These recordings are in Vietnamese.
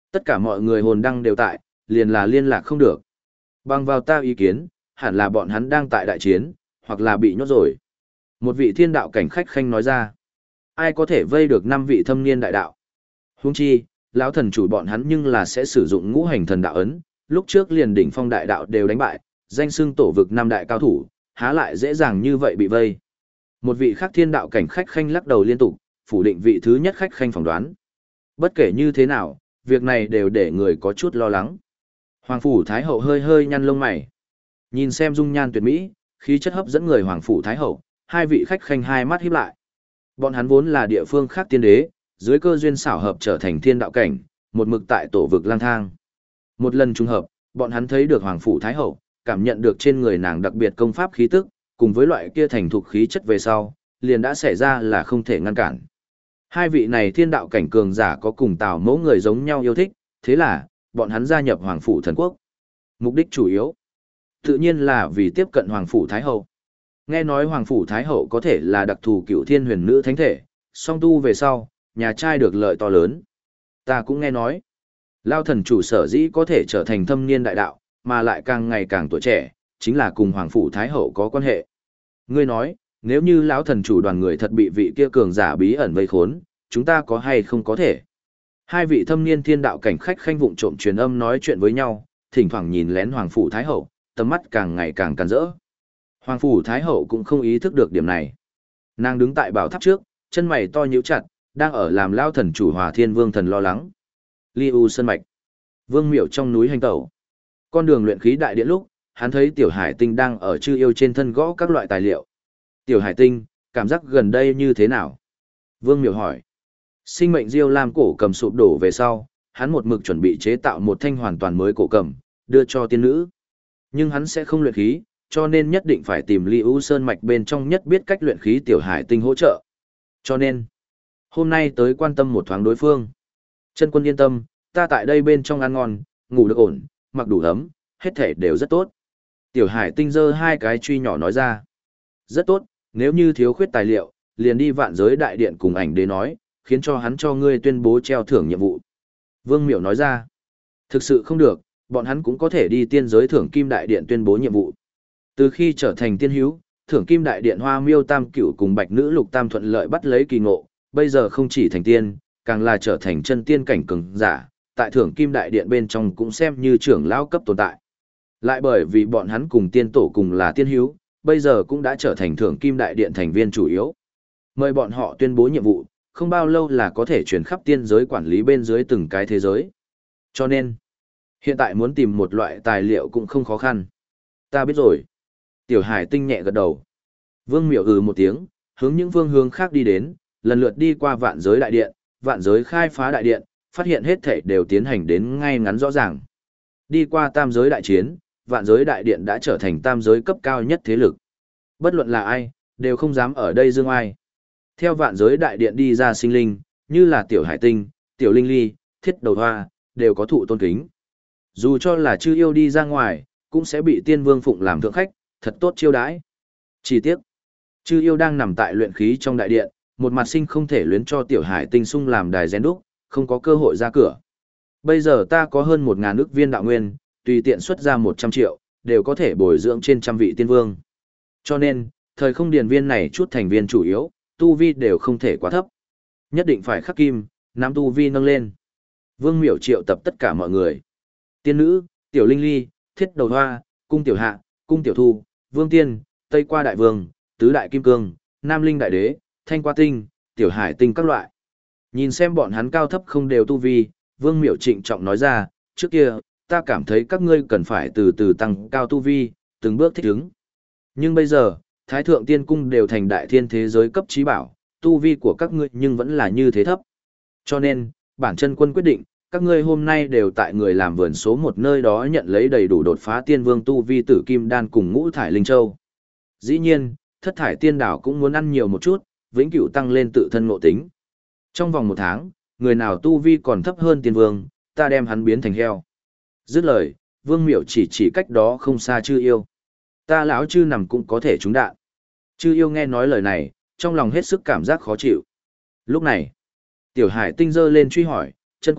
Tất cả mọi người hồn đăng đều tại, liền là liên lạc không được. Bằng vào ta ý kiến, hẳn là bọn hắn đang tại đại chiến, hoặc là bị nhốt rồi. Một vị thiên đạo cảnh khách khanh nói ra. Ai có thể vây được 5 vị thâm niên đại đạo? Huống chi, lão thần chủ bọn hắn nhưng là sẽ sử dụng ngũ hành thần đạo ấn, lúc trước liền đỉnh phong đại đạo đều đánh bại, danh xưng tổ vực 5 đại cao thủ, há lại dễ dàng như vậy bị vây. Một vị khác thiên đạo cảnh khách khanh lắc đầu liên tục, phủ định vị thứ nhất khách khanh phỏng đoán. Bất kể như thế nào, việc này đều để người có chút lo lắng. Hoàng phủ Thái hậu hơi hơi nhăn lông mày. Nhìn xem dung nhan tuyệt mỹ, khí chất hấp dẫn người Hoàng phủ Thái hậu, hai vị khách khanh hai mắt híp lại. Bọn hắn vốn là địa phương khác tiên đế, dưới cơ duyên xảo hợp trở thành thiên đạo cảnh, một mực tại tổ vực lang thang. Một lần trùng hợp, bọn hắn thấy được Hoàng phủ Thái hậu, cảm nhận được trên người nàng đặc biệt công pháp khí tức, cùng với loại kia thành thục khí chất về sau, liền đã xảy ra là không thể ngăn cản. Hai vị này thiên đạo cảnh cường giả có cùng Tào Mẫu người giống nhau yêu thích, thế là, bọn hắn gia nhập Hoàng phủ thần quốc. Mục đích chủ yếu, tự nhiên là vì tiếp cận Hoàng phủ Thái hậu. Nghe nói Hoàng phủ Thái hậu có thể là đặc thù cựu thiên huyền nữ thánh thể, song tu về sau, nhà trai được lợi to lớn. Ta cũng nghe nói, Lao thần chủ sở dĩ có thể trở thành thâm niên đại đạo, mà lại càng ngày càng tuổi trẻ, chính là cùng Hoàng phủ Thái hậu có quan hệ. Ngươi nói, nếu như lão thần chủ đoàn người thật bị vị kia cường giả bí ẩn vây khốn, chúng ta có hay không có thể? Hai vị thâm niên thiên đạo cảnh khách khanh vụng trộm truyền âm nói chuyện với nhau, thỉnh thoảng nhìn lén Hoàng phủ Thái hậu, tầm mắt càng ngày càng càn rỡ. Hoàng phủ Thái hậu cũng không ý thức được điểm này. Nàng đứng tại bảo tháp trước, chân mày to nhíu chặt, đang ở làm lao thần chủ Hòa Thiên Vương thần lo lắng. Ly U Sơn Mạch. Vương Miểu trong núi hành tẩu. Con đường luyện khí đại điện lúc, hắn thấy Tiểu Hải Tinh đang ở chư yêu trên thân gõ các loại tài liệu. Tiểu Hải Tinh, cảm giác gần đây như thế nào? Vương Miểu hỏi. Sinh mệnh Diêu Lam cổ cầm sụp đổ về sau, hắn một mực chuẩn bị chế tạo một thanh hoàn toàn mới cổ cầm, đưa cho tiên nữ. Nhưng hắn sẽ không luyện khí, cho nên nhất định phải tìm Ly U Sơn Mạch bên trong nhất biết cách luyện khí Tiểu Hải Tinh hỗ trợ. Cho nên, hôm nay tới quan tâm một thoáng đối phương. Chân quân yên tâm, ta tại đây bên trong ăn ngon, ngủ được ổn, mặc đủ ấm, hết thể đều rất tốt. Tiểu Hải Tinh giơ hai cái truy nhỏ nói ra. Rất tốt, nếu như thiếu khuyết tài liệu, liền đi Vạn Giới Đại Điện cùng ảnh đế nói, khiến cho hắn cho ngươi tuyên bố treo thưởng nhiệm vụ. Vương Miểu nói ra. Thực sự không được, bọn hắn cũng có thể đi tiên giới thưởng kim đại điện tuyên bố nhiệm vụ. Từ khi trở thành tiên hữu, thưởng kim đại điện Hoa Miêu Tam Cửu cùng Bạch Nữ Lục Tam thuận lợi bắt lấy kỳ ngộ, bây giờ không chỉ thành tiên, càng là trở thành chân tiên cảnh cường giả, tại thưởng kim đại điện bên trong cũng xem như trưởng lão cấp tồn tại. Lại bởi vì bọn hắn cùng tiên tổ cùng là tiên hữu, bây giờ cũng đã trở thành thưởng kim đại điện thành viên chủ yếu. Mời bọn họ tuyên bố nhiệm vụ, không bao lâu là có thể chuyển khắp tiên giới quản lý bên dưới từng cái thế giới. Cho nên, hiện tại muốn tìm một loại tài liệu cũng không khó khăn. Ta biết rồi. Tiểu Hải Tinh nhẹ gật đầu. Vương Miểu một tiếng, hướng những phương hướng khác đi đến, lần lượt đi qua Vạn Giới Đại Điện, Vạn Giới Khai Phá Đại Điện, phát hiện hết thảy đều tiến hành đến ngay ngắn rõ ràng. Đi qua Tam Giới Đại Chiến, Vạn Giới Đại Điện đã trở thành tam giới cấp cao nhất thế lực. Bất luận là ai, đều không dám ở đây dương ai. Theo Vạn Giới Đại Điện đi ra sinh linh, như là Tiểu Hải Tinh, Tiểu Linh Ly, Thiết Đầu Hoa, đều có thụ tôn kính. Dù cho là chư yêu đi ra ngoài, cũng sẽ bị Tiên Vương phụng làm thượng khách, thật tốt chiêu đãi. Chỉ tiếc, chư yêu đang nằm tại luyện khí trong đại điện, một mặt sinh không thể luyến cho Tiểu Hải Tinh sung làm đài rèn đúc, không có cơ hội ra cửa. Bây giờ ta có hơn 1000 ức viên đạo nguyên, tùy tiện xuất ra 100 triệu, đều có thể bồi dưỡng trên trăm vị tiên vương. Cho nên, thời không điền viên này chút thành viên chủ yếu, tu vi đều không thể quá thấp. Nhất định phải khắc kim, nắm tu vi nâng lên. Vương Miểu triệu tập tất cả mọi người. Tiên nữ, Tiểu Linh Ly, Thiết Đầu Hoa, Cung Tiểu Hạ, Cung Tiểu Thu, Vương Tiên, Tây Qua Đại Vương, Tứ Đại Kim Cương, Nam Linh Đại Đế, Thanh Qua Tinh, Tiểu Hải Tinh các loại. Nhìn xem bọn hắn cao thấp không đều tu vi, Vương Miểu trịnh trọng nói ra, trước kia, ta cảm thấy các ngươi cần phải từ từ tăng cao tu vi, từng bước thích ứng. Nhưng bây giờ, Thái Thượng Tiên Cung đều thành đại thiên thế giới cấp trí bảo, tu vi của các ngươi nhưng vẫn là như thế thấp. Cho nên, bản chân quân quyết định, các ngươi hôm nay đều tại người làm vườn số 1 nơi đó nhận lấy đầy đủ đột phá tiên vương tu vi tử kim đan cùng ngũ thải linh châu. Dĩ nhiên, thất thải tiên đảo cũng muốn ăn nhiều một chút, vĩnh cửu tăng lên tự thân ngộ tính. Trong vòng 1 tháng, người nào tu vi còn thấp hơn tiên vương, ta đem hắn biến thành heo. Dứt lời, Vương Miểu chỉ cách đó không xa chư yêu. Ta lão chư nằm cũng có thể trúng đạn. Chư yêu nghe nói lời này, trong lòng hết sức cảm giác khó chịu. Lúc này, Tiểu Hải Tinh giơ lên truy hỏi, chân quân,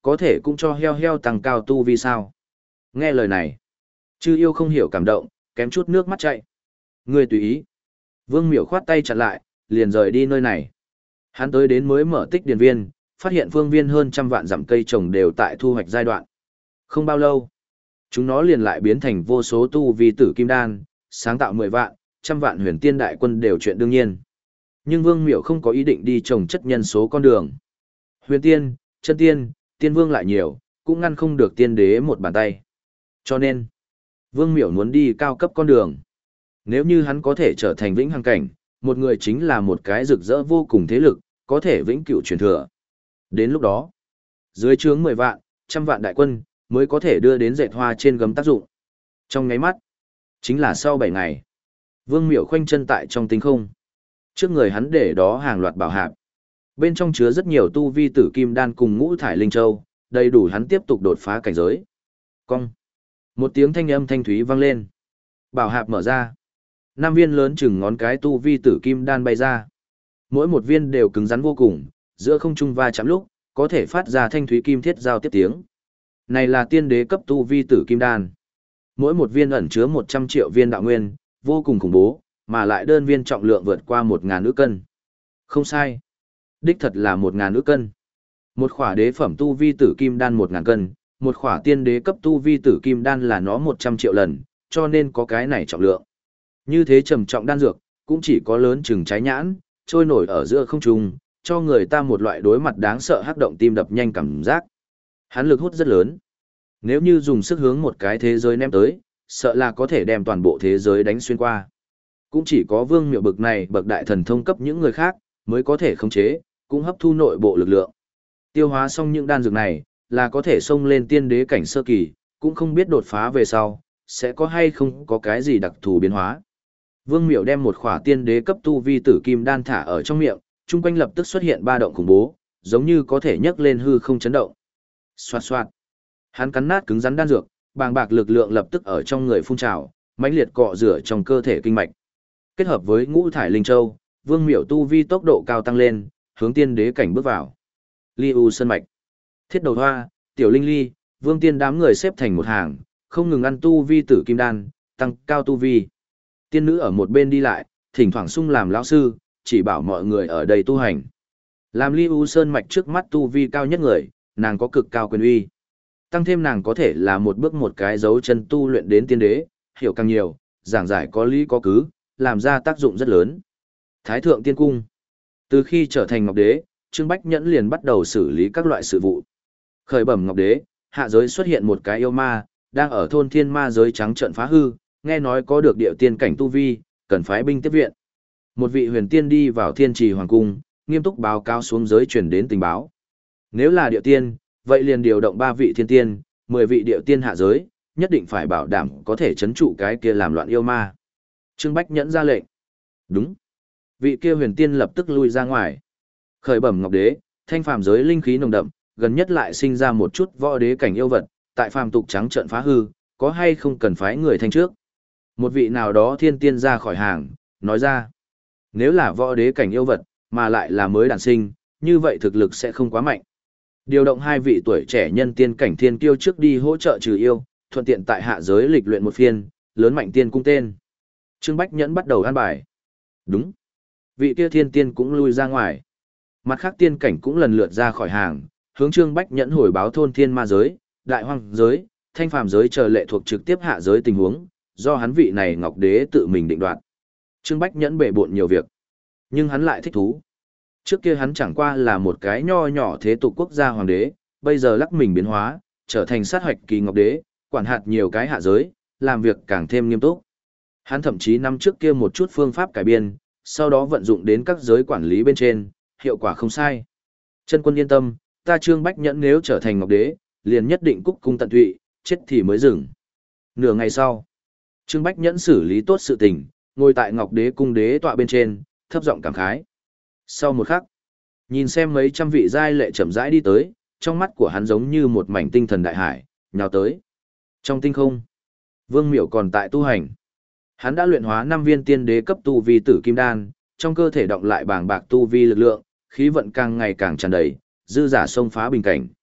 có thể cũng cho heo heo tăng cao tu vi sao? Nghe lời này, chư yêu không hiểu cảm động, kém chút nước mắt chạy. Ngươi tùy ý. Vương Miểu khoát tay chặn lại, liền rời đi nơi này. Hắn tới đến mới mở tích điền viên, phát hiện phương viên hơn 100 vạn dặm cây trồng đều tại thu hoạch giai đoạn. Không bao lâu, chúng nó liền lại biến thành vô số tu vi tử kim đan, sáng tạo 10 vạn, 100 vạn huyền tiên đại quân đều chuyện đương nhiên. Nhưng Vương Miểu không có ý định đi trồng chất nhân số con đường. Huyền tiên, chân tiên, tiên vương lại nhiều, cũng ngăn không được tiên đế một bàn tay. Cho nên, Vương Miểu muốn đi cao cấp con đường. Nếu như hắn có thể trở thành vĩnh hằng cảnh, một người chính là một cái rực rỡ vô cùng thế lực, có thể vĩnh cửu truyền thừa. Đến lúc đó, dưới trướng 10 vạn, 100 vạn đại quân, mới có thể đưa đến dệt hoa trên gấm tác dụng. Trong ngáy mắt, chính là sau 7 ngày, Vương Miểu khoanh chân tại trong tinh không. Trước người hắn để đó hàng loạt bảo hạp. Bên trong chứa rất nhiều tu vi tử kim đan cùng ngũ thải linh châu, đầy đủ hắn tiếp tục đột phá cảnh giới. Cong. Một tiếng thanh âm thanh thúy vang lên. Bảo hạp mở ra. 5 viên lớn chừng ngón cái tu vi tử kim đan bay ra. Mỗi một viên đều cứng rắn vô cùng, giữa không trung va chạm lúc, có thể phát ra thanh thúy kim thiết giao tiếp tiếng. Này là tiên đế cấp tu vi tử kim đan. Mỗi một viên ẩn chứa 100 triệu viên đạo nguyên, vô cùng khủng bố, mà lại đơn viên trọng lượng vượt qua 1.000 ức cân. Không sai. Đích thật là 1.000 ức cân. Một khỏa đế phẩm tu vi tử kim đan 1.000 cân, một khỏa tiên đế cấp tu vi tử kim đan là nó 100 triệu lần, cho nên có cái này trọng lượng. Như thế trầm trọng đan dược, cũng chỉ có lớn chừng trái nhãn, trôi nổi ở giữa không trung, cho người ta một loại đối mặt đáng sợ hắc động tim đập nhanh cảm giác. Hắn lực hút rất lớn. Nếu như dùng sức hướng một cái thế giới ném tới, sợ là có thể đem toàn bộ thế giới đánh xuyên qua. Cũng chỉ có Vương Miệu bực này bậc đại thần thông cấp những người khác, mới có thể khống chế, cũng hấp thu nội bộ lực lượng. Tiêu hóa xong những đan dược này, là có thể xông lên tiên đế cảnh sơ kỳ, cũng không biết đột phá về sau, sẽ có hay không có cái gì đặc thù biến hóa. Vương Miểu đem một khỏa tiên đế cấp tu vi tử kim đan thả ở trong miệng, chung quanh lập tức xuất hiện ba động khủng bố, giống như có thể nhấc lên hư không chấn động. Xoạt xoạt. Hắn cắn nát cứng rắn đan dược, bàng bạc lực lượng lập tức ở trong người phun trào, mãnh liệt cọ rửa trong cơ thể kinh mạch. Kết hợp với ngũ thải linh châu, Vương Miểu tu vi tốc độ cao tăng lên, hướng tiên đế cảnh bước vào. Ly U Sơn mạch, Thiết Đầu Hoa, Tiểu Linh Ly, Vương Tiên đám người xếp thành một hàng, không ngừng ăn tu vi tử kim đan, tăng cao tu vi. Tiên nữ ở một bên đi lại, thỉnh thoảng sung làm lão sư, chỉ bảo mọi người ở đây tu hành. Làm Ly U Sơn mạch trước mắt tu vi cao nhất người, nàng có cực cao quyền uy. Tăng thêm nàng có thể là một bước một cái dấu chân tu luyện đến tiên đế, hiểu càng nhiều, giảng giải có lý có cứ, làm ra tác dụng rất lớn. Thái thượng tiên cung. Từ khi trở thành ngọc đế, Trương Bách Nhẫn liền bắt đầu xử lý các loại sự vụ. Khởi bẩm ngọc đế, hạ giới xuất hiện một cái yêu ma, đang ở thôn thiên ma giới trắng trợn phá hư, nghe nói có được điệu tiên cảnh tu vi, cần phái binh tiếp viện. Một vị huyền tiên đi vào thiên trì hoàng cung, nghiêm túc báo cáo xuống giới truyền đến tình báo. Nếu là điệu tiên, vậy liền điều động 3 vị thiên tiên, 10 vị điệu tiên hạ giới, nhất định phải bảo đảm có thể chấn trụ cái kia làm loạn yêu ma. Trương Bách Nhẫn ra lệnh. Đúng. Vị kia huyền tiên lập tức lui ra ngoài. Khởi bẩm ngọc đế, thanh phàm giới linh khí nồng đậm, gần nhất lại sinh ra một chút võ đế cảnh yêu vật, tại phàm tục trắng trợn phá hư, có hay không cần phái người thanh trước. Một vị nào đó thiên tiên ra khỏi hàng, nói ra. Nếu là võ đế cảnh yêu vật, mà lại là mới đản sinh, như vậy thực lực sẽ không quá mạnh. Điều động 2 vị tuổi trẻ nhân tiên cảnh thiên kiêu trước đi hỗ trợ trừ yêu, thuận tiện tại hạ giới lịch luyện một phiên, lớn mạnh tiên cung tên. Trương Bách Nhẫn bắt đầu an bài. Đúng. Vị kia thiên tiên cũng lui ra ngoài. Mặt khác tiên cảnh cũng lần lượt ra khỏi hàng, hướng Trương Bách Nhẫn hồi báo thôn thiên ma giới, đại hoang giới, thanh phàm giới chờ lệ thuộc trực tiếp hạ giới tình huống, do hắn vị này ngọc đế tự mình định đoạt. Trương Bách Nhẫn bể bộn nhiều việc, nhưng hắn lại thích thú. Trước kia hắn chẳng qua là một cái nho nhỏ thế tục quốc gia hoàng đế, bây giờ lắc mình biến hóa, trở thành sát hoạch kỳ ngọc đế, quản hạt nhiều cái hạ giới, làm việc càng thêm nghiêm túc. Hắn thậm chí năm trước kia một chút phương pháp cải biên, sau đó vận dụng đến các giới quản lý bên trên, hiệu quả không sai. Chân quân yên tâm, ta Trương Bách Nhẫn nếu trở thành ngọc đế, liền nhất định cúc cung tận tụy, chết thì mới dừng. Nửa ngày sau, Trương Bách Nhẫn xử lý tốt sự tình, ngồi tại ngọc đế cung đế tọa bên trên, thấp giọng cảm khái. Sau một khắc, nhìn xem mấy trăm vị giai lệ chậm rãi đi tới, trong mắt của hắn giống như một mảnh tinh thần đại hải, nhào tới. Trong tinh không, Vương Miểu còn tại tu hành. Hắn đã luyện hóa 5 viên tiên đế cấp tu vi tử kim đan, trong cơ thể động lại bàng bạc tu vi lực lượng, khí vận càng ngày càng tràn đầy, dư giả xông phá bình cảnh.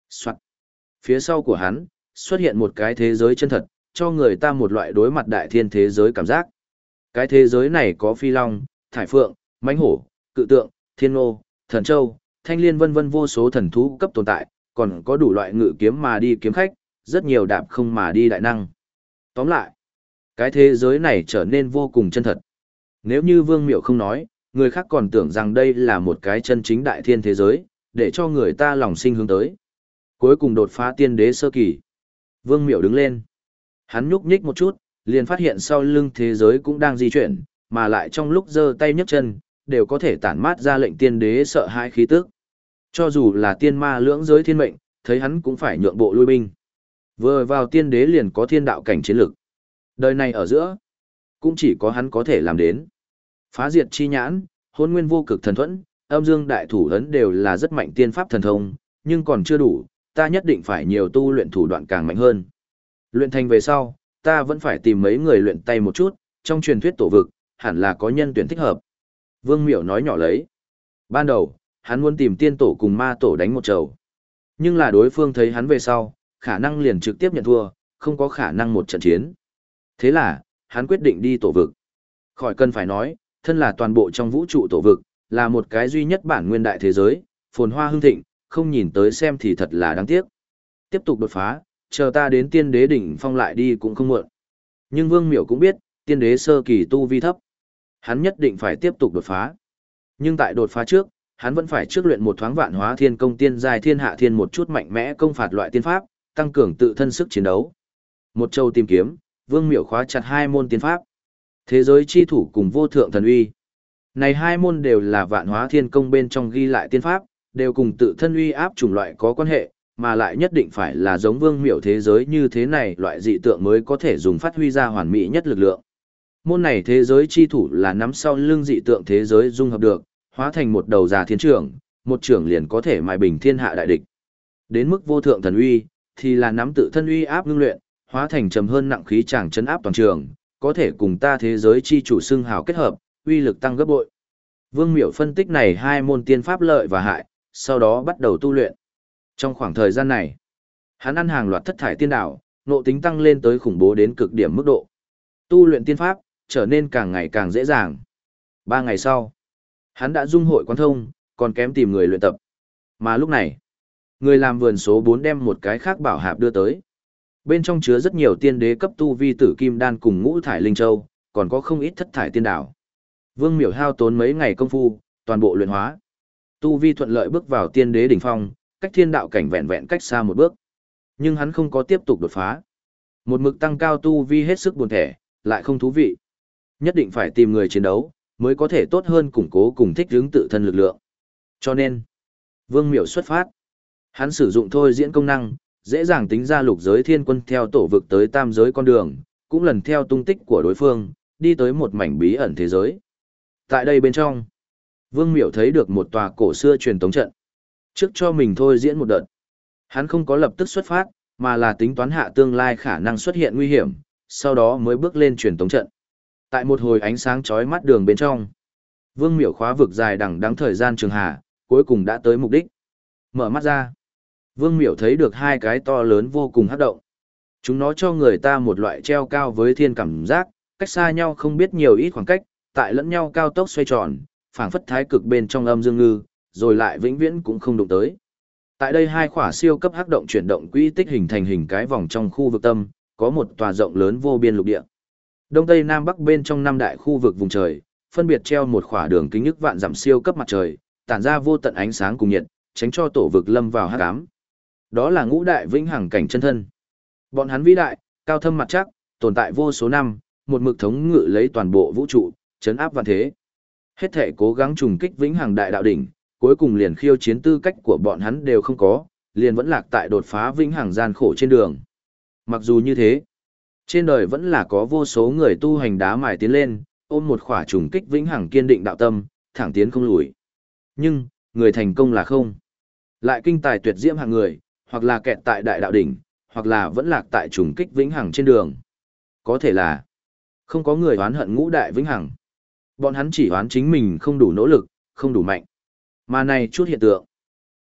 Soạt. Phía sau của hắn, xuất hiện một cái thế giới chân thật, cho người ta một loại đối mặt đại thiên thế giới cảm giác. Cái thế giới này có phi long, thải phượng, mãnh hổ, cự tượng, thiên nô, thần châu, thanh liên vân vân vô số thần thú cấp tồn tại, còn có đủ loại ngự kiếm mà đi kiếm khách, rất nhiều đạp không mà đi đại năng. Tóm lại, cái thế giới này trở nên vô cùng chân thật. Nếu như Vương Miệu không nói, người khác còn tưởng rằng đây là một cái chân chính đại thiên thế giới, để cho người ta lòng sinh hướng tới. Cuối cùng đột phá tiên đế sơ kỳ. Vương Miệu đứng lên. Hắn nhúc nhích một chút, liền phát hiện sau lưng thế giới cũng đang di chuyển, mà lại trong lúc giơ tay nhấc chân, đều có thể tản mát ra lệnh tiên đế sợ hãi khí tức. Cho dù là tiên ma lưỡng giới thiên mệnh, thấy hắn cũng phải nhượng bộ lui binh. Vừa vào tiên đế liền có thiên đạo cảnh chiến lực. Đời này ở giữa, cũng chỉ có hắn có thể làm đến. Phá diệt chi nhãn, hôn nguyên vô cực thần thuẫn, âm dương đại thủ ấn đều là rất mạnh tiên pháp thần thông, nhưng còn chưa đủ, ta nhất định phải nhiều tu luyện thủ đoạn càng mạnh hơn. Luyện thành về sau, ta vẫn phải tìm mấy người luyện tay một chút, trong truyền thuyết tổ vực, hẳn là có nhân tuyển thích hợp. Vương Miểu nói nhỏ lấy. Ban đầu, hắn muốn tìm tiên tổ cùng ma tổ đánh một trầu. Nhưng là đối phương thấy hắn về sau, khả năng liền trực tiếp nhận thua, không có khả năng một trận chiến. Thế là, hắn quyết định đi tổ vực. Khỏi cần phải nói, thân là toàn bộ trong vũ trụ tổ vực, là một cái duy nhất bản nguyên đại thế giới, phồn hoa hưng thịnh, không nhìn tới xem thì thật là đáng tiếc. Tiếp tục đột phá, chờ ta đến tiên đế đỉnh phong lại đi cũng không muộn. Nhưng Vương Miểu cũng biết, tiên đế sơ kỳ tu vi thấp. Hắn nhất định phải tiếp tục đột phá. Nhưng tại đột phá trước, hắn vẫn phải trước luyện một thoáng vạn hóa thiên công tiên giai thiên hạ thiên một chút mạnh mẽ công phạt loại tiên pháp, tăng cường tự thân sức chiến đấu. Một châu tìm kiếm, Vương Miểu khóa chặt hai môn tiên pháp. Thế giới chi thủ cùng vô thượng thần uy. Này hai môn đều là vạn hóa thiên công bên trong ghi lại tiên pháp, đều cùng tự thân uy áp chủng loại có quan hệ, mà lại nhất định phải là giống Vương Miểu thế giới như thế này loại dị tượng mới có thể dùng phát huy ra hoàn mỹ nhất lực lượng. Môn này thế giới chi thủ là nắm sau lưng dị tượng thế giới dung hợp được, hóa thành một đầu già thiên trưởng, một trưởng liền có thể mài bình thiên hạ đại địch. Đến mức vô thượng thần uy, thì là nắm tự thân uy áp ngưng luyện, hóa thành trầm hơn nặng khí chàng chấn áp toàn trường, có thể cùng ta thế giới chi chủ xưng hào kết hợp, uy lực tăng gấp bội. Vương Miểu phân tích này hai môn tiên pháp lợi và hại, sau đó bắt đầu tu luyện. Trong khoảng thời gian này, hắn ăn hàng loạt thất thải tiên đạo, nộ tính tăng lên tới khủng bố đến cực điểm mức độ. Tu luyện tiên pháp trở nên càng ngày càng dễ dàng. 3 ngày sau, hắn đã dung hội quán thông, còn kém tìm người luyện tập. Mà lúc này, người làm vườn số 4 đem một cái khác bảo hạp đưa tới. Bên trong chứa rất nhiều tiên đế cấp tu vi tử kim đan cùng ngũ thải linh châu, còn có không ít thất thải tiên đảo. Vương Miểu hao tốn mấy ngày công phu, toàn bộ luyện hóa. Tu vi thuận lợi bước vào tiên đế đỉnh phong, cách thiên đạo cảnh vẹn vẹn cách xa một bước. Nhưng hắn không có tiếp tục đột phá. Một mực tăng cao tu vi hết sức buồn thẻ, lại không thú vị. Nhất định phải tìm người chiến đấu, mới có thể tốt hơn củng cố cùng thích ứng tự thân lực lượng. Cho nên, Vương Miểu xuất phát. Hắn sử dụng thôi diễn công năng, dễ dàng tính ra lục giới thiên quân theo tổ vực tới tam giới con đường, cũng lần theo tung tích của đối phương, đi tới một mảnh bí ẩn thế giới. Tại đây bên trong, Vương Miểu thấy được một tòa cổ xưa truyền tống trận. Trước cho mình thôi diễn một đợt. Hắn không có lập tức xuất phát, mà là tính toán hạ tương lai khả năng xuất hiện nguy hiểm, sau đó mới bước lên truyền tống trận. Tại một hồi ánh sáng chói mắt đường bên trong, Vương Miểu khóa vực dài đằng đẵng thời gian trường hà, cuối cùng đã tới mục đích. Mở mắt ra, Vương Miểu thấy được hai cái to lớn vô cùng hấp động. Chúng nó cho người ta một loại treo cao với thiên cảm giác, cách xa nhau không biết nhiều ít khoảng cách, tại lẫn nhau cao tốc xoay tròn, phảng phất thái cực bên trong âm dương ngư, rồi lại vĩnh viễn cũng không đụng tới. Tại đây hai khỏa siêu cấp hắc động chuyển động quỹ tích hình thành hình cái vòng trong khu vực tâm, có một tòa rộng lớn vô biên lục địa. Đông Tây Nam Bắc bên trong năm đại khu vực vùng trời, phân biệt treo một khỏa đường kính ức vạn dặm siêu cấp mặt trời, tản ra vô tận ánh sáng cùng nhiệt, tránh cho tổ vực lâm vào hắc ám. Đó là ngũ đại vĩnh hằng cảnh chân thân. Bọn hắn vĩ đại, cao thâm mặt chắc, tồn tại vô số năm, một mực thống ngự lấy toàn bộ vũ trụ, chấn áp vạn thế. Hết thể cố gắng trùng kích vĩnh hằng đại đạo đỉnh, cuối cùng liền khiêu chiến tư cách của bọn hắn đều không có, liền vẫn lạc tại đột phá vĩnh hằng gian khổ trên đường. Mặc dù như thế, trên đời vẫn là có vô số người tu hành đá mài tiến lên, ôm một khỏa trùng kích vĩnh hằng kiên định đạo tâm, thẳng tiến không lùi. Nhưng, người thành công là không. Lại kinh tài tuyệt diễm hạng người, hoặc là kẹt tại đại đạo đỉnh, hoặc là vẫn lạc tại trùng kích vĩnh hằng trên đường. Có thể là không có người oán hận ngũ đại vĩnh hằng. Bọn hắn chỉ oán chính mình không đủ nỗ lực, không đủ mạnh. Mà này chút hiện tượng,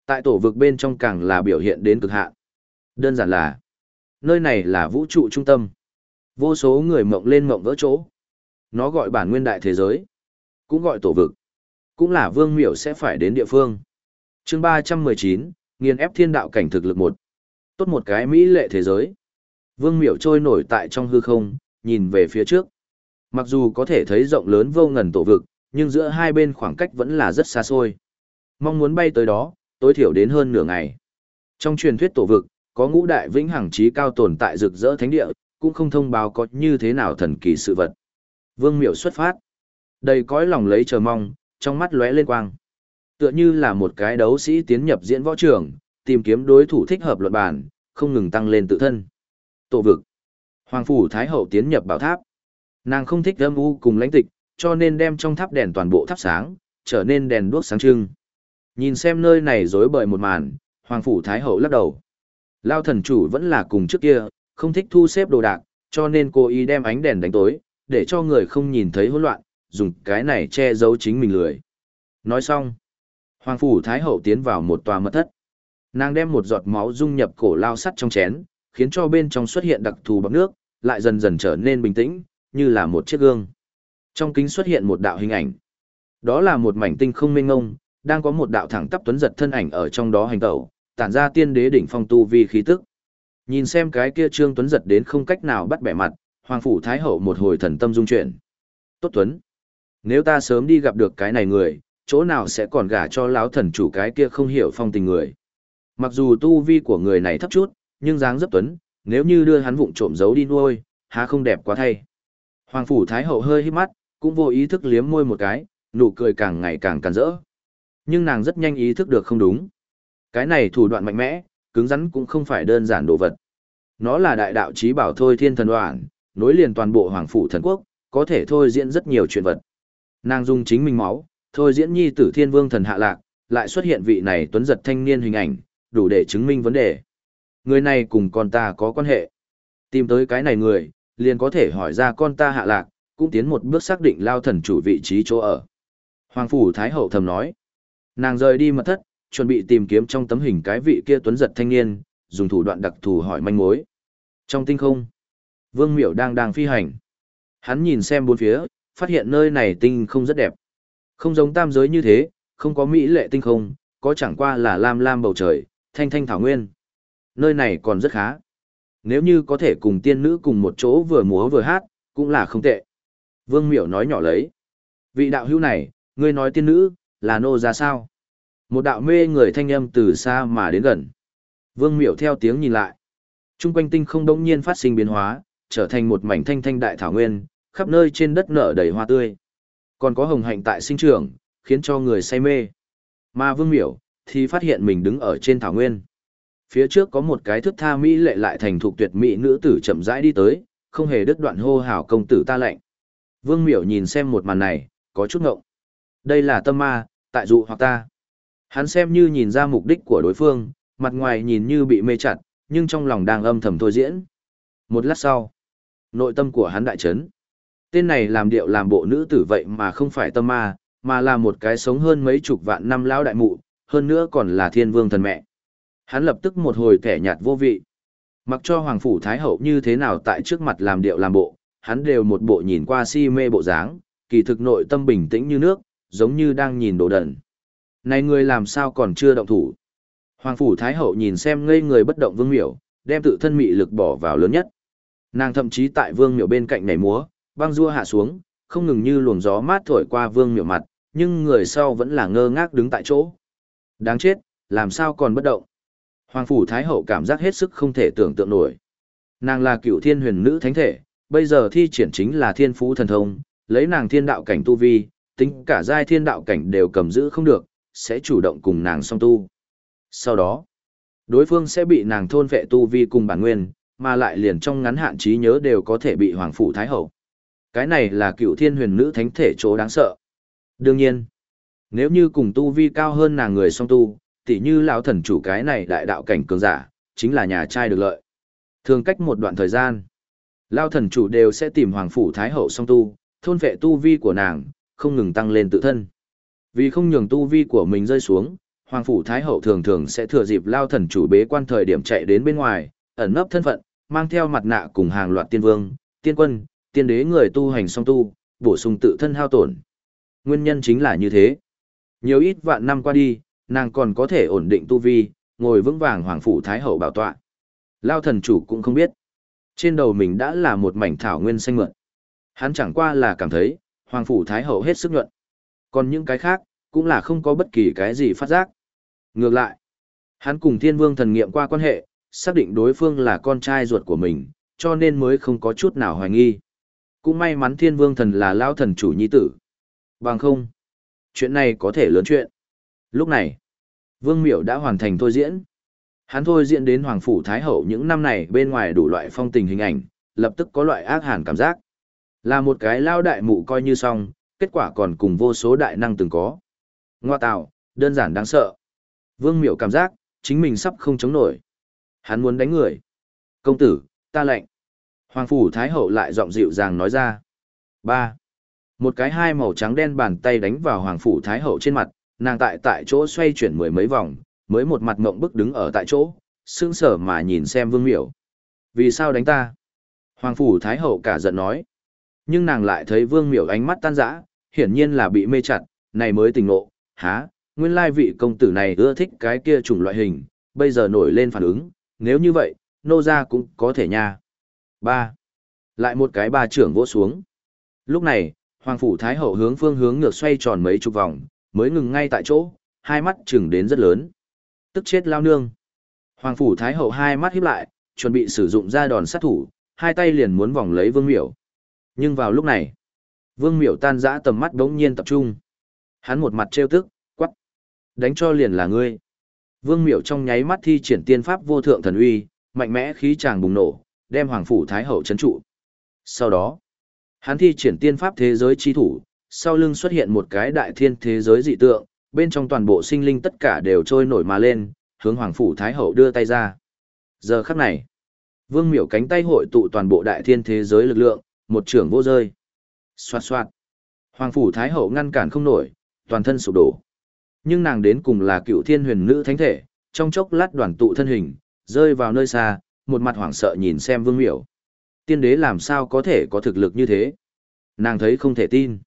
Tại tổ vực bên trong càng là biểu hiện đến cực hạn. Đơn giản là, nơi này là vũ trụ trung tâm. Vô số người mộng lên mộng vỡ chỗ. Nó gọi bản nguyên đại thế giới, cũng gọi tổ vực, cũng là Vương Miểu sẽ phải đến địa phương. Chương 319, nghiền ép thiên đạo cảnh thực lực một. Tốt một cái mỹ lệ thế giới. Vương Miểu trôi nổi tại trong hư không, nhìn về phía trước. Mặc dù có thể thấy rộng lớn vô ngần tổ vực, nhưng giữa hai bên khoảng cách vẫn là rất xa xôi. Mong muốn bay tới đó, tối thiểu đến hơn nửa ngày. Trong truyền thuyết tổ vực, có ngũ đại vĩnh hằng chí cao tồn tại rực rỡ thánh địa, cũng không thông báo có như thế nào thần kỳ sự vật. Vương Miểu xuất phát, đầy cõi lòng lấy chờ mong, trong mắt lóe lên quang. Tựa như là một cái đấu sĩ tiến nhập diễn võ trường, tìm kiếm đối thủ thích hợp luận bàn, không ngừng tăng lên tự thân. Tổ vực. Hoàng phủ Thái hậu tiến nhập bảo tháp. Nàng không thích âm u cùng lãnh tịch, cho nên đem trong tháp đèn toàn bộ thắp sáng, trở nên đèn đuốc sáng trưng. Nhìn xem nơi này rối bời một màn, Hoàng phủ Thái hậu lắc đầu. Lao thần chủ vẫn là cùng trước kia, không thích thu xếp đồ đạc, cho nên cô ý đem ánh đèn đánh tối, để cho người không nhìn thấy hỗn loạn, dùng cái này che giấu chính mình lười. Nói xong, Hoàng phủ Thái hậu tiến vào một tòa mật thất. Nàng đem một giọt máu dung nhập cổ lao sắt trong chén, khiến cho bên trong xuất hiện đặc thù bọt nước, lại dần dần trở nên bình tĩnh, như là một chiếc gương. Trong kính xuất hiện một đạo hình ảnh. Đó là một mảnh tinh không mênh mông, đang có một đạo thẳng tắp tuấn giật thân ảnh ở trong đó hành tẩu, tản ra tiên đế đỉnh phong tu vi khí tức. Nhìn xem cái kia Trương Tuấn giật đến không cách nào bắt bẻ mặt, Hoàng phủ Thái hậu một hồi thần tâm dung chuyển. Tốt Tuấn, nếu ta sớm đi gặp được cái này người, chỗ nào sẽ còn gả cho lão thần chủ cái kia không hiểu phong tình người. Mặc dù tu vi của người này thấp chút, nhưng dáng dấp Tuấn, nếu như đưa hắn vụng trộm giấu đi nuôi, há không đẹp quá thay. Hoàng phủ Thái hậu hơi hít mắt, cũng vô ý thức liếm môi một cái, nụ cười càng ngày càng càn rỡ. Nhưng nàng rất nhanh ý thức được không đúng. Cái này thủ đoạn mạnh mẽ, cứng rắn cũng không phải đơn giản đồ vật. Nó là đại đạo chí bảo thôi thiên thần đoạn, nối liền toàn bộ hoàng phủ thần quốc, có thể thôi diễn rất nhiều chuyện vật. Nàng dùng chính mình máu, thôi diễn nhi tử thiên vương thần hạ lạc, lại xuất hiện vị này tuấn giật thanh niên hình ảnh, đủ để chứng minh vấn đề. Người này cùng con ta có quan hệ. Tìm tới cái này người, liền có thể hỏi ra con ta hạ lạc, cũng tiến một bước xác định lao thần chủ vị trí chỗ ở. Hoàng phủ Thái hậu thầm nói. Nàng rời đi mật thất, chuẩn bị tìm kiếm trong tấm hình cái vị kia tuấn giật thanh niên, dùng thủ đoạn đặc thù hỏi manh mối. Trong tinh không, Vương Miểu đang phi hành. Hắn nhìn xem bốn phía, phát hiện nơi này tinh không rất đẹp. Không giống tam giới như thế, không có mỹ lệ tinh không, có chẳng qua là lam lam bầu trời, thanh thanh thảo nguyên. Nơi này còn rất khá. Nếu như có thể cùng tiên nữ cùng một chỗ vừa múa vừa hát, cũng là không tệ. Vương Miểu nói nhỏ lấy. Vị đạo hữu này, ngươi nói tiên nữ, là nô ra sao? Một đạo mê người thanh âm từ xa mà đến gần. Vương Miểu theo tiếng nhìn lại. Trung quanh tinh không đống nhiên phát sinh biến hóa, trở thành một mảnh thanh thanh đại thảo nguyên, khắp nơi trên đất nở đầy hoa tươi. Còn có hồng hạnh tại sinh trưởng, khiến cho người say mê. Mà Vương Miểu, thì phát hiện mình đứng ở trên thảo nguyên. Phía trước có một cái thước tha mỹ lệ lại thành thục tuyệt mỹ nữ tử chậm rãi đi tới, không hề đứt đoạn hô hào công tử ta lệnh. Vương Miểu nhìn xem một màn này, có chút ngộng. Đây là tâm ma, tại dụ hoặc ta. Hắn xem như nhìn ra mục đích của đối phương, mặt ngoài nhìn như bị mê chặt, nhưng trong lòng đang âm thầm thôi diễn. Một lát sau, nội tâm của hắn đại chấn. Tên này làm điệu làm bộ nữ tử vậy mà không phải tâm ma, mà là một cái sống hơn mấy chục vạn năm lão đại mụ, hơn nữa còn là thiên vương thần mẹ. Hắn lập tức một hồi kẻ nhạt vô vị. Mặc cho Hoàng phủ Thái hậu như thế nào tại trước mặt làm điệu làm bộ, hắn đều một bộ nhìn qua si mê bộ dáng, kỳ thực nội tâm bình tĩnh như nước, giống như đang nhìn đồ đần. Này người làm sao còn chưa động thủ? Hoàng phủ Thái hậu nhìn xem ngây người bất động Vương Miểu, đem tự thân mị lực bỏ vào lớn nhất. Nàng thậm chí tại Vương Miểu bên cạnh nhảy múa, băng rua hạ xuống, không ngừng như luồng gió mát thổi qua Vương Miểu mặt, nhưng người sau vẫn là ngơ ngác đứng tại chỗ. Đáng chết, làm sao còn bất động? Hoàng phủ Thái hậu cảm giác hết sức không thể tưởng tượng nổi. Nàng là cựu thiên huyền nữ thánh thể, bây giờ thi triển chính là thiên phú thần thông, lấy nàng thiên đạo cảnh tu vi, tính cả giai thiên đạo cảnh đều cầm giữ không được, sẽ chủ động cùng nàng song tu. Sau đó, đối phương sẽ bị nàng thôn vệ tu vi cùng bản nguyên, mà lại liền trong ngắn hạn trí nhớ đều có thể bị Hoàng phủ Thái hậu. Cái này là cựu thiên huyền nữ thánh thể chỗ đáng sợ. Đương nhiên, nếu như cùng tu vi cao hơn nàng người song tu, tỉ như lão thần chủ cái này đại đạo cảnh cường giả, chính là nhà trai được lợi. Thường cách một đoạn thời gian, lão thần chủ đều sẽ tìm Hoàng phủ Thái hậu song tu, thôn vệ tu vi của nàng, không ngừng tăng lên tự thân. Vì không nhường tu vi của mình rơi xuống, Hoàng phủ Thái hậu thường thường sẽ thừa dịp Lao thần chủ bế quan thời điểm chạy đến bên ngoài, ẩn nấp thân phận, mang theo mặt nạ cùng hàng loạt tiên vương, tiên quân, tiên đế người tu hành song tu, bổ sung tự thân hao tổn. Nguyên nhân chính là như thế. Nhiều ít vạn năm qua đi, nàng còn có thể ổn định tu vi, ngồi vững vàng Hoàng phủ Thái hậu bảo tọa. Lao thần chủ cũng không biết. Trên đầu mình đã là một mảnh thảo nguyên xanh mượt. Hắn chẳng qua là cảm thấy, Hoàng phủ Thái hậu hết sức nhuận. Còn những cái khác, cũng là không có bất kỳ cái gì phát giác. Ngược lại, hắn cùng Thiên Vương thần nghiệm qua quan hệ, xác định đối phương là con trai ruột của mình, cho nên mới không có chút nào hoài nghi. Cũng may mắn Thiên Vương thần là Lao thần chủ nhi tử. Bằng không, chuyện này có thể lớn chuyện. Lúc này, Vương Miểu đã hoàn thành thôi diễn. Hắn thôi diễn đến Hoàng phủ Thái hậu những năm này bên ngoài đủ loại phong tình hình ảnh, lập tức có loại ác hàn cảm giác. Là một cái lao đại mụ coi như xong, kết quả còn cùng vô số đại năng từng có. Ngoa tạo, đơn giản đáng sợ. Vương Miểu cảm giác, chính mình sắp không chống nổi. Hắn muốn đánh người. Công tử, ta lệnh. Hoàng phủ Thái hậu lại giọng dịu dàng nói ra. 3. Một cái hai màu trắng đen bàn tay đánh vào Hoàng phủ Thái hậu trên mặt, nàng tại chỗ xoay chuyển mười mấy vòng, mới một mặt ngộng bức đứng ở tại chỗ, sững sờ mà nhìn xem Vương Miểu. Vì sao đánh ta? Hoàng phủ Thái hậu cả giận nói. Nhưng nàng lại thấy Vương Miểu ánh mắt tan rã, hiển nhiên là bị mê chặt, này mới tỉnh ngộ, há, nguyên lai vị công tử này ưa thích cái kia chủng loại hình, bây giờ nổi lên phản ứng, nếu như vậy, nô gia cũng có thể nha. 3. Lại một cái ba trưởng vỗ xuống. Lúc này, Hoàng phủ Thái hậu hướng phương hướng ngược xoay tròn mấy chục vòng, mới ngừng ngay tại chỗ, hai mắt chừng đến rất lớn. Tức chết lao nương. Hoàng phủ Thái hậu hai mắt híp lại, chuẩn bị sử dụng ra đòn sát thủ, hai tay liền muốn vòng lấy Vương Miểu. Nhưng vào lúc này, Vương Miểu tan rã tầm mắt đống nhiên tập trung. Hắn một mặt trêu tức, quắc. Đánh cho liền là ngươi. Vương Miểu trong nháy mắt thi triển tiên pháp vô thượng thần uy, mạnh mẽ khí tràng bùng nổ, đem Hoàng phủ Thái hậu trấn trụ. Sau đó, hắn thi triển tiên pháp thế giới chi thủ, sau lưng xuất hiện một cái đại thiên thế giới dị tượng, bên trong toàn bộ sinh linh tất cả đều trôi nổi mà lên, hướng Hoàng phủ Thái hậu đưa tay ra. Giờ khắc này, Vương Miểu cánh tay hội tụ toàn bộ đại thiên thế giới lực lượng, một trưởng vô rơi. Xoạt xoạt. Hoàng phủ Thái hậu ngăn cản không nổi, toàn thân sụp đổ. Nhưng nàng đến cùng là Cựu Thiên Huyền Nữ thánh thể, trong chốc lát đoàn tụ thân hình, rơi vào nơi xa, một mặt hoảng sợ nhìn xem Vương Miểu. Tiên đế làm sao có thể có thực lực như thế? Nàng thấy không thể tin.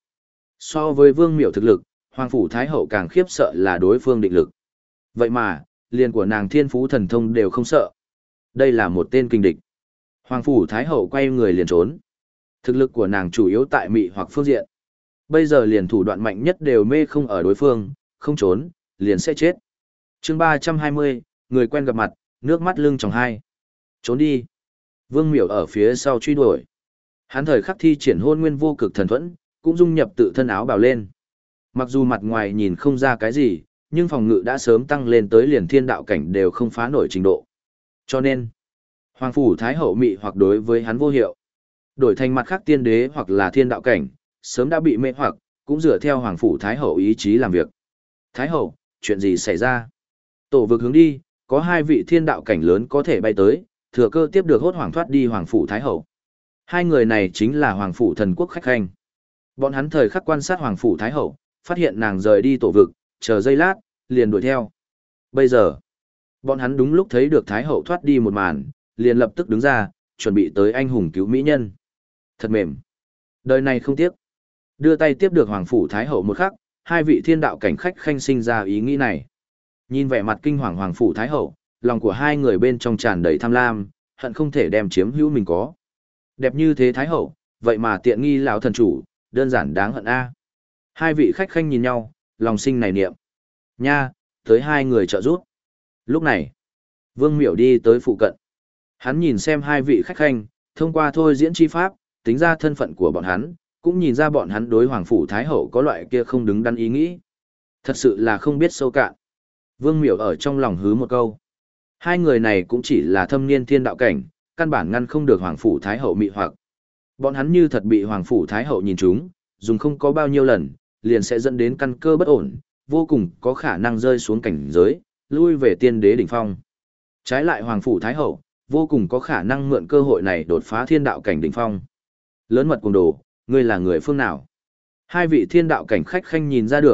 So với Vương Miểu thực lực, Hoàng phủ Thái hậu càng khiếp sợ là đối phương định lực. Vậy mà, liền của nàng thiên phú thần thông đều không sợ. Đây là một tên kinh địch. Hoàng phủ Thái hậu quay người liền trốn. Thực lực của nàng chủ yếu tại mị hoặc phương diện. Bây giờ liền thủ đoạn mạnh nhất đều mê không ở đối phương, không trốn, liền sẽ chết. Chương 320, người quen gặp mặt, nước mắt lưng tròng hai. Trốn đi. Vương Miểu ở phía sau truy đuổi. Hắn thời khắc thi triển hôn nguyên vô cực thần thuẫn, cũng dung nhập tự thân áo bào lên. Mặc dù mặt ngoài nhìn không ra cái gì, nhưng phòng ngự đã sớm tăng lên tới liền thiên đạo cảnh đều không phá nổi trình độ. Cho nên, Hoàng phủ Thái hậu mị hoặc đối với hắn vô hiệu. Đổi thành mặt khác tiên đế hoặc là thiên đạo cảnh, sớm đã bị mê hoặc, cũng dựa theo Hoàng phủ Thái hậu ý chí làm việc. Thái hậu, chuyện gì xảy ra? Tổ vực hướng đi, có hai vị thiên đạo cảnh lớn có thể bay tới, thừa cơ tiếp được hốt hoảng thoát đi Hoàng phủ Thái hậu. Hai người này chính là Hoàng phủ thần quốc khách khanh. Bọn hắn thời khắc quan sát Hoàng phủ Thái hậu, phát hiện nàng rời đi tổ vực, chờ giây lát, liền đuổi theo. Bây giờ, bọn hắn đúng lúc thấy được Thái hậu thoát đi một màn, liền lập tức đứng ra, chuẩn bị tới anh hùng cứu mỹ nhân. Thật mềm. Đời này không tiếc. Đưa tay tiếp được Hoàng phủ Thái hậu một khắc, hai vị thiên đạo cảnh khách khanh sinh ra ý nghĩ này. Nhìn vẻ mặt kinh hoàng Hoàng phủ Thái hậu, lòng của hai người bên trong tràn đầy tham lam, hận không thể đem chiếm hữu mình có. Đẹp như thế Thái hậu, vậy mà tiện nghi lão thần chủ, đơn giản đáng hận a. Hai vị khách khanh nhìn nhau, lòng sinh này niệm. Nha, tới hai người trợ giúp. Lúc này, Vương Miểu đi tới phụ cận. Hắn nhìn xem hai vị khách khanh, thông qua thôi diễn chi pháp, tính ra thân phận của bọn hắn, cũng nhìn ra bọn hắn đối Hoàng phủ Thái hậu có loại kia không đứng đắn ý nghĩ. Thật sự là không biết sâu cạn. Vương Miểu ở trong lòng hứ một câu. Hai người này cũng chỉ là thâm niên thiên đạo cảnh, căn bản ngăn không được Hoàng phủ Thái hậu mị hoặc. Bọn hắn như thật bị Hoàng phủ Thái hậu nhìn trúng, dùng không có bao nhiêu lần, liền sẽ dẫn đến căn cơ bất ổn, vô cùng có khả năng rơi xuống cảnh giới, lui về tiên đế đỉnh phong. Trái lại Hoàng phủ Thái hậu, vô cùng có khả năng mượn cơ hội này đột phá thiên đạo cảnh đỉnh phong. Lớn mật cùng đồ, ngươi là người phương nào? Hai vị thiên đạo cảnh khách khanh nhìn ra được,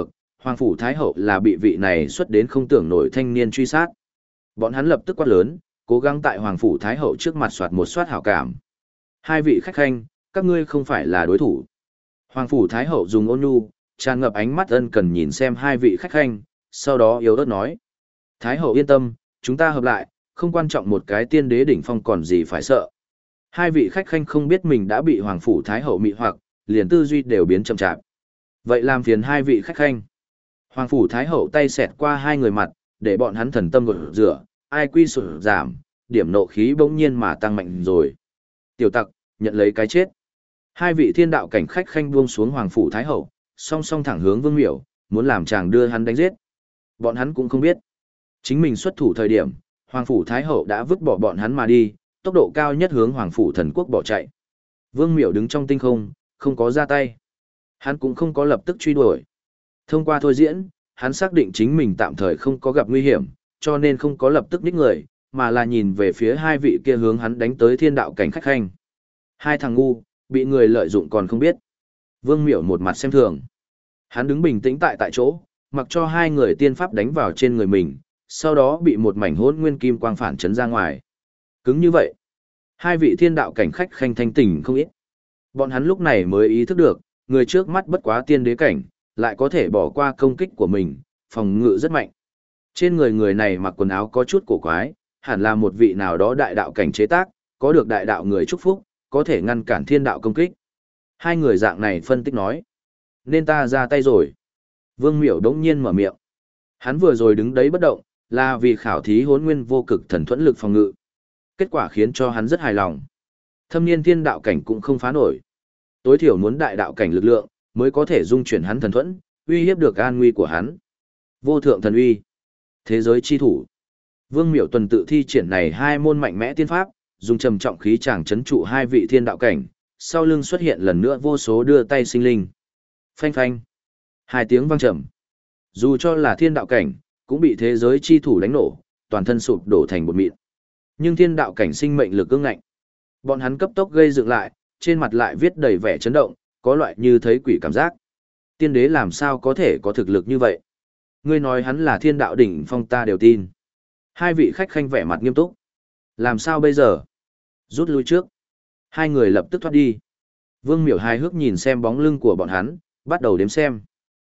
Hoàng phủ Thái Hậu là bị vị này xuất đến không tưởng nổi thanh niên truy sát. Bọn hắn lập tức quát lớn, cố gắng tại Hoàng phủ Thái Hậu trước mặt soạt một soát hảo cảm. Hai vị khách khanh, các ngươi không phải là đối thủ. Hoàng phủ Thái Hậu dùng ôn nhu, tràn ngập ánh mắt ân cần nhìn xem hai vị khách khanh, sau đó yếu ớt nói. Thái Hậu yên tâm, chúng ta hợp lại, không quan trọng một cái tiên đế đỉnh phong còn gì phải sợ. Hai vị khách khanh không biết mình đã bị Hoàng phủ Thái Hậu mị hoặc, liền tư duy đều biến chậm chạp. Vậy làm phiền hai vị khách khanh. Hoàng phủ Thái Hậu tay xẹt qua hai người mặt, để bọn hắn thần tâm gột rửa, ai quy sụt giảm, điểm nộ khí bỗng nhiên mà tăng mạnh rồi. Tiểu tặc, nhận lấy cái chết. Hai vị thiên đạo cảnh khách khanh buông xuống Hoàng phủ Thái Hậu, song song thẳng hướng Vương Miểu, muốn làm chàng đưa hắn đánh giết. Bọn hắn cũng không biết. Chính mình xuất thủ thời điểm, Hoàng phủ Thái Hậu đã vứt bỏ bọn hắn mà đi, tốc độ cao nhất hướng Hoàng phủ Thần Quốc bỏ chạy. Vương Miểu đứng trong tinh không, không có ra tay. Hắn cũng không có lập tức truy đuổi. Thông qua thôi diễn, hắn xác định chính mình tạm thời không có gặp nguy hiểm, cho nên không có lập tức ních người, mà là nhìn về phía hai vị kia hướng hắn đánh tới thiên đạo cảnh khách khanh. Hai thằng ngu, bị người lợi dụng còn không biết. Vương Miểu một mặt xem thường. Hắn đứng bình tĩnh tại chỗ, mặc cho hai người tiên pháp đánh vào trên người mình, sau đó bị một mảnh hỗn nguyên kim quang phản chấn ra ngoài. Cứng như vậy. Hai vị thiên đạo cảnh khách khanh thanh tỉnh không ít. Bọn hắn lúc này mới ý thức được, người trước mắt bất quá tiên đế cảnh, lại có thể bỏ qua công kích của mình, phòng ngự rất mạnh. Trên người người này mặc quần áo có chút cổ quái, hẳn là một vị nào đó đại đạo cảnh chế tác, có được đại đạo người chúc phúc, có thể ngăn cản thiên đạo công kích. Hai người dạng này phân tích nói. Nên ta ra tay rồi. Vương Miểu đống nhiên mở miệng. Hắn vừa rồi đứng đấy bất động, là vì khảo thí hỗn nguyên vô cực thần thuẫn lực phòng ngự. Kết quả khiến cho hắn rất hài lòng. Thâm niên thiên đạo cảnh cũng không phá nổi. Tối thiểu muốn đại đạo cảnh lực lượng, mới có thể dung chuyển hắn thần thuẫn, uy hiếp được an nguy của hắn. Vô thượng thần uy. Thế giới chi thủ. Vương Miểu tuần tự thi triển này hai môn mạnh mẽ tiên pháp, dùng trầm trọng khí chàng chấn trụ hai vị thiên đạo cảnh, sau lưng xuất hiện lần nữa vô số đưa tay sinh linh. Phanh phanh. Hai tiếng vang trầm. Dù cho là thiên đạo cảnh, cũng bị thế giới chi thủ đánh nổ, toàn thân sụp đổ thành bột mịn. Nhưng thiên đạo cảnh sinh mệnh lực ương ngạnh. Bọn hắn cấp tốc gây dựng lại, trên mặt lại viết đầy vẻ chấn động, có loại như thấy quỷ cảm giác. Tiên đế làm sao có thể có thực lực như vậy? Ngươi nói hắn là thiên đạo đỉnh phong ta đều tin. Hai vị khách khanh vẻ mặt nghiêm túc. Làm sao bây giờ? Rút lui trước. Hai người lập tức thoát đi. Vương Miểu hài hước nhìn xem bóng lưng của bọn hắn, bắt đầu đếm xem.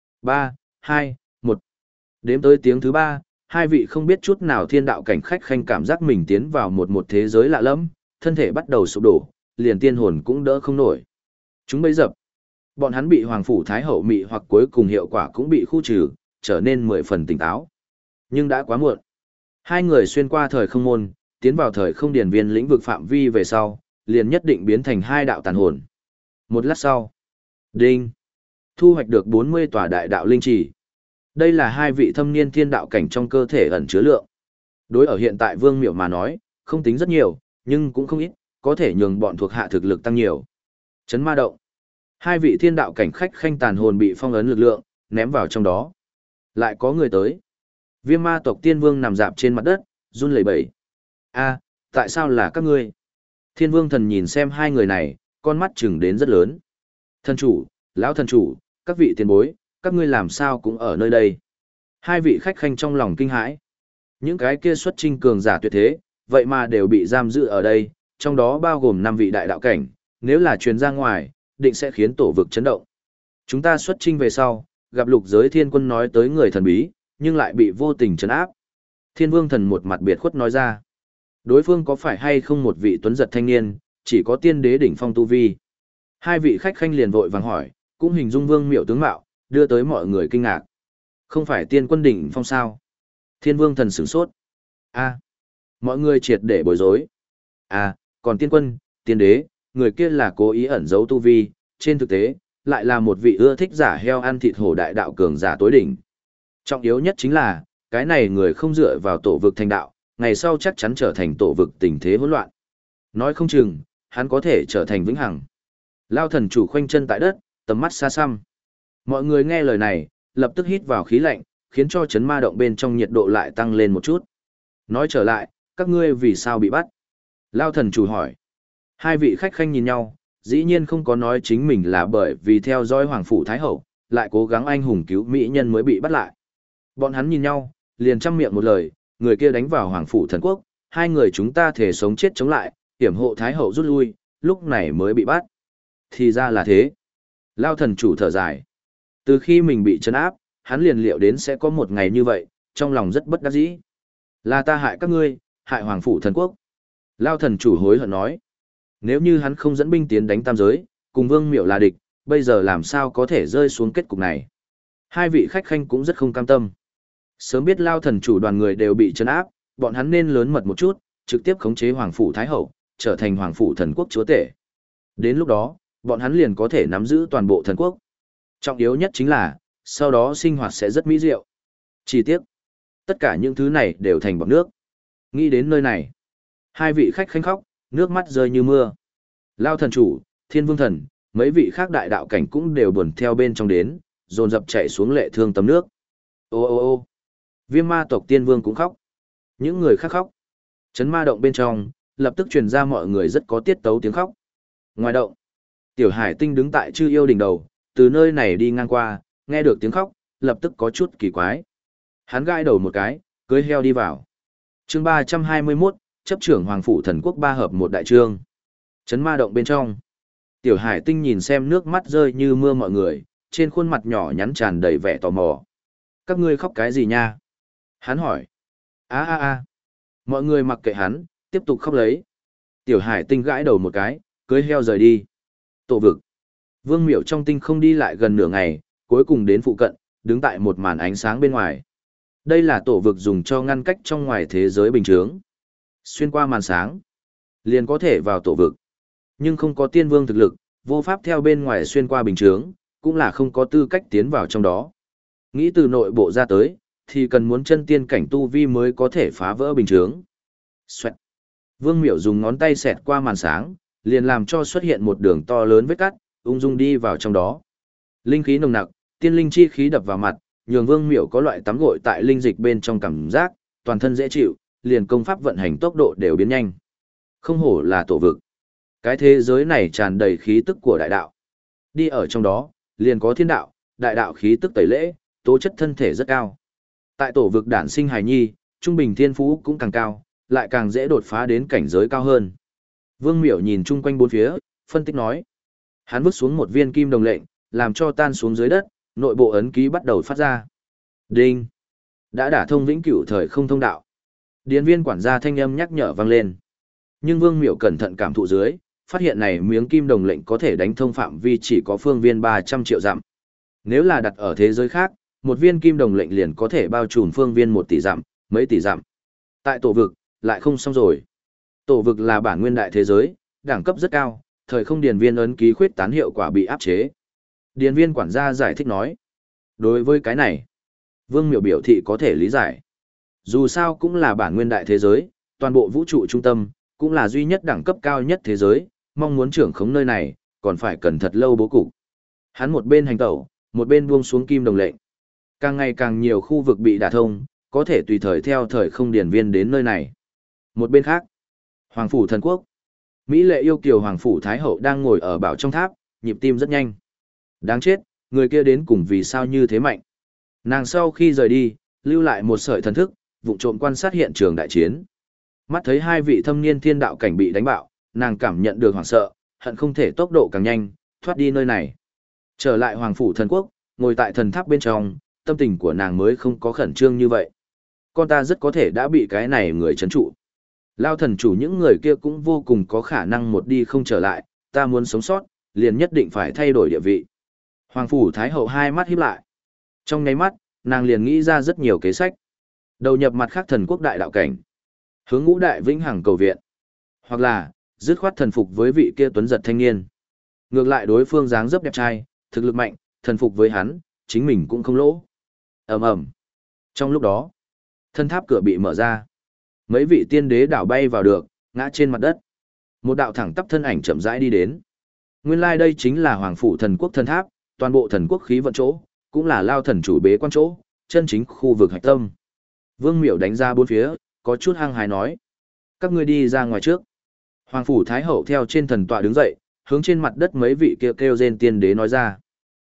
3, 2, 1. Đếm tới tiếng thứ 3, hai vị không biết chút nào thiên đạo cảnh khách khanh cảm giác mình tiến vào một thế giới lạ lẫm, thân thể bắt đầu sụp đổ, liền tiên hồn cũng đỡ không nổi. Chúng bấy dập. Bọn hắn bị Hoàng phủ Thái Hậu mị hoặc cuối cùng hiệu quả cũng bị khu trừ, trở nên 10 phần tỉnh táo. Nhưng đã quá muộn. Hai người xuyên qua thời không môn, tiến vào thời không điển viên lĩnh vực phạm vi về sau, liền nhất định biến thành hai đạo tàn hồn. Một lát sau, đinh, thu hoạch được 40 tòa đại đạo linh trì. Đây là hai vị thâm niên thiên đạo cảnh trong cơ thể ẩn chứa lượng. Đối ở hiện tại Vương Miểu mà nói, không tính rất nhiều, nhưng cũng không ít, có thể nhường bọn thuộc hạ thực lực tăng nhiều. Chấn ma động. Hai vị thiên đạo cảnh khách khanh tàn hồn bị phong ấn lực lượng, ném vào trong đó. Lại có người tới. Viêm ma tộc tiên vương nằm dạp trên mặt đất, run lẩy bẩy. A, tại sao là các ngươi? Thiên vương thần nhìn xem hai người này, con mắt chừng đến rất lớn. Thần chủ, lão thần chủ, các vị tiền bối, các ngươi làm sao cũng ở nơi đây. Hai vị khách khanh trong lòng kinh hãi. Những cái kia xuất chinh cường giả tuyệt thế, vậy mà đều bị giam giữ ở đây, trong đó bao gồm 5 vị đại đạo cảnh, nếu là truyền ra ngoài, định sẽ khiến tổ vực chấn động. Chúng ta xuất chinh về sau, gặp lục giới thiên quân nói tới người thần bí, nhưng lại bị vô tình trấn áp. Thiên vương thần một mặt biệt khuất nói ra. Đối phương có phải hay không một vị tuấn giật thanh niên, chỉ có tiên đế đỉnh phong tu vi. Hai vị khách khanh liền vội vàng hỏi, cũng hình dung Vương Miểu tướng mạo, đưa tới mọi người kinh ngạc. Không phải tiên quân đỉnh phong sao? Thiên vương thần sửng sốt. A, mọi người triệt để bối rối. À, còn tiên quân, tiên đế, người kia là cố ý ẩn giấu tu vi, trên thực tế, lại là một vị ưa thích giả heo ăn thịt hổ đại đạo cường giả tối đỉnh. Trọng yếu nhất chính là, cái này người không dựa vào tổ vực thành đạo, ngày sau chắc chắn trở thành tổ vực tình thế hỗn loạn. Nói không chừng, hắn có thể trở thành vĩnh hằng. Lao thần chủ khoanh chân tại đất, tầm mắt xa xăm. Mọi người nghe lời này, lập tức hít vào khí lạnh, khiến cho chấn ma động bên trong nhiệt độ lại tăng lên một chút. Nói trở lại, các ngươi vì sao bị bắt? Lao thần chủ hỏi. Hai vị khách khanh nhìn nhau, dĩ nhiên không có nói chính mình là bởi vì theo dõi Hoàng phủ Thái Hậu, lại cố gắng anh hùng cứu mỹ nhân mới bị bắt lại. Bọn hắn nhìn nhau, liền chăm miệng một lời, người kia đánh vào Hoàng phủ thần quốc, hai người chúng ta thể sống chết chống lại, hiểm hộ Thái hậu rút lui, lúc này mới bị bắt. Thì ra là thế. Lao thần chủ thở dài. Từ khi mình bị trấn áp, hắn liền liệu đến sẽ có một ngày như vậy, trong lòng rất bất đắc dĩ. Là ta hại các ngươi, hại Hoàng phủ thần quốc. Lao thần chủ hối hận nói. Nếu như hắn không dẫn binh tiến đánh tam giới, cùng Vương Miểu là địch, bây giờ làm sao có thể rơi xuống kết cục này. Hai vị khách khanh cũng rất không cam tâm. Sớm biết Lao thần chủ đoàn người đều bị trấn áp, bọn hắn nên lớn mật một chút, trực tiếp khống chế Hoàng phủ Thái hậu, trở thành Hoàng phủ thần quốc chúa tể. Đến lúc đó, bọn hắn liền có thể nắm giữ toàn bộ thần quốc. Trọng yếu nhất chính là, sau đó sinh hoạt sẽ rất mỹ diệu. Chi tiết, tất cả những thứ này đều thành bọt nước. Nghĩ đến nơi này, hai vị khách khanh khóc, nước mắt rơi như mưa. Lao thần chủ, Thiên Vương thần, mấy vị khác đại đạo cảnh cũng đều buồn theo bên trong đến, dồn dập chạy xuống lệ thương tấm nước. Ô ô ô, Viêm ma tộc Tiên Vương cũng khóc. Những người khác khóc. Chấn ma động bên trong, lập tức truyền ra mọi người rất có tiết tấu tiếng khóc. Ngoài động, Tiểu Hải Tinh đứng tại Chư Yêu đỉnh đầu, từ nơi này đi ngang qua, nghe được tiếng khóc, lập tức có chút kỳ quái. Hắn gãi đầu một cái, cưỡi heo đi vào. Chương 321, chấp trưởng Hoàng phủ thần quốc ba hợp một đại trương. Chấn ma động bên trong. Tiểu Hải Tinh nhìn xem nước mắt rơi như mưa mọi người, trên khuôn mặt nhỏ nhắn tràn đầy vẻ tò mò. Các ngươi khóc cái gì nha? Hắn hỏi. A. Mọi người mặc kệ hắn, tiếp tục khóc lấy. Tiểu Hải Tinh gãi đầu một cái, cưỡi heo rời đi. Tổ vực. Vương Miểu trong tinh không đi lại gần nửa ngày, cuối cùng đến phụ cận, đứng tại một màn ánh sáng bên ngoài. Đây là tổ vực dùng cho ngăn cách trong ngoài thế giới bình thường. Xuyên qua màn sáng, liền có thể vào tổ vực. Nhưng không có tiên vương thực lực, vô pháp theo bên ngoài xuyên qua bình thường, cũng là không có tư cách tiến vào trong đó. Nghĩ từ nội bộ ra tới, thì cần muốn chân tiên cảnh tu vi mới có thể phá vỡ bình thường. Xoẹt. Vương Miểu dùng ngón tay xẹt qua màn sáng, liền làm cho xuất hiện một đường to lớn vết cắt, ung dung đi vào trong đó. Linh khí nồng nặc, tiên linh chi khí đập vào mặt, nhường Vương Miểu có loại tắm gội tại linh dịch bên trong cảm giác, toàn thân dễ chịu, liền công pháp vận hành tốc độ đều biến nhanh. Không hổ là tổ vực. Cái thế giới này tràn đầy khí tức của đại đạo. Đi ở trong đó, liền có thiên đạo, đại đạo khí tức tẩy lễ, tố chất thân thể rất cao. Tại tổ vực đản sinh hài nhi, trung bình thiên phú cũng càng cao, lại càng dễ đột phá đến cảnh giới cao hơn. Vương Miểu nhìn chung quanh bốn phía, phân tích nói. Hắn vứt xuống một viên kim đồng lệnh, làm cho tan xuống dưới đất, nội bộ ấn ký bắt đầu phát ra. Đinh! Đã đả thông vĩnh cửu thời không thông đạo. Điền viên quản gia thanh âm nhắc nhở vang lên. Nhưng Vương Miểu cẩn thận cảm thụ dưới, phát hiện này miếng kim đồng lệnh có thể đánh thông phạm vi chỉ có phương viên 300 triệu dặm. Nếu là đặt ở thế giới khác, một viên kim đồng lệnh liền có thể bao trùm phương viên 1 tỷ dặm, mấy tỷ dặm. Tại tổ vực, lại không xong rồi. Tổ vực là bản nguyên đại thế giới, đẳng cấp rất cao, thời không điền viên ấn ký khuyết tán hiệu quả bị áp chế. Điền viên quản gia giải thích nói. Đối với cái này, Vương Miểu biểu thị có thể lý giải. Dù sao cũng là bản nguyên đại thế giới, toàn bộ vũ trụ trung tâm, cũng là duy nhất đẳng cấp cao nhất thế giới, mong muốn trưởng khống nơi này, còn phải cần thật lâu bố cục. Hắn một bên hành tẩu, một bên buông xuống kim đồng lệnh. Càng ngày càng nhiều khu vực bị đả thông, có thể tùy thời theo thời không điển viên đến nơi này. Một bên khác, Hoàng phủ thần quốc. Mỹ lệ yêu kiều Hoàng phủ Thái hậu đang ngồi ở bảo trong tháp, nhịp tim rất nhanh. Đáng chết, người kia đến cùng vì sao như thế mạnh. Nàng sau khi rời đi, lưu lại một sợi thần thức, vụng trộm quan sát hiện trường đại chiến. Mắt thấy hai vị thâm niên thiên đạo cảnh bị đánh bạo, nàng cảm nhận được hoảng sợ, hận không thể tốc độ càng nhanh, thoát đi nơi này. Trở lại Hoàng phủ thần quốc, ngồi tại thần tháp bên trong, tâm tình của nàng mới không có khẩn trương như vậy. Con ta rất có thể đã bị cái này người trấn trụ. Lao thần chủ những người kia cũng vô cùng có khả năng một đi không trở lại, ta muốn sống sót, liền nhất định phải thay đổi địa vị. Hoàng phủ Thái hậu hai mắt híp lại. Trong nháy mắt, nàng liền nghĩ ra rất nhiều kế sách. Đầu nhập mặt khác thần quốc đại đạo cảnh. Hướng Ngũ đại vĩnh hằng cầu viện. Hoặc là, dứt khoát thần phục với vị kia tuấn giật thanh niên. Ngược lại đối phương dáng dấp đẹp trai, thực lực mạnh, thần phục với hắn, chính mình cũng không lỗ. Ầm ầm. Trong lúc đó, thân tháp cửa bị mở ra. Mấy vị tiên đế đảo bay vào được, ngã trên mặt đất. Một đạo thẳng tắp thân ảnh chậm rãi đi đến. Nguyên lai đây chính là Hoàng phủ thần quốc thần tháp, toàn bộ thần quốc khí vận chỗ, cũng là Lao thần chủ bế quan chỗ, chân chính khu vực hạch tâm. Vương Miểu đánh ra bốn phía, có chút hăng hái nói. Các ngươi đi ra ngoài trước. Hoàng phủ Thái hậu theo trên thần tọa đứng dậy, hướng trên mặt đất mấy vị kêu rên tiên đế nói ra.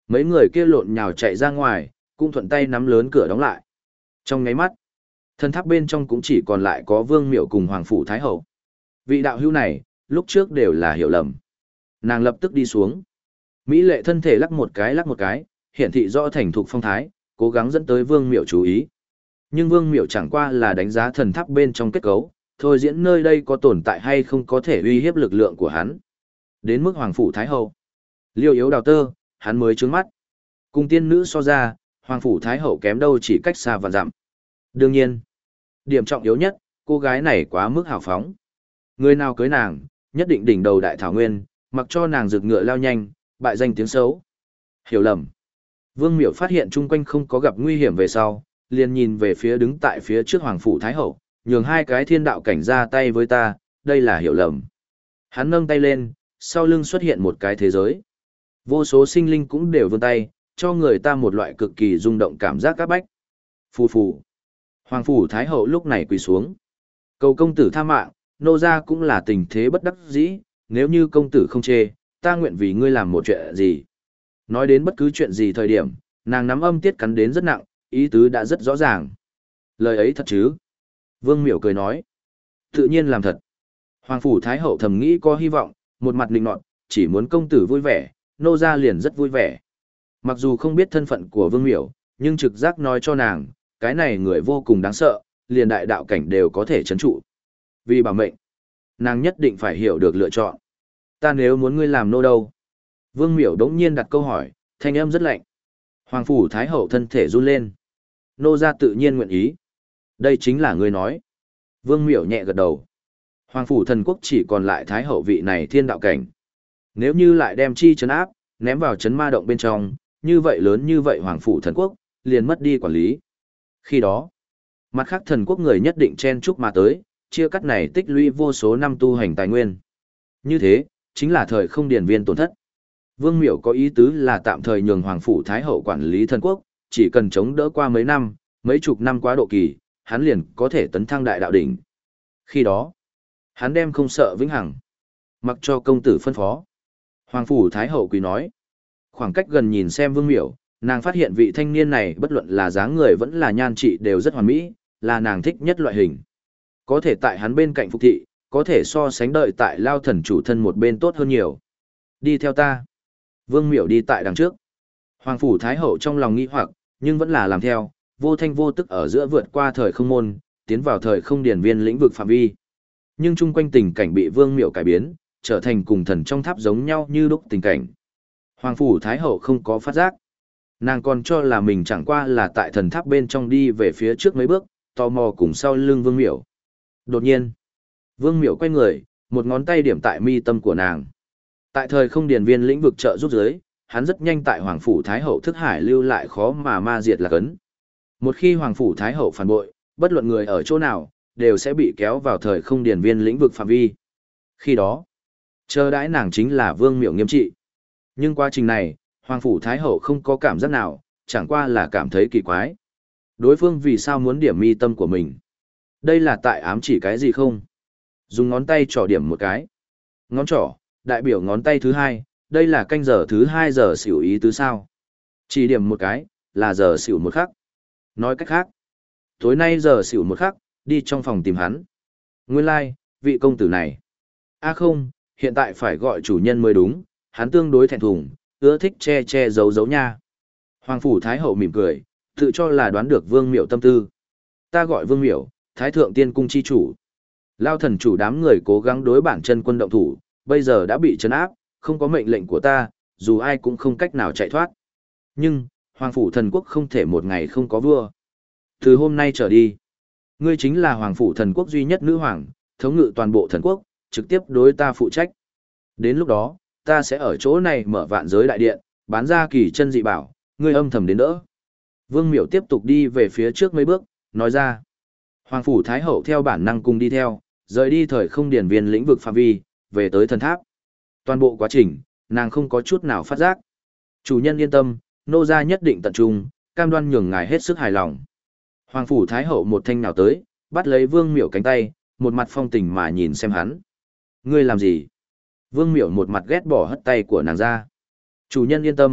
Mấy người kia lộn nhào chạy ra ngoài, cũng thuận tay nắm lớn cửa đóng lại. Trong nháy mắt, thần tháp bên trong cũng chỉ còn lại có Vương Miểu cùng Hoàng Phủ Thái Hậu. Vị đạo hữu này, lúc trước đều là hiểu lầm. Nàng lập tức đi xuống. Mỹ lệ thân thể lắc một cái, hiển thị rõ thành thục phong thái, cố gắng dẫn tới Vương Miểu chú ý. Nhưng Vương Miểu chẳng qua là đánh giá thần tháp bên trong kết cấu, thôi diễn nơi đây có tồn tại hay không có thể uy hiếp lực lượng của hắn. Đến mức Hoàng Phủ Thái Hậu, liêu yếu đào tơ, hắn mới trướng mắt. Cùng tiên nữ so ra, Hoàng Phủ Thái Hậu kém đâu chỉ cách xa vạn dặm. Đương nhiên, điểm trọng yếu nhất, cô gái này quá mức hào phóng. Người nào cưới nàng, nhất định đỉnh đầu đại thảo nguyên, mặc cho nàng rực ngựa lao nhanh, bại danh tiếng xấu. Hiểu lầm. Vương Miểu phát hiện chung quanh không có gặp nguy hiểm về sau, liền nhìn về phía đứng tại phía trước Hoàng Phủ Thái Hậu, nhường hai cái thiên đạo cảnh ra tay với ta, đây là hiểu lầm. Hắn nâng tay lên, sau lưng xuất hiện một cái thế giới. Vô số sinh linh cũng đều vươn tay, cho người ta một loại cực kỳ rung động cảm giác các bách. Phù phù. Hoàng Phủ Thái Hậu lúc này quỳ xuống. Cầu công tử tha mạng, nô gia cũng là tình thế bất đắc dĩ, nếu như công tử không chê, ta nguyện vì ngươi làm một chuyện gì. Nói đến bất cứ chuyện gì thời điểm, nàng nắm âm tiết cắn đến rất nặng, ý tứ đã rất rõ ràng. Lời ấy thật chứ? Vương Miểu cười nói. Tự nhiên làm thật. Hoàng Phủ Thái Hậu thầm nghĩ có hy vọng, một mặt định nọt, chỉ muốn công tử vui vẻ, nô gia liền rất vui vẻ. Mặc dù không biết thân phận của Vương Miểu, nhưng trực giác nói cho nàng, cái này người vô cùng đáng sợ, liền đại đạo cảnh đều có thể trấn trụ. Vì bảo mệnh, nàng nhất định phải hiểu được lựa chọn. Ta nếu muốn ngươi làm nô đâu? Vương Miểu đống nhiên đặt câu hỏi, thanh âm rất lạnh. Hoàng Phủ Thái Hậu thân thể run lên. Nô gia tự nhiên nguyện ý. Đây chính là ngươi nói. Vương Miểu nhẹ gật đầu. Hoàng Phủ Thần Quốc chỉ còn lại Thái Hậu vị này thiên đạo cảnh. Nếu như lại đem chi trấn áp, ném vào trấn ma động bên trong, như vậy lớn như vậy Hoàng Phủ Thần Quốc, liền mất đi quản lý. Khi đó, mặt khác thần quốc người nhất định chen chúc mà tới, chia cắt này tích lũy vô số năm tu hành tài nguyên. Như thế, chính là thời không điển viên tổn thất. Vương Miểu có ý tứ là tạm thời nhường Hoàng Phủ Thái Hậu quản lý thần quốc, chỉ cần chống đỡ qua mấy năm, mấy chục năm quá độ kỳ, hắn liền có thể tấn thăng đại đạo đỉnh. Khi đó, hắn đem không sợ vĩnh hằng, mặc cho công tử phân phó. Hoàng Phủ Thái Hậu quỳ nói, khoảng cách gần nhìn xem Vương Miểu, nàng phát hiện vị thanh niên này bất luận là dáng người vẫn là nhan trị đều rất hoàn mỹ, là nàng thích nhất loại hình. Có thể tại hắn bên cạnh phục thị, có thể so sánh đợi tại Lao Thần chủ thân một bên tốt hơn nhiều. Đi theo ta. Vương Miểu đi tại đằng trước. Hoàng Phủ Thái Hậu trong lòng nghi hoặc, nhưng vẫn là làm theo, vô thanh vô tức ở giữa vượt qua thời không môn, tiến vào thời không điển viên lĩnh vực phạm vi. Nhưng chung quanh tình cảnh bị Vương Miểu cải biến, trở thành cùng thần trong tháp giống nhau như đúc tình cảnh. Hoàng Phủ Thái Hậu không có phát giác. Nàng còn cho là mình chẳng qua là tại thần tháp bên trong đi về phía trước mấy bước, tò mò cùng sau lưng Vương Miểu. Đột nhiên, Vương Miểu quay người, một ngón tay điểm tại mi tâm của nàng. Tại thời không điển viên lĩnh vực trợ giúp giới, hắn rất nhanh tại Hoàng Phủ Thái Hậu thức hải lưu lại khó mà ma diệt là cấn. Một khi Hoàng Phủ Thái Hậu phản bội, bất luận người ở chỗ nào, đều sẽ bị kéo vào thời không điển viên lĩnh vực phạm vi. Khi đó, chờ đãi nàng chính là Vương Miểu nghiêm trị. Nhưng quá trình này, Hoàng Phủ Thái Hậu không có cảm giác nào, chẳng qua là cảm thấy kỳ quái. Đối phương vì sao muốn điểm mi tâm của mình? Đây là tại ám chỉ cái gì không? Dùng ngón tay trỏ điểm một cái. Ngón trỏ, đại biểu ngón tay thứ hai, đây là canh giờ thứ 2 giờ xỉu ý tứ sao. Chỉ điểm một cái, là giờ xỉu một khắc. Nói cách khác, tối nay giờ xỉu một khắc, đi trong phòng tìm hắn. Nguyên lai, vị công tử này. Không, hiện tại phải gọi chủ nhân mới đúng, hắn tương đối thẹn thùng, ưa thích che che giấu giấu nha. Hoàng Phủ Thái Hậu mỉm cười, tự cho là đoán được Vương Miểu tâm tư. Ta gọi Vương Miểu, Thái Thượng Tiên Cung chi chủ. Lao Thần chủ đám người cố gắng đối bản chân quân động thủ, bây giờ đã bị trấn áp, không có mệnh lệnh của ta, dù ai cũng không cách nào chạy thoát. Nhưng, Hoàng Phủ Thần Quốc không thể một ngày không có vua. Từ hôm nay trở đi, ngươi chính là Hoàng Phủ Thần Quốc duy nhất nữ hoàng, thống ngự toàn bộ thần quốc, trực tiếp đối ta phụ trách. Đến lúc đó, ta sẽ ở chỗ này mở vạn giới đại điện, bán ra kỳ chân dị bảo, ngươi âm thầm đến đỡ. Vương Miểu tiếp tục đi về phía trước mấy bước, nói ra. Hoàng Phủ Thái Hậu theo bản năng cùng đi theo, rời đi thời không điển viên lĩnh vực phạm vi, về tới thần tháp. Toàn bộ quá trình, nàng không có chút nào phát giác. Chủ nhân yên tâm, nô gia nhất định tận trung, cam đoan nhường ngài hết sức hài lòng. Hoàng Phủ Thái Hậu một thanh nào tới, bắt lấy Vương Miểu cánh tay, một mặt phong tình mà nhìn xem hắn. Ngươi làm gì? Vương Miểu một mặt ghét bỏ hất tay của nàng ra. Chủ nhân yên tâm,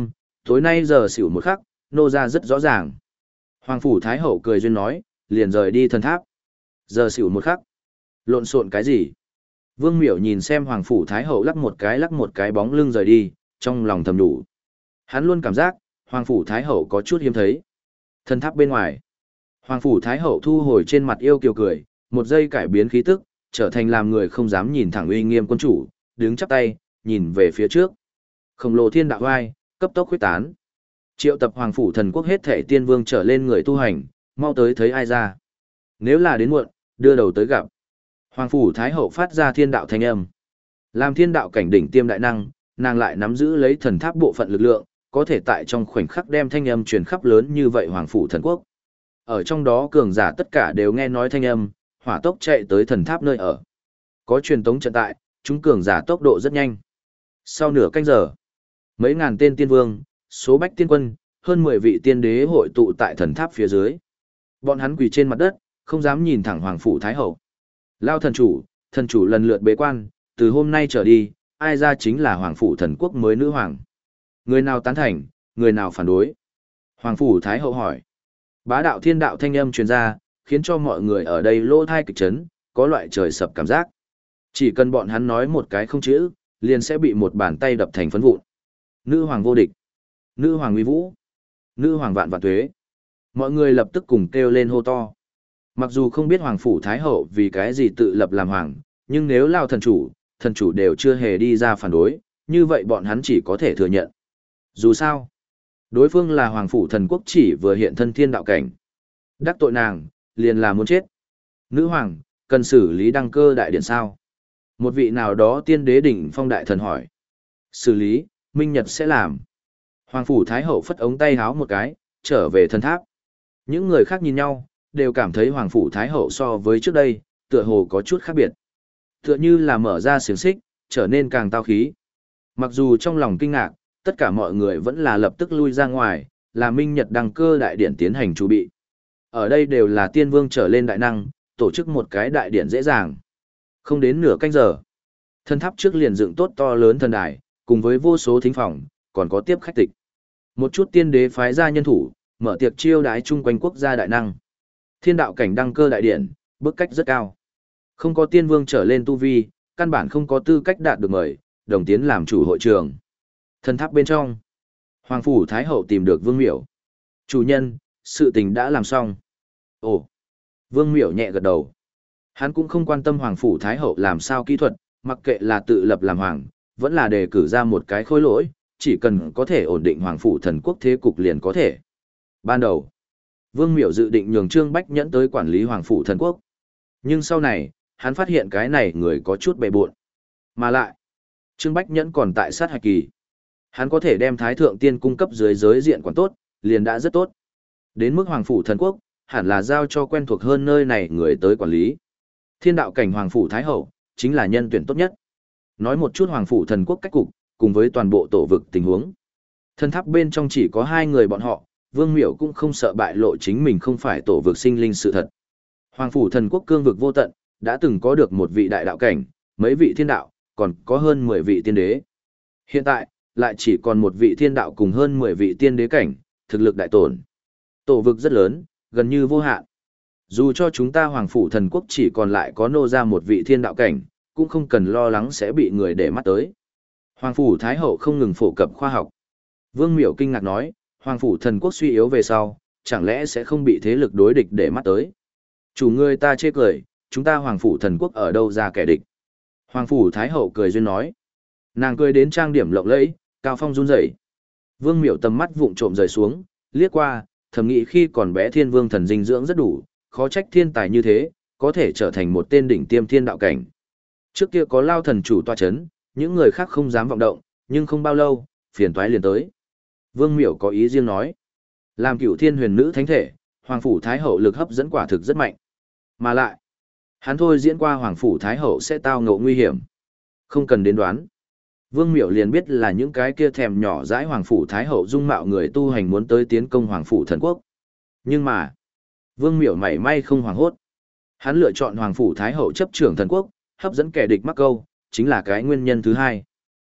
Tối nay giờ xỉu một khắc, nô ra rất rõ ràng. Hoàng phủ Thái hậu cười duyên nói, liền rời đi thần tháp. Giờ xỉu một khắc. Lộn xộn cái gì? Vương Miểu nhìn xem Hoàng phủ Thái hậu lắc một cái bóng lưng rời đi, trong lòng thầm đủ. Hắn luôn cảm giác, Hoàng phủ Thái hậu có chút hiếm thấy. Thần tháp bên ngoài. Hoàng phủ Thái hậu thu hồi trên mặt yêu kiều cười, một giây cải biến khí tức, trở thành làm người không dám nhìn thẳng uy nghiêm quân chủ, đứng chắp tay, nhìn về phía trước. Khổng lồ thiên đạo oai, cấp tốc huyết tán. Triệu tập Hoàng phủ thần quốc hết thể tiên vương trở lên người tu hành, mau tới thấy ai ra. Nếu là đến muộn, đưa đầu tới gặp. Hoàng phủ Thái hậu phát ra thiên đạo thanh âm. Làm thiên đạo cảnh đỉnh tiêm đại năng, nàng lại nắm giữ lấy thần tháp bộ phận lực lượng, có thể tại trong khoảnh khắc đem thanh âm truyền khắp lớn như vậy Hoàng phủ thần quốc. Ở trong đó cường giả tất cả đều nghe nói thanh âm, hỏa tốc chạy tới thần tháp nơi ở. Có truyền tống trận tại, chúng cường giả tốc độ rất nhanh. Sau nửa canh giờ, mấy ngàn tên tiên vương, số bách tiên quân, hơn 10 vị tiên đế hội tụ tại thần tháp phía dưới. Bọn hắn quỳ trên mặt đất, không dám nhìn thẳng Hoàng phủ Thái hậu. Lao thần chủ lần lượt bế quan, từ hôm nay trở đi, ai ra chính là Hoàng phủ thần quốc mới nữ hoàng. Người nào tán thành, người nào phản đối? Hoàng phủ Thái hậu hỏi. Bá đạo thiên đạo thanh âm truyền ra, khiến cho mọi người ở đây lỗ thai kịch chấn, có loại trời sập cảm giác. Chỉ cần bọn hắn nói một cái không chữ, liền sẽ bị một bàn tay đập thành phấn vụn. Nữ hoàng vô địch, nữ hoàng uy vũ, nữ hoàng vạn vạn tuế. Mọi người lập tức cùng kêu lên hô to. Mặc dù không biết Hoàng phủ Thái hậu vì cái gì tự lập làm hoàng, nhưng nếu Lao thần chủ đều chưa hề đi ra phản đối, như vậy bọn hắn chỉ có thể thừa nhận. Dù sao, đối phương là Hoàng phủ thần quốc chỉ vừa hiện thân thiên đạo cảnh. Đắc tội nàng, liền là muốn chết. Nữ hoàng, cần xử lý đăng cơ đại điện sao? Một vị nào đó tiên đế đỉnh phong đại thần hỏi. Xử lý, Minh Nhật sẽ làm. Hoàng phủ Thái hậu phất ống tay háo một cái, trở về thần tháp. Những người khác nhìn nhau, đều cảm thấy Hoàng phủ Thái hậu so với trước đây, tựa hồ có chút khác biệt. Tựa như là mở ra xiềng xích, trở nên càng tao khí. Mặc dù trong lòng kinh ngạc, tất cả mọi người vẫn là lập tức lui ra ngoài, là Minh Nhật đăng cơ đại điện tiến hành chuẩn bị. Ở đây đều là tiên vương trở lên đại năng, tổ chức một cái đại điện dễ dàng. Không đến nửa canh giờ, thần tháp trước liền dựng tốt to lớn thần đài, cùng với vô số thính phòng, còn có tiếp khách tịch. Một chút tiên đế phái ra nhân thủ, mở tiệc chiêu đái chung quanh quốc gia đại năng. Thiên đạo cảnh đăng cơ đại điện, bức cách rất cao. Không có tiên vương trở lên tu vi, căn bản không có tư cách đạt được mời, đồng tiến làm chủ hội trường. Thần tháp bên trong, Hoàng phủ Thái hậu tìm được Vương Miểu. Chủ nhân, sự tình đã làm xong. Ồ, Vương Miểu nhẹ gật đầu. Hắn cũng không quan tâm Hoàng phủ Thái hậu làm sao kỹ thuật, mặc kệ là tự lập làm hoàng, vẫn là đề cử ra một cái khối lỗi, chỉ cần có thể ổn định Hoàng phủ thần quốc thế cục liền có thể. Ban đầu, Vương Miểu dự định nhường Trương Bách Nhẫn tới quản lý Hoàng phủ thần quốc. Nhưng sau này, hắn phát hiện cái này người có chút bề bộn. Mà lại, Trương Bách Nhẫn còn tại sát hạch kỳ. Hắn có thể đem Thái Thượng Tiên cung cấp dưới giới diện quản tốt, liền đã rất tốt. Đến mức Hoàng phủ thần quốc, hẳn là giao cho quen thuộc hơn nơi này người tới quản lý. Thiên đạo cảnh Hoàng phủ Thái hậu, chính là nhân tuyển tốt nhất. Nói một chút Hoàng phủ thần quốc cách cục, cùng với toàn bộ tổ vực tình huống. Thần tháp bên trong chỉ có 2 người bọn họ, Vương Miểu cũng không sợ bại lộ chính mình không phải tổ vực sinh linh sự thật. Hoàng phủ thần quốc cương vực vô tận, đã từng có được một vị đại đạo cảnh, mấy vị thiên đạo, còn có hơn 10 vị tiên đế. Hiện tại, lại chỉ còn một vị thiên đạo cùng hơn 10 vị tiên đế cảnh, thực lực đại tổn. Tổ vực rất lớn, gần như vô hạn. Dù cho chúng ta Hoàng phủ thần quốc chỉ còn lại có nô ra một vị thiên đạo cảnh, cũng không cần lo lắng sẽ bị người để mắt tới. Hoàng phủ Thái hậu không ngừng phổ cập khoa học. Vương Miểu kinh ngạc nói, Hoàng phủ thần quốc suy yếu về sau, chẳng lẽ sẽ không bị thế lực đối địch để mắt tới. Chủ người ta chê cười, chúng ta Hoàng phủ thần quốc ở đâu ra kẻ địch. Hoàng phủ Thái hậu cười duyên nói. Nàng cười đến trang điểm lộng lẫy, cao phong run rẩy. Vương Miểu tầm mắt vụng trộm rời xuống, liếc qua, thầm nghĩ khi còn bé thiên vương thần dinh dưỡng rất đủ, khó trách thiên tài như thế, có thể trở thành một tên đỉnh tiêm thiên đạo cảnh. Trước kia có Lao thần chủ tọa chấn, những người khác không dám vọng động, nhưng không bao lâu, phiền toái liền tới. Vương Miểu có ý riêng nói, làm cửu thiên huyền nữ thánh thể, Hoàng phủ Thái hậu lực hấp dẫn quả thực rất mạnh. Mà lại, hắn thôi diễn qua Hoàng phủ Thái hậu sẽ tao ngộ nguy hiểm. Không cần đến đoán. Vương Miểu liền biết là những cái kia thèm nhỏ dãi Hoàng phủ Thái hậu dung mạo người tu hành muốn tới tiến công Hoàng phủ thần quốc. Nhưng mà, Vương Miểu mảy may không hoảng hốt. Hắn lựa chọn Hoàng phủ Thái hậu chấp trưởng thần quốc, hấp dẫn kẻ địch mắc câu, chính là cái nguyên nhân thứ hai.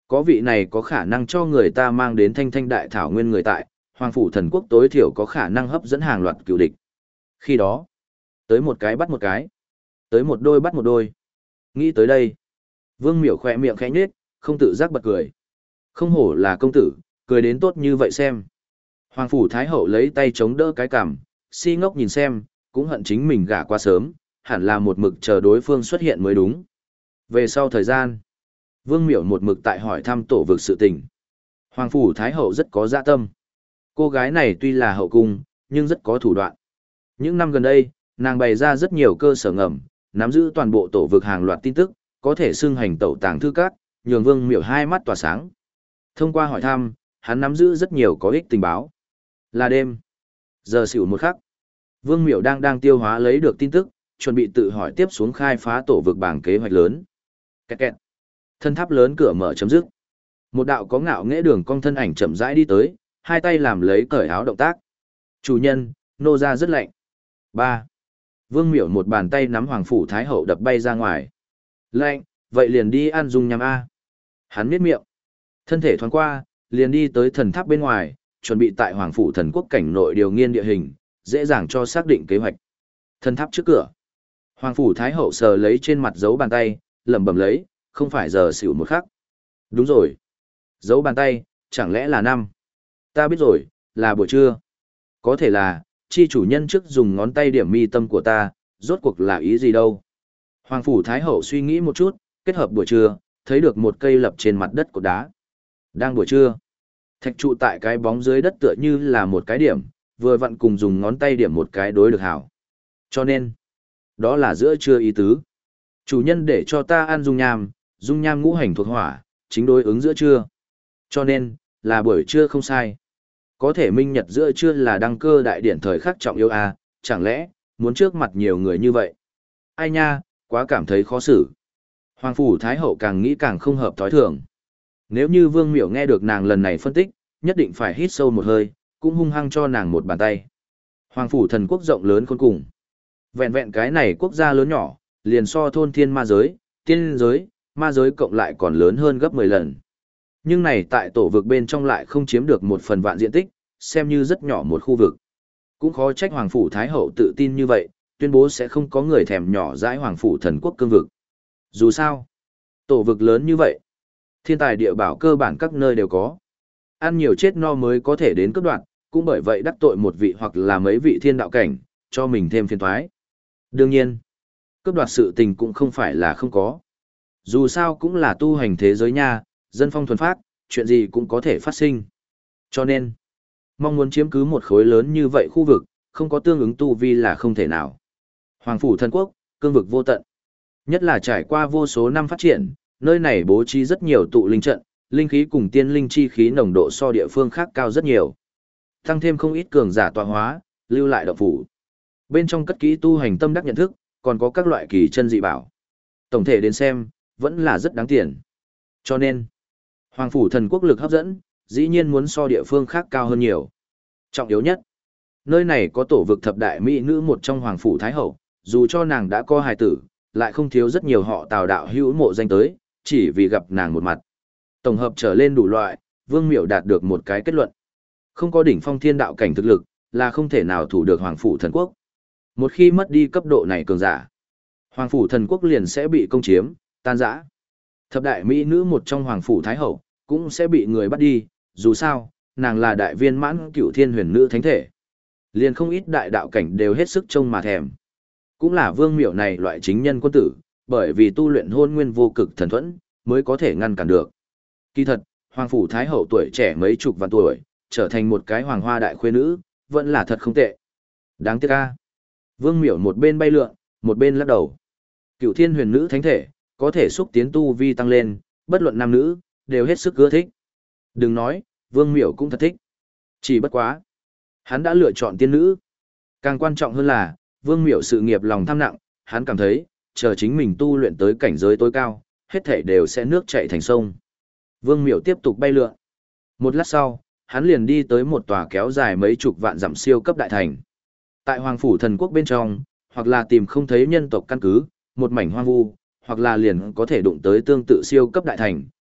Có vị này có khả năng cho người ta mang đến thanh thanh đại thảo nguyên người tại, Hoàng phủ thần quốc tối thiểu có khả năng hấp dẫn hàng loạt cựu địch. Khi đó, tới một cái bắt một cái, tới một đôi bắt một đôi. Nghĩ tới đây, Vương Miểu khỏe miệng khẽ nhếch, không tự giác bật cười. Không hổ là công tử, cười đến tốt như vậy xem. Hoàng phủ thái hậu lấy tay chống đỡ cái cằm, si ngốc nhìn xem, cũng hận chính mình gả quá sớm, hẳn là một mực chờ đối phương xuất hiện mới đúng. Về sau thời gian, Vương Miểu một mực tại hỏi thăm tổ vực sự tình. Hoàng phủ thái hậu rất có dạ tâm. Cô gái này tuy là hậu cung, nhưng rất có thủ đoạn. Những năm gần đây, nàng bày ra rất nhiều cơ sở ngầm, nắm giữ toàn bộ tổ vực hàng loạt tin tức, có thể xưng hành tẩu tàng thư các, nhường Vương Miểu hai mắt tỏa sáng. Thông qua hỏi thăm, hắn nắm giữ rất nhiều có ích tình báo. Là đêm. Giờ xỉu một khắc. Vương Miểu đang tiêu hóa lấy được tin tức, chuẩn bị tự hỏi tiếp xuống khai phá tổ vực bảng kế hoạch lớn. Kẹt kẹt. Thân tháp lớn cửa mở chấm dứt. Một đạo có ngạo nghễ đường cong thân ảnh chậm rãi đi tới, hai tay làm lấy cởi áo động tác. Chủ nhân, nô ra rất lạnh. 3. Vương Miểu một bàn tay nắm Hoàng phủ thái hậu đập bay ra ngoài. Lạnh, vậy liền đi ăn dung nhằm A. Hắn miết miệng. Thân thể thoáng qua, liền đi tới thần tháp bên ngoài, chuẩn bị tại Hoàng phủ thần quốc cảnh nội điều nghiên địa hình, dễ dàng cho xác định kế hoạch. Thần tháp trước cửa. Hoàng phủ thái hậu sờ lấy trên mặt dấu bàn tay, lẩm bẩm lấy, không phải giờ xỉu một khắc. Đúng rồi. Dấu bàn tay, chẳng lẽ là 5? Ta biết rồi, là buổi trưa. Có thể là, chi chủ nhân trước dùng ngón tay điểm mi tâm của ta, rốt cuộc là ý gì đâu. Hoàng phủ thái hậu suy nghĩ một chút, kết hợp buổi trưa, thấy được một cây lập trên mặt đất của đá. Đang buổi trưa, thạch trụ tại cái bóng dưới đất tựa như là một cái điểm, vừa vặn cùng dùng ngón tay điểm một cái đối được hảo. Cho nên, đó là giữa trưa ý tứ. Chủ nhân để cho ta ăn dung nham ngũ hành thuộc hỏa, chính đối ứng giữa trưa. Cho nên, là buổi trưa không sai. Có thể minh nhật giữa trưa là đăng cơ đại điển thời khắc trọng yếu à, chẳng lẽ, muốn trước mặt nhiều người như vậy? Ai nha, quá cảm thấy khó xử. Hoàng phủ thái hậu càng nghĩ càng không hợp thói thường. Nếu như Vương Miểu nghe được nàng lần này phân tích, nhất định phải hít sâu một hơi, cũng hung hăng cho nàng một bàn tay. Hoàng phủ thần quốc rộng lớn khôn cùng. Vẹn vẹn cái này quốc gia lớn nhỏ, liền so thôn thiên ma giới, tiên giới, ma giới cộng lại còn lớn hơn gấp 10 lần. Nhưng này tại tổ vực bên trong lại không chiếm được một phần vạn diện tích, xem như rất nhỏ một khu vực. Cũng khó trách Hoàng phủ Thái hậu tự tin như vậy, tuyên bố sẽ không có người thèm nhỏ dãi Hoàng phủ thần quốc cương vực. Dù sao, tổ vực lớn như vậy, thiên tài địa bảo cơ bản các nơi đều có. Ăn nhiều chết no mới có thể đến cấp đoạn, cũng bởi vậy đắc tội một vị hoặc là mấy vị thiên đạo cảnh, cho mình thêm phiền toái. Đương nhiên, cướp đoạt sự tình cũng không phải là không có. Dù sao cũng là tu hành thế giới nha, dân phong thuần phát, chuyện gì cũng có thể phát sinh. Cho nên, mong muốn chiếm cứ một khối lớn như vậy khu vực, không có tương ứng tu vi là không thể nào. Hoàng phủ thần quốc, cương vực vô tận. Nhất là trải qua vô số năm phát triển, nơi này bố trí rất nhiều tụ linh trận, linh khí cùng tiên linh chi khí nồng độ so địa phương khác cao rất nhiều. Tăng thêm không ít cường giả tọa hóa, lưu lại động phủ. Bên trong cất kỹ tu hành tâm đắc nhận thức, còn có các loại kỳ chân dị bảo. Tổng thể đến xem, vẫn là rất đáng tiền. Cho nên, Hoàng phủ thần quốc lực hấp dẫn, dĩ nhiên muốn so địa phương khác cao hơn nhiều. Trọng yếu nhất, nơi này có tổ vực thập đại mỹ nữ một trong Hoàng phủ Thái hậu, dù cho nàng đã có hài tử, lại không thiếu rất nhiều họ Tào đạo hữu mộ danh tới, chỉ vì gặp nàng một mặt. Tổng hợp trở lên đủ loại, Vương Miểu đạt được một cái kết luận. Không có đỉnh phong thiên đạo cảnh thực lực, là không thể nào thủ được Hoàng phủ thần quốc. Một khi mất đi cấp độ này cường giả, Hoàng phủ thần quốc liền sẽ bị công chiếm, tan rã. Thập đại mỹ nữ một trong Hoàng phủ Thái hậu, cũng sẽ bị người bắt đi, dù sao, nàng là đại viên mãn cửu thiên huyền nữ thánh thể. Liền không ít đại đạo cảnh đều hết sức trông mà thèm. Cũng là Vương Miểu này loại chính nhân quân tử, bởi vì tu luyện hôn nguyên vô cực thần thuẫn, mới có thể ngăn cản được. Kỳ thật, Hoàng phủ Thái hậu tuổi trẻ mấy chục vạn tuổi, trở thành một cái hoàng hoa đại khuê nữ, vẫn là thật không tệ. Đáng tiếc a. Vương Miểu một bên bay lượn, một bên lắc đầu. Cửu thiên huyền nữ thánh thể, có thể xúc tiến tu vi tăng lên, bất luận nam nữ, đều hết sức ưa thích. Đừng nói, Vương Miểu cũng thật thích. Chỉ bất quá. Hắn đã lựa chọn tiên nữ. Càng quan trọng hơn là, Vương Miểu sự nghiệp lòng tham nặng, hắn cảm thấy, chờ chính mình tu luyện tới cảnh giới tối cao, hết thể đều sẽ nước chảy thành sông. Vương Miểu tiếp tục bay lượn. Một lát sau, hắn liền đi tới một tòa kéo dài mấy chục vạn dặm siêu cấp đại thành. Tại Hoàng phủ thần quốc bên trong, hoặc là tìm không thấy nhân tộc căn cứ, một mảnh hoang vu, hoặc là liền có thể đụng tới tương tự siêu cấp đại thành,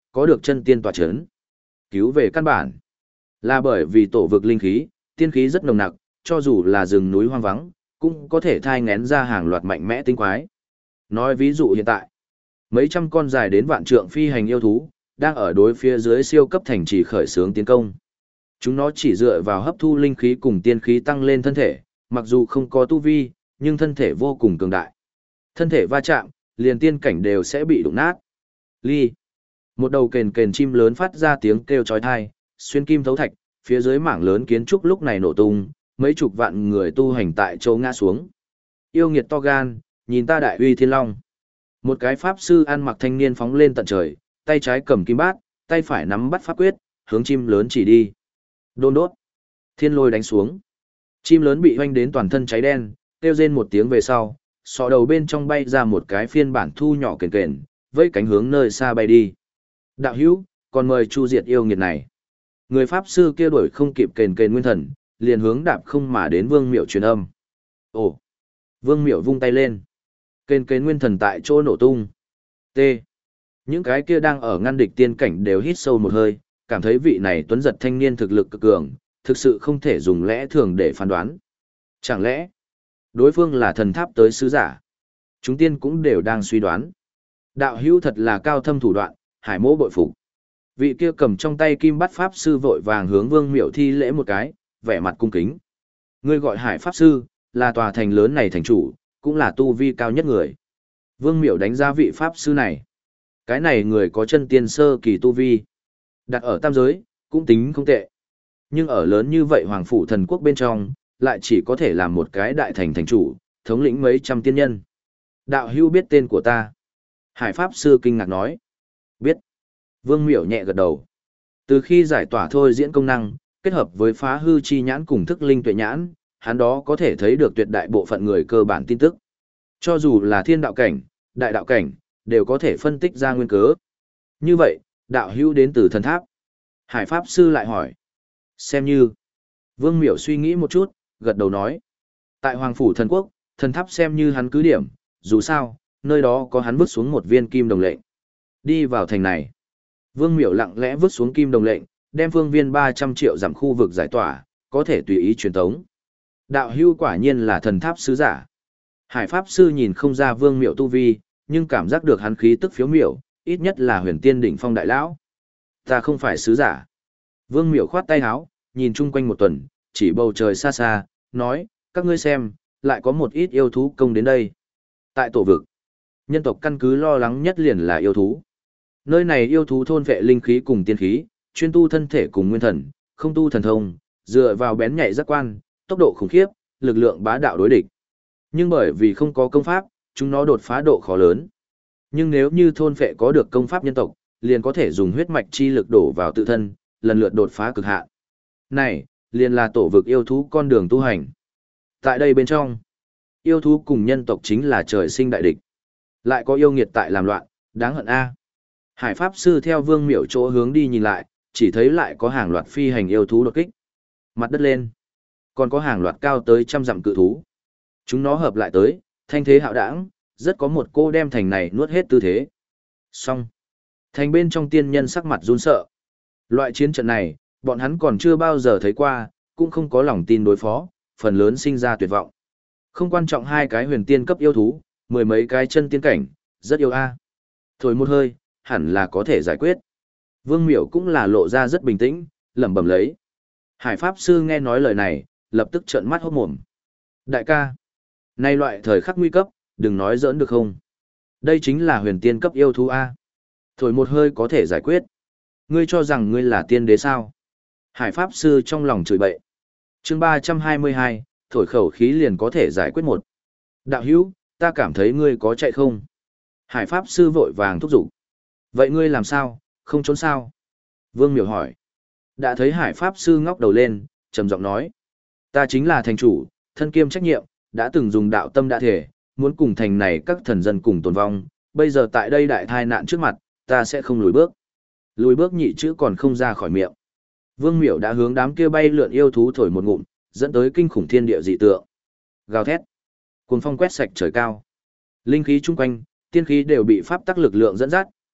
có được chân tiên tọa chấn. Cứu về căn bản, là bởi vì tổ vực linh khí, tiên khí rất nồng nặc, cho dù là rừng núi hoang vắng, cũng có thể thai ngén ra hàng loạt mạnh mẽ tinh quái. Nói ví dụ hiện tại, mấy trăm con dài đến vạn trượng phi hành yêu thú, đang ở đối phía dưới siêu cấp thành trì khởi xướng tiến công. Chúng nó chỉ dựa vào hấp thu linh khí cùng tiên khí tăng lên thân thể, mặc dù không có tu vi, nhưng thân thể vô cùng cường đại. Thân thể va chạm, liền tiên cảnh đều sẽ bị đụng nát. Ly. Một đầu kền kền chim lớn phát ra tiếng kêu chói tai, xuyên kim thấu thạch, phía dưới mảng lớn kiến trúc lúc này nổ tung, mấy chục vạn người tu hành tại chỗ ngã xuống. Yêu nghiệt to gan, nhìn ta đại uy thiên long. Một cái pháp sư ăn mặc thanh niên phóng lên tận trời, tay trái cầm kim bát, tay phải nắm bắt pháp quyết, hướng chim lớn chỉ đi. Đôn đốt. Thiên lôi đánh xuống. Chim lớn bị hoanh đến toàn thân cháy đen, kêu rên một tiếng về sau, sọ đầu bên trong bay ra một cái phiên bản thu nhỏ kền kền, vẫy cánh hướng nơi xa bay đi. Đạo hữu, còn mời chu diệt yêu nghiệt này. Người pháp sư kia đuổi không kịp kền kền nguyên thần, liền hướng đạp không mà đến Vương Miểu truyền âm. Ồ! Vương Miểu vung tay lên. Kền kền nguyên thần tại chỗ nổ tung. T. Những cái kia đang ở ngăn địch tiên cảnh đều hít sâu một hơi, cảm thấy vị này tuấn giật thanh niên thực lực cực cường, thực sự không thể dùng lẽ thường để phán đoán. Chẳng lẽ, đối phương là thần tháp tới sứ giả? Chúng tiên cũng đều đang suy đoán. Đạo hữu thật là cao thâm thủ đoạn, hải mỗ bội phục. Vị kia cầm trong tay kim bắt pháp sư vội vàng hướng Vương Miểu thi lễ một cái, vẻ mặt cung kính. Ngươi gọi hải pháp sư, là tòa thành lớn này thành chủ, cũng là tu vi cao nhất người. Vương Miểu đánh giá vị pháp sư này. Cái này người có chân tiên sơ kỳ tu vi. Đặt ở tam giới, cũng tính không tệ. Nhưng ở lớn như vậy Hoàng Phủ Thần Quốc bên trong, lại chỉ có thể làm một cái đại thành thành chủ, thống lĩnh mấy trăm tiên nhân. Đạo hữu biết tên của ta. Hải Pháp Sư kinh ngạc nói. Biết. Vương Miểu nhẹ gật đầu. Từ khi giải tỏa thôi diễn công năng, kết hợp với phá hư chi nhãn cùng thức linh tuệ nhãn, hắn đó có thể thấy được tuyệt đại bộ phận người cơ bản tin tức. Cho dù là thiên đạo cảnh, đại đạo cảnh, đều có thể phân tích ra nguyên cớ. Như vậy, đạo hữu đến từ thần tháp. Hải Pháp Sư lại hỏi. Xem như. Vương Miểu suy nghĩ một chút, gật đầu nói. Tại Hoàng Phủ Thần Quốc, thần tháp xem như hắn cứ điểm, dù sao, nơi đó có hắn vứt xuống một viên kim đồng lệnh. Đi vào thành này. Vương Miểu lặng lẽ vứt xuống kim đồng lệnh, đem phương viên 300 triệu giảm khu vực giải tỏa, có thể tùy ý truyền tống. Đạo hưu quả nhiên là thần tháp sứ giả. Hải Pháp Sư nhìn không ra Vương Miểu tu vi, nhưng cảm giác được hắn khí tức phiếu miểu, ít nhất là huyền tiên đỉnh phong đại lão. Ta không phải sứ giả. Vương Miểu khoát tay áo, nhìn chung quanh một tuần, chỉ bầu trời xa xa, nói, các ngươi xem, lại có một ít yêu thú công đến đây. Tại tổ vực, nhân tộc căn cứ lo lắng nhất liền là yêu thú. Nơi này yêu thú thôn vệ linh khí cùng tiên khí, chuyên tu thân thể cùng nguyên thần, không tu thần thông, dựa vào bén nhạy giác quan, tốc độ khủng khiếp, lực lượng bá đạo đối địch. Nhưng bởi vì không có công pháp, chúng nó đột phá độ khó lớn. Nhưng nếu như thôn vệ có được công pháp nhân tộc, liền có thể dùng huyết mạch chi lực đổ vào tự thân, lần lượt đột phá cực hạn. Này, liền là tổ vực yêu thú con đường tu hành. Tại đây bên trong, yêu thú cùng nhân tộc chính là trời sinh đại địch. Lại có yêu nghiệt tại làm loạn, đáng hận a. Hải Pháp Sư theo Vương Miểu chỗ hướng đi nhìn lại, chỉ thấy lại có hàng loạt phi hành yêu thú đột kích. Mặt đất lên, còn có hàng loạt cao tới 100 dặm cự thú. Chúng nó hợp lại tới, thanh thế hạo đảng, rất có một cô đem thành này nuốt hết tư thế. Xong. Thành bên trong tiên nhân sắc mặt run sợ. Loại chiến trận này, bọn hắn còn chưa bao giờ thấy qua, cũng không có lòng tin đối phó, phần lớn sinh ra tuyệt vọng. Không quan trọng hai cái huyền tiên cấp yêu thú, mười mấy cái chân tiên cảnh, rất yêu a. Thổi một hơi, hẳn là có thể giải quyết. Vương Miểu cũng là lộ ra rất bình tĩnh, lẩm bẩm lấy. Hải Pháp Sư nghe nói lời này, lập tức trợn mắt hốt mồm. Đại ca, nay loại thời khắc nguy cấp, đừng nói giỡn được không? Đây chính là huyền tiên cấp yêu thú a. Thổi một hơi có thể giải quyết. Ngươi cho rằng ngươi là tiên đế sao? Hải Pháp Sư trong lòng chửi bậy. Chương 322, thổi khẩu khí liền có thể giải quyết một. Đạo hữu, ta cảm thấy ngươi có chạy không? Hải Pháp Sư vội vàng thúc giục. Vậy ngươi làm sao, không trốn sao? Vương Miểu hỏi. Đã thấy Hải Pháp Sư ngóc đầu lên, trầm giọng nói. Ta chính là thành chủ, thân kiêm trách nhiệm, đã từng dùng đạo tâm đã thể, muốn cùng thành này các thần dân cùng tồn vong, bây giờ tại đây đại thai nạn trước mặt, ta sẽ không lùi bước. Lùi bước nhị chữ còn không ra khỏi miệng. Vương Miểu đã hướng đám kia bay lượn yêu thú thổi một ngụm, dẫn tới kinh khủng thiên địa dị tượng. Gào thét, cuồng phong quét sạch trời cao. Linh khí chung quanh, tiên khí đều bị pháp tắc lực lượng dẫn dắt,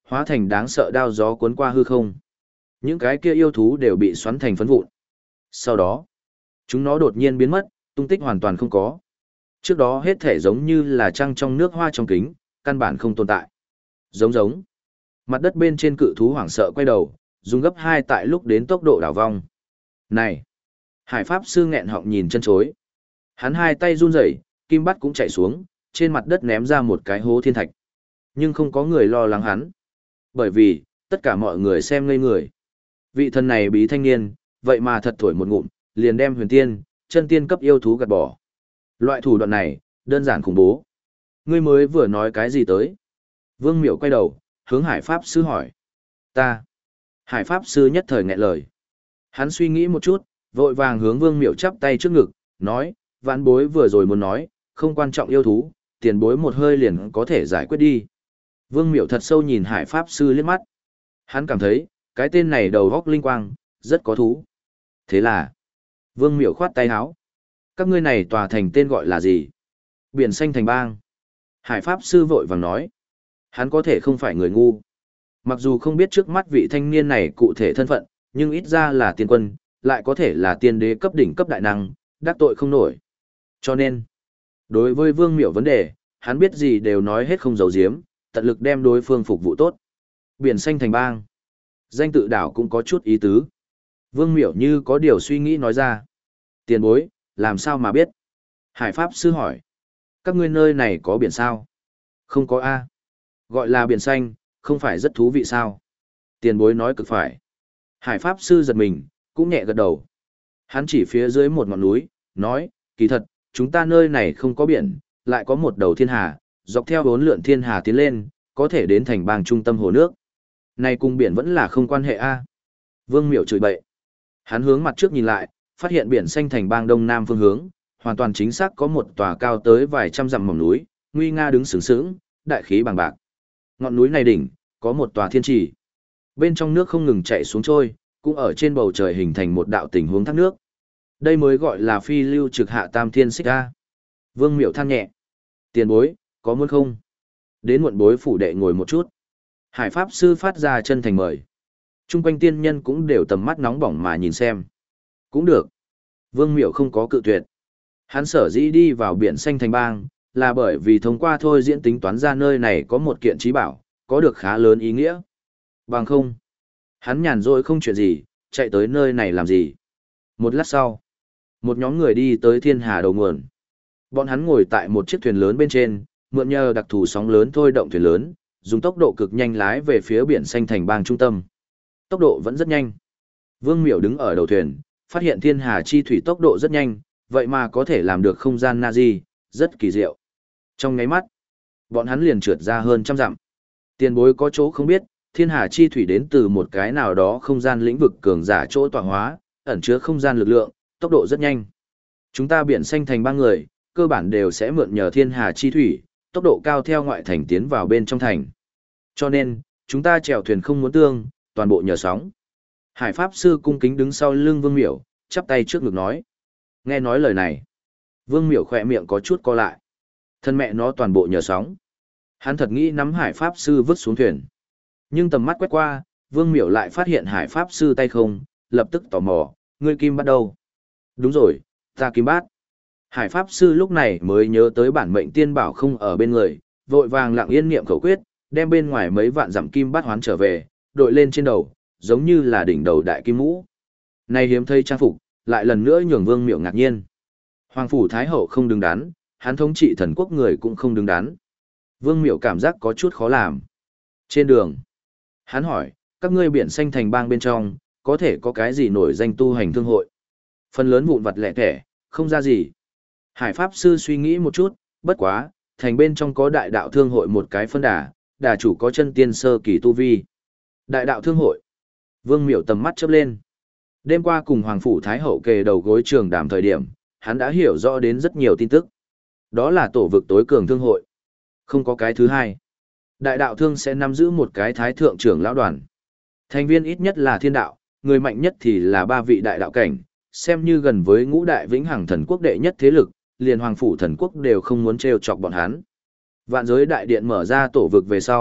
hóa thành đáng sợ đao gió cuốn qua hư không. Những cái kia yêu thú đều bị xoắn thành phấn vụn. Sau đó, chúng nó đột nhiên biến mất, tung tích hoàn toàn không có. Trước đó hết thể giống như là trăng trong nước hoa trong kính, căn bản không tồn tại. Giống. Mặt đất bên trên cự thú hoảng sợ quay đầu, dùng gấp 2 tại lúc đến tốc độ đảo vong. Này! Hải Pháp Sư nghẹn họng nhìn chân chối. Hắn hai tay run rẩy, kim bắt cũng chạy xuống, trên mặt đất ném ra một cái hố thiên thạch. Nhưng không có người lo lắng hắn. Bởi vì, tất cả mọi người xem ngây người. Vị thần này bí thanh niên, vậy mà thật thổi một ngụm, liền đem huyền tiên, chân tiên cấp yêu thú gạt bỏ. Loại thủ đoạn này, đơn giản khủng bố. Ngươi mới vừa nói cái gì tới? Vương Miểu quay đầu, hướng Hải Pháp Sư hỏi. Ta. Hải Pháp Sư nhất thời nghẹn lời. Hắn suy nghĩ một chút, vội vàng hướng Vương Miểu chắp tay trước ngực, nói, vãn bối vừa rồi muốn nói, không quan trọng yêu thú, tiền bối một hơi liền có thể giải quyết đi. Vương Miểu thật sâu nhìn Hải Pháp Sư liếc mắt. Hắn cảm thấy, cái tên này đầu góc linh quang, rất có thú. Thế là, Vương Miểu khoát tay áo. Các ngươi này tòa thành tên gọi là gì? Biển xanh thành bang. Hải Pháp Sư vội vàng nói. Hắn có thể không phải người ngu. Mặc dù không biết trước mắt vị thanh niên này cụ thể thân phận, nhưng ít ra là tiên quân, lại có thể là tiên đế cấp đỉnh cấp đại năng, đắc tội không nổi. Cho nên, đối với Vương Miểu vấn đề, hắn biết gì đều nói hết không giấu giếm, tận lực đem đối phương phục vụ tốt. Biển xanh thành bang. Danh tự đảo cũng có chút ý tứ. Vương Miểu như có điều suy nghĩ nói ra. Tiền bối, làm sao mà biết? Hải Pháp Sư hỏi. Các ngươi nơi này có biển sao? Không có A. Gọi là biển xanh, không phải rất thú vị sao? Tiền bối nói cực phải. Hải Pháp Sư giật mình, cũng nhẹ gật đầu. Hắn chỉ phía dưới một ngọn núi, nói, kỳ thật, chúng ta nơi này không có biển, lại có một đầu thiên hà, dọc theo bốn lượn thiên hà tiến lên, có thể đến thành bang trung tâm hồ nước. Này cùng biển vẫn là không quan hệ A. Vương Miểu chửi bậy. Hắn hướng mặt trước nhìn lại, phát hiện biển xanh thành bang đông nam phương hướng, hoàn toàn chính xác có một tòa cao tới vài trăm dặm mỏm núi, nguy nga đứng sướng sướng, đại khí bằng bạc. Ngọn núi này đỉnh, có một tòa thiên trì. Bên trong nước không ngừng chảy xuống trôi, cũng ở trên bầu trời hình thành một đạo tình huống thác nước. Đây mới gọi là phi lưu trực hạ tam thiên xích A. Vương Miểu than nhẹ. Tiền bối, có muốn không? Đến muộn bối phủ đệ ngồi một chút. Hải Pháp Sư phát ra chân thành mời. Trung quanh tiên nhân cũng đều tầm mắt nóng bỏng mà nhìn xem. Cũng được. Vương Miểu không có cự tuyệt. Hắn sở dĩ đi vào biển xanh thành bang, là bởi vì thông qua thôi diễn tính toán ra nơi này có một kiện trí bảo, có được khá lớn ý nghĩa. Bằng không. Hắn nhàn rỗi không chuyện gì, chạy tới nơi này làm gì. Một lát sau, một nhóm người đi tới thiên hà đầu nguồn. Bọn hắn ngồi tại một chiếc thuyền lớn bên trên, mượn nhờ đặc thù sóng lớn thôi động thuyền lớn, dùng tốc độ cực nhanh lái về phía biển xanh thành bang trung tâm. Tốc độ vẫn rất nhanh. Vương Miểu đứng ở đầu thuyền, phát hiện thiên hà chi thủy tốc độ rất nhanh, vậy mà có thể làm được không gian Nazi, rất kỳ diệu. Trong nháy mắt, bọn hắn liền trượt ra hơn trăm dặm. Tiền bối có chỗ không biết, thiên hà chi thủy đến từ một cái nào đó không gian lĩnh vực cường giả chỗ tọa hóa, ẩn chứa không gian lực lượng, tốc độ rất nhanh. Chúng ta biển xanh thành bang người, cơ bản đều sẽ mượn nhờ thiên hà chi thủy, tốc độ cao theo ngoại thành tiến vào bên trong thành. Cho nên, chúng ta chèo thuyền không muốn tương, toàn bộ nhờ sóng. Hải Pháp Sư cung kính đứng sau lưng Vương Miểu, chắp tay trước ngực nói. Nghe nói lời này, Vương Miểu khỏe miệng có chút co lại. Thân mẹ nó toàn bộ nhờ sóng. Hắn thật nghĩ nắm Hải Pháp Sư vứt xuống thuyền. Nhưng tầm mắt quét qua, Vương Miểu lại phát hiện Hải Pháp Sư tay không, lập tức tò mò, ngươi kim bắt đâu? Đúng rồi, ta kim bát. Hải Pháp Sư lúc này mới nhớ tới bản mệnh tiên bảo không ở bên người, vội vàng lặng yên niệm khẩu quyết, đem bên ngoài mấy vạn dặm kim bát hoán trở về, đội lên trên đầu, giống như là đỉnh đầu đại kim mũ. Này hiếm thấy trang phục, lại lần nữa nhường Vương Miểu ngạc nhiên. Hoàng phủ Thái Hậu không đứng đắn, hắn thống trị thần quốc người cũng không đứng đắn. Vương Miểu cảm giác có chút khó làm. Trên đường, hắn hỏi, các ngươi biển xanh thành bang bên trong, có thể có cái gì nổi danh tu hành thương hội? Phần lớn vụn vặt lẻ tẻ, không ra gì. Hải Pháp Sư suy nghĩ một chút, bất quá, thành bên trong có đại đạo thương hội một cái phân đà, đà chủ có chân tiên sơ kỳ tu vi. Đại đạo thương hội. Vương Miểu tầm mắt chớp lên. Đêm qua cùng Hoàng phủ Thái Hậu kề đầu gối trường đàm thời điểm, hắn đã hiểu rõ đến rất nhiều tin tức. Đó là tổ vực tối cường thương hội. Không có cái thứ hai. Đại đạo thương sẽ nắm giữ một cái thái thượng trưởng lão đoàn. Thành viên ít nhất là thiên đạo, người mạnh nhất thì là 3 vị đại đạo cảnh, xem như gần với ngũ đại vĩnh hằng thần quốc đệ nhất thế lực, liền Hoàng phủ thần quốc đều không muốn trêu chọc bọn hắn. Vạn giới đại điện mở ra tổ vực về sau,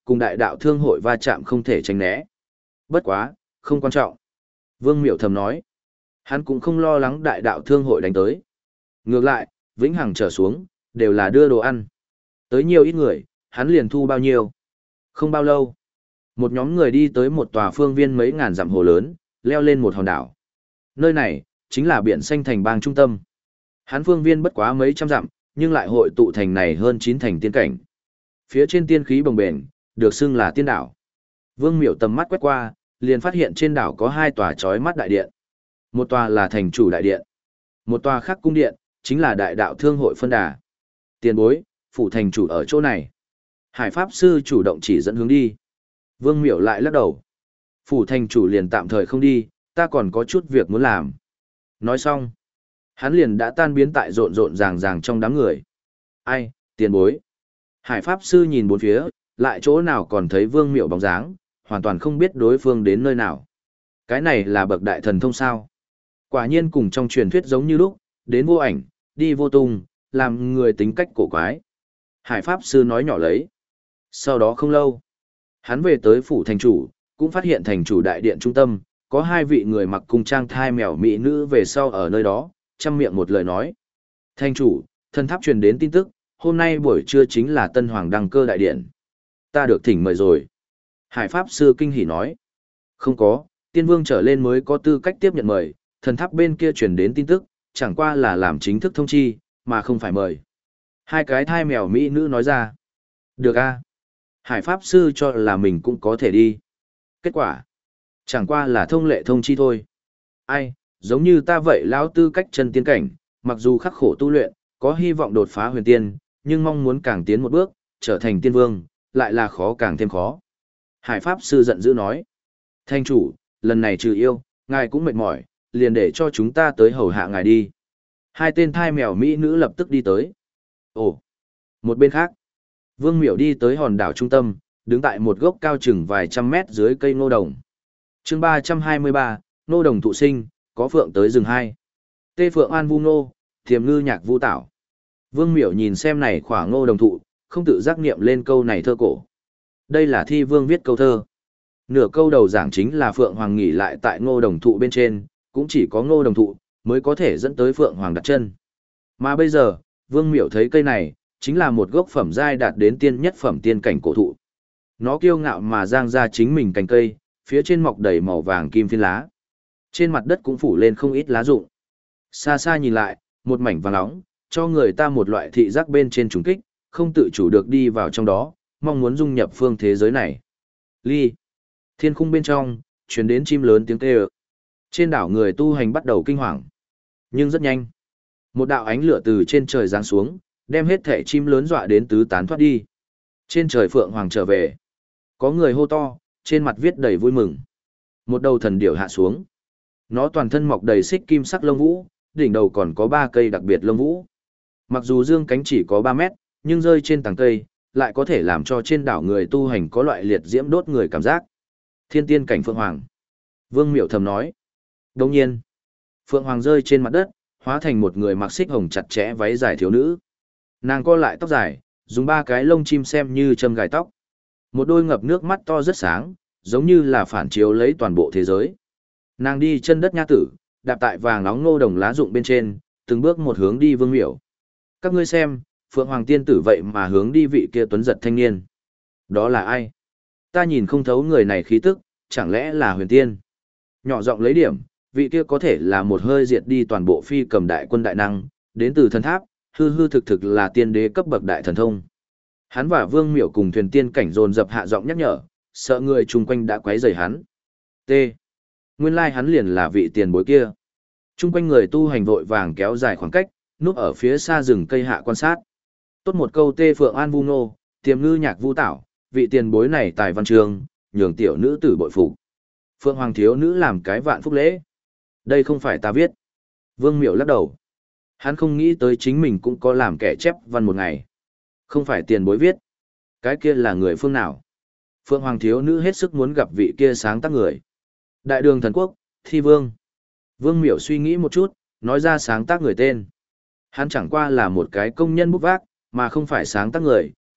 cùng đại đạo thương hội va chạm không thể tránh né. Bất quá, không quan trọng. Vương Miểu thầm nói. Hắn cũng không lo lắng đại đạo thương hội đánh tới. Ngược lại, vĩnh hằng trở xuống, đều là đưa đồ ăn. Tới nhiều ít người, hắn liền thu bao nhiêu. Không bao lâu, một nhóm người đi tới một tòa phương viên mấy ngàn dặm hồ lớn, leo lên một hòn đảo. Nơi này, chính là biển xanh thành bang trung tâm. Hắn phương viên bất quá mấy trăm dặm, nhưng lại hội tụ thành này hơn 9 thành tiên cảnh. Phía trên tiên khí bồng bềnh, được xưng là tiên đảo. Vương Miểu tầm mắt quét qua, liền phát hiện trên đảo có 2 tòa chói mắt đại điện. Một tòa là thành chủ đại điện. Một tòa khác cung điện, chính là đại đạo thương hội phân đà. Tiền bối, phủ thành chủ ở chỗ này. Hải Pháp Sư chủ động chỉ dẫn hướng đi. Vương Miểu lại lắc đầu. Phủ thành chủ liền tạm thời không đi, ta còn có chút việc muốn làm. Nói xong, hắn liền đã tan biến tại rộn rộn ràng ràng trong đám người. Ai, tiền bối. Hải Pháp Sư nhìn bốn phía, lại chỗ nào còn thấy Vương Miểu bóng dáng, hoàn toàn không biết đối phương đến nơi nào. Cái này là bậc đại thần thông sao. Quả nhiên cùng trong truyền thuyết giống như lúc, đến vô ảnh, đi vô tung, làm người tính cách cổ quái. Hải Pháp Sư nói nhỏ lấy. Sau đó không lâu, hắn về tới phủ thành chủ, cũng phát hiện thành chủ đại điện trung tâm, có 2 vị người mặc cung trang thai mèo mỹ nữ về sau ở nơi đó, chăm miệng một lời nói. Thành chủ, thần tháp truyền đến tin tức, hôm nay buổi trưa chính là Tân Hoàng đăng cơ đại điện. Ta được thỉnh mời rồi. Hải Pháp Sư kinh hỉ nói. Không có, tiên vương trở lên mới có tư cách tiếp nhận mời, thần tháp bên kia truyền đến tin tức, chẳng qua là làm chính thức thông chi, mà không phải mời. 2 cái thai mèo mỹ nữ nói ra. Được a. Hải Pháp Sư cho là mình cũng có thể đi. Kết quả, chẳng qua là thông lệ thông chi thôi. Ai, giống như ta vậy lão tư cách chân tiên cảnh, mặc dù khắc khổ tu luyện, có hy vọng đột phá huyền tiên, nhưng mong muốn càng tiến một bước, trở thành tiên vương, lại là khó càng thêm khó. Hải Pháp Sư giận dữ nói. Thanh chủ, lần này trừ yêu, ngài cũng mệt mỏi, liền để cho chúng ta tới hầu hạ ngài đi. 2 tên thai mèo mỹ nữ lập tức đi tới. Ồ, một bên khác, Vương Miểu đi tới hòn đảo trung tâm, đứng tại một gốc cao chừng vài trăm mét dưới cây ngô đồng. chương 323, ngô đồng thụ sinh, có phượng tới rừng 2. Tê phượng an vu ngô, thiềm ngư nhạc vu tảo. Vương Miểu nhìn xem này khỏa ngô đồng thụ, không tự giác niệm lên câu này thơ cổ. Đây là thi vương viết câu thơ. Nửa câu đầu giảng chính là Phượng Hoàng nghỉ lại tại ngô đồng thụ bên trên, cũng chỉ có ngô đồng thụ mới có thể dẫn tới Phượng Hoàng đặt chân. Mà bây giờ, Vương Miểu thấy cây này, chính là một gốc phẩm giai đạt đến tiên nhất phẩm tiên cảnh cổ thụ. Nó kiêu ngạo mà giang ra chính mình cành cây, phía trên mọc đầy màu vàng kim phiến lá. Trên mặt đất cũng phủ lên không ít lá rụng. Xa xa nhìn lại, một mảnh vàng nóng, cho người ta một loại thị giác bên trên trùng kích, không tự chủ được đi vào trong đó, mong muốn dung nhập phương thế giới này. Ly. Thiên khung bên trong, truyền đến chim lớn tiếng kêu. Trên đảo người tu hành bắt đầu kinh hoàng. Nhưng rất nhanh. Một đạo ánh lửa từ trên trời giáng xuống, đem hết thể chim lớn dọa đến tứ tán thoát đi. Trên trời Phượng Hoàng trở về. Có người hô to, trên mặt viết đầy vui mừng. Một đầu thần điểu hạ xuống. Nó toàn thân mọc đầy xích kim sắc lông vũ, đỉnh đầu còn có 3 cây đặc biệt lông vũ. Mặc dù dương cánh chỉ có 3 mét, nhưng rơi trên tầng cây, lại có thể làm cho trên đảo người tu hành có loại liệt diễm đốt người cảm giác. Thiên tiên cảnh Phượng Hoàng. Vương Miểu thầm nói. Đồng nhiên, Phượng Hoàng rơi trên mặt đất, hóa thành một người mặc xích hồng chặt chẽ váy dài thiếu nữ. Nàng co lại tóc dài, dùng 3 cái lông chim xem như châm gài tóc. Một đôi ngập nước mắt to rất sáng, giống như là phản chiếu lấy toàn bộ thế giới. Nàng đi chân đất nha tử, đạp tại vàng nóng ngô đồng lá rụng bên trên, từng bước một hướng đi Vương Miểu. Các ngươi xem, Phượng Hoàng tiên tử vậy mà hướng đi vị kia tuấn giật thanh niên. Đó là ai? Ta nhìn không thấu người này khí tức, chẳng lẽ là huyền tiên? Nhỏ giọng lấy điểm, vị kia có thể là một hơi diệt đi toàn bộ phi cầm đại quân đại năng, đến từ thần tháp, hư hư thực thực là tiên đế cấp bậc đại thần thông. Hắn và Vương Miểu cùng thuyền tiên cảnh dồn dập hạ giọng nhắc nhở, sợ người chung quanh đã quấy rầy hắn. T. Nguyên lai hắn liền là vị tiền bối kia. Chung quanh người tu hành vội vàng kéo dài khoảng cách, núp ở phía xa rừng cây hạ quan sát. Tốt một câu Tê Phượng An Vu Nô, tiềm ngư nhạc vu tảo, vị tiền bối này tài văn trường, nhường tiểu nữ tử bội phục. Phượng Hoàng thiếu nữ làm cái vạn phúc lễ. Đây không phải ta viết. Vương Miểu lắc đầu. Hắn không nghĩ tới chính mình cũng có làm kẻ chép văn một ngày. Không phải tiền bối viết. Cái kia là người phương nào? Phượng Hoàng thiếu nữ hết sức muốn gặp vị kia sáng tác người. Đại đường thần quốc, Thi Vương. Vương Miểu suy nghĩ một chút, nói ra sáng tác người tên. Hắn chẳng qua là một cái công nhân bút vác, mà không phải sáng tác người,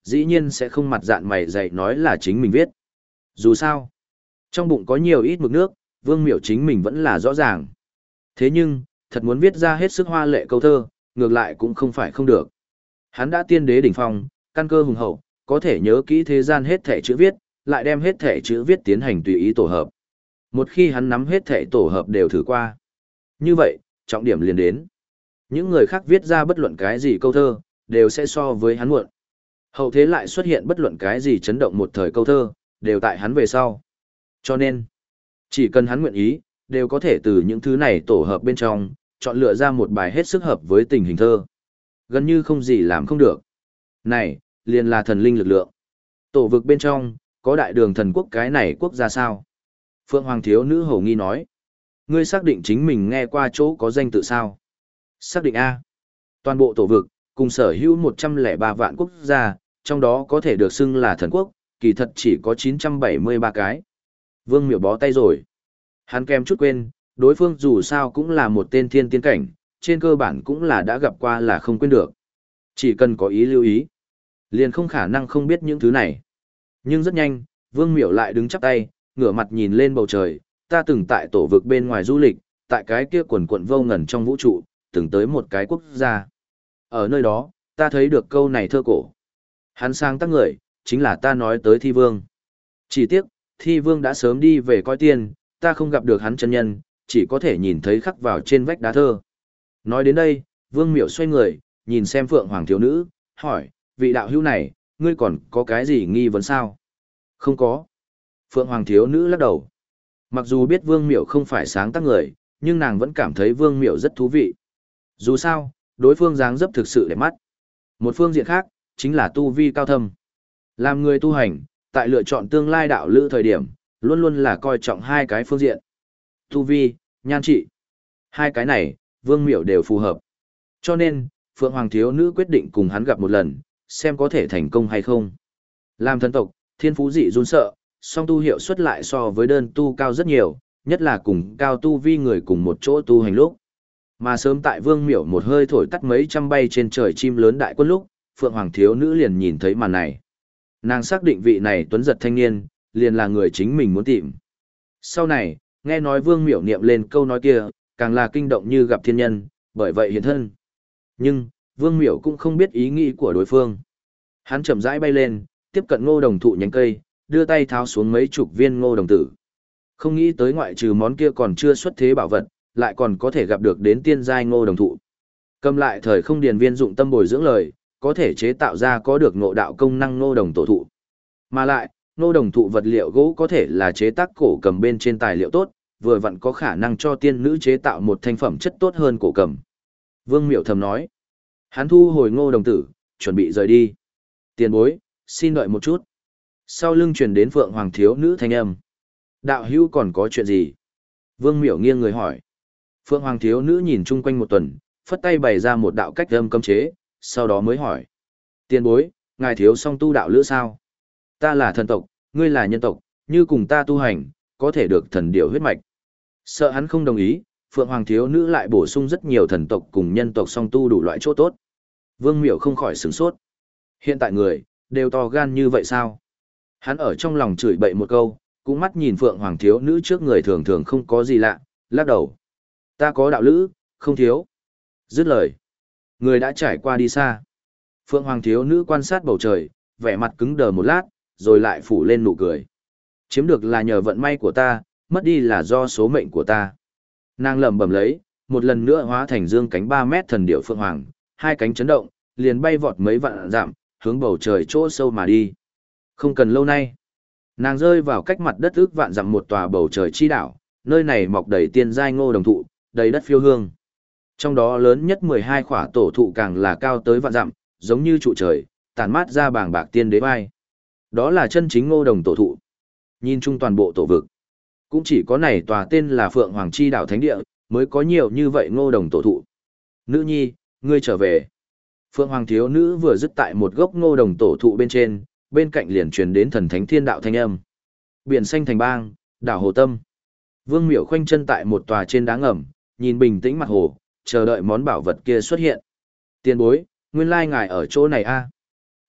dĩ nhiên sẽ không mặt dạn mày dày nói là chính mình viết. Dù sao, trong bụng có nhiều ít mực nước, Vương Miểu chính mình vẫn là rõ ràng. Thế nhưng, thật muốn viết ra hết sức hoa lệ câu thơ, ngược lại cũng không phải không được. Hắn đã tiên đế đỉnh phong, căn cơ hùng hậu, có thể nhớ kỹ thế gian hết thể chữ viết, lại đem hết thể chữ viết tiến hành tùy ý tổ hợp. Một khi hắn nắm hết thể tổ hợp đều thử qua. Như vậy, trọng điểm liền đến. Những người khác viết ra bất luận cái gì câu thơ, đều sẽ so với hắn muộn. Hậu thế lại xuất hiện bất luận cái gì chấn động một thời câu thơ, đều tại hắn về sau. Cho nên, chỉ cần hắn nguyện ý, đều có thể từ những thứ này tổ hợp bên trong, chọn lựa ra một bài hết sức hợp với tình hình thơ. Gần như không gì làm không được. Này, liền là thần linh lực lượng. Tổ vực bên trong, có đại đường thần quốc cái này quốc gia sao? Phượng Hoàng thiếu nữ hầu nghi nói. Ngươi xác định chính mình nghe qua chỗ có danh tự sao? Xác định A. Toàn bộ tổ vực, cùng sở hữu 103 vạn quốc gia, trong đó có thể được xưng là thần quốc, kỳ thật chỉ có 973 cái. Vương Miểu bó tay rồi. Hắn kèm chút quên, đối phương dù sao cũng là một tên thiên tiên cảnh, trên cơ bản cũng là đã gặp qua là không quên được. Chỉ cần có ý lưu ý, liền không khả năng không biết những thứ này. Nhưng rất nhanh, Vương Miểu lại đứng chắp tay, ngửa mặt nhìn lên bầu trời, ta từng tại tổ vực bên ngoài du lịch, tại cái kia quần quận vô ngần trong vũ trụ, từng tới một cái quốc gia. Ở nơi đó, ta thấy được câu này thơ cổ. Hắn sang tác người, chính là ta nói tới Thi Vương. Chỉ tiếc, Thi Vương đã sớm đi về coi tiên, ta không gặp được hắn chân nhân, chỉ có thể nhìn thấy khắc vào trên vách đá thơ. Nói đến đây, Vương Miểu xoay người, nhìn xem Phượng Hoàng thiếu nữ, hỏi, vị đạo hữu này, ngươi còn có cái gì nghi vấn sao? Không có. Phượng Hoàng thiếu nữ lắc đầu. Mặc dù biết Vương Miểu không phải sáng tác người, nhưng nàng vẫn cảm thấy Vương Miểu rất thú vị. Dù sao, đối phương dáng dấp thực sự đẹp mắt. Một phương diện khác, chính là tu vi cao thâm. Làm người tu hành, tại lựa chọn tương lai đạo lữ thời điểm, luôn luôn là coi trọng hai cái phương diện. Tu vi, nhan trị. Hai cái này, Vương Miểu đều phù hợp. Cho nên, Phượng Hoàng thiếu nữ quyết định cùng hắn gặp một lần, xem có thể thành công hay không. Làm thần tộc, thiên phú dị run sợ, song tu hiệu suất lại so với đơn tu cao rất nhiều, nhất là cùng cao tu vi người cùng một chỗ tu hành lúc. Mà sớm tại Vương Miểu một hơi thổi tắt mấy trăm bay trên trời chim lớn đại quân lúc, Phượng Hoàng thiếu nữ liền nhìn thấy màn này. Nàng xác định vị này tuấn giật thanh niên, liền là người chính mình muốn tìm. Sau này, nghe nói Vương Miểu niệm lên câu nói kia, càng là kinh động như gặp thiên nhân, bởi vậy hiện thân. Nhưng, Vương Miểu cũng không biết ý nghĩ của đối phương. Hắn chậm rãi bay lên, tiếp cận ngô đồng thụ nhánh cây, đưa tay tháo xuống mấy chục viên ngô đồng tử. Không nghĩ tới ngoại trừ món kia còn chưa xuất thế bảo vật, lại còn có thể gặp được đến tiên giai ngô đồng thụ. Cầm lại thời không điền viên dụng tâm bồi dưỡng lời, có thể chế tạo ra có được ngộ đạo công năng ngô đồng tổ thụ. Mà lại, ngô đồng thụ vật liệu gỗ có thể là chế tác cổ cầm bên trên tài liệu tốt, vừa vặn có khả năng cho tiên nữ chế tạo một thành phẩm chất tốt hơn cổ cầm. Vương Miểu thầm nói. Hắn thu hồi ngô đồng tử, chuẩn bị rời đi. Tiền bối, xin đợi một chút. Sau lưng truyền đến Phượng Hoàng thiếu nữ thanh âm. Đạo hữu còn có chuyện gì? Vương Miểu nghiêng người hỏi. Phượng Hoàng thiếu nữ nhìn chung quanh một tuần, phất tay bày ra một đạo cách âm cấm chế, sau đó mới hỏi. Tiền bối, ngài thiếu song tu đạo lữ sao? Ta là thần tộc, ngươi là nhân tộc, như cùng ta tu hành, có thể được thần điểu huyết mạch. Sợ hắn không đồng ý, Phượng Hoàng thiếu nữ lại bổ sung rất nhiều thần tộc cùng nhân tộc song tu đủ loại chỗ tốt. Vương Miểu không khỏi sửng sốt. Hiện tại người, đều to gan như vậy sao? Hắn ở trong lòng chửi bậy một câu, cũng mắt nhìn Phượng Hoàng thiếu nữ trước người thường thường không có gì lạ, lắc đầu. Ta có đạo lữ, không thiếu. Dứt lời. Người đã trải qua đi xa. Phượng Hoàng thiếu nữ quan sát bầu trời, vẻ mặt cứng đờ một lát, rồi lại phủ lên nụ cười. Chiếm được là nhờ vận may của ta, mất đi là do số mệnh của ta. Nàng lẩm bẩm lấy, một lần nữa hóa thành dương cánh 3 mét thần điểu Phượng Hoàng, hai cánh chấn động, liền bay vọt mấy vạn dặm, hướng bầu trời chỗ sâu mà đi. Không cần lâu nay, nàng rơi vào cách mặt đất ước vạn dặm một tòa bầu trời chi đảo, nơi này mọc đầy tiên giai ngô đồng thụ, đầy đất phiêu hương. Trong đó lớn nhất 12 khỏa tổ thụ càng là cao tới vạn dặm, giống như trụ trời, tản mát ra bảng bạc tiên đế vai. Đó là chân chính ngô đồng tổ thụ. Nhìn chung toàn bộ tổ vực, cũng chỉ có này tòa tên là Phượng Hoàng Chi đảo Thánh Địa, mới có nhiều như vậy ngô đồng tổ thụ. Nữ nhi, ngươi trở về. Phượng Hoàng thiếu nữ vừa dứt tại một gốc ngô đồng tổ thụ bên trên, bên cạnh liền truyền đến thần thánh thiên đạo thanh âm. Biển xanh thành bang, đảo Hồ Tâm. Vương Miểu khoanh chân tại một tòa trên đá ngầm, nhìn bình tĩnh mặt hồ, chờ đợi món bảo vật kia xuất hiện. Tiền bối, nguyên lai ngài ở chỗ này a.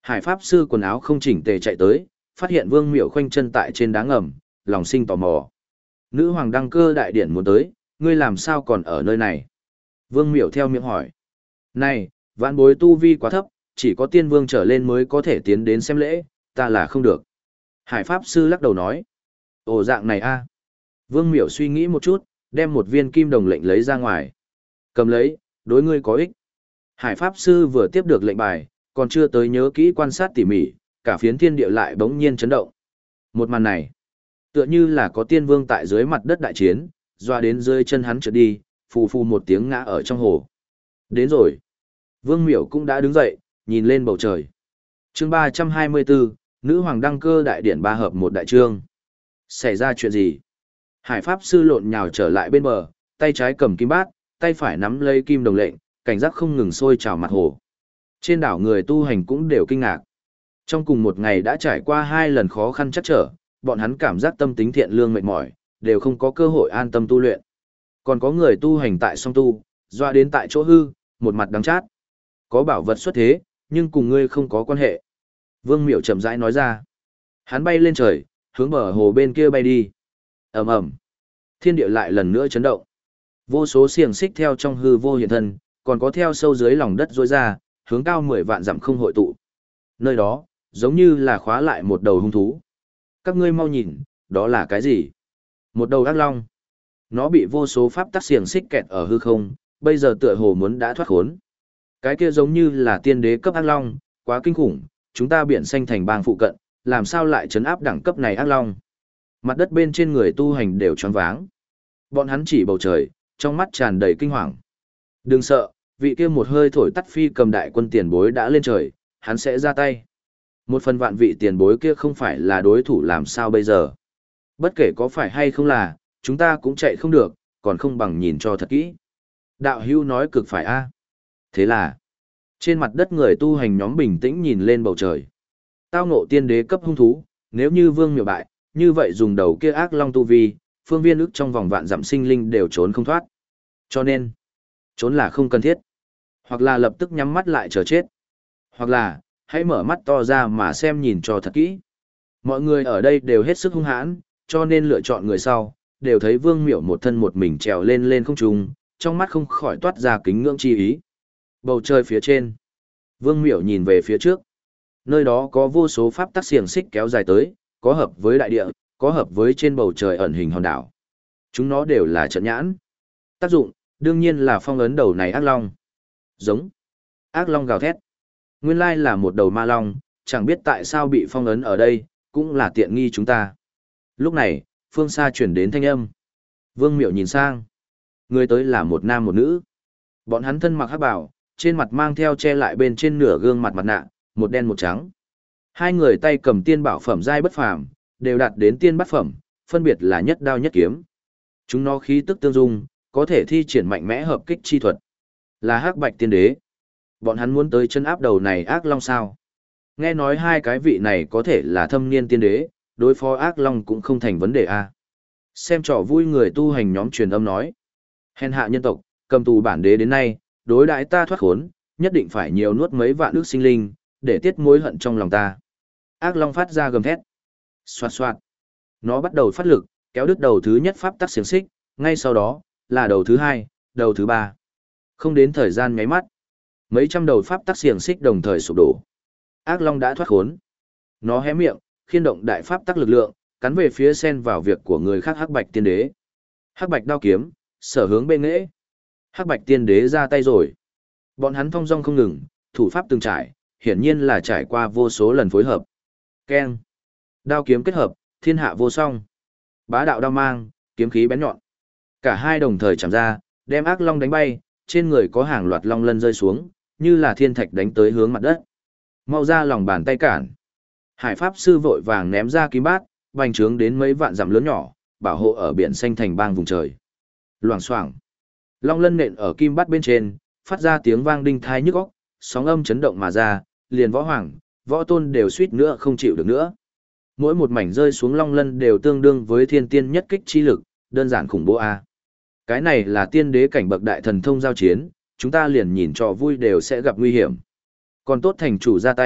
Hải Pháp Sư quần áo không chỉnh tề chạy tới, phát hiện Vương Miểu khoanh chân tại trên đá ngầm, lòng sinh tò mò. Nữ hoàng đăng cơ đại điển muốn tới, ngươi làm sao còn ở nơi này? Vương Miểu theo miệng hỏi. Này, vãn bối tu vi quá thấp, chỉ có tiên vương trở lên mới có thể tiến đến xem lễ, ta là không được. Hải Pháp Sư lắc đầu nói. Ồ dạng này a. Vương Miểu suy nghĩ một chút, đem một viên kim đồng lệnh lấy ra ngoài. Cầm lấy, đối ngươi có ích. Hải Pháp Sư vừa tiếp được lệnh bài, còn chưa tới nhớ kỹ quan sát tỉ mỉ, cả phiến thiên địa lại bỗng nhiên chấn động. Một màn này, tựa như là có tiên vương tại dưới mặt đất đại chiến, doa đến rơi chân hắn trượt đi, phù phù một tiếng ngã ở trong hồ. Đến rồi. Vương Miểu cũng đã đứng dậy, nhìn lên bầu trời. Chương 324, Nữ hoàng đăng cơ đại điển ba hợp một đại trương. Xảy ra chuyện gì? Hải Pháp Sư lộn nhào trở lại bên bờ, tay trái cầm kim bát, tay phải nắm lấy kim đồng lệnh, cảnh giác không ngừng sôi trào mặt hồ. Trên đảo người tu hành cũng đều kinh ngạc. Trong cùng một ngày đã trải qua 2 lần khó khăn chắc trở, bọn hắn cảm giác tâm tính thiện lương mệt mỏi, đều không có cơ hội an tâm tu luyện. Còn có người tu hành tại song tu, doa đến tại chỗ hư, một mặt đắng chát. Có bảo vật xuất thế, nhưng cùng ngươi không có quan hệ. Vương Miểu chậm rãi nói ra. Hắn bay lên trời, hướng bờ hồ bên kia bay đi. Ầm ầm, thiên địa lại lần nữa chấn động. Vô số xiềng xích theo trong hư vô hiện thân, còn có theo sâu dưới lòng đất rối ra, hướng cao 10 vạn dặm không hội tụ. Nơi đó, giống như là khóa lại một đầu hung thú. Các ngươi mau nhìn, đó là cái gì? Một đầu ác long. Nó bị vô số pháp tắc xiềng xích kẹt ở hư không, bây giờ tựa hồ muốn đã thoát khốn. Cái kia giống như là tiên đế cấp ác long, quá kinh khủng, chúng ta biển xanh thành bang phụ cận, làm sao lại trấn áp đẳng cấp này ác long? Mặt đất bên trên người tu hành đều choáng váng. Bọn hắn chỉ bầu trời, trong mắt tràn đầy kinh hoàng. Đừng sợ, vị kia một hơi thổi tắt phi cầm đại quân tiền bối đã lên trời, hắn sẽ ra tay. Một phần vạn vị tiền bối kia không phải là đối thủ làm sao bây giờ. Bất kể có phải hay không là, chúng ta cũng chạy không được, còn không bằng nhìn cho thật kỹ. Đạo hưu nói cực phải a. Thế là, trên mặt đất người tu hành nhóm bình tĩnh nhìn lên bầu trời. Tao ngộ tiên đế cấp hung thú, nếu như Vương Miểu bại, như vậy dùng đầu kia ác long tu vi, phương viên ức trong vòng vạn dặm sinh linh đều trốn không thoát. Cho nên, trốn là không cần thiết. Hoặc là lập tức nhắm mắt lại chờ chết. Hoặc là, hãy mở mắt to ra mà xem nhìn cho thật kỹ. Mọi người ở đây đều hết sức hung hãn, cho nên lựa chọn người sau, đều thấy Vương Miểu một thân một mình trèo lên lên không trung, trong mắt không khỏi toát ra kính ngưỡng chi ý. Bầu trời phía trên, Vương Miểu nhìn về phía trước. Nơi đó có vô số pháp tắc xiềng xích kéo dài tới, có hợp với đại địa, có hợp với trên bầu trời ẩn hình hòn đảo. Chúng nó đều là trận nhãn. Tác dụng, đương nhiên là phong ấn đầu này ác long. Giống. Ác long gào thét. Nguyên lai là một đầu ma long, chẳng biết tại sao bị phong ấn ở đây, cũng là tiện nghi chúng ta. Lúc này, phương xa chuyển đến thanh âm. Vương Miểu nhìn sang. Người tới là một nam một nữ. Bọn hắn thân mặc hắc bào, trên mặt mang theo che lại bên trên nửa gương mặt mặt nạ, một đen một trắng. Hai người tay cầm tiên bảo phẩm giai bất phàm, đều đạt đến tiên bát phẩm, phân biệt là nhất đao nhất kiếm. Chúng nó khí tức tương dung, có thể thi triển mạnh mẽ hợp kích chi thuật. Là Hắc Bạch Tiên Đế. Bọn hắn muốn tới chân áp đầu này ác long sao? Nghe nói hai cái vị này có thể là thâm niên tiên đế, đối phó ác long cũng không thành vấn đề a. Xem trò vui người tu hành nhóm truyền âm nói. Hèn hạ nhân tộc, cầm tù bản đế đến nay, đối đãi ta thoát khốn, nhất định phải nhiều nuốt mấy vạn ước sinh linh, để tiết mối hận trong lòng ta. Ác long phát ra gầm thét. Xoạt xoạt. Nó bắt đầu phát lực, kéo đứt đầu thứ nhất pháp tắc xiềng xích, ngay sau đó, là đầu thứ hai, đầu thứ ba. Không đến thời gian nháy mắt. Mấy trăm đầu pháp tắc xiềng xích đồng thời sụp đổ. Ác long đã thoát khốn. Nó hé miệng, khiên động đại pháp tắc lực lượng, cắn về phía xen vào việc của người khác Hắc Bạch Tiên Đế. Hắc Bạch đao kiếm, sở hướng bên nghệ. Hắc Bạch Tiên Đế ra tay rồi. Bọn hắn thong dong không ngừng, thủ pháp từng trải, hiển nhiên là trải qua vô số lần phối hợp. Keng. Đao kiếm kết hợp, thiên hạ vô song. Bá đạo đao mang, kiếm khí bén nhọn. Cả hai đồng thời chạm ra, đem ác long đánh bay, trên người có hàng loạt long lân rơi xuống, như là thiên thạch đánh tới hướng mặt đất. Mau ra lòng bàn tay cản. Hải Pháp Sư vội vàng ném ra kim bát, bành trướng đến mấy vạn dặm lớn nhỏ, bảo hộ ở biển xanh thành bang vùng trời. Loảng xoảng. Long lân nện ở kim bát bên trên, phát ra tiếng vang đinh thai nhức óc, sóng âm chấn động mà ra, liền võ hoàng, võ tôn đều suýt nữa không chịu được nữa. Mỗi một mảnh rơi xuống long lân đều tương đương với thiên tiên nhất kích chi lực, đơn giản khủng bố a. Cái này là tiên đế cảnh bậc đại thần thông giao chiến, chúng ta liền nhìn cho vui đều sẽ gặp nguy hiểm. Còn tốt thành chủ ra tay,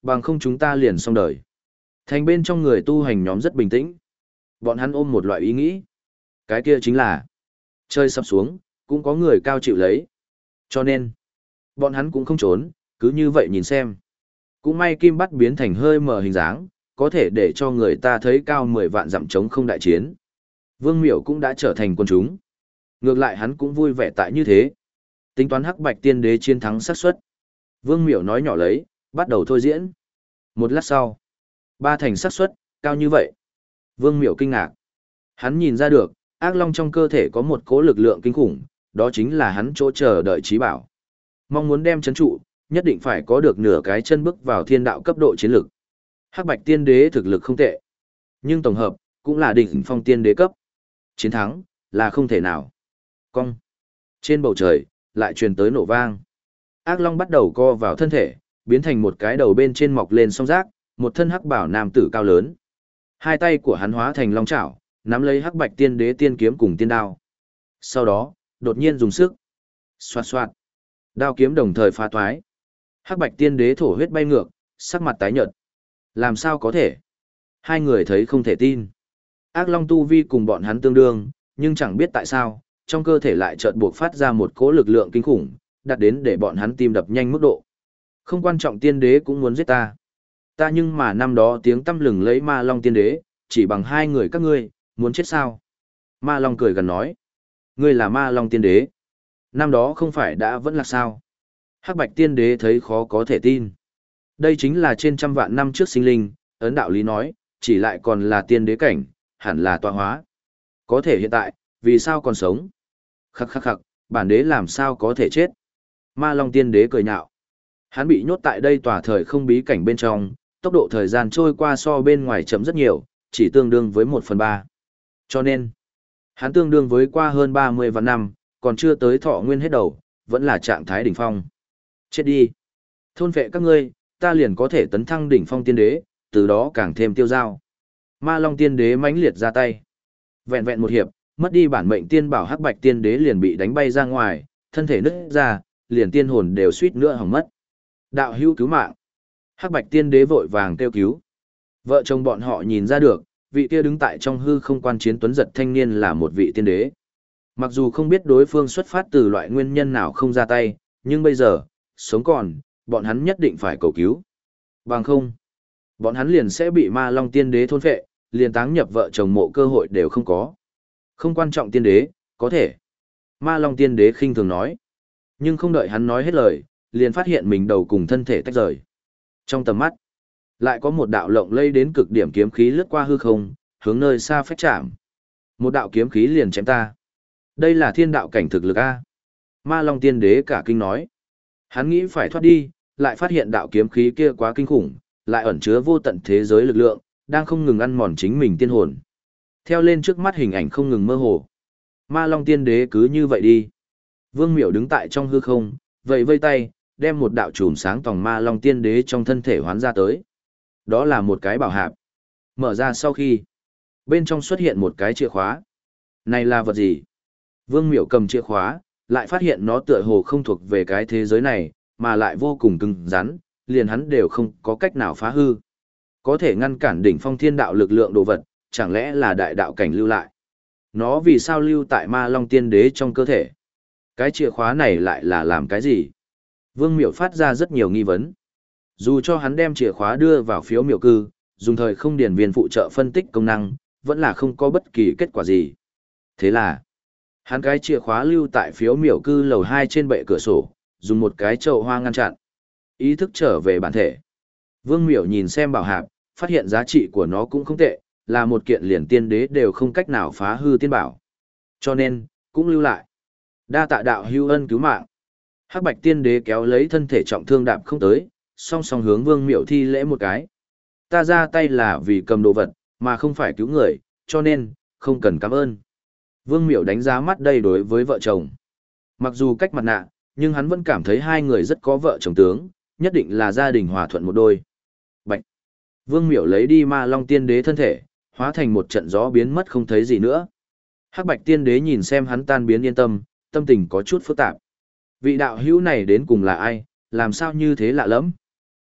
Bằng không chúng ta liền xong đời. Thành bên trong người tu hành nhóm rất bình tĩnh. Bọn hắn ôm một loại ý nghĩ. Cái kia chính là chơi sắp xuống, cũng có người cao chịu lấy. Cho nên, bọn hắn cũng không trốn, cứ như vậy nhìn xem. Cũng may Kim Bắt biến thành hơi mờ hình dáng, có thể để cho người ta thấy cao 10 vạn dặm trống không đại chiến. Vương Miểu cũng đã trở thành quân chúng. Ngược lại hắn cũng vui vẻ tại như thế. Tính toán Hắc Bạch Tiên Đế chiến thắng xác suất. Vương Miểu nói nhỏ lấy, bắt đầu thôi diễn. Một lát sau, 3 thành xác suất, cao như vậy. Vương Miểu kinh ngạc. Hắn nhìn ra được, ác long trong cơ thể có một cỗ lực lượng kinh khủng, đó chính là hắn chỗ chờ đợi trí bảo. Mong muốn đem chấn trụ, nhất định phải có được nửa cái chân bước vào thiên đạo cấp độ chiến lực. Hắc Bạch Tiên Đế thực lực không tệ, nhưng tổng hợp cũng là đỉnh phong tiên đế cấp. Chiến thắng là không thể nào. Cong. Trên bầu trời lại truyền tới nổ vang. Ác long bắt đầu co vào thân thể, biến thành một cái đầu bên trên mọc lên song rác, một thân hắc bảo nam tử cao lớn. Hai tay của hắn hóa thành long chảo, nắm lấy Hắc Bạch Tiên Đế tiên kiếm cùng tiên đao. Sau đó, đột nhiên dùng sức. Xoạt xoạt. Đao kiếm đồng thời phá toái. Hắc Bạch Tiên Đế thổ huyết bay ngược, sắc mặt tái nhợt. Làm sao có thể? Hai người thấy không thể tin. Ác Long tu vi cùng bọn hắn tương đương, nhưng chẳng biết tại sao, trong cơ thể lại chợt buộc phát ra một cỗ lực lượng kinh khủng, đạt đến để bọn hắn tim đập nhanh mức độ. Không quan trọng Tiên Đế cũng muốn giết ta. Ta nhưng mà năm đó tiếng tăm lừng lấy Ma Long Tiên Đế, chỉ bằng hai người các ngươi, muốn chết sao? Ma Long cười gần nói. Ngươi là Ma Long Tiên Đế. Năm đó không phải đã vẫn là sao? Hắc Bạch Tiên Đế thấy khó có thể tin. Đây chính là trên trăm vạn năm trước sinh linh, ấn đạo lý nói, chỉ lại còn là tiên đế cảnh, hẳn là tọa hóa. Có thể hiện tại, vì sao còn sống? Khắc khắc khắc, bản đế làm sao có thể chết? Ma Long Tiên Đế cười nhạo. Hắn bị nhốt tại đây tòa thời không bí cảnh bên trong, tốc độ thời gian trôi qua so bên ngoài chậm rất nhiều, chỉ tương đương với 1/3. Cho nên, hắn tương đương với qua hơn 30 vạn năm, còn chưa tới thọ nguyên hết đầu, vẫn là trạng thái đỉnh phong. Chết đi. Thôn vệ các ngươi, ta liền có thể tấn thăng đỉnh phong tiên đế, từ đó càng thêm tiêu dao. Ma Long Tiên Đế mãnh liệt ra tay. Vẹn vẹn một hiệp, mất đi bản mệnh tiên bảo Hắc Bạch Tiên Đế liền bị đánh bay ra ngoài, thân thể nứt ra, liền tiên hồn đều suýt nữa hỏng mất. Đạo hữu cứu mạng. Hắc Bạch Tiên Đế vội vàng kêu cứu. Vợ chồng bọn họ nhìn ra được, vị kia đứng tại trong hư không quan chiến tuấn giật thanh niên là một vị tiên đế. Mặc dù không biết đối phương xuất phát từ loại nguyên nhân nào không ra tay, nhưng bây giờ, sống còn, bọn hắn nhất định phải cầu cứu. Bằng không, bọn hắn liền sẽ bị Ma Long Tiên Đế thôn phệ, liền táng nhập vợ chồng mộ cơ hội đều không có. Không quan trọng tiên đế, có thể. Ma Long Tiên Đế khinh thường nói. Nhưng không đợi hắn nói hết lời, liền phát hiện mình đầu cùng thân thể tách rời. Trong tầm mắt, lại có một đạo lộng lây đến cực điểm kiếm khí lướt qua hư không, hướng nơi xa phách chạm. Một đạo kiếm khí liền chém ta. Đây là thiên đạo cảnh thực lực A. Ma Long Tiên Đế cả kinh nói. Hắn nghĩ phải thoát đi, lại phát hiện đạo kiếm khí kia quá kinh khủng, lại ẩn chứa vô tận thế giới lực lượng, đang không ngừng ăn mòn chính mình tiên hồn. Theo lên trước mắt hình ảnh không ngừng mơ hồ. Ma Long Tiên Đế cứ như vậy đi. Vương Miểu đứng tại trong hư không, vẫy vây tay, đem một đạo chùm sáng tòng Ma Long Tiên Đế trong thân thể hoán ra tới. Đó là một cái bảo hạp. Mở ra sau khi, bên trong xuất hiện một cái chìa khóa. Này là vật gì? Vương Miểu cầm chìa khóa, lại phát hiện nó tựa hồ không thuộc về cái thế giới này, mà lại vô cùng cứng rắn, liền hắn đều không có cách nào phá hư. Có thể ngăn cản đỉnh phong thiên đạo lực lượng đồ vật, chẳng lẽ là đại đạo cảnh lưu lại? Nó vì sao lưu tại Ma Long Tiên Đế trong cơ thể? Cái chìa khóa này lại là làm cái gì? Vương Miểu phát ra rất nhiều nghi vấn. Dù cho hắn đem chìa khóa đưa vào phiếu miểu cư, dùng thời không điển viên phụ trợ phân tích công năng, vẫn là không có bất kỳ kết quả gì. Thế là, hắn cái chìa khóa lưu tại phiếu miểu cư lầu 2 trên bệ cửa sổ, dùng một cái chậu hoa ngăn chặn. Ý thức trở về bản thể. Vương Miểu nhìn xem bảo hạp, phát hiện giá trị của nó cũng không tệ, là một kiện liền tiên đế đều không cách nào phá hư tiên bảo. Cho nên, cũng lưu lại. Đa tạ đạo hữu ân cứu mạng. Hắc Bạch Tiên Đế kéo lấy thân thể trọng thương đạp không tới, song song hướng Vương Miểu thi lễ một cái. Ta ra tay là vì cầm đồ vật, mà không phải cứu người, cho nên, không cần cảm ơn. Vương Miểu đánh giá mắt đây đối với vợ chồng. Mặc dù cách mặt nạ, nhưng hắn vẫn cảm thấy hai người rất có vợ chồng tướng, nhất định là gia đình hòa thuận một đôi. Bạch. Vương Miểu lấy đi Ma Long Tiên Đế thân thể, hóa thành một trận gió biến mất không thấy gì nữa. Hắc Bạch Tiên Đế nhìn xem hắn tan biến yên tâm, tâm tình có chút phức tạp. Vị đạo hữu này đến cùng là ai, làm sao như thế lạ lẫm?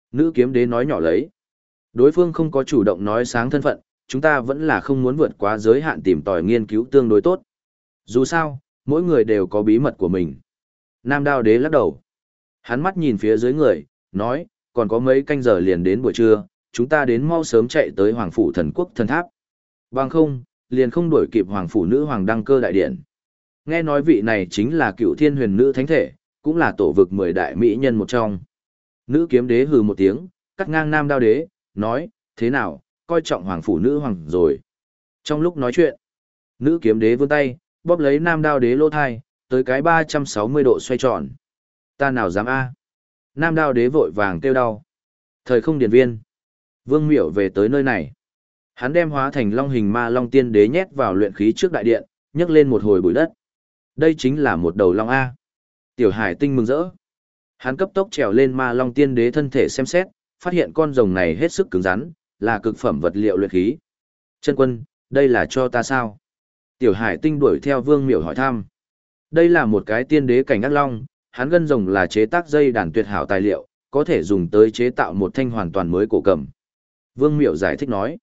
Nữ kiếm đế nói nhỏ lấy. Đối phương không có chủ động nói sáng thân phận, chúng ta vẫn là không muốn vượt quá giới hạn tìm tòi nghiên cứu tương đối tốt. Dù sao, mỗi người đều có bí mật của mình. Nam đao đế lắc đầu. Hắn mắt nhìn phía dưới người, nói, còn có mấy canh giờ liền đến buổi trưa, chúng ta đến mau sớm chạy tới Hoàng Phủ Thần Quốc Thần Tháp. Bằng không, liền không đuổi kịp Hoàng Phủ Nữ Hoàng đăng cơ đại điện. Nghe nói vị này chính là Cựu Thiên Huyền Nữ Thánh Thể, cũng là tổ vực 10 đại mỹ nhân một trong. Nữ kiếm đế hừ một tiếng, cắt ngang Nam đao đế, nói, thế nào, coi trọng Hoàng Phủ Nữ Hoàng rồi. Trong lúc nói chuyện, nữ kiếm đế vươn tay, bóp lấy Nam đao đế lỗ thai, tới cái 360 độ xoay tròn. Ta nào dám a? Nam đao đế vội vàng kêu đau. Thời không điển viên. Vương Miểu về tới nơi này. Hắn đem hóa thành long hình ma long tiên đế nhét vào luyện khí trước đại điện, nhấc lên một hồi bụi đất. Đây chính là một đầu long A. Tiểu Hải Tinh mừng rỡ. Hắn cấp tốc trèo lên ma long tiên đế thân thể xem xét, phát hiện con rồng này hết sức cứng rắn, là cực phẩm vật liệu luyện khí. Chân quân, đây là cho ta sao? Tiểu Hải Tinh đuổi theo Vương Miểu hỏi thăm. Đây là một cái tiên đế cảnh ác long, hắn gân rồng là chế tác dây đàn tuyệt hảo tài liệu, có thể dùng tới chế tạo một thanh hoàn toàn mới cổ cầm. Vương Miểu giải thích nói.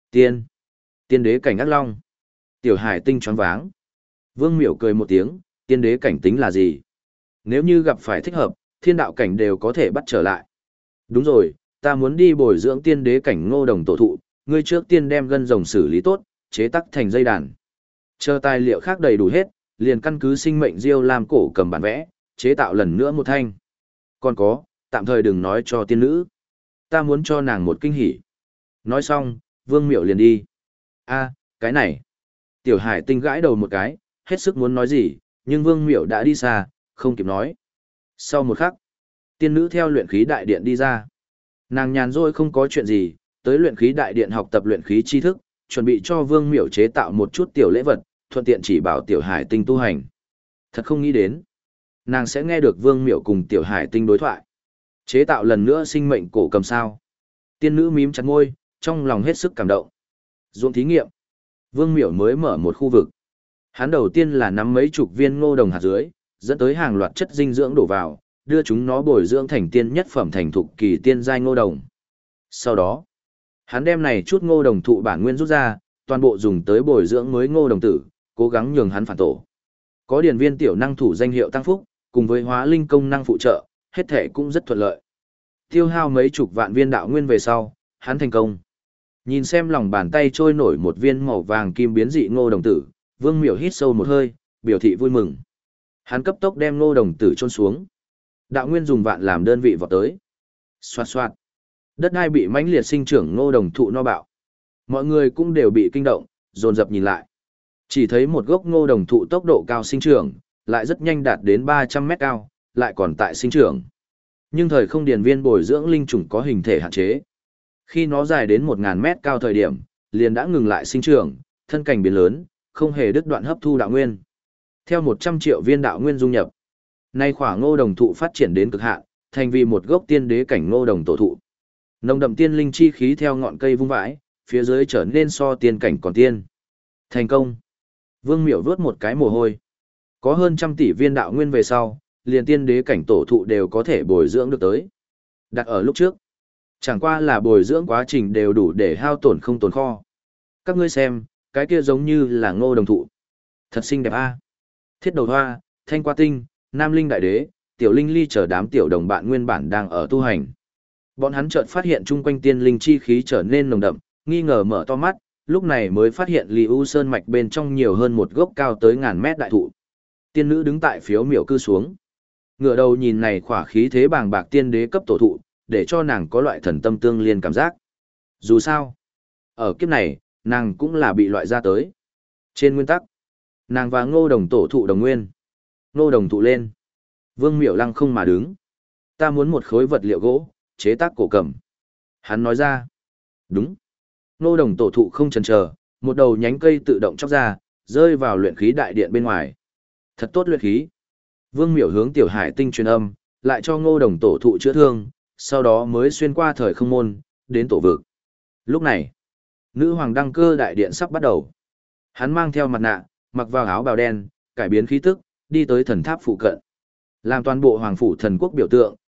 Tiên đế cảnh ác long. Tiểu Hải Tinh choáng váng. Vương Miểu cười một tiếng, tiên đế cảnh tính là gì? Nếu như gặp phải thích hợp, thiên đạo cảnh đều có thể bắt trở lại. Đúng rồi, ta muốn đi bồi dưỡng tiên đế cảnh Ngô Đồng tổ thụ, ngươi trước tiên đem gân rồng xử lý tốt, chế tác thành dây đàn. Chờ tài liệu khác đầy đủ hết, liền căn cứ sinh mệnh diêu làm cổ cầm bản vẽ, chế tạo lần nữa một thanh. Còn có, tạm thời đừng nói cho tiên nữ. Ta muốn cho nàng một kinh hỉ. Nói xong, Vương Miểu liền đi. A, cái này. Tiểu Hải Tinh gãi đầu một cái, hết sức muốn nói gì, nhưng Vương Miểu đã đi xa, không kịp nói. Sau một khắc, tiên nữ theo luyện khí đại điện đi ra. Nàng nhàn rỗi không có chuyện gì, tới luyện khí đại điện học tập luyện khí tri thức, chuẩn bị cho Vương Miểu chế tạo một chút tiểu lễ vật, thuận tiện chỉ bảo Tiểu Hải Tinh tu hành. Thật không nghĩ đến, nàng sẽ nghe được Vương Miểu cùng Tiểu Hải Tinh đối thoại. Chế tạo lần nữa sinh mệnh cổ cầm sao. Tiên nữ mím chặt môi, trong lòng hết sức cảm động. Ruộng thí nghiệm. Vương Miểu mới mở một khu vực. Hắn đầu tiên là nắm mấy chục viên ngô đồng hạt dưới, dẫn tới hàng loạt chất dinh dưỡng đổ vào, đưa chúng nó bồi dưỡng thành tiên nhất phẩm thành thục kỳ tiên giai ngô đồng. Sau đó, hắn đem này chút ngô đồng thụ bản nguyên rút ra, toàn bộ dùng tới bồi dưỡng mới ngô đồng tử, cố gắng nhường hắn phản tổ. Có điển viên tiểu năng thủ danh hiệu tăng phúc, cùng với hóa linh công năng phụ trợ, hết thể cũng rất thuận lợi. Tiêu hao mấy chục vạn viên đạo nguyên về sau, hắn thành công. Nhìn xem lòng bàn tay trôi nổi một viên màu vàng kim biến dị ngô đồng tử, Vương Miểu hít sâu một hơi, biểu thị vui mừng. Hắn cấp tốc đem ngô đồng tử chôn xuống. Đạo nguyên dùng vạn làm đơn vị vọt tới. Xoạt xoạt. Đất đai bị mãnh liệt sinh trưởng ngô đồng thụ no bạo. Mọi người cũng đều bị kinh động, dồn dập nhìn lại. Chỉ thấy một gốc ngô đồng thụ tốc độ cao sinh trưởng, lại rất nhanh đạt đến 300 mét cao, lại còn tại sinh trưởng. Nhưng thời không điền viên bồi dưỡng linh trùng có hình thể hạn chế. Khi nó dài đến 1000 mét cao thời điểm, liền đã ngừng lại sinh trưởng, thân cành biến lớn, không hề đứt đoạn hấp thu đạo nguyên. Theo 100 triệu viên đạo nguyên dung nhập, nay khỏa ngô đồng thụ phát triển đến cực hạn, thành vì một gốc tiên đế cảnh ngô đồng tổ thụ. Nồng đậm tiên linh chi khí theo ngọn cây vung vãi, phía dưới trở nên so tiên cảnh còn tiên. Thành công. Vương Miểu vớt một cái mồ hôi. Có hơn 100 tỷ viên đạo nguyên về sau, liền tiên đế cảnh tổ thụ đều có thể bồi dưỡng được tới. Đặt ở lúc trước, chẳng qua là bồi dưỡng quá trình đều đủ để hao tổn không tồn kho. Các ngươi xem, cái kia giống như là ngô đồng thụ. Thật xinh đẹp a. Thiết đầu hoa, thanh qua tinh, nam linh đại đế, tiểu linh ly chờ đám tiểu đồng bạn nguyên bản đang ở tu hành. Bọn hắn chợt phát hiện chung quanh tiên linh chi khí trở nên nồng đậm, nghi ngờ mở to mắt, lúc này mới phát hiện Lý U Sơn mạch bên trong nhiều hơn một gốc cao tới ngàn mét đại thụ. Tiên nữ đứng tại phiếu miểu cư xuống. Ngửa đầu nhìn này khỏa khí thế bàng bạc tiên đế cấp tổ thụ, để cho nàng có loại thần tâm tương liên cảm giác. Dù sao, ở kiếp này, nàng cũng là bị loại ra tới. Trên nguyên tắc, nàng và ngô đồng tổ thụ đồng nguyên. Ngô đồng thụ lên. Vương Miểu lăng không mà đứng. Ta muốn một khối vật liệu gỗ, chế tác cổ cầm. Hắn nói ra. Đúng. Ngô đồng tổ thụ không chần chờ, một đầu nhánh cây tự động chóc ra, rơi vào luyện khí đại điện bên ngoài. Thật tốt luyện khí. Vương Miểu hướng Tiểu Hải Tinh truyền âm, lại cho ngô đồng tổ thụ chữa thương, sau đó mới xuyên qua thời không môn, đến tổ vực. Lúc này, nữ hoàng đăng cơ đại điện sắp bắt đầu. Hắn mang theo mặt nạ, mặc vào áo bào đen, cải biến khí tức, đi tới thần tháp phụ cận. Làm toàn bộ hoàng phủ thần quốc biểu tượng,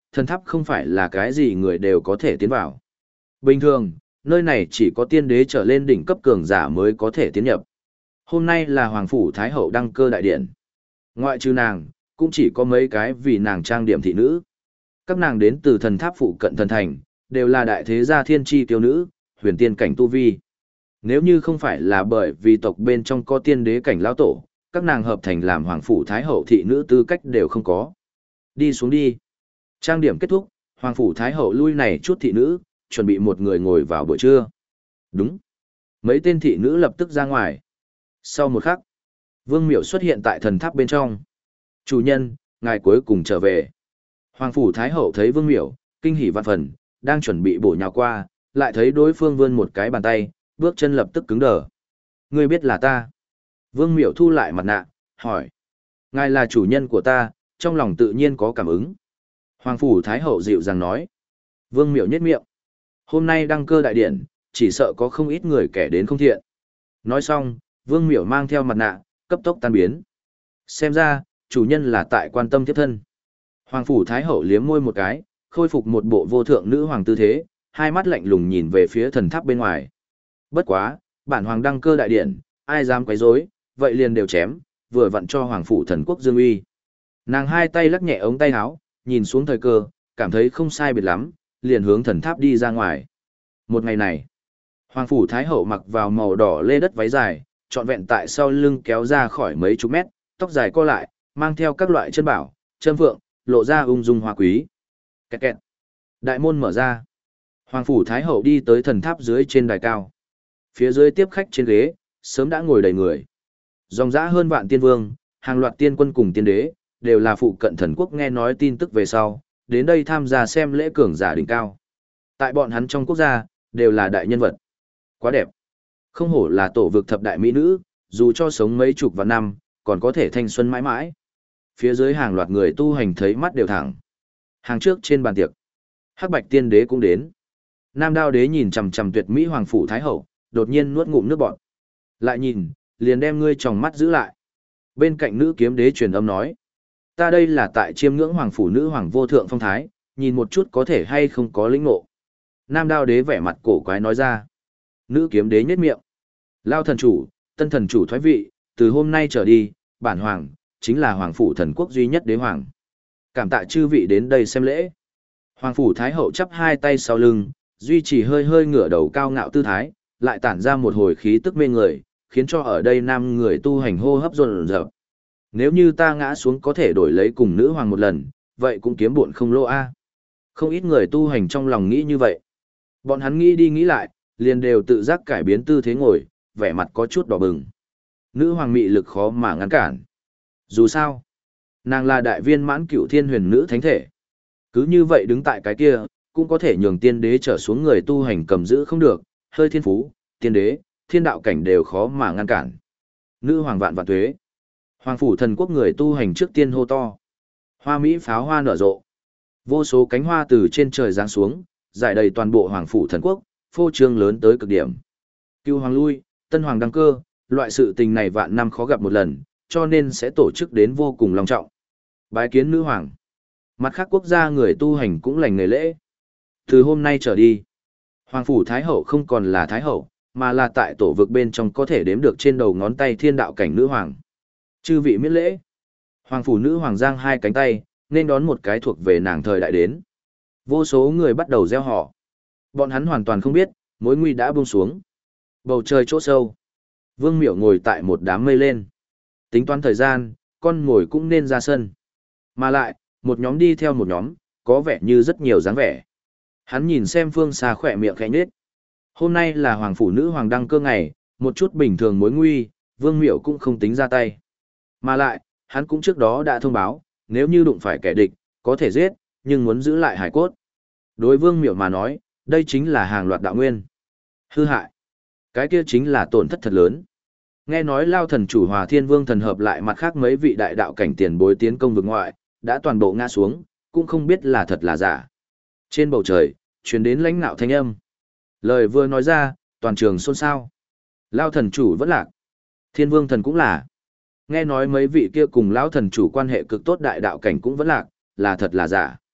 thần tháp không phải là cái gì người đều có thể tiến vào. Bình thường, nơi này chỉ có tiên đế trở lên đỉnh cấp cường giả mới có thể tiến nhập. Hôm nay là Hoàng Phủ Thái Hậu đăng cơ đại điện. Ngoại trừ nàng, cũng chỉ có mấy cái vì nàng trang điểm thị nữ. Các nàng đến từ thần tháp phụ cận thần thành, đều là đại thế gia thiên tri tiêu nữ, huyền tiên cảnh tu vi. Nếu như không phải là bởi vì tộc bên trong có tiên đế cảnh lão tổ, các nàng hợp thành làm Hoàng Phủ Thái Hậu thị nữ tư cách đều không có. Đi xuống đi. Trang điểm kết thúc, Hoàng Phủ Thái Hậu lui này chút thị nữ, chuẩn bị một người ngồi vào buổi trưa. Đúng. Mấy tên thị nữ lập tức ra ngoài. Sau một khắc, Vương Miểu xuất hiện tại thần tháp bên trong. Chủ nhân, ngài cuối cùng trở về. Hoàng Phủ Thái Hậu thấy Vương Miểu, kinh hỉ vạn phần, đang chuẩn bị bổ nhào qua, lại thấy đối phương vươn một cái bàn tay, bước chân lập tức cứng đờ. Ngươi biết là ta. Vương Miểu thu lại mặt nạ, hỏi. Ngài là chủ nhân của ta, trong lòng tự nhiên có cảm ứng. Hoàng Phủ Thái Hậu dịu dàng nói. Vương Miểu nhếch miệng. Hôm nay đăng cơ đại điện, chỉ sợ có không ít người kẻ đến không thiện. Nói xong, Vương Miểu mang theo mặt nạ, cấp tốc tan biến. Xem ra, chủ nhân là tại quan tâm tiếp thân. Hoàng Phủ Thái Hậu liếm môi một cái, khôi phục một bộ vô thượng nữ hoàng tư thế, hai mắt lạnh lùng nhìn về phía thần tháp bên ngoài. Bất quá, bản hoàng đăng cơ đại điện, ai dám quấy rối, vậy liền đều chém, vừa vặn cho Hoàng Phủ thần quốc dương uy. Nàng hai tay lắc nhẹ ống tay áo, nhìn xuống thời cơ, cảm thấy không sai biệt lắm, liền hướng thần tháp đi ra ngoài. Một ngày này, Hoàng Phủ Thái Hậu mặc vào màu đỏ lê đất váy dài, trọn vẹn tại sau lưng kéo ra khỏi mấy chục mét, tóc dài co lại, mang theo các loại chân bảo, châm vượng, lộ ra ung dung hoa quý. Kẹt kẹt. Đại môn mở ra. Hoàng Phủ Thái Hậu đi tới thần tháp dưới trên đài cao. Phía dưới tiếp khách trên ghế, sớm đã ngồi đầy người. Dòng dã hơn vạn tiên vương, hàng loạt tiên quân cùng tiên đế, đều là phụ cận thần quốc nghe nói tin tức về sau, đến đây tham gia xem lễ cường giả đỉnh cao. Tại bọn hắn trong quốc gia, đều là đại nhân vật. Quá đẹp. Không hổ là tổ vực thập đại mỹ nữ, dù cho sống mấy chục vạn năm, còn có thể thanh xuân mãi mãi. Phía dưới hàng loạt người tu hành thấy mắt đều thẳng. Hàng trước trên bàn tiệc, Hắc Bạch Tiên Đế cũng đến. Nam Đao Đế nhìn chằm chằm tuyệt mỹ Hoàng Phủ Thái Hậu, đột nhiên nuốt ngụm nước bọt. Lại nhìn, liền đem ngươi tròng mắt giữ lại. Bên cạnh Nữ Kiếm Đế truyền âm nói: ta đây là tại chiêm ngưỡng Hoàng Phủ nữ hoàng vô thượng phong thái, nhìn một chút có thể hay không có lĩnh ngộ. Nam Đao Đế vẻ mặt cổ quái nói ra. Nữ Kiếm Đế nhếch miệng. Lao thần chủ, tân thần chủ thoái vị, từ hôm nay trở đi, bản hoàng chính là Hoàng Phủ thần quốc duy nhất đế hoàng. Cảm tạ chư vị đến đây xem lễ. Hoàng Phủ Thái Hậu chắp hai tay sau lưng, duy trì hơi hơi ngửa đầu cao ngạo tư thái, lại tản ra một hồi khí tức mê người, khiến cho ở đây nam người tu hành hô hấp dồn dập. Nếu như ta ngã xuống có thể đổi lấy cùng nữ hoàng một lần, vậy cũng kiếm buồn không lỗ a. Không ít người tu hành trong lòng nghĩ như vậy. Bọn hắn nghĩ đi nghĩ lại, liền đều tự giác cải biến tư thế ngồi, vẻ mặt có chút đỏ bừng. Nữ hoàng mị lực khó mà ngăn cản. Dù sao, nàng là đại viên mãn cựu thiên huyền nữ thánh thể. Cứ như vậy đứng tại cái kia, cũng có thể nhường tiên đế trở xuống người tu hành cầm giữ không được, hơi thiên phú, tiên đế, thiên đạo cảnh đều khó mà ngăn cản. Nữ hoàng vạn vạn tuế. Hoàng Phủ thần quốc người tu hành trước tiên hô to. Hoa mỹ pháo hoa nở rộ. Vô số cánh hoa từ trên trời giáng xuống, rải đầy toàn bộ Hoàng Phủ thần quốc, phô trương lớn tới cực điểm. Cưu hoàng lui, tân hoàng đăng cơ, loại sự tình này vạn năm khó gặp một lần, cho nên sẽ tổ chức đến vô cùng long trọng. Bái kiến nữ hoàng. Mặt khác quốc gia người tu hành cũng lành nghề lễ. Từ hôm nay trở đi, Hoàng Phủ Thái Hậu không còn là Thái Hậu, mà là tại tổ vực bên trong có thể đếm được trên đầu ngón tay thiên đạo cảnh nữ hoàng. Chư vị miễn lễ. Hoàng Phủ nữ hoàng giang hai cánh tay, nên đón một cái thuộc về nàng thời đại đến. Vô số người bắt đầu reo hò. Bọn hắn hoàn toàn không biết, mối nguy đã buông xuống. Bầu trời chỗ sâu. Vương Miểu ngồi tại một đám mây lên. Tính toán thời gian, con ngồi cũng nên ra sân. Mà lại, một nhóm đi theo một nhóm, có vẻ như rất nhiều dáng vẻ. Hắn nhìn xem phương xa khỏe miệng khẽ nhếch. Hôm nay là Hoàng Phủ nữ hoàng đăng cơ ngày, một chút bình thường mối nguy, Vương Miểu cũng không tính ra tay. Mà lại, hắn cũng trước đó đã thông báo, nếu như đụng phải kẻ địch, có thể giết, nhưng muốn giữ lại hải cốt. Đối Vương Miểu mà nói, đây chính là hàng loạt đạo nguyên. Hư hại. Cái kia chính là tổn thất thật lớn. Nghe nói Lao thần chủ Hòa Thiên Vương thần hợp lại mặt khác mấy vị đại đạo cảnh tiền bối tiến công vực ngoại, đã toàn bộ ngã xuống, cũng không biết là thật là giả. Trên bầu trời, truyền đến lãnh nạo thanh âm. Lời vừa nói ra, toàn trường xôn xao. Lao thần chủ vẫn lạc. Thiên Vương thần cũng là. Nghe nói mấy vị kia cùng Lão thần chủ quan hệ cực tốt đại đạo cảnh cũng vẫn lạc, là thật là giả.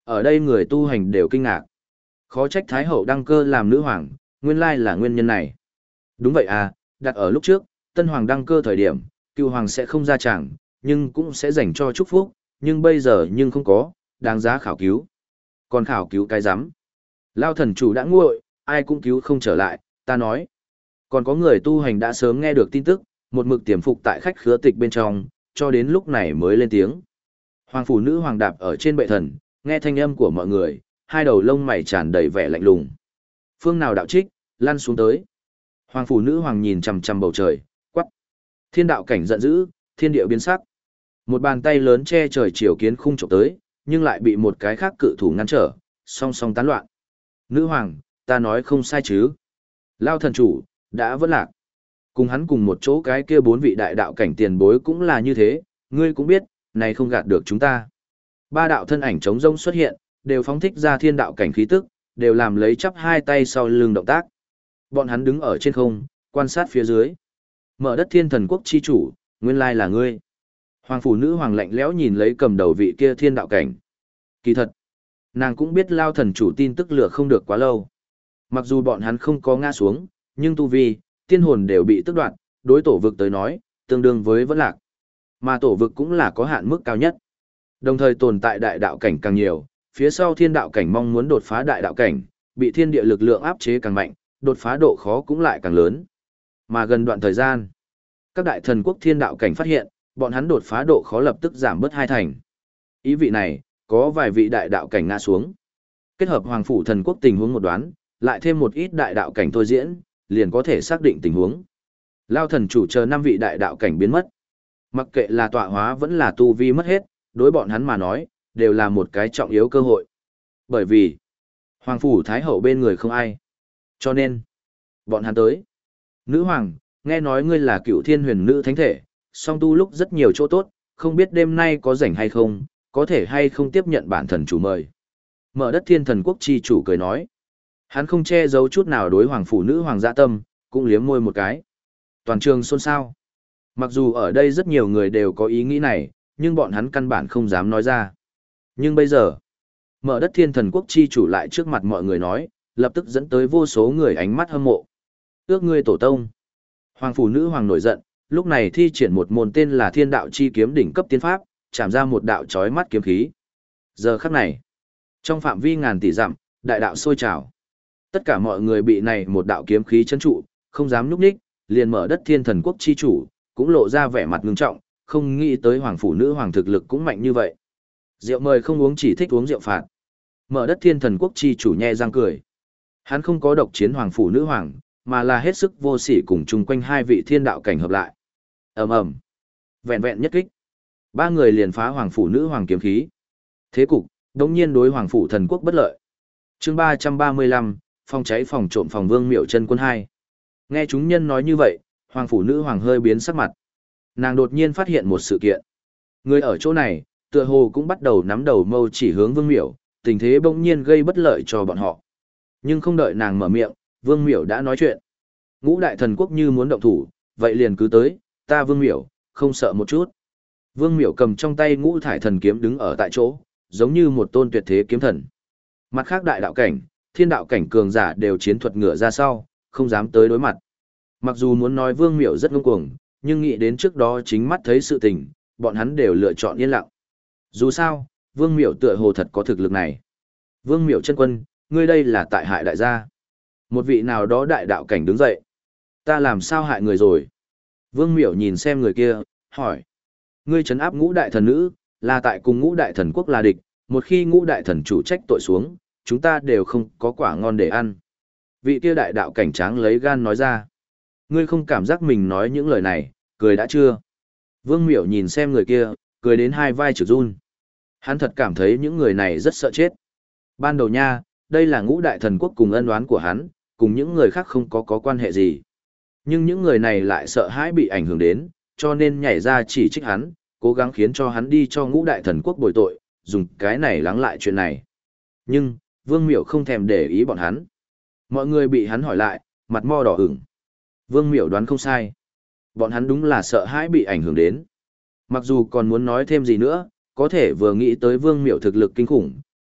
Ở đây người tu hành đều kinh ngạc. Khó trách Thái Hậu đăng cơ làm nữ hoàng, nguyên lai là nguyên nhân này. Đúng vậy à, đặt ở lúc trước, Tân Hoàng đăng cơ thời điểm, Cựu Hoàng sẽ không ra chẳng, nhưng cũng sẽ dành cho chúc phúc, nhưng bây giờ nhưng không có, đáng giá khảo cứu. Còn khảo cứu cái rắm Lao thần chủ đã nguội, ai cũng cứu không trở lại, ta nói. Còn có người tu hành đã sớm nghe được tin tức, một mực tiềm phục tại khách khứa tịch bên trong, cho đến lúc này mới lên tiếng. Hoàng phủ nữ hoàng đạp ở trên bệ thần, nghe thanh âm của mọi người, hai đầu lông mày tràn đầy vẻ lạnh lùng. Phương nào đạo trích, lăn xuống tới. Hoàng phủ nữ hoàng nhìn chằm chằm bầu trời, quắc. Thiên đạo cảnh giận dữ, thiên địa biến sắc. Một bàn tay lớn che trời chiều kiến khung chụp tới, nhưng lại bị một cái khác cự thủ ngăn trở, song song tán loạn. Nữ hoàng, ta nói không sai chứ? Lao thần chủ, đã vẫn lạc. Cùng hắn cùng một chỗ cái kia bốn vị đại đạo cảnh tiền bối cũng là như thế, ngươi cũng biết, này không gạt được chúng ta. Ba đạo thân ảnh trống rông xuất hiện, đều phóng thích ra thiên đạo cảnh khí tức, đều làm lấy chắp hai tay sau lưng động tác. Bọn hắn đứng ở trên không, quan sát phía dưới. Mở đất thiên thần quốc chi chủ, nguyên lai là ngươi. Hoàng phủ nữ hoàng lạnh lẽo nhìn lấy cầm đầu vị kia thiên đạo cảnh. Kỳ thật, nàng cũng biết Lao thần chủ tin tức lửa không được quá lâu. Mặc dù bọn hắn không có ngã xuống, nhưng tu vi, tiên hồn đều bị tức đoạt, đối tổ vực tới nói, tương đương với vẫn lạc. Mà tổ vực cũng là có hạn mức cao nhất. Đồng thời tồn tại đại đạo cảnh càng nhiều, phía sau thiên đạo cảnh mong muốn đột phá đại đạo cảnh, bị thiên địa lực lượng áp chế càng mạnh, đột phá độ khó cũng lại càng lớn. Mà gần đoạn thời gian, các đại thần quốc thiên đạo cảnh phát hiện, bọn hắn đột phá độ khó lập tức giảm bớt 2 thành. Ý vị này, có vài vị đại đạo cảnh ngã xuống. Kết hợp hoàng phủ thần quốc tình huống một đoán, lại thêm một ít đại đạo cảnh thôi diễn, liền có thể xác định tình huống. Lao thần chủ chờ 5 vị đại đạo cảnh biến mất. Mặc kệ là tọa hóa vẫn là tu vi mất hết, đối bọn hắn mà nói, đều là một cái trọng yếu cơ hội. Bởi vì, hoàng phủ thái hậu bên người không ai. Cho nên, bọn hắn tới. Nữ hoàng, nghe nói ngươi là cựu thiên huyền nữ thánh thể, song tu lúc rất nhiều chỗ tốt, không biết đêm nay có rảnh hay không, có thể hay không tiếp nhận bản thần chủ mời. Mở đất thiên thần quốc chi chủ cười nói. Hắn không che giấu chút nào đối hoàng phủ nữ hoàng dạ tâm, cũng liếm môi một cái. Toàn trường xôn xao. Mặc dù ở đây rất nhiều người đều có ý nghĩ này, nhưng bọn hắn căn bản không dám nói ra. Nhưng bây giờ, mở đất thiên thần quốc chi chủ lại trước mặt mọi người nói, lập tức dẫn tới vô số người ánh mắt hâm mộ. Ước ngươi tổ tông. Hoàng phủ nữ hoàng nổi giận, lúc này thi triển một môn tên là thiên đạo chi kiếm đỉnh cấp tiên pháp, chạm ra một đạo chói mắt kiếm khí. Giờ khắc này, trong phạm vi ngàn tỷ dặm, đại đạo sôi trào. Tất cả mọi người bị này một đạo kiếm khí chấn trụ, không dám nhúc nhích, liền mở đất thiên thần quốc chi chủ, cũng lộ ra vẻ mặt ngưng trọng, không nghĩ tới hoàng phủ nữ hoàng thực lực cũng mạnh như vậy. Rượu mời không uống chỉ thích uống rượu phạt. Mở đất thiên thần quốc chi chủ nhe răng cười. Hắn không có độc chiến hoàng phủ nữ hoàng, mà là hết sức vô sỉ cùng chung quanh hai vị thiên đạo cảnh hợp lại. Ầm ầm, vẹn vẹn nhất kích, ba người liền phá hoàng phủ nữ hoàng kiếm khí. Thế cục đống nhiên đối hoàng phủ thần quốc bất lợi. Chương 335, phòng cháy phòng trộm phòng Vương Miệu Chân Quân 2. Nghe chúng nhân nói như vậy, hoàng phủ nữ hoàng hơi biến sắc mặt. Nàng đột nhiên phát hiện một sự kiện. Người ở chỗ này, tựa hồ cũng bắt đầu nắm đầu mâu chỉ hướng Vương Miệu, tình thế bỗng nhiên gây bất lợi cho bọn họ. Nhưng không đợi nàng mở miệng, Vương Miệu đã nói chuyện. Ngũ đại thần quốc như muốn động thủ, vậy liền cứ tới, ta Vương Miệu, không sợ một chút. Vương Miệu cầm trong tay ngũ thải thần kiếm đứng ở tại chỗ, giống như một tôn tuyệt thế kiếm thần. Mặt khác đại đạo cảnh, thiên đạo cảnh cường giả đều chiến thuật ngựa ra sau, không dám tới đối mặt. Mặc dù muốn nói Vương Miệu rất ngông cuồng, nhưng nghĩ đến trước đó chính mắt thấy sự tình, bọn hắn đều lựa chọn yên lặng. Dù sao, Vương Miệu tựa hồ thật có thực lực này. Vương Miệu chân quân, ngươi đây là tại hại đại gia. Một vị nào đó đại đạo cảnh đứng dậy. Ta làm sao hại người rồi? Vương Miệu nhìn xem người kia, hỏi. Ngươi trấn áp ngũ đại thần nữ, là tại cùng ngũ đại thần quốc là địch, một khi ngũ đại thần chủ trách tội xuống, chúng ta đều không có quả ngon để ăn. Vị kia đại đạo cảnh tráng lấy gan nói ra. Ngươi không cảm giác mình nói những lời này, cười đã chưa? Vương Miệu nhìn xem người kia, cười đến hai vai trực run. Hắn thật cảm thấy những người này rất sợ chết. Ban đầu nha, đây là ngũ đại thần quốc cùng ân oán của hắn, cùng những người khác không có quan hệ gì. Nhưng những người này lại sợ hãi bị ảnh hưởng đến, cho nên nhảy ra chỉ trích hắn, cố gắng khiến cho hắn đi cho ngũ đại thần quốc bồi tội, dùng cái này lắng lại chuyện này. Nhưng, Vương Miệu không thèm để ý bọn hắn. Mọi người bị hắn hỏi lại, mặt mo đỏ ửng. Vương Miệu đoán không sai. Bọn hắn đúng là sợ hãi bị ảnh hưởng đến. Mặc dù còn muốn nói thêm gì nữa, có thể vừa nghĩ tới Vương Miệu thực lực kinh khủng,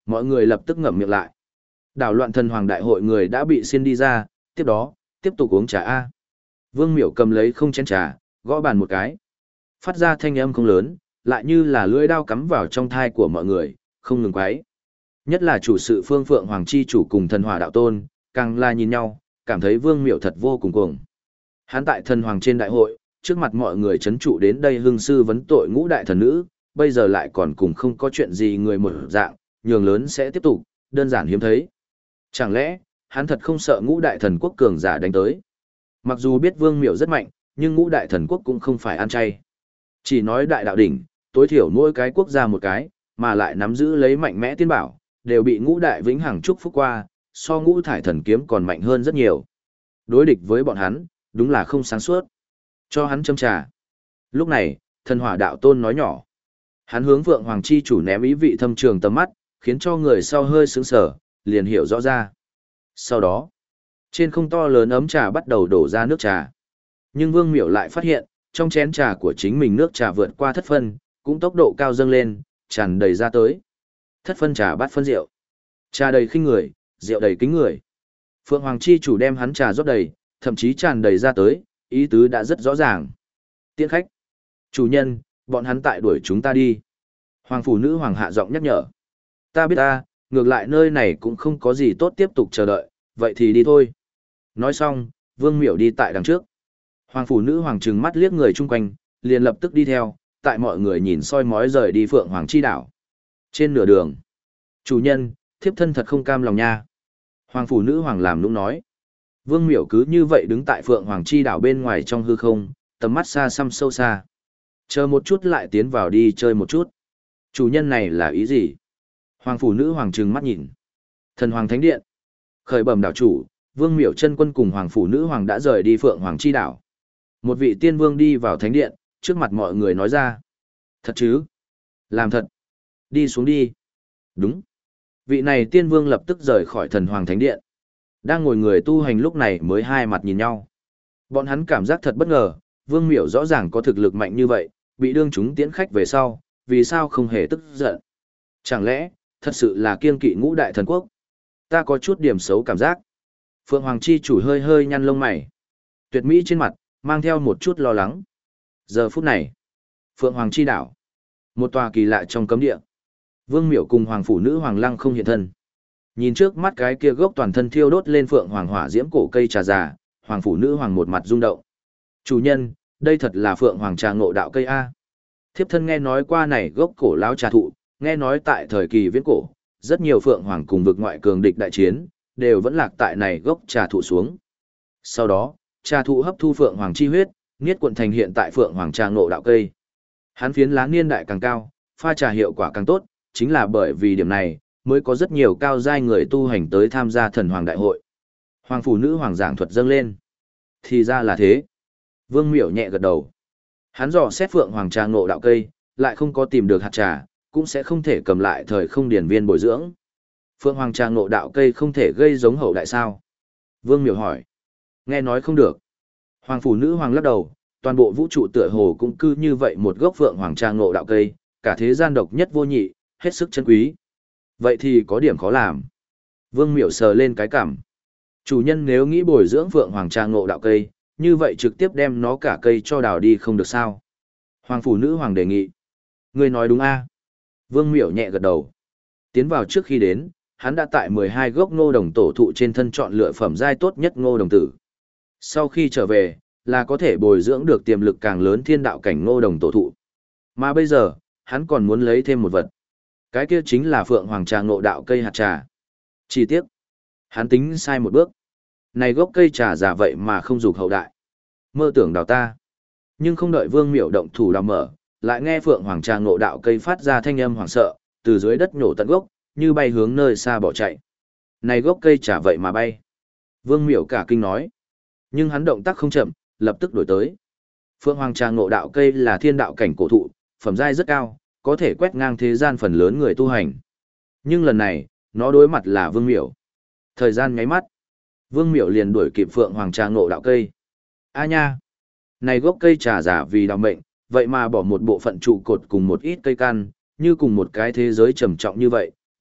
mọi người lập tức ngậm miệng lại. Đảo loạn thần hoàng đại hội người đã bị xin đi ra, tiếp đó, tiếp tục uống trà A. Vương Miểu cầm lấy không chén trà, gõ bàn một cái. Phát ra thanh âm không lớn, lại như là lưỡi dao cắm vào trong thai của mọi người, không ngừng quấy. Nhất là chủ sự Phương Phượng Hoàng chi chủ cùng thần hỏa đạo tôn, càng là nhìn nhau, cảm thấy Vương Miểu thật vô cùng cuồng. Hắn tại thần hoàng trên đại hội, trước mặt mọi người chấn trụ đến đây hưng sư vấn tội ngũ đại thần nữ, bây giờ lại còn cùng không có chuyện gì người một dạng, nhường lớn sẽ tiếp tục, đơn giản hiếm thấy. Chẳng lẽ, hắn thật không sợ ngũ đại thần quốc cường giả đánh tới? Mặc dù biết Vương Miểu rất mạnh, nhưng ngũ đại thần quốc cũng không phải ăn chay. Chỉ nói đại đạo đỉnh, tối thiểu mỗi cái quốc gia một cái, mà lại nắm giữ lấy mạnh mẽ tiên bảo, đều bị ngũ đại vĩnh hằng chúc phúc qua, so ngũ thải thần kiếm còn mạnh hơn rất nhiều. Đối địch với bọn hắn, đúng là không sáng suốt. Cho hắn châm trà. Lúc này, thần hỏa đạo tôn nói nhỏ. Hắn hướng Vượng Hoàng chi chủ ném ý vị thâm trường tầm mắt, khiến cho người sau hơi sướng sở, liền hiểu rõ ra. Sau đó, trên không to lớn ấm trà bắt đầu đổ ra nước trà. Nhưng Vương Miểu lại phát hiện, trong chén trà của chính mình nước trà vượt qua thất phân, cũng tốc độ cao dâng lên, tràn đầy ra tới. Thất phân trà bát phân rượu. Trà đầy khinh người, rượu đầy kính người. Phượng Hoàng chi chủ đem hắn trà rót đầy, thậm chí tràn đầy ra tới, ý tứ đã rất rõ ràng. Tiễn khách. Chủ nhân, bọn hắn tại đuổi chúng ta đi. Hoàng phủ nữ hoàng hạ giọng nhắc nhở. Ta biết ta, ngược lại nơi này cũng không có gì tốt tiếp tục chờ đợi, vậy thì đi thôi. Nói xong, Vương Miểu đi tại đằng trước. Hoàng phủ nữ hoàng trừng mắt liếc người chung quanh, liền lập tức đi theo, tại mọi người nhìn soi mói rời đi Phượng Hoàng chi đảo. Trên nửa đường, chủ nhân, thiếp thân thật không cam lòng nha. Hoàng phủ nữ hoàng làm nũng nói. Vương Miểu cứ như vậy đứng tại Phượng Hoàng chi đảo bên ngoài trong hư không, tầm mắt xa xăm sâu xa. Chờ một chút lại tiến vào đi chơi một chút. Chủ nhân này là ý gì? Hoàng phủ nữ hoàng trừng mắt nhìn. Thần Hoàng Thánh Điện. Khởi bẩm đảo chủ, Vương Miểu chân quân cùng Hoàng phủ nữ hoàng đã rời đi Phượng Hoàng chi đảo. Một vị tiên vương đi vào thánh điện, trước mặt mọi người nói ra. Thật chứ? Làm thật. Đi xuống đi. Đúng. Vị này tiên vương lập tức rời khỏi thần Hoàng Thánh Điện. Đang ngồi người tu hành lúc này mới hai mặt nhìn nhau. Bọn hắn cảm giác thật bất ngờ, Vương Miểu rõ ràng có thực lực mạnh như vậy, bị đương chúng tiễn khách về sau, vì sao không hề tức giận? Chẳng lẽ, thật sự là kiêng kỵ ngũ đại thần quốc? Ta có chút điểm xấu cảm giác. Phượng Hoàng chi chủ hơi hơi nhăn lông mày. Tuyệt mỹ trên mặt, mang theo một chút lo lắng. Giờ phút này, Phượng Hoàng chi đảo. Một tòa kỳ lạ trong cấm địa. Vương Miểu cùng Hoàng phủ nữ Hoàng Lăng không hiện thân. Nhìn trước mắt cái kia gốc toàn thân thiêu đốt lên Phượng Hoàng hỏa diễm cổ cây trà già, Hoàng phủ nữ Hoàng một mặt rung động. Chủ nhân, đây thật là Phượng Hoàng trà ngộ đạo cây A. Thiếp thân nghe nói qua này gốc cổ lão trà thụ, nghe nói tại thời kỳ viễn cổ, rất nhiều Phượng Hoàng cùng vực ngoại cường địch đại chiến, đều vẫn lạc tại này gốc trà thụ xuống. Sau đó, trà thụ hấp thu Phượng Hoàng chi huyết, niết cuộn thành hiện tại Phượng Hoàng trà ngộ đạo cây. Hắn phiến lá niên đại càng cao, pha trà hiệu quả càng tốt, chính là bởi vì điểm này, mới có rất nhiều cao giai người tu hành tới tham gia thần hoàng đại hội. Hoàng phủ nữ hoàng giảng thuật dâng lên. Thì ra là thế. Vương Miểu nhẹ gật đầu. Hắn dò xét Phượng Hoàng trà ngộ đạo cây, lại không có tìm được hạt trà, cũng sẽ không thể cầm lại thời không điển viên bồi dưỡng. Phượng Hoàng trà ngộ đạo cây không thể gây giống hậu đại sao? Vương Miểu hỏi. Nghe nói không được. Hoàng phủ nữ hoàng lắc đầu, toàn bộ vũ trụ tựa hồ cũng cư như vậy một gốc Phượng Hoàng trà ngộ đạo cây, cả thế gian độc nhất vô nhị, hết sức chân quý. Vậy thì có điểm khó làm. Vương Miểu sờ lên cái cằm. Chủ nhân nếu nghĩ bồi dưỡng Phượng Hoàng trà ngộ đạo cây, như vậy trực tiếp đem nó cả cây cho đào đi không được sao? Hoàng phủ nữ hoàng đề nghị. Ngươi nói đúng a? Vương Miểu nhẹ gật đầu. Tiến vào trước khi đến, hắn đã tại 12 gốc ngô đồng tổ thụ trên thân chọn lựa phẩm giai tốt nhất ngô đồng tử. Sau khi trở về, là có thể bồi dưỡng được tiềm lực càng lớn thiên đạo cảnh ngô đồng tổ thụ. Mà bây giờ, hắn còn muốn lấy thêm một vật. Cái kia chính là Phượng Hoàng trà ngộ đạo cây hạt trà. Chi tiết, hắn tính sai một bước. Này gốc cây trà già vậy mà không dục hậu đại. Mơ tưởng đào ta. Nhưng không đợi Vương Miểu động thủ đào mở, lại nghe Phượng Hoàng trà ngộ đạo cây phát ra thanh âm hoảng sợ, từ dưới đất nhổ tận gốc, như bay hướng nơi xa bỏ chạy. Này gốc cây trà vậy mà bay. Vương Miểu cả kinh nói. Nhưng hắn động tác không chậm, lập tức đổi tới. Phượng Hoàng trà ngộ đạo cây là thiên đạo cảnh cổ thụ, phẩm giai rất cao, có thể quét ngang thế gian phần lớn người tu hành. Nhưng lần này, nó đối mặt là Vương Miểu. Thời gian nháy mắt, Vương Miểu liền đuổi kịp Phượng Hoàng trà ngộ đạo cây. A nha! Này gốc cây trà giả vì đào mệnh, vậy mà bỏ một bộ phận trụ cột cùng một ít cây căn, như cùng một cái thế giới trầm trọng như vậy,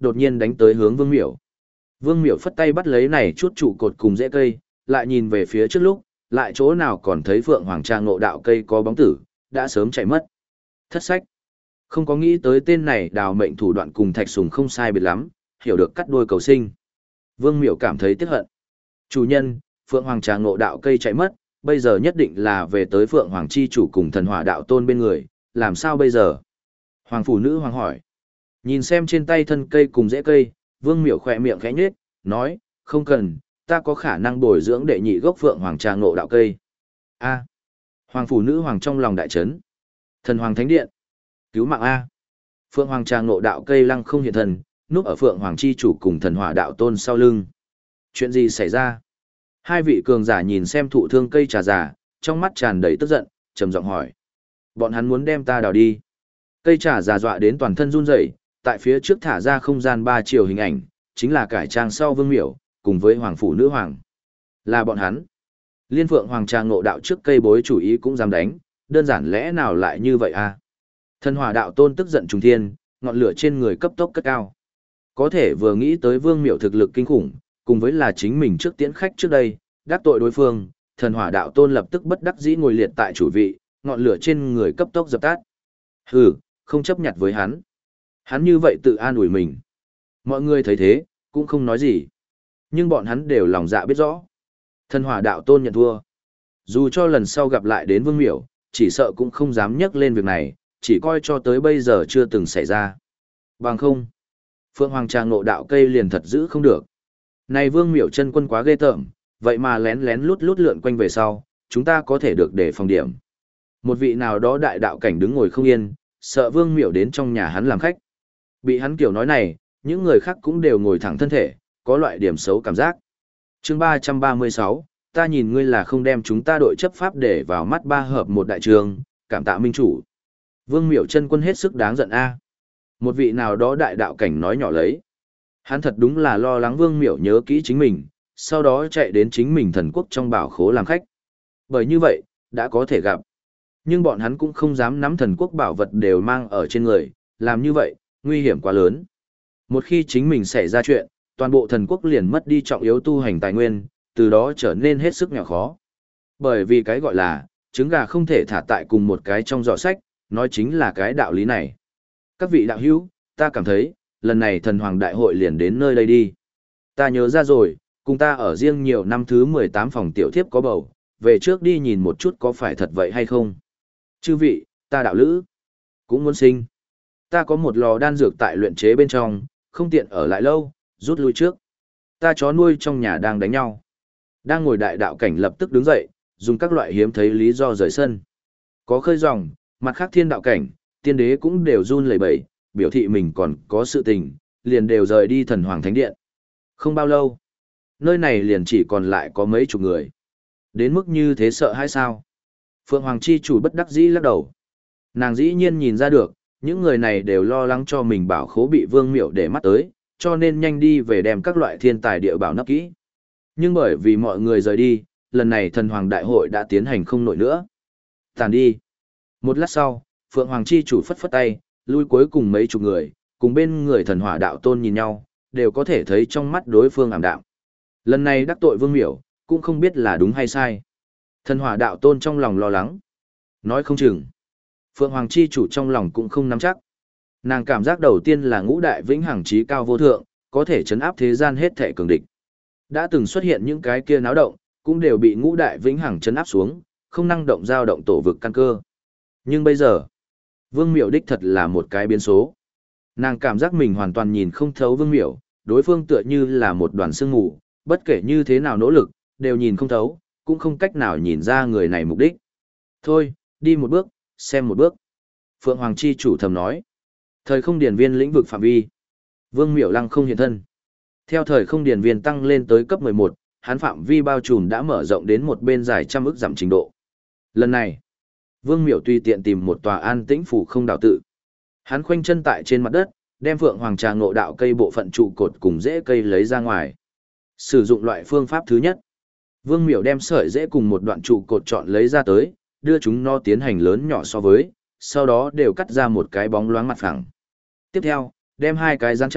đột nhiên đánh tới hướng Vương Miểu. Vương Miểu phất tay bắt lấy này chút trụ cột cùng rễ cây, lại nhìn về phía trước lúc, lại chỗ nào còn thấy Phượng Hoàng Trà Ngộ Đạo cây có bóng tử, đã sớm chạy mất. Thất sách. Không có nghĩ tới tên này đào mệnh thủ đoạn cùng Thạch Sùng không sai biệt lắm, hiểu được cắt đuôi cầu sinh. Vương Miểu cảm thấy tiếc hận. Chủ nhân, Phượng Hoàng Trà Ngộ Đạo cây chạy mất, bây giờ nhất định là về tới Phượng Hoàng Chi chủ cùng Thần Hỏa Đạo Tôn bên người, làm sao bây giờ? Hoàng Phủ Nữ Hoàng hỏi. Nhìn xem trên tay thân cây cùng rễ cây, Vương Miểu khỏe miệng khẽ nhếch, nói, không cần, ta có khả năng bồi dưỡng đệ nhị gốc Phượng Hoàng Trà Ngộ Đạo cây. A. Hoàng Phủ Nữ Hoàng trong lòng đại chấn. Thần Hoàng Thánh Điện. Cứu mạng A. Phượng Hoàng Trà Ngộ Đạo cây lăng không hiện thần, núp ở Phượng Hoàng Chi chủ cùng Thần Hỏa Đạo Tôn sau lưng. Chuyện gì xảy ra? Hai vị cường giả nhìn xem thụ thương cây trà già, trong mắt tràn đầy tức giận, trầm giọng hỏi. Bọn hắn muốn đem ta đào đi. Cây trà già dọa đến toàn thân run rẩy, tại phía trước thả ra không gian 3 chiều hình ảnh, chính là cải trang sau Vương Miểu, cùng với Hoàng Phủ Nữ Hoàng. Là bọn hắn. Liên Phượng Hoàng Trà Ngộ Đạo trước cây bối chủ ý cũng dám đánh, đơn giản lẽ nào lại như vậy a? Thần Hỏa Đạo Tôn tức giận trùng thiên, ngọn lửa trên người cấp tốc cất cao. Có thể vừa nghĩ tới Vương Miểu thực lực kinh khủng, cùng với là chính mình trước tiễn khách trước đây, đắc tội đối phương, Thần Hỏa Đạo Tôn lập tức bất đắc dĩ ngồi liệt tại chủ vị, ngọn lửa trên người cấp tốc dập tắt. Hừ, không chấp nhặt với hắn. Hắn như vậy tự an ủi mình. Mọi người thấy thế, cũng không nói gì. Nhưng bọn hắn đều lòng dạ biết rõ. Thần Hỏa Đạo Tôn nhận thua. Dù cho lần sau gặp lại đến Vương Miểu, chỉ sợ cũng không dám nhắc lên việc này, chỉ coi cho tới bây giờ chưa từng xảy ra. Bằng không, Phượng Hoàng Trà Ngộ Đạo cây liền thật giữ không được. Này Vương Miểu chân quân quá ghê tởm, vậy mà lén lén lút lút lượn quanh về sau, chúng ta có thể được để phòng điểm. Một vị nào đó đại đạo cảnh đứng ngồi không yên, sợ Vương Miểu đến trong nhà hắn làm khách. Bị hắn kiểu nói này, những người khác cũng đều ngồi thẳng thân thể, có loại điểm xấu cảm giác. Chương 336, ta nhìn ngươi là không đem chúng ta đội chấp pháp để vào mắt ba hợp một đại trường, cảm tạ minh chủ. Vương Miểu chân quân hết sức đáng giận a. Một vị nào đó đại đạo cảnh nói nhỏ lấy. Hắn thật đúng là lo lắng Vương Miểu nhớ kỹ chính mình, sau đó chạy đến chính mình thần quốc trong bảo khố làm khách. Bởi như vậy, đã có thể gặp. Nhưng bọn hắn cũng không dám nắm thần quốc bảo vật đều mang ở trên người, làm như vậy, nguy hiểm quá lớn. Một khi chính mình xảy ra chuyện, toàn bộ thần quốc liền mất đi trọng yếu tu hành tài nguyên, từ đó trở nên hết sức nhỏ khó. Bởi vì cái gọi là, trứng gà không thể thả tại cùng một cái trong giỏ sách, nói chính là cái đạo lý này. Các vị đạo hữu, ta cảm thấy, lần này thần hoàng đại hội liền đến nơi đây đi. Ta nhớ ra rồi, cùng ta ở riêng nhiều năm thứ 18 phòng tiểu thiếp có bầu, về trước đi nhìn một chút có phải thật vậy hay không. Chư vị, ta đạo lữ, cũng muốn sinh. Ta có một lò đan dược tại luyện chế bên trong, không tiện ở lại lâu, rút lui trước. Ta chó nuôi trong nhà đang đánh nhau. Đang ngồi đại đạo cảnh lập tức đứng dậy, dùng các loại hiếm thấy lý do rời sân. Có khơi dòng, mặt khác thiên đạo cảnh, tiên đế cũng đều run lẩy bẩy, biểu thị mình còn có sự tình, liền đều rời đi thần hoàng thánh điện. Không bao lâu, nơi này liền chỉ còn lại có mấy chục người. Đến mức như thế sợ hay sao? Phượng Hoàng chi chủ bất đắc dĩ lắc đầu. Nàng dĩ nhiên nhìn ra được, những người này đều lo lắng cho mình bảo khố bị Vương Miểu để mắt tới, cho nên nhanh đi về đem các loại thiên tài địa bảo nấp kỹ. Nhưng bởi vì mọi người rời đi, lần này thần hoàng đại hội đã tiến hành không nổi nữa. Tàn đi. Một lát sau, Phượng Hoàng chi chủ phất phất tay, lui cuối cùng mấy chục người, cùng bên người thần hỏa đạo tôn nhìn nhau, đều có thể thấy trong mắt đối phương ảm đạm. Lần này đắc tội Vương Miểu, cũng không biết là đúng hay sai. Thần hỏa đạo tôn trong lòng lo lắng. Nói không chừng. Phượng Hoàng chi chủ trong lòng cũng không nắm chắc. Nàng cảm giác đầu tiên là ngũ đại vĩnh hằng trí cao vô thượng, có thể chấn áp thế gian hết thể cường địch. Đã từng xuất hiện những cái kia náo động, cũng đều bị ngũ đại vĩnh hằng chấn áp xuống, không năng động dao động tổ vực căn cơ. Nhưng bây giờ, Vương Miểu đích thật là một cái biến số. Nàng cảm giác mình hoàn toàn nhìn không thấu Vương Miểu, đối phương tựa như là một đoàn sương mù, bất kể như thế nào nỗ lực, đều nhìn không thấu, cũng không cách nào nhìn ra người này mục đích. Thôi, đi một bước, xem một bước. Phượng Hoàng chi chủ thầm nói. Thời không điển viên lĩnh vực phạm vi. Vương Miểu lăng không hiện thân. Theo thời không điển viên tăng lên tới cấp 11, hắn phạm vi bao trùm đã mở rộng đến một bên dài trăm ức dặm trình độ. Lần này, Vương Miểu tùy tiện tìm một tòa an tĩnh phủ không đảo tự. Hắn khoanh chân tại trên mặt đất, đem Phượng Hoàng Trà Ngộ Đạo cây bộ phận trụ cột cùng rễ cây lấy ra ngoài. Sử dụng loại phương pháp thứ nhất. Vương Miểu đem sợi rễ cùng một đoạn trụ cột chọn lấy ra tới, đưa chúng nó tiến hành lớn nhỏ so với, sau đó đều cắt ra một cái bóng loáng mặt phẳng. Tiếp theo, đem hai cái dán chặt,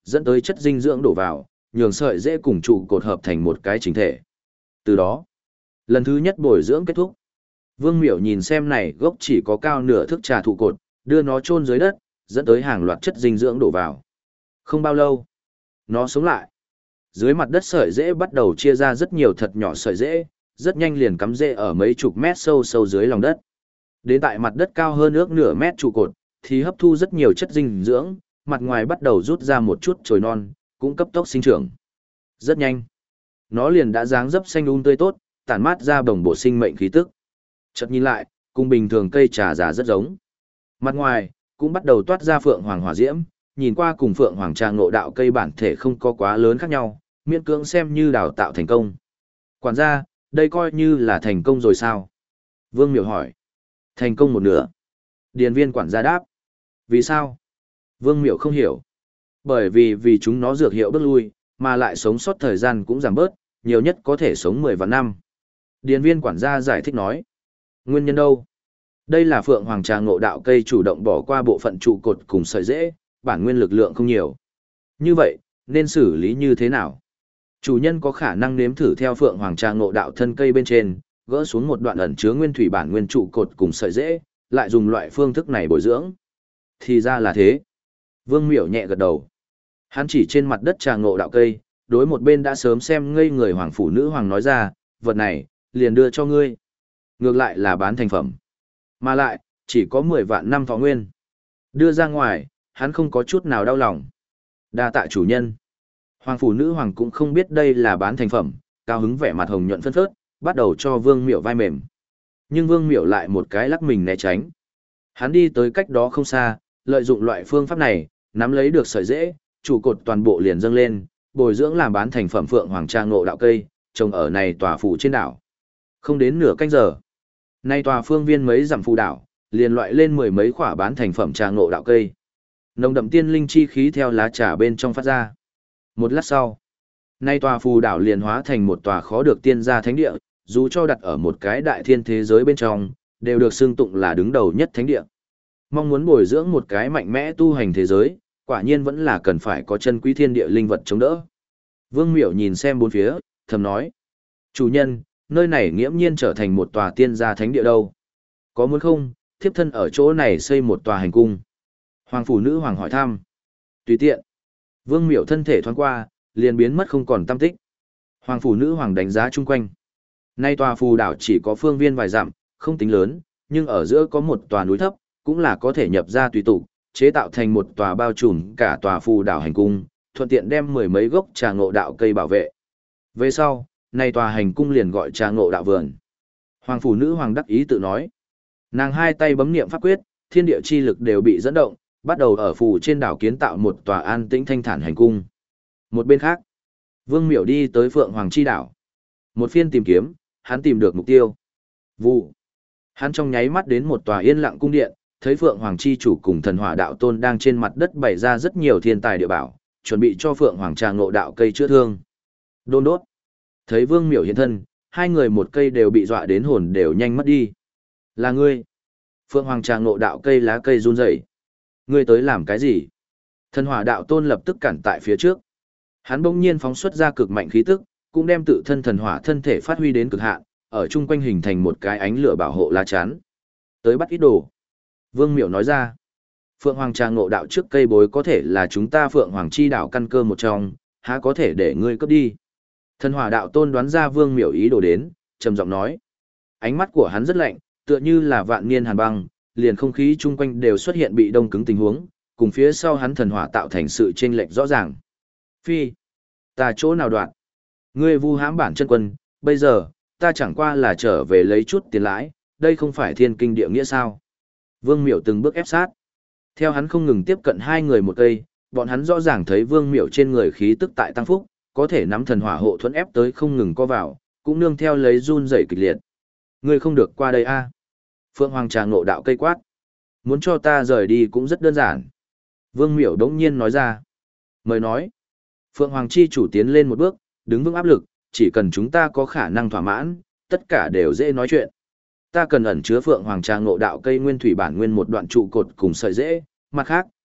dẫn tới chất dinh dưỡng đổ vào, nhường sợi dễ cùng trụ cột hợp thành một cái chính thể. Từ đó, lần thứ nhất bồi dưỡng kết thúc. Vương Miểu nhìn xem này gốc chỉ có cao nửa thước trà thụ cột, đưa nó chôn dưới đất, dẫn tới hàng loạt chất dinh dưỡng đổ vào. Không bao lâu, nó sống lại. Dưới mặt đất sợi rễ bắt đầu chia ra rất nhiều thật nhỏ sợi rễ, rất nhanh liền cắm rễ ở mấy chục mét sâu sâu dưới lòng đất. Đến tại mặt đất cao hơn ước nửa mét trụ cột, thì hấp thu rất nhiều chất dinh dưỡng, mặt ngoài bắt đầu rút ra một chút chồi non, cũng cấp tốc sinh trưởng. Rất nhanh, nó liền đã dáng dấp xanh tươi tốt, tản mát ra bồng bột sinh mệnh khí tức. Chợt nhìn lại, cùng bình thường cây trà già rất giống. Mặt ngoài cũng bắt đầu toát ra phượng hoàng hỏa diễm, nhìn qua cùng phượng hoàng trà ngộ đạo cây bản thể không có quá lớn khác nhau, miễn cưỡng xem như đào tạo thành công. Quản gia, đây coi như là thành công rồi sao? Vương Miểu hỏi. Thành công một nửa. Điền viên quản gia đáp. Vì sao? Vương Miểu không hiểu. Bởi vì chúng nó dược hiệu bước lui, mà lại sống sót thời gian cũng giảm bớt, nhiều nhất có thể sống 10 vạn năm. Điền viên quản gia giải thích nói. Nguyên nhân đâu? Đây là phượng hoàng trà ngộ đạo cây chủ động bỏ qua bộ phận trụ cột cùng sợi rễ, bản nguyên lực lượng không nhiều. Như vậy, nên xử lý như thế nào? Chủ nhân có khả năng nếm thử theo phượng hoàng trà ngộ đạo thân cây bên trên, gỡ xuống một đoạn ẩn chứa nguyên thủy bản nguyên trụ cột cùng sợi rễ, lại dùng loại phương thức này bồi dưỡng. Thì ra là thế. Vương Miểu nhẹ gật đầu. Hắn chỉ trên mặt đất trà ngộ đạo cây, đối một bên đã sớm xem ngây người hoàng phủ nữ hoàng nói ra, vật này, liền đưa cho ngươi. Ngược lại là bán thành phẩm. Mà lại, chỉ có 10 vạn năm thọ nguyên. Đưa ra ngoài, hắn không có chút nào đau lòng. Đa tạ chủ nhân. Hoàng phủ nữ hoàng cũng không biết đây là bán thành phẩm, cao hứng vẻ mặt hồng nhuận phân phớt, bắt đầu cho Vương Miểu vai mềm. Nhưng Vương Miểu lại một cái lắc mình né tránh. Hắn đi tới cách đó không xa, lợi dụng loại phương pháp này, nắm lấy được sợi rễ, trụ cột toàn bộ liền dâng lên, bồi dưỡng làm bán thành phẩm phượng hoàng trà ngộ đạo cây, trồng ở này tòa phủ trên đảo. Không đến nửa canh giờ, nay tòa phương viên mấy dặm phù đảo, liền loại lên 10 mấy khỏa bán thành phẩm trà ngộ đạo cây. Nồng đậm tiên linh chi khí theo lá trà bên trong phát ra. Một lát sau, nay tòa phù đảo liền hóa thành một tòa khó được tiên gia thánh địa, dù cho đặt ở một cái đại thiên thế giới bên trong, đều được xưng tụng là đứng đầu nhất thánh địa. Mong muốn bồi dưỡng một cái mạnh mẽ tu hành thế giới, quả nhiên vẫn là cần phải có chân quý thiên địa linh vật chống đỡ. Vương Miểu nhìn xem bốn phía, thầm nói: chủ nhân, nơi này nghiễm nhiên trở thành một tòa tiên gia thánh địa đâu. Có muốn không, thiếp thân ở chỗ này xây một tòa hành cung? Hoàng phủ nữ hoàng hỏi thăm. Tùy tiện. Vương Miểu thân thể thoáng qua, liền biến mất không còn tăm tích. Hoàng phủ nữ hoàng đánh giá chung quanh. Nay tòa phù đảo chỉ có phương viên vài dặm, không tính lớn, nhưng ở giữa có một tòa núi thấp, cũng là có thể nhập ra tùy tụ, chế tạo thành một tòa bao trùm cả tòa phù đảo hành cung, thuận tiện đem 10 mấy gốc trà ngộ đạo cây bảo vệ. Về sau, nay tòa hành cung liền gọi trà ngộ đạo vườn. Hoàng phủ nữ hoàng đắc ý tự nói. Nàng hai tay bấm niệm pháp quyết, thiên địa chi lực đều bị dẫn động, bắt đầu ở phù trên đảo kiến tạo một tòa an tĩnh thanh thản hành cung. Một bên khác, Vương Miểu đi tới Phượng Hoàng chi đảo. Một phiên tìm kiếm, hắn tìm được mục tiêu. Vụ. Hắn trong nháy mắt đến một tòa yên lặng cung điện, thấy Phượng Hoàng chi chủ cùng thần hỏa đạo tôn đang trên mặt đất bày ra rất nhiều thiên tài địa bảo, chuẩn bị cho Phượng Hoàng trà ngộ đạo cây chữa thương. Đôn đốt. Thấy Vương Miểu hiện thân, hai người một cây đều bị dọa đến hồn đều nhanh mất đi. Là ngươi. Phượng Hoàng trà ngộ đạo cây lá cây run rẩy. Ngươi tới làm cái gì? Thần hỏa đạo tôn lập tức cản tại phía trước. Hắn bỗng nhiên phóng xuất ra cực mạnh khí tức, cũng đem tự thân thần hỏa thân thể phát huy đến cực hạn, ở chung quanh hình thành một cái ánh lửa bảo hộ lá chắn. Tới bắt ít đồ. Vương Miểu nói ra. Phượng Hoàng trà ngộ đạo trước cây bối có thể là chúng ta Phượng Hoàng chi đảo căn cơ một trong, há có thể để ngươi cướp đi. Thần hỏa đạo tôn đoán ra Vương Miểu ý đồ đến, trầm giọng nói. Ánh mắt của hắn rất lạnh, tựa như là vạn niên hàn băng, liền không khí chung quanh đều xuất hiện bị đông cứng tình huống, cùng phía sau hắn thần hỏa tạo thành sự chênh lệch rõ ràng. Phi, ta chỗ nào đoạn? Ngươi vu hãm bản chân quân, bây giờ, ta chẳng qua là trở về lấy chút tiền lãi, đây không phải thiên kinh địa nghĩa sao? Vương Miểu từng bước ép sát. Theo hắn không ngừng tiếp cận hai người một cây, bọn hắn rõ ràng thấy Vương Miểu trên người khí tức tại tăng phúc, có thể nắm thần hỏa hộ thuẫn ép tới không ngừng co vào, cũng nương theo lấy run rẩy kịch liệt. Ngươi không được qua đây a. Phượng Hoàng trà ngộ đạo cây quát. Muốn cho ta rời đi cũng rất đơn giản. Vương Miểu đống nhiên nói ra. Mời nói. Phượng Hoàng chi chủ tiến lên một bước, đứng vững áp lực, chỉ cần chúng ta có khả năng thỏa mãn, tất cả đều dễ nói chuyện. Ta cần ẩn chứa Phượng Hoàng trà ngộ đạo cây nguyên thủy bản nguyên một đoạn trụ cột cùng sợi rễ, mặt khác,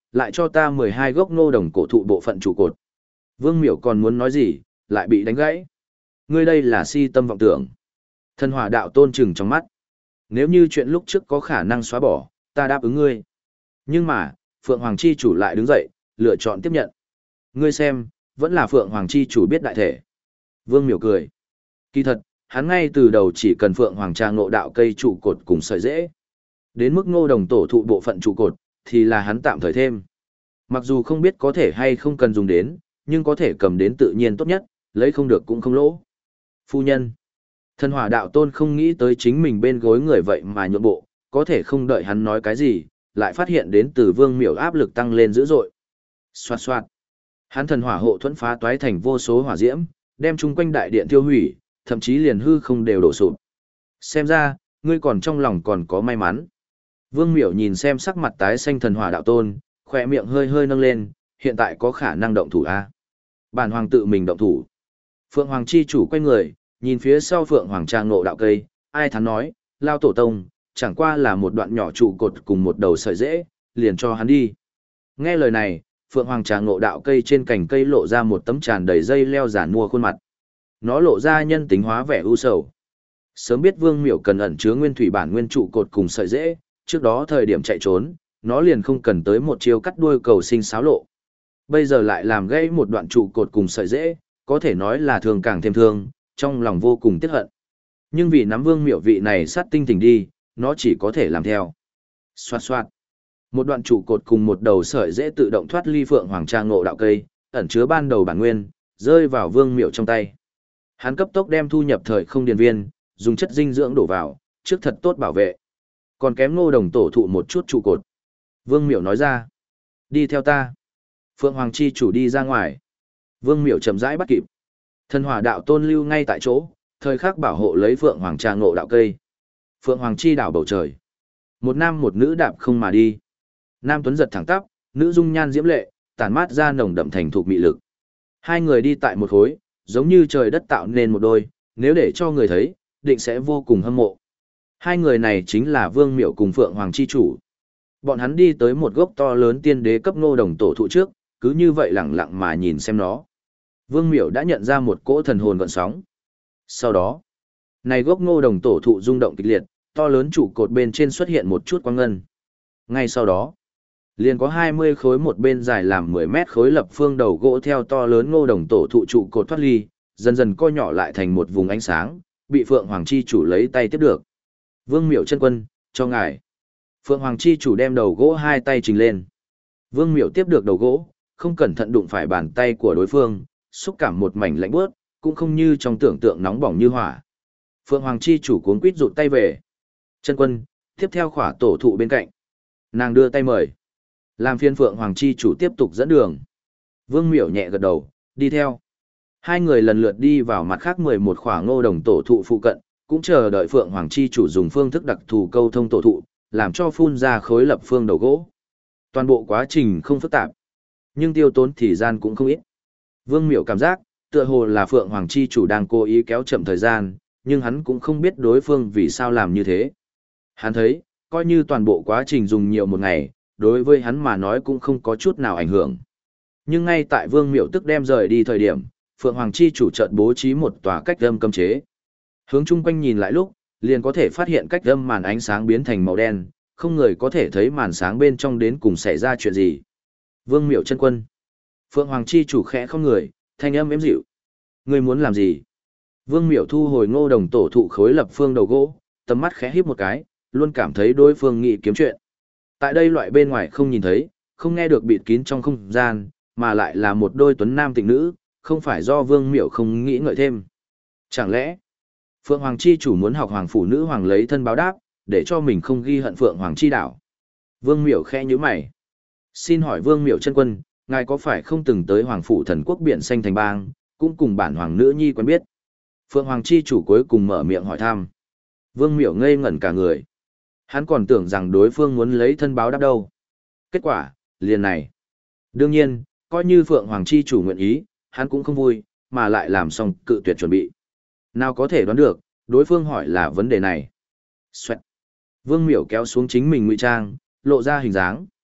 lại cho ta 12 gốc ngô đồng cổ thụ bộ phận trụ cột. Vương Miểu còn muốn nói gì, lại bị đánh gãy. Ngươi đây là si tâm vọng tưởng. Thần hỏa đạo tôn trừng trong mắt. Nếu như chuyện lúc trước có khả năng xóa bỏ, ta đáp ứng ngươi. Nhưng mà, Phượng Hoàng Chi chủ lại đứng dậy, lựa chọn tiếp nhận. Ngươi xem, vẫn là Phượng Hoàng Chi chủ biết đại thể. Vương Miểu cười. Kỳ thật, hắn ngay từ đầu chỉ cần Phượng Hoàng trà ngộ đạo cây trụ cột cùng sợi dễ. Đến mức ngô đồng tổ thụ bộ phận trụ cột, thì là hắn tạm thời thêm. Mặc dù không biết có thể hay không cần dùng đến, nhưng có thể cầm đến tự nhiên tốt nhất, lấy không được cũng không lỗ. Phu nhân. Thần hỏa đạo tôn không nghĩ tới chính mình bên gối người vậy mà nhượng bộ, có thể không đợi hắn nói cái gì, lại phát hiện đến từ Vương Miểu áp lực tăng lên dữ dội. Xoạt xoạt. Hắn thần hỏa hộ thuẫn phá toái thành vô số hỏa diễm, đem chung quanh đại điện tiêu hủy, thậm chí liền hư không đều đổ sụp. Xem ra, ngươi còn trong lòng còn có may mắn. Vương Miểu nhìn xem sắc mặt tái xanh thần hỏa đạo tôn, khỏe miệng hơi hơi nâng lên, hiện tại có khả năng động thủ a. Bản hoàng tự mình động thủ. Phượng Hoàng chi chủ quay người, nhìn phía sau Phượng Hoàng trang ngộ đạo cây, ai thắn nói, lao tổ tông, chẳng qua là một đoạn nhỏ trụ cột cùng một đầu sợi dễ, liền cho hắn đi. Nghe lời này, Phượng Hoàng trà ngộ đạo cây trên cành cây lộ ra một tấm tràn đầy dây leo giản mua khuôn mặt. Nó lộ ra nhân tính hóa vẻ u sầu. Sớm biết Vương Miểu cần ẩn chứa nguyên thủy bản nguyên trụ cột cùng sợi dễ, trước đó thời điểm chạy trốn, nó liền không cần tới một chiêu cắt đuôi cầu sinh xáo lộ. Bây giờ lại làm gãy một đoạn trụ cột cùng sợi dễ, có thể nói là thương càng thêm thương, trong lòng vô cùng tiếc hận. Nhưng vì nắm Vương Miểu vị này sát tinh tỉnh đi, nó chỉ có thể làm theo. Xoạt xoạt. Một đoạn trụ cột cùng một đầu sợi dễ tự động thoát ly Phượng Hoàng Trang ngộ đạo cây, ẩn chứa ban đầu bản nguyên, rơi vào Vương Miểu trong tay. Hắn cấp tốc đem thu nhập thời không điền viên, dùng chất dinh dưỡng đổ vào, trước thật tốt bảo vệ. Còn kém ngô đồng tổ thụ một chút trụ cột. Vương Miểu nói ra. Đi theo ta. Phượng Hoàng Chi chủ đi ra ngoài. Vương Miểu chậm rãi bắt kịp. Thần hỏa đạo tôn lưu ngay tại chỗ, thời khắc bảo hộ lấy Phượng Hoàng Trang ngộ đạo cây. Phượng Hoàng Chi đảo bầu trời. Một nam một nữ đạp không mà đi. Nam tuấn giật thẳng tắp, nữ dung nhan diễm lệ, tản mát ra nồng đậm thành thục mị lực. Hai người đi tại một khối, giống như trời đất tạo nên một đôi, nếu để cho người thấy, định sẽ vô cùng hâm mộ. Hai người này chính là Vương Miểu cùng Phượng Hoàng Chi chủ. Bọn hắn đi tới một gốc to lớn tiên đế cấp ngô đồng tổ thụ trước, cứ như vậy lặng lặng mà nhìn xem nó. Vương Miểu đã nhận ra một cỗ thần hồn gợn sóng. Sau đó, này gốc ngô đồng tổ thụ rung động kịch liệt, to lớn trụ cột bên trên xuất hiện một chút quang ngân. Ngay sau đó, liền có 20 khối một bên dài làm 10 mét khối lập phương đầu gỗ theo to lớn ngô đồng tổ thụ trụ cột thoát ly, dần dần co nhỏ lại thành một vùng ánh sáng, bị Phượng Hoàng Chi chủ lấy tay tiếp được. Vương Miểu chân quân, cho ngài. Phượng Hoàng Chi chủ đem đầu gỗ hai tay trình lên. Vương Miểu tiếp được đầu gỗ, không cẩn thận đụng phải bàn tay của đối phương, xúc cảm một mảnh lạnh buốt, cũng không như trong tưởng tượng nóng bỏng như hỏa. Phượng Hoàng Chi chủ cuống quýt rụt tay về. Chân quân, tiếp theo khỏa tổ thụ bên cạnh. Nàng đưa tay mời. Làm phiên Phượng Hoàng Chi chủ tiếp tục dẫn đường. Vương Miểu nhẹ gật đầu, đi theo. Hai người lần lượt đi vào mặt khác 11 khỏa ngô đồng tổ thụ phụ cận, cũng chờ đợi Phượng Hoàng Chi chủ dùng phương thức đặc thù câu thông tổ thụ, làm cho phun ra khối lập phương đầu gỗ. Toàn bộ quá trình không phức tạp, nhưng tiêu tốn thời gian cũng không ít. Vương Miểu cảm giác, tựa hồ là Phượng Hoàng Chi chủ đang cố ý kéo chậm thời gian, nhưng hắn cũng không biết đối phương vì sao làm như thế. Hắn thấy, coi như toàn bộ quá trình dùng nhiều một ngày, đối với hắn mà nói cũng không có chút nào ảnh hưởng. Nhưng ngay tại Vương Miểu tức đem rời đi thời điểm, Phượng Hoàng Chi chủ chợt bố trí một tòa cách âm cấm chế. Hướng chung quanh nhìn lại lúc, liền có thể phát hiện cách âm màn ánh sáng biến thành màu đen, không người có thể thấy màn sáng bên trong đến cùng xảy ra chuyện gì. Vương Miểu chân quân. Phượng Hoàng Chi chủ khẽ không người, thanh âm êm dịu. Ngươi muốn làm gì? Vương Miểu thu hồi ngô đồng tổ thụ khối lập phương đầu gỗ, tầm mắt khẽ híp một cái, luôn cảm thấy đối phương nghĩ kiếm chuyện. Tại đây loại bên ngoài không nhìn thấy, không nghe được bịt kín trong không gian, mà lại là một đôi tuấn nam tịnh nữ, không phải do Vương Miểu không nghĩ ngợi thêm. Chẳng lẽ, Phượng Hoàng Chi chủ muốn học Hoàng Phủ Nữ Hoàng lấy thân báo đáp, để cho mình không ghi hận Phượng Hoàng Chi đảo? Vương Miểu khẽ nhíu mày. Xin hỏi Vương Miểu chân quân, ngài có phải không từng tới Hoàng Phủ Thần Quốc Biển Xanh Thành Bang, cũng cùng bản Hoàng Nữ Nhi quen biết? Phượng Hoàng Chi chủ cuối cùng mở miệng hỏi thăm. Vương Miểu ngây ngẩn cả người. Hắn còn tưởng rằng đối phương muốn lấy thân báo đáp đâu. Kết quả, liền này. Đương nhiên, coi như Phượng Hoàng Chi chủ nguyện ý, hắn cũng không vui, mà lại làm xong cự tuyệt chuẩn bị. Nào có thể đoán được, đối phương hỏi là vấn đề này. Xoẹt. Vương Miểu kéo xuống chính mình ngụy trang, lộ ra hình dáng.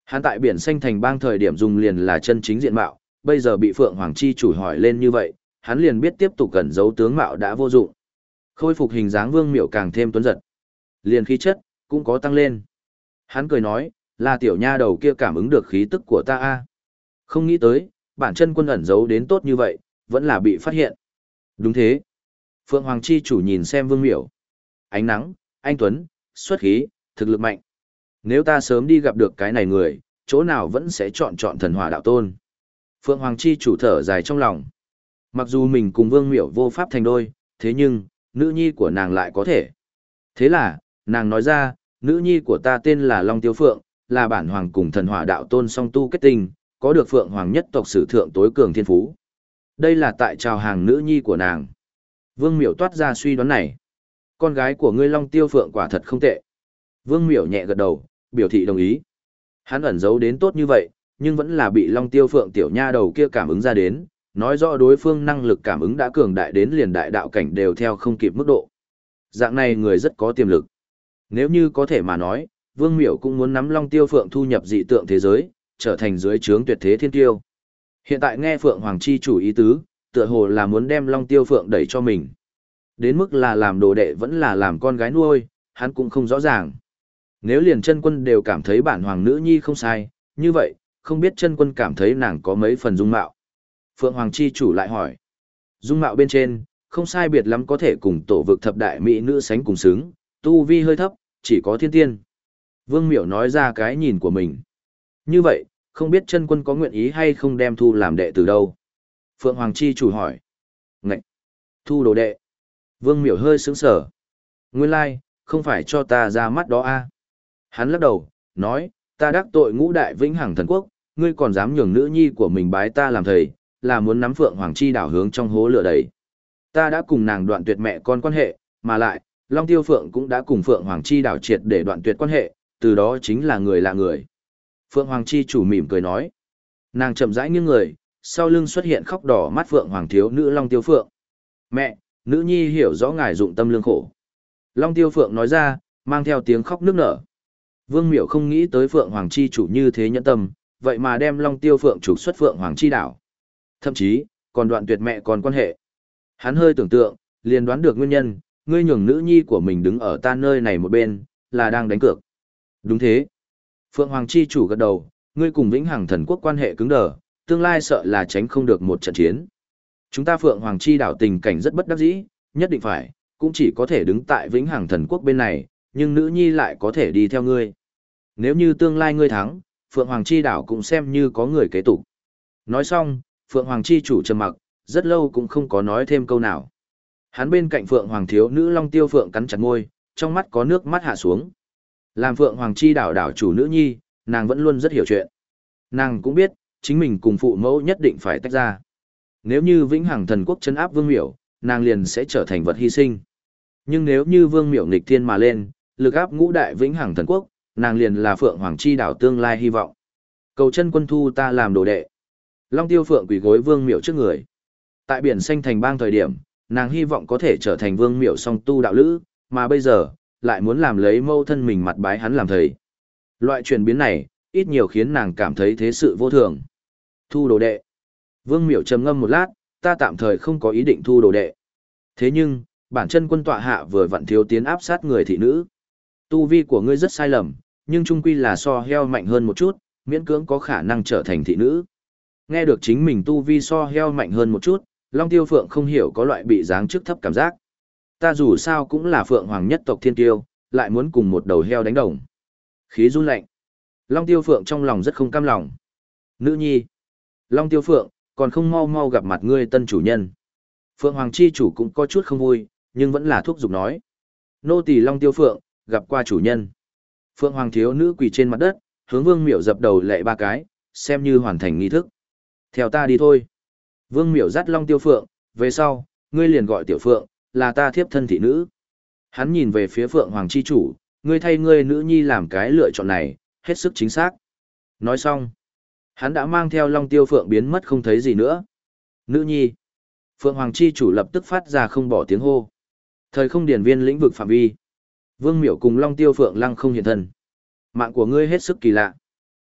Hắn tại biển xanh thành bang thời điểm dùng liền là chân chính diện mạo, bây giờ bị Phượng Hoàng chi chủ hỏi lên như vậy, hắn liền biết tiếp tục cẩn giấu tướng mạo đã vô dụng. Khôi phục hình dáng Vương Miểu càng thêm tuấn giật. Liền khí chất cũng có tăng lên. Hắn cười nói, là tiểu nha đầu kia cảm ứng được khí tức của ta a. Không nghĩ tới, bản chân quân ẩn giấu đến tốt như vậy, vẫn là bị phát hiện. Đúng thế. Phượng Hoàng chi chủ nhìn xem Vương Miểu. Ánh nắng, anh tuấn, xuất khí, thực lực mạnh. Nếu ta sớm đi gặp được cái này người, chỗ nào vẫn sẽ chọn thần hỏa đạo tôn. Phượng Hoàng chi chủ thở dài trong lòng. Mặc dù mình cùng Vương Miểu vô pháp thành đôi, thế nhưng, nữ nhi của nàng lại có thể. Thế là, nàng nói ra, nữ nhi của ta tên là Long Tiêu Phượng, là bản hoàng cùng thần hỏa đạo tôn song tu kết tinh, có được Phượng Hoàng nhất tộc sử thượng tối cường thiên phú. Đây là tại chào hàng nữ nhi của nàng. Vương Miểu toát ra suy đoán này. Con gái của ngươi Long Tiêu Phượng quả thật không tệ. Vương Miểu nhẹ gật đầu, biểu thị đồng ý. Hắn ẩn giấu đến tốt như vậy, nhưng vẫn là bị Long Tiêu Phượng tiểu nha đầu kia cảm ứng ra đến, nói rõ đối phương năng lực cảm ứng đã cường đại đến liền đại đạo cảnh đều theo không kịp mức độ. Dạng này người rất có tiềm lực. Nếu như có thể mà nói, Vương Miểu cũng muốn nắm Long Tiêu Phượng thu nhập dị tượng thế giới, trở thành dưới trướng tuyệt thế thiên tiêu. Hiện tại nghe Phượng Hoàng chi chủ ý tứ, tựa hồ là muốn đem Long Tiêu Phượng đẩy cho mình. Đến mức là làm đồ đệ vẫn là làm con gái nuôi, hắn cũng không rõ ràng. Nếu liền chân quân đều cảm thấy bản hoàng nữ nhi không sai, như vậy, không biết chân quân cảm thấy nàng có mấy phần dung mạo. Phượng Hoàng chi chủ lại hỏi. Dung mạo bên trên, không sai biệt lắm có thể cùng tổ vực thập đại mỹ nữ sánh cùng xứng, tu vi hơi thấp, chỉ có thiên tiên. Vương Miểu nói ra cái nhìn của mình. Như vậy, không biết chân quân có nguyện ý hay không đem thu làm đệ từ đâu? Phượng Hoàng chi chủ hỏi. Ngậy! Thu đồ đệ. Vương Miểu hơi sướng sở. Nguyên lai, không phải cho ta ra mắt đó a. Hắn lắc đầu, nói, ta đắc tội ngũ đại vĩnh hằng thần quốc, ngươi còn dám nhường nữ nhi của mình bái ta làm thầy, là muốn nắm Phượng Hoàng chi đảo hướng trong hố lửa đầy. Ta đã cùng nàng đoạn tuyệt mẹ con quan hệ, mà lại, Long Tiêu Phượng cũng đã cùng Phượng Hoàng chi đảo triệt để đoạn tuyệt quan hệ, từ đó chính là người lạ người. Phượng Hoàng chi chủ mỉm cười nói. Nàng chậm rãi nghiêng người, sau lưng xuất hiện khóc đỏ mắt Phượng Hoàng thiếu nữ Long Tiêu Phượng. Mẹ, nữ nhi hiểu rõ ngài dụng tâm lương khổ. Long Tiêu Phượng nói ra, mang theo tiếng khóc nức nở. Vương Miểu không nghĩ tới Phượng Hoàng chi chủ như thế nhẫn tâm, vậy mà đem Long Tiêu Phượng trục xuất Phượng Hoàng chi đảo. Thậm chí, còn đoạn tuyệt mẹ còn quan hệ. Hắn hơi tưởng tượng, liền đoán được nguyên nhân, ngươi nhường nữ nhi của mình đứng ở ta nơi này một bên, là đang đánh cược. Đúng thế. Phượng Hoàng chi chủ gật đầu, ngươi cùng Vĩnh Hằng thần quốc quan hệ cứng đờ, tương lai sợ là tránh không được một trận chiến. Chúng ta Phượng Hoàng chi đảo tình cảnh rất bất đắc dĩ, nhất định phải, cũng chỉ có thể đứng tại Vĩnh Hằng thần quốc bên này, nhưng nữ nhi lại có thể đi theo ngươi. Nếu như tương lai ngươi thắng, Phượng Hoàng chi đảo cũng xem như có người kế tục. Nói xong, Phượng Hoàng chi chủ trầm mặc, rất lâu cũng không có nói thêm câu nào. Hắn bên cạnh Phượng Hoàng thiếu nữ Long Tiêu Phượng cắn chặt môi, trong mắt có nước mắt hạ xuống. Làm Phượng Hoàng chi đảo đảo chủ nữ nhi, nàng vẫn luôn rất hiểu chuyện. Nàng cũng biết, chính mình cùng phụ mẫu nhất định phải tách ra. Nếu như Vĩnh Hằng thần quốc trấn áp Vương Miểu, nàng liền sẽ trở thành vật hy sinh. Nhưng nếu như Vương Miểu nghịch thiên mà lên, lực áp ngũ đại Vĩnh Hằng thần quốc, nàng liền là Phượng Hoàng chi đảo tương lai hy vọng. Cầu chân quân thu ta làm đồ đệ. Long Tiêu Phượng quỳ gối Vương Miểu trước người. Tại biển xanh thành bang thời điểm, nàng hy vọng có thể trở thành Vương Miểu song tu đạo lữ, mà bây giờ, lại muốn làm lấy mâu thân mình mặt bái hắn làm thầy. Loại chuyển biến này, ít nhiều khiến nàng cảm thấy thế sự vô thường. Thu đồ đệ. Vương Miểu trầm ngâm một lát, ta tạm thời không có ý định thu đồ đệ. Thế nhưng, bản chân quân tọa hạ vừa vặn thiếu tiến áp sát người thị nữ. Tu vi của ngươi rất sai lầm, nhưng trung quy là so heo mạnh hơn một chút, miễn cưỡng có khả năng trở thành thị nữ. Nghe được chính mình tu vi so heo mạnh hơn một chút, Long Tiêu Phượng không hiểu có loại bị giáng chức thấp cảm giác. Ta dù sao cũng là Phượng Hoàng nhất tộc thiên tiêu, lại muốn cùng một đầu heo đánh đồng. Khí run lạnh. Long Tiêu Phượng trong lòng rất không cam lòng. Nữ nhi. Long Tiêu Phượng, còn không mau mau gặp mặt ngươi tân chủ nhân. Phượng Hoàng chi chủ cũng có chút không vui, nhưng vẫn là thúc giục nói. Nô tỳ Long Tiêu Phượng, gặp qua chủ nhân. Phượng Hoàng thiếu nữ quỳ trên mặt đất, hướng Vương Miểu dập đầu lạy ba cái, xem như hoàn thành nghi thức. Theo ta đi thôi. Vương Miểu dắt Long Tiêu Phượng, về sau, ngươi liền gọi Tiểu Phượng, là ta thiếp thân thị nữ. Hắn nhìn về phía Phượng Hoàng chi chủ, ngươi thay ngươi nữ nhi làm cái lựa chọn này, hết sức chính xác. Nói xong, hắn đã mang theo Long Tiêu Phượng biến mất không thấy gì nữa. Nữ nhi. Phượng Hoàng chi chủ lập tức phát ra không bỏ tiếng hô. Thời không điển viên lĩnh vực phạm vi. Vương Miểu cùng Long Tiêu Phượng lăng không hiện thân. Mạng của ngươi hết sức kỳ lạ.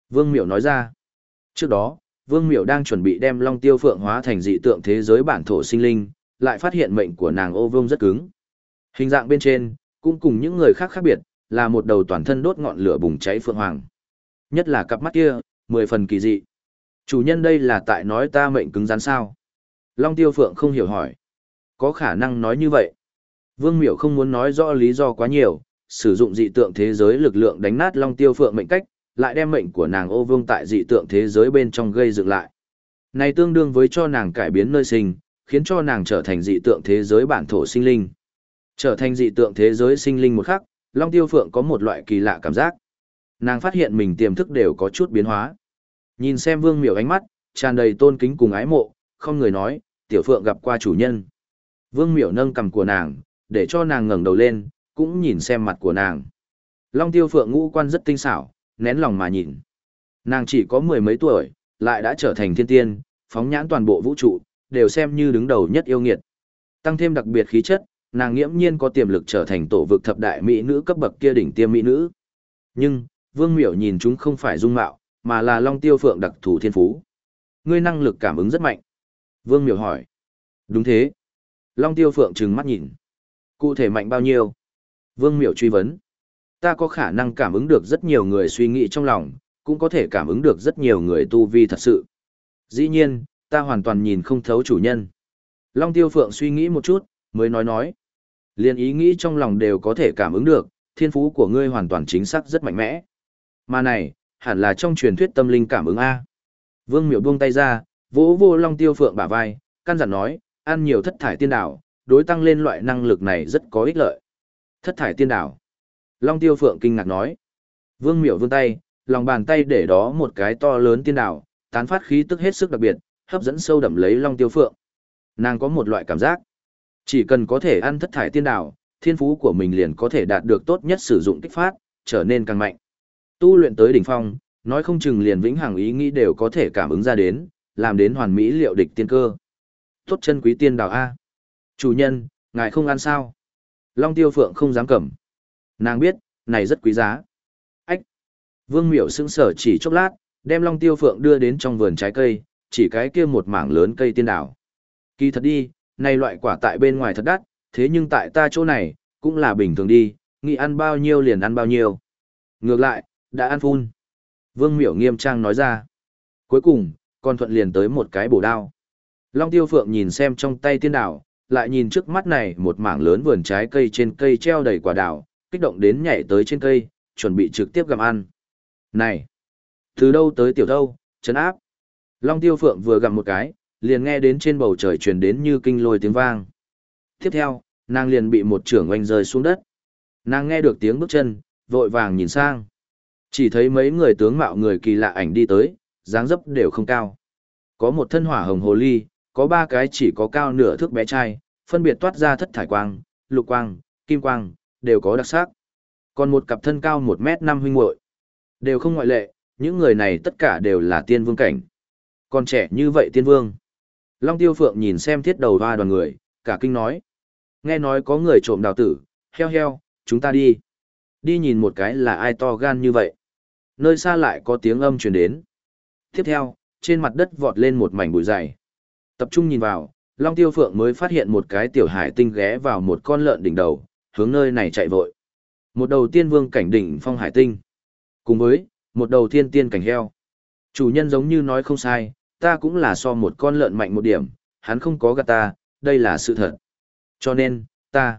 Vương Miểu nói ra. Trước đó, Vương Miểu đang chuẩn bị đem Long Tiêu Phượng hóa thành dị tượng thế giới bản thổ sinh linh, lại phát hiện mệnh của nàng ô vương rất cứng. Hình dạng bên trên, cũng cùng những người khác khác biệt, là một đầu toàn thân đốt ngọn lửa bùng cháy phượng hoàng. Nhất là cặp mắt kia, 10 phần kỳ dị. Chủ nhân đây là tại nói ta mệnh cứng rắn sao? Long Tiêu Phượng không hiểu hỏi. Có khả năng nói như vậy. Vương Miểu không muốn nói rõ lý do quá nhiều, sử dụng dị tượng thế giới lực lượng đánh nát Long Tiêu Phượng mệnh cách, lại đem mệnh của nàng ô vương tại dị tượng thế giới bên trong gây dựng lại. Này tương đương với cho nàng cải biến nơi sinh, khiến cho nàng trở thành dị tượng thế giới bản thổ sinh linh. Trở thành dị tượng thế giới sinh linh một khắc, Long Tiêu Phượng có một loại kỳ lạ cảm giác. Nàng phát hiện mình tiềm thức đều có chút biến hóa. Nhìn xem Vương Miểu ánh mắt, tràn đầy tôn kính cùng ái mộ, không người nói, tiểu Phượng gặp qua chủ nhân. Vương Miểu nâng cằm của nàng, để cho nàng ngẩng đầu lên, cũng nhìn xem mặt của nàng. Long Tiêu Phượng ngũ quan rất tinh xảo, nén lòng mà nhìn. Nàng chỉ có 10 mấy tuổi, lại đã trở thành thiên tiên, phóng nhãn toàn bộ vũ trụ, đều xem như đứng đầu nhất yêu nghiệt. Tăng thêm đặc biệt khí chất, nàng nghiễm nhiên có tiềm lực trở thành tổ vực thập đại mỹ nữ cấp bậc kia đỉnh tiêm mỹ nữ. Nhưng, Vương Miểu nhìn chúng không phải dung mạo, mà là Long Tiêu Phượng đặc thù thiên phú. Ngươi năng lực cảm ứng rất mạnh. Vương Miểu hỏi. Đúng thế. Long Tiêu Phượng trừng mắt nhìn. Cụ thể mạnh bao nhiêu? Vương Miểu truy vấn. Ta có khả năng cảm ứng được rất nhiều người suy nghĩ trong lòng, cũng có thể cảm ứng được rất nhiều người tu vi thật sự. Dĩ nhiên, ta hoàn toàn nhìn không thấu chủ nhân. Long Tiêu Phượng suy nghĩ một chút, mới nói. Liên ý nghĩ trong lòng đều có thể cảm ứng được, thiên phú của ngươi hoàn toàn chính xác rất mạnh mẽ. Mà này, hẳn là trong truyền thuyết tâm linh cảm ứng A. Vương Miểu buông tay ra, vỗ vô Long Tiêu Phượng bả vai, căn dặn nói, ăn nhiều thất thải tiên đảo, đối tăng lên loại năng lực này rất có ích lợi. Thất thải tiên đảo. Long Tiêu Phượng kinh ngạc nói. Vương Miểu vươn tay, lòng bàn tay để đó một cái to lớn tiên đảo, tán phát khí tức hết sức đặc biệt, hấp dẫn sâu đậm lấy Long Tiêu Phượng. Nàng có một loại cảm giác, chỉ cần có thể ăn thất thải tiên đảo, thiên phú của mình liền có thể đạt được tốt nhất sử dụng kích phát, trở nên càng mạnh. Tu luyện tới đỉnh phong, nói không chừng liền vĩnh hằng ý nghĩ đều có thể cảm ứng ra đến, làm đến hoàn mỹ liệu địch tiên cơ. Tốt chân quý tiên đảo A. Chủ nhân, ngài không ăn sao? Long Tiêu Phượng không dám cầm. Nàng biết, này rất quý giá. Ách! Vương Miểu sững sờ chỉ chốc lát, đem Long Tiêu Phượng đưa đến trong vườn trái cây, chỉ cái kia một mảng lớn cây tiên đảo. Kỳ thật đi, này loại quả tại bên ngoài thật đắt, thế nhưng tại ta chỗ này, cũng là bình thường đi, nghĩ ăn bao nhiêu liền ăn bao nhiêu. Ngược lại, đã ăn phun. Vương Miểu nghiêm trang nói ra. Cuối cùng, còn thuận liền tới một cái bổ đao. Long Tiêu Phượng nhìn xem trong tay tiên đảo, lại nhìn trước mắt này một mảng lớn vườn trái cây trên cây treo đầy quả đảo, kích động đến nhảy tới trên cây, chuẩn bị trực tiếp gặm ăn. Này! Từ đâu tới tiểu đâu, trấn áp. Long Tiêu Phượng vừa gặm một cái, liền nghe đến trên bầu trời truyền đến như kinh lôi tiếng vang. Tiếp theo, nàng liền bị một chưởng oanh rơi xuống đất. Nàng nghe được tiếng bước chân, vội vàng nhìn sang. Chỉ thấy mấy người tướng mạo người kỳ lạ ảnh đi tới, dáng dấp đều không cao. Có một thân hỏa hồng hồ ly, có 3 cái chỉ có cao nửa thước bé trai, phân biệt toát ra thất thải quang, lục quang, kim quang, đều có đặc sắc. Còn một cặp thân cao 1m5 huynh muội, đều không ngoại lệ, những người này tất cả đều là tiên vương cảnh. Còn trẻ như vậy tiên vương. Long Tiêu Phượng nhìn xem thiết đầu hoa đoàn người, cả kinh nói. Nghe nói có người trộm đào tử, heo, chúng ta đi. Đi nhìn một cái là ai to gan như vậy. Nơi xa lại có tiếng âm truyền đến. Tiếp theo, trên mặt đất vọt lên một mảnh bụi dày. Tập trung nhìn vào, Long Tiêu Phượng mới phát hiện một cái tiểu hải tinh ghé vào một con lợn đỉnh đầu, hướng nơi này chạy vội. Một đầu tiên vương cảnh đỉnh phong hải tinh. Cùng với, một đầu thiên tiên cảnh heo. Chủ nhân giống như nói không sai, ta cũng là so một con lợn mạnh một điểm, hắn không có gạt ta, đây là sự thật. Cho nên, ta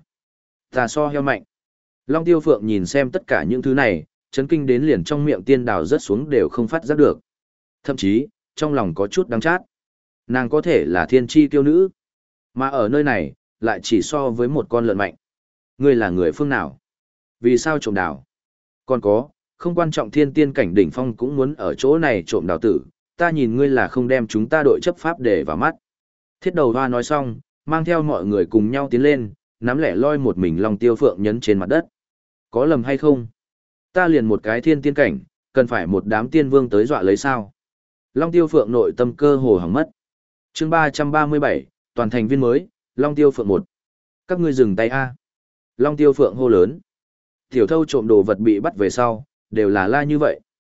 so heo mạnh. Long Tiêu Phượng nhìn xem tất cả những thứ này, chấn kinh đến liền trong miệng tiên đào rớt xuống đều không phát giác được. Thậm chí, trong lòng có chút đắng chát. Nàng có thể là thiên chi tiêu nữ, mà ở nơi này, lại chỉ so với một con lợn mạnh. Ngươi là người phương nào? Vì sao trộm đào? Còn có, không quan trọng thiên tiên cảnh đỉnh phong cũng muốn ở chỗ này trộm đào tử, ta nhìn ngươi là không đem chúng ta đội chấp pháp để vào mắt. Thiết đầu hoa nói xong, mang theo mọi người cùng nhau tiến lên, nắm lẻ loi một mình Long Tiêu Phượng nhấn trên mặt đất. Có lầm hay không? Ta liền một cái thiên tiên cảnh, cần phải một đám tiên vương tới dọa lấy sao? Long Tiêu Phượng nội tâm cơ hồ hỏng mất. Chương 337, toàn thành viên mới, Long Tiêu Phượng 1. Các ngươi dừng tay a. Long Tiêu Phượng hô lớn. Tiểu thâu trộm đồ vật bị bắt về sau, đều là la như vậy.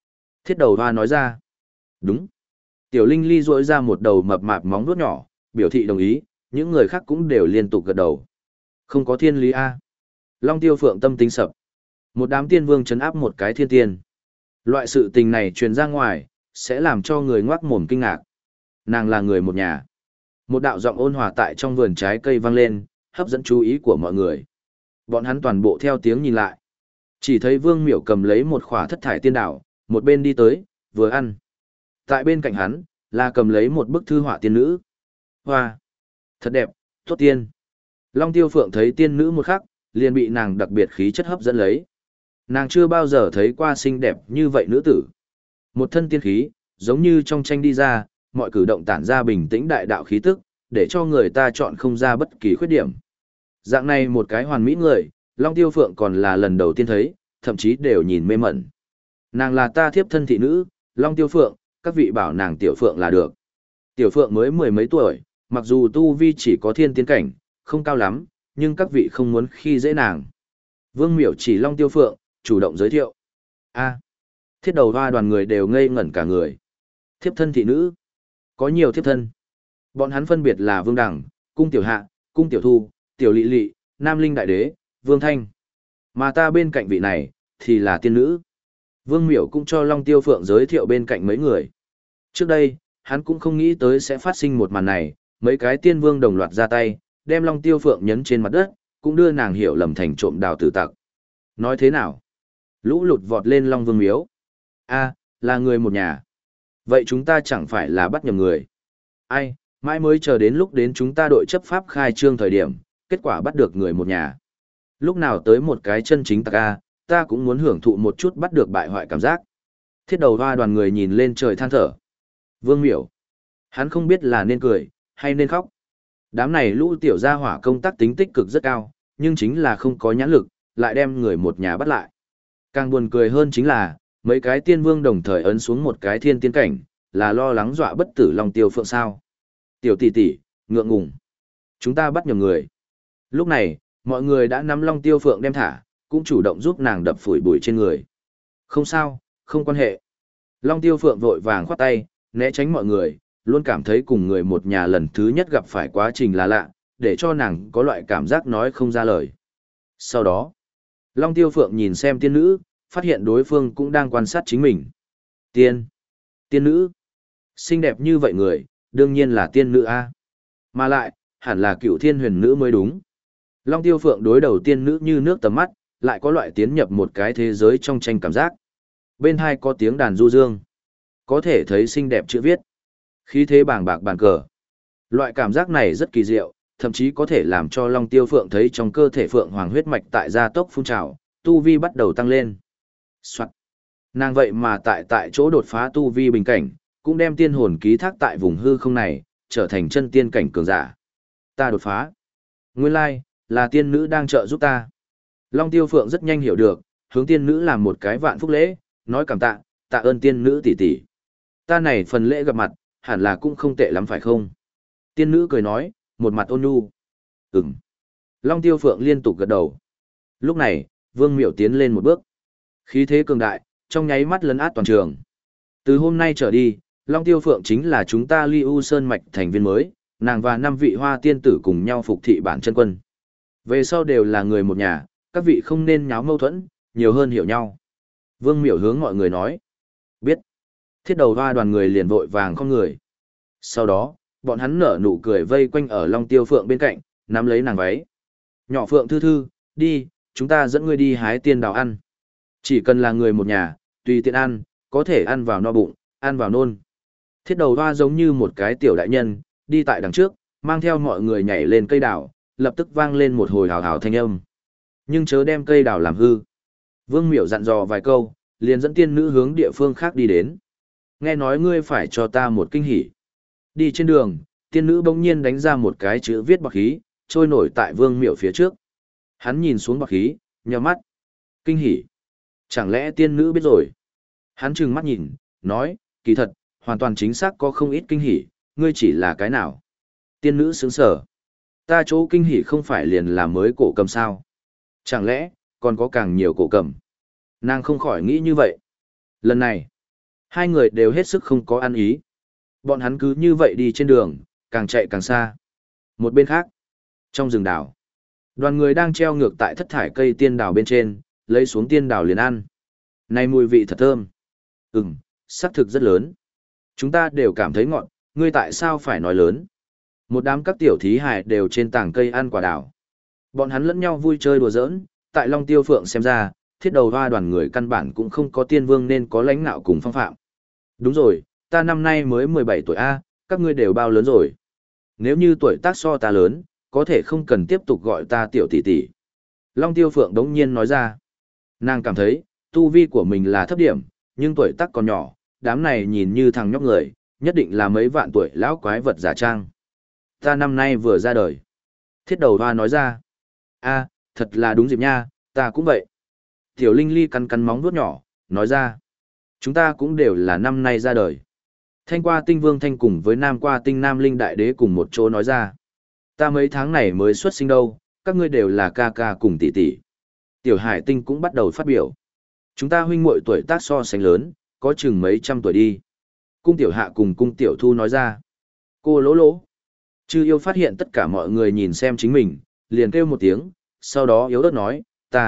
Thiết đầu hoa nói ra. Đúng. Tiểu Linh Ly duỗi ra một đầu mập mạp móng vuốt nhỏ, biểu thị đồng ý, những người khác cũng đều liên tục gật đầu. Không có thiên lý A. Long Tiêu Phượng tâm tính sập. Một đám tiên vương trấn áp một cái thiên tiên. Loại sự tình này truyền ra ngoài, sẽ làm cho người ngoác mồm kinh ngạc. Nàng là người một nhà. Một đạo giọng ôn hòa tại trong vườn trái cây vang lên, hấp dẫn chú ý của mọi người. Bọn hắn toàn bộ theo tiếng nhìn lại. Chỉ thấy Vương Miểu cầm lấy một khỏa thất thải tiên đảo, một bên đi tới, vừa ăn. Tại bên cạnh hắn, là cầm lấy một bức thư họa tiên nữ. Hoa! Thật đẹp, tốt tiên. Long Tiêu Phượng thấy tiên nữ một khắc, liền bị nàng đặc biệt khí chất hấp dẫn lấy. Nàng chưa bao giờ thấy qua xinh đẹp như vậy nữ tử. Một thân tiên khí, giống như trong tranh đi ra, mọi cử động tản ra bình tĩnh đại đạo khí tức, để cho người ta chọn không ra bất kỳ khuyết điểm. Dạng này một cái hoàn mỹ người, Long Tiêu Phượng còn là lần đầu tiên thấy, thậm chí đều nhìn mê mẩn. Nàng là ta thiếp thân thị nữ, Long Tiêu Phượng, các vị bảo nàng Tiểu Phượng là được. Tiểu Phượng mới mười mấy tuổi, mặc dù tu vi chỉ có thiên tiến cảnh, không cao lắm, nhưng các vị không muốn khi dễ nàng. Vương Miểu chỉ Long Tiêu Phượng, chủ động giới thiệu. A, thiết đầu hoa đoàn người đều ngây ngẩn cả người. Thiếp thân thị nữ. Có nhiều thiếp thân. Bọn hắn phân biệt là Vương Đẳng, Cung Tiểu Hạ, Cung Tiểu Thu, Tiểu Lị Lị, Nam Linh Đại Đế, Vương Thanh. Mà ta bên cạnh vị này, thì là tiên nữ. Vương Miểu cũng cho Long Tiêu Phượng giới thiệu bên cạnh mấy người. Trước đây, hắn cũng không nghĩ tới sẽ phát sinh một màn này, mấy cái tiên vương đồng loạt ra tay, đem Long Tiêu Phượng nhấn trên mặt đất, cũng đưa nàng hiểu lầm thành trộm đào tử tặc. Nói thế nào? Lũ lụt vọt lên Long Vương Miếu. A, là người một nhà. Vậy chúng ta chẳng phải là bắt nhầm người. Ai, mãi mới chờ đến lúc đến chúng ta đội chấp pháp khai trương thời điểm, kết quả bắt được người một nhà. Lúc nào tới một cái chân chính tặc A, ta cũng muốn hưởng thụ một chút bắt được bại hoại cảm giác. Thiết đầu hoa đoàn người nhìn lên trời than thở. Vương Miểu. Hắn không biết là nên cười, hay nên khóc. Đám này lũ tiểu gia hỏa công tác tính tích cực rất cao, nhưng chính là không có nhãn lực, lại đem người một nhà bắt lại. Càng buồn cười hơn chính là, mấy cái tiên vương đồng thời ấn xuống một cái thiên tiên cảnh, là lo lắng dọa bất tử Long Tiêu Phượng sao. Tiểu tỷ tỷ, ngượng ngùng. Chúng ta bắt nhầm người. Lúc này, mọi người đã nắm Long Tiêu Phượng đem thả, cũng chủ động giúp nàng đập phủi bụi trên người. Không sao, không quan hệ. Long Tiêu Phượng vội vàng khoát tay, né tránh mọi người, luôn cảm thấy cùng người một nhà lần thứ nhất gặp phải quá trình là lạ, để cho nàng có loại cảm giác nói không ra lời. Sau đó, Long Tiêu Phượng nhìn xem tiên nữ, phát hiện đối phương cũng đang quan sát chính mình. Tiên nữ. Xinh đẹp như vậy người, đương nhiên là tiên nữ A. Mà lại, hẳn là Cựu Thiên Huyền Nữ mới đúng. Long Tiêu Phượng đối đầu tiên nữ như nước tầm mắt, lại có loại tiến nhập một cái thế giới trong tranh cảm giác. Bên hai có tiếng đàn du dương. Có thể thấy xinh đẹp chữ viết. Khí thế bàng bạc bàn cờ. Loại cảm giác này rất kỳ diệu, thậm chí có thể làm cho Long Tiêu Phượng thấy trong cơ thể Phượng Hoàng huyết mạch tại gia tốc phun trào, tu vi bắt đầu tăng lên. Soạn. Nàng vậy mà tại chỗ đột phá tu vi bình cảnh, cũng đem tiên hồn ký thác tại vùng hư không này, trở thành chân tiên cảnh cường giả. Ta đột phá. Nguyên lai, là tiên nữ đang trợ giúp ta. Long Tiêu Phượng rất nhanh hiểu được, hướng tiên nữ làm một cái vạn phúc lễ, nói cảm tạ, tạ ơn tiên nữ tỷ tỷ. Ta này phần lễ gặp mặt, hẳn là cũng không tệ lắm phải không? Tiên nữ cười nói, một mặt ôn nhu. Ừm. Long Tiêu Phượng liên tục gật đầu. Lúc này, Vương Miểu tiến lên một bước. Khí thế cường đại, trong nháy mắt lấn át toàn trường. Từ hôm nay trở đi, Long Tiêu Phượng chính là chúng ta Ly U Sơn Mạch thành viên mới, nàng và 5 vị hoa tiên tử cùng nhau phục thị bản chân quân. Về sau đều là người một nhà, các vị không nên nháo mâu thuẫn, nhiều hơn hiểu nhau. Vương Miểu hướng mọi người nói. Biết. Thiết đầu hoa đoàn người liền vội vàng không người. Sau đó, bọn hắn nở nụ cười vây quanh ở Long Tiêu Phượng bên cạnh, nắm lấy nàng váy. Nhỏ Phượng thư thư, đi, chúng ta dẫn ngươi đi hái tiên đào ăn. Chỉ cần là người một nhà, tùy tiện ăn, có thể ăn vào no bụng, ăn vào nôn. Thiết đầu hoa giống như một cái tiểu đại nhân, đi tại đằng trước, mang theo mọi người nhảy lên cây đào, lập tức vang lên một hồi hào hào thanh âm. Nhưng chớ đem cây đào làm hư. Vương Miểu dặn dò vài câu, liền dẫn tiên nữ hướng địa phương khác đi đến. Nghe nói ngươi phải cho ta một kinh hỉ. Đi trên đường, tiên nữ bỗng nhiên đánh ra một cái chữ viết bạc khí, trôi nổi tại Vương Miểu phía trước. Hắn nhìn xuống bạc khí, nhíu mắt. Kinh hỉ. Chẳng lẽ tiên nữ biết rồi? Hắn trừng mắt nhìn, nói, kỳ thật, hoàn toàn chính xác có không ít kinh hỉ, ngươi chỉ là cái nào? Tiên nữ sững sờ. Ta chỗ kinh hỉ không phải liền là mới cổ cầm sao? Chẳng lẽ, còn có càng nhiều cổ cầm? Nàng không khỏi nghĩ như vậy. Lần này, Hai người đều hết sức không có ăn ý. Bọn hắn cứ như vậy đi trên đường, càng chạy càng xa. Một bên khác, trong rừng đào, đoàn người đang treo ngược tại thất thải cây tiên đào bên trên, lấy xuống tiên đào liền ăn. Này mùi vị thật thơm. Sắc thực rất lớn. Chúng ta đều cảm thấy ngọt, ngươi tại sao phải nói lớn? Một đám các tiểu thí hài đều trên tảng cây ăn quả đào. Bọn hắn lẫn nhau vui chơi đùa giỡn, tại Long Tiêu Phượng xem ra, thiết đầu hoa đoàn người căn bản cũng không có tiên vương nên có lãnh nạo cùng phong phạm. Đúng rồi, ta năm nay mới 17 tuổi A, các ngươi đều bao lớn rồi. Nếu như tuổi tác so ta lớn, có thể không cần tiếp tục gọi ta tiểu tỷ tỷ. Long Tiêu Phượng đống nhiên nói ra. Nàng cảm thấy, tu vi của mình là thấp điểm, nhưng tuổi tác còn nhỏ, đám này nhìn như thằng nhóc người, nhất định là mấy vạn tuổi lão quái vật giả trang. Ta năm nay vừa ra đời. Thiết đầu hoa nói ra. A, thật là đúng dịp nha, ta cũng vậy. Tiểu Linh Ly cắn cắn móng vuốt nhỏ, nói ra. Chúng ta cũng đều là năm nay ra đời. Thanh qua tinh vương thanh cùng với nam qua tinh nam linh đại đế cùng một chỗ nói ra. Ta mấy tháng này mới xuất sinh đâu, các ngươi đều là ca ca cùng tỷ tỷ. Tiểu Hải Tinh cũng bắt đầu phát biểu. Chúng ta huynh muội tuổi tác so sánh lớn, có chừng mấy trăm tuổi đi. Cung Tiểu Hạ cùng Cung Tiểu Thu nói ra. Cô lỗ lỗ. Chư yêu phát hiện tất cả mọi người nhìn xem chính mình, liền kêu một tiếng, sau đó yếu ớt nói,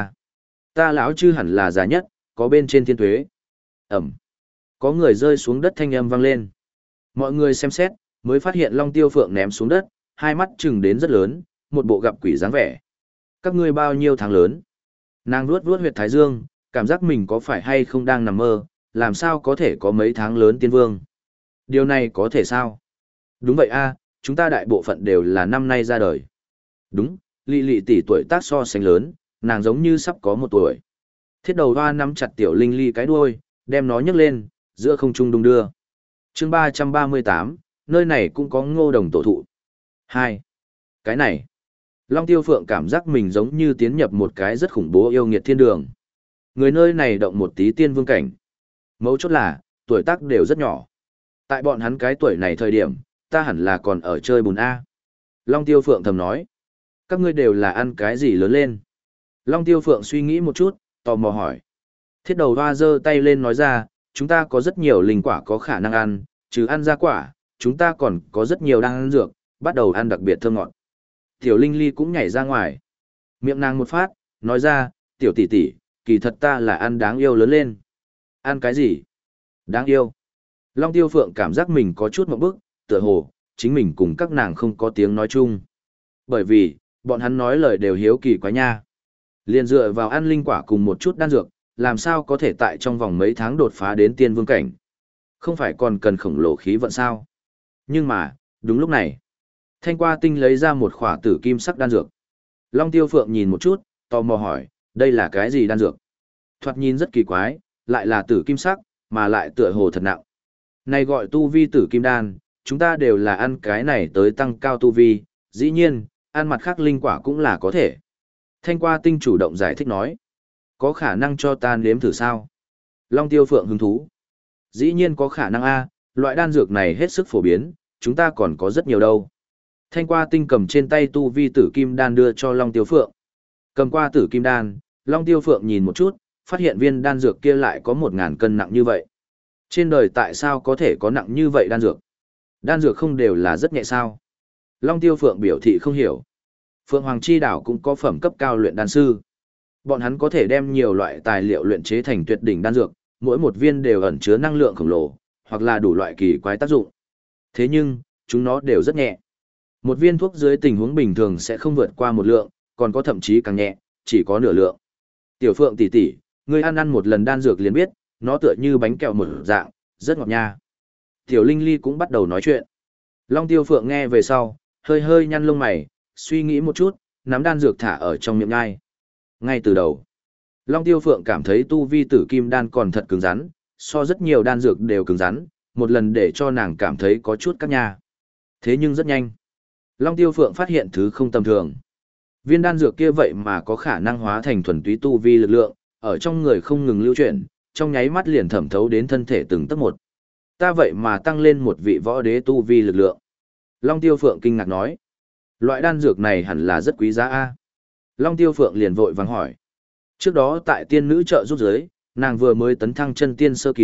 ta lão chư hẳn là già nhất, có bên trên thiên tuế. Ẩm. Có người rơi xuống đất thanh âm vang lên. Mọi người xem xét, mới phát hiện Long Tiêu Phượng ném xuống đất, hai mắt chừng đến rất lớn, một bộ gặp quỷ dáng vẻ. Các ngươi bao nhiêu tháng lớn? Nàng vuốt vuốt huyệt thái dương, cảm giác mình có phải hay không đang nằm mơ, làm sao có thể có mấy tháng lớn tiên vương? Điều này có thể sao? Đúng vậy a, chúng ta đại bộ phận đều là năm nay ra đời. Đúng, Lị Lị tỷ tuổi tác so sánh lớn, nàng giống như sắp có 1 tuổi. Thiết đầu hoa nắm chặt Tiểu Linh Ly cái đuôi, đem nó nhấc lên, giữa không trung đung đưa. Chương 338, nơi này cũng có ngô đồng tổ thụ. 2. Cái này. Long Tiêu Phượng cảm giác mình giống như tiến nhập một cái rất khủng bố yêu nghiệt thiên đường. Người nơi này động một tí tiên vương cảnh. Mấu chốt là, tuổi tác đều rất nhỏ. Tại bọn hắn cái tuổi này thời điểm, ta hẳn là còn ở chơi bùn A. Long Tiêu Phượng thầm nói. Các ngươi đều là ăn cái gì lớn lên? Long Tiêu Phượng suy nghĩ một chút, tò mò hỏi. Thiết đầu hoa giơ tay lên nói ra, chúng ta có rất nhiều linh quả có khả năng ăn, trừ ăn ra quả, chúng ta còn có rất nhiều đang ăn dược, bắt đầu ăn đặc biệt thơm ngọt. Tiểu Linh Ly cũng nhảy ra ngoài. Miệng nàng một phát, nói ra, tiểu tỷ tỷ, kỳ thật ta là ăn đáng yêu lớn lên. Ăn cái gì? Đáng yêu. Long Tiêu Phượng cảm giác mình có chút mộng bức, tựa hồ, chính mình cùng các nàng không có tiếng nói chung. Bởi vì, bọn hắn nói lời đều hiếu kỳ quá nha. Liền dựa vào ăn linh quả cùng một chút đan dược, làm sao có thể tại trong vòng mấy tháng đột phá đến tiên vương cảnh. Không phải còn cần khổng lồ khí vận sao. Nhưng mà, đúng lúc này, Thanh qua tinh lấy ra một khỏa tử kim sắc đan dược. Long Tiêu Phượng nhìn một chút, tò mò hỏi, đây là cái gì đan dược? Thoạt nhìn rất kỳ quái, lại là tử kim sắc, mà lại tựa hồ thật nặng. Này gọi tu vi tử kim đan, chúng ta đều là ăn cái này tới tăng cao tu vi, dĩ nhiên, ăn mặt khác linh quả cũng là có thể. Thanh qua tinh chủ động giải thích nói, có khả năng cho ta nếm thử sao? Long Tiêu Phượng hứng thú. Dĩ nhiên có khả năng a, loại đan dược này hết sức phổ biến, chúng ta còn có rất nhiều đâu. Thanh qua tinh cầm trên tay tu vi tử kim đan đưa cho Long Tiêu Phượng. Cầm qua tử kim đan, Long Tiêu Phượng nhìn một chút, phát hiện viên đan dược kia lại có 1000 cân nặng như vậy. Trên đời tại sao có thể có nặng như vậy đan dược? Đan dược không đều là rất nhẹ sao? Long Tiêu Phượng biểu thị không hiểu. Phượng Hoàng Chi Đảo cũng có phẩm cấp cao luyện đan sư. Bọn hắn có thể đem nhiều loại tài liệu luyện chế thành tuyệt đỉnh đan dược, mỗi một viên đều ẩn chứa năng lượng khổng lồ, hoặc là đủ loại kỳ quái tác dụng. Thế nhưng, chúng nó đều rất nhẹ. Một viên thuốc dưới tình huống bình thường sẽ không vượt qua 1 lượng, còn có thậm chí càng nhẹ, chỉ có nửa lượng. Tiểu Phượng tỷ tỷ, ngươi ăn một lần đan dược liền biết, nó tựa như bánh kẹo một dạng, rất ngọt nha. Tiểu Linh Ly cũng bắt đầu nói chuyện. Long Tiêu Phượng nghe về sau, hơi hơi nhăn lông mày, suy nghĩ một chút, nắm đan dược thả ở trong miệng nhai. Ngay từ đầu, Long Tiêu Phượng cảm thấy tu vi tử kim đan còn thật cứng rắn, so rất nhiều đan dược đều cứng rắn, một lần để cho nàng cảm thấy có chút các nha. Thế nhưng rất nhanh, Long Tiêu Phượng phát hiện thứ không tầm thường. Viên đan dược kia vậy mà có khả năng hóa thành thuần túy tu vi lực lượng, ở trong người không ngừng lưu chuyển, trong nháy mắt liền thẩm thấu đến thân thể từng tấc một. Ta vậy mà tăng lên một vị võ đế tu vi lực lượng. Long Tiêu Phượng kinh ngạc nói. Loại đan dược này hẳn là rất quý giá a. Long Tiêu Phượng liền vội vàng hỏi. Trước đó tại tiên nữ trợ giúp giới, nàng vừa mới tấn thăng chân tiên sơ kỳ,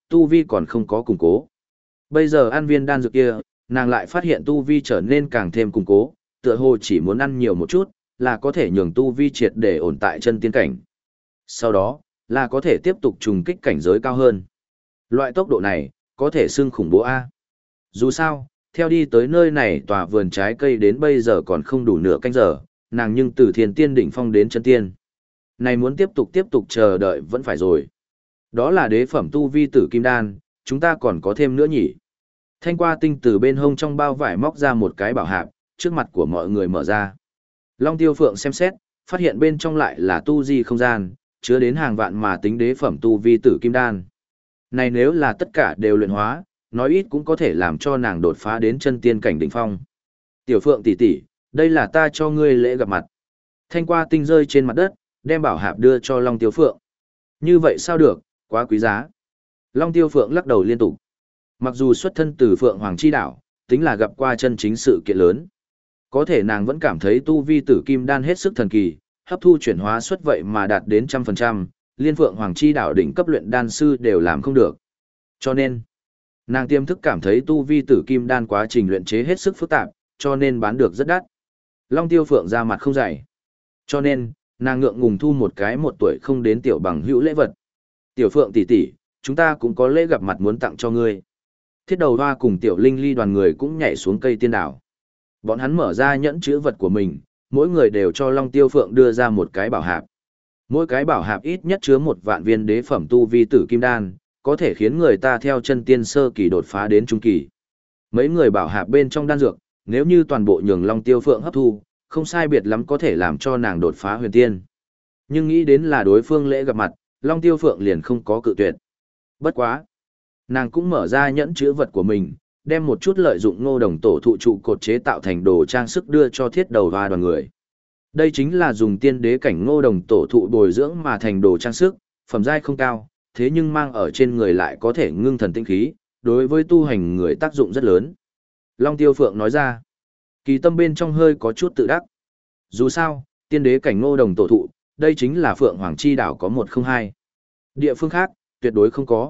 tu vi còn không có củng cố. Bây giờ ăn viên đan dược kia, nàng lại phát hiện tu vi trở nên càng thêm củng cố, tựa hồ chỉ muốn ăn nhiều một chút, là có thể nhường tu vi triệt để ổn tại chân tiên cảnh. Sau đó, là có thể tiếp tục trùng kích cảnh giới cao hơn. Loại tốc độ này, có thể xưng khủng bố A. Dù sao, theo đi tới nơi này tòa vườn trái cây đến bây giờ còn không đủ nửa canh giờ, nàng nhưng từ thiên tiên đỉnh phong đến chân tiên. Này muốn tiếp tục chờ đợi vẫn phải rồi. Đó là đế phẩm tu vi tử kim đan, chúng ta còn có thêm nữa nhỉ. Thanh qua tinh từ bên hông trong bao vải móc ra một cái bảo hạp, trước mặt của mọi người mở ra. Long Tiêu Phượng xem xét, phát hiện bên trong lại là tu di không gian, chứa đến hàng vạn mà tính đế phẩm tu vi tử kim đan. Này nếu là tất cả đều luyện hóa, nói ít cũng có thể làm cho nàng đột phá đến chân tiên cảnh đỉnh phong. Tiểu Phượng tỷ tỷ, đây là ta cho ngươi lễ gặp mặt. Thanh qua tinh rơi trên mặt đất, đem bảo hạp đưa cho Long Tiêu Phượng. Như vậy sao được, quá quý giá. Long Tiêu Phượng lắc đầu liên tục. Mặc dù xuất thân từ Phượng Hoàng Chi Đảo, tính là gặp qua chân chính sự kiện lớn. Có thể nàng vẫn cảm thấy tu vi tử kim đan hết sức thần kỳ, hấp thu chuyển hóa suất vậy mà đạt đến 100%, liên Phượng Hoàng Chi Đảo đỉnh cấp luyện đan sư đều làm không được. Cho nên, nàng tiềm thức cảm thấy tu vi tử kim đan quá trình luyện chế hết sức phức tạp, cho nên bán được rất đắt. Long Tiêu Phượng ra mặt không dày. Cho nên, nàng ngượng ngùng thu một cái 1 tuổi không đến tiểu bằng hữu lễ vật. Tiểu Phượng tỷ tỷ, chúng ta cũng có lễ gặp mặt muốn tặng cho ngươi. Thiết Đầu Hoa cùng Tiểu Linh Ly đoàn người cũng nhảy xuống cây tiên đảo. Bọn hắn mở ra nhẫn chữ vật của mình, mỗi người đều cho Long Tiêu Phượng đưa ra một cái bảo hạp. Mỗi cái bảo hạp ít nhất chứa 1 vạn viên đế phẩm tu vi tử kim đan, có thể khiến người ta theo chân tiên sơ kỳ đột phá đến trung kỳ. Mấy người bảo hạp bên trong đan dược, nếu như toàn bộ nhường Long Tiêu Phượng hấp thu, không sai biệt lắm có thể làm cho nàng đột phá huyền tiên. Nhưng nghĩ đến là đối phương lễ gặp mặt, Long Tiêu Phượng liền không có cự tuyệt. Bất quá, nàng cũng mở ra nhẫn chữ vật của mình, đem một chút lợi dụng Ngô Đồng tổ thụ trụ cột chế tạo thành đồ trang sức đưa cho Thiết Đầu Hoa đoàn người. Đây chính là dùng tiên đế cảnh Ngô Đồng tổ thụ bồi dưỡng mà thành đồ trang sức, phẩm giai không cao, thế nhưng mang ở trên người lại có thể ngưng thần tinh khí, đối với tu hành người tác dụng rất lớn. Long Tiêu Phượng nói ra, kỳ tâm bên trong hơi có chút tự đắc. Dù sao, tiên đế cảnh Ngô Đồng tổ thụ, đây chính là Phượng Hoàng Chi Đảo có 102. Địa phương khác, tuyệt đối không có.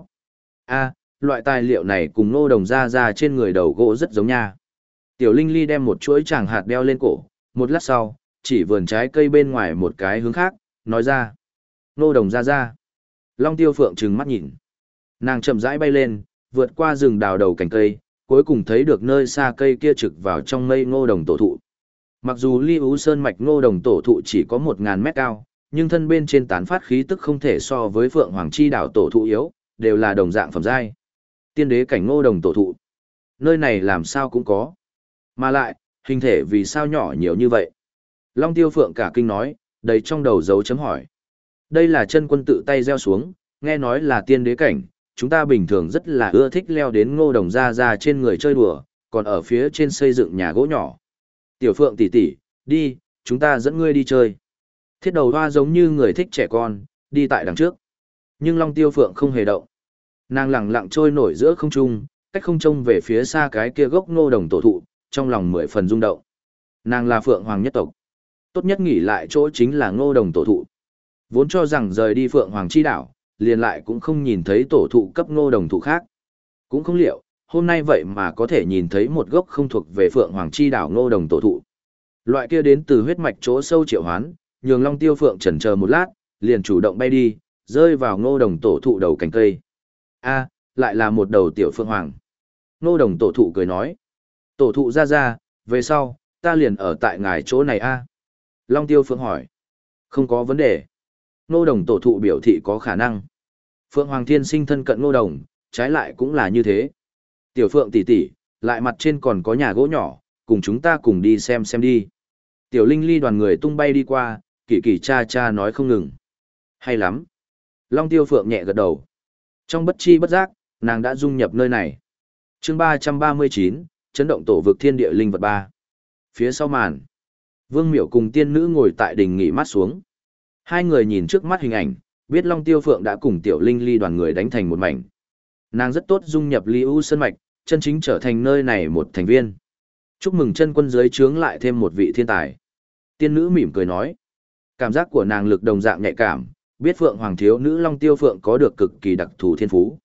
Loại tài liệu này cùng Ngô Đồng ra trên người đầu gỗ rất giống nha. Tiểu Linh Ly đem một chuỗi tràng hạt đeo lên cổ, một lát sau, chỉ vườn trái cây bên ngoài một cái hướng khác, nói ra. Ngô Đồng ra. Long Tiêu Phượng trừng mắt nhìn. Nàng chậm rãi bay lên, vượt qua rừng đào đầu cành cây, cuối cùng thấy được nơi xa cây kia trực vào trong mây Ngô Đồng tổ thụ. Mặc dù Ly Ú Sơn mạch Ngô Đồng tổ thụ chỉ có 1000 mét cao, nhưng thân bên trên tán phát khí tức không thể so với Phượng Hoàng Chi Đảo tổ thụ yếu, đều là đồng dạng phẩm giai. Tiên đế cảnh Ngô Đồng tổ thụ. Nơi này làm sao cũng có. Mà lại, hình thể vì sao nhỏ nhiều như vậy? Long Tiêu Phượng cả kinh nói, đầy trong đầu dấu chấm hỏi. Đây là chân quân tự tay gieo xuống, nghe nói là tiên đế cảnh, chúng ta bình thường rất là ưa thích leo đến Ngô Đồng ra trên người chơi đùa, còn ở phía trên xây dựng nhà gỗ nhỏ. Tiểu Phượng tỷ tỷ, đi, chúng ta dẫn ngươi đi chơi. Thiết Đầu Hoa giống như người thích trẻ con, đi tại đằng trước. Nhưng Long Tiêu Phượng không hề động. Nàng lẳng lặng trôi nổi giữa không trung, cách không trông về phía xa cái kia gốc Ngô Đồng tổ thụ, trong lòng 10 phần rung động. Nàng là Phượng Hoàng nhất tộc. Tốt nhất nghỉ lại chỗ chính là Ngô Đồng tổ thụ. Vốn cho rằng rời đi Phượng Hoàng Chi Đảo, liền lại cũng không nhìn thấy tổ thụ cấp Ngô Đồng thụ khác. Cũng không liệu, hôm nay vậy mà có thể nhìn thấy một gốc không thuộc về Phượng Hoàng Chi Đảo Ngô Đồng tổ thụ. Loại kia đến từ huyết mạch chỗ sâu triệu hoán, nhường Long Tiêu Phượng chần chờ một lát, liền chủ động bay đi, rơi vào Ngô Đồng tổ thụ đầu cành cây. Lại là một đầu tiểu Phượng Hoàng. Ngô Đồng tổ thụ cười nói. Tổ thụ ra, về sau, ta liền ở tại ngài chỗ này Long Tiêu Phượng hỏi. Không có vấn đề. Ngô Đồng tổ thụ biểu thị có khả năng. Phượng Hoàng thiên sinh thân cận Ngô Đồng, trái lại cũng là như thế. Tiểu Phượng tỷ tỷ, lại mặt trên còn có nhà gỗ nhỏ, cùng chúng ta cùng đi xem đi. Tiểu Linh Ly đoàn người tung bay đi qua, kỳ cha nói không ngừng. Hay lắm. Long Tiêu Phượng nhẹ gật đầu. Trong bất chi bất giác, nàng đã dung nhập nơi này. Chương 339, chấn động tổ vực thiên địa linh vật 3. Phía sau màn, Vương Miểu cùng tiên nữ ngồi tại đình nghỉ mát xuống. Hai người nhìn trước mắt hình ảnh, biết Long Tiêu Phượng đã cùng Tiểu Linh Ly đoàn người đánh thành một mảnh. Nàng rất tốt dung nhập Ly U Sơn mạch, chân chính trở thành nơi này một thành viên. Chúc mừng chân quân dưới trướng lại thêm một vị thiên tài. Tiên nữ mỉm cười nói. Cảm giác của nàng lực đồng dạng nhạy cảm, biết Phượng Hoàng thiếu nữ Long Tiêu Phượng có được cực kỳ đặc thù thiên phú.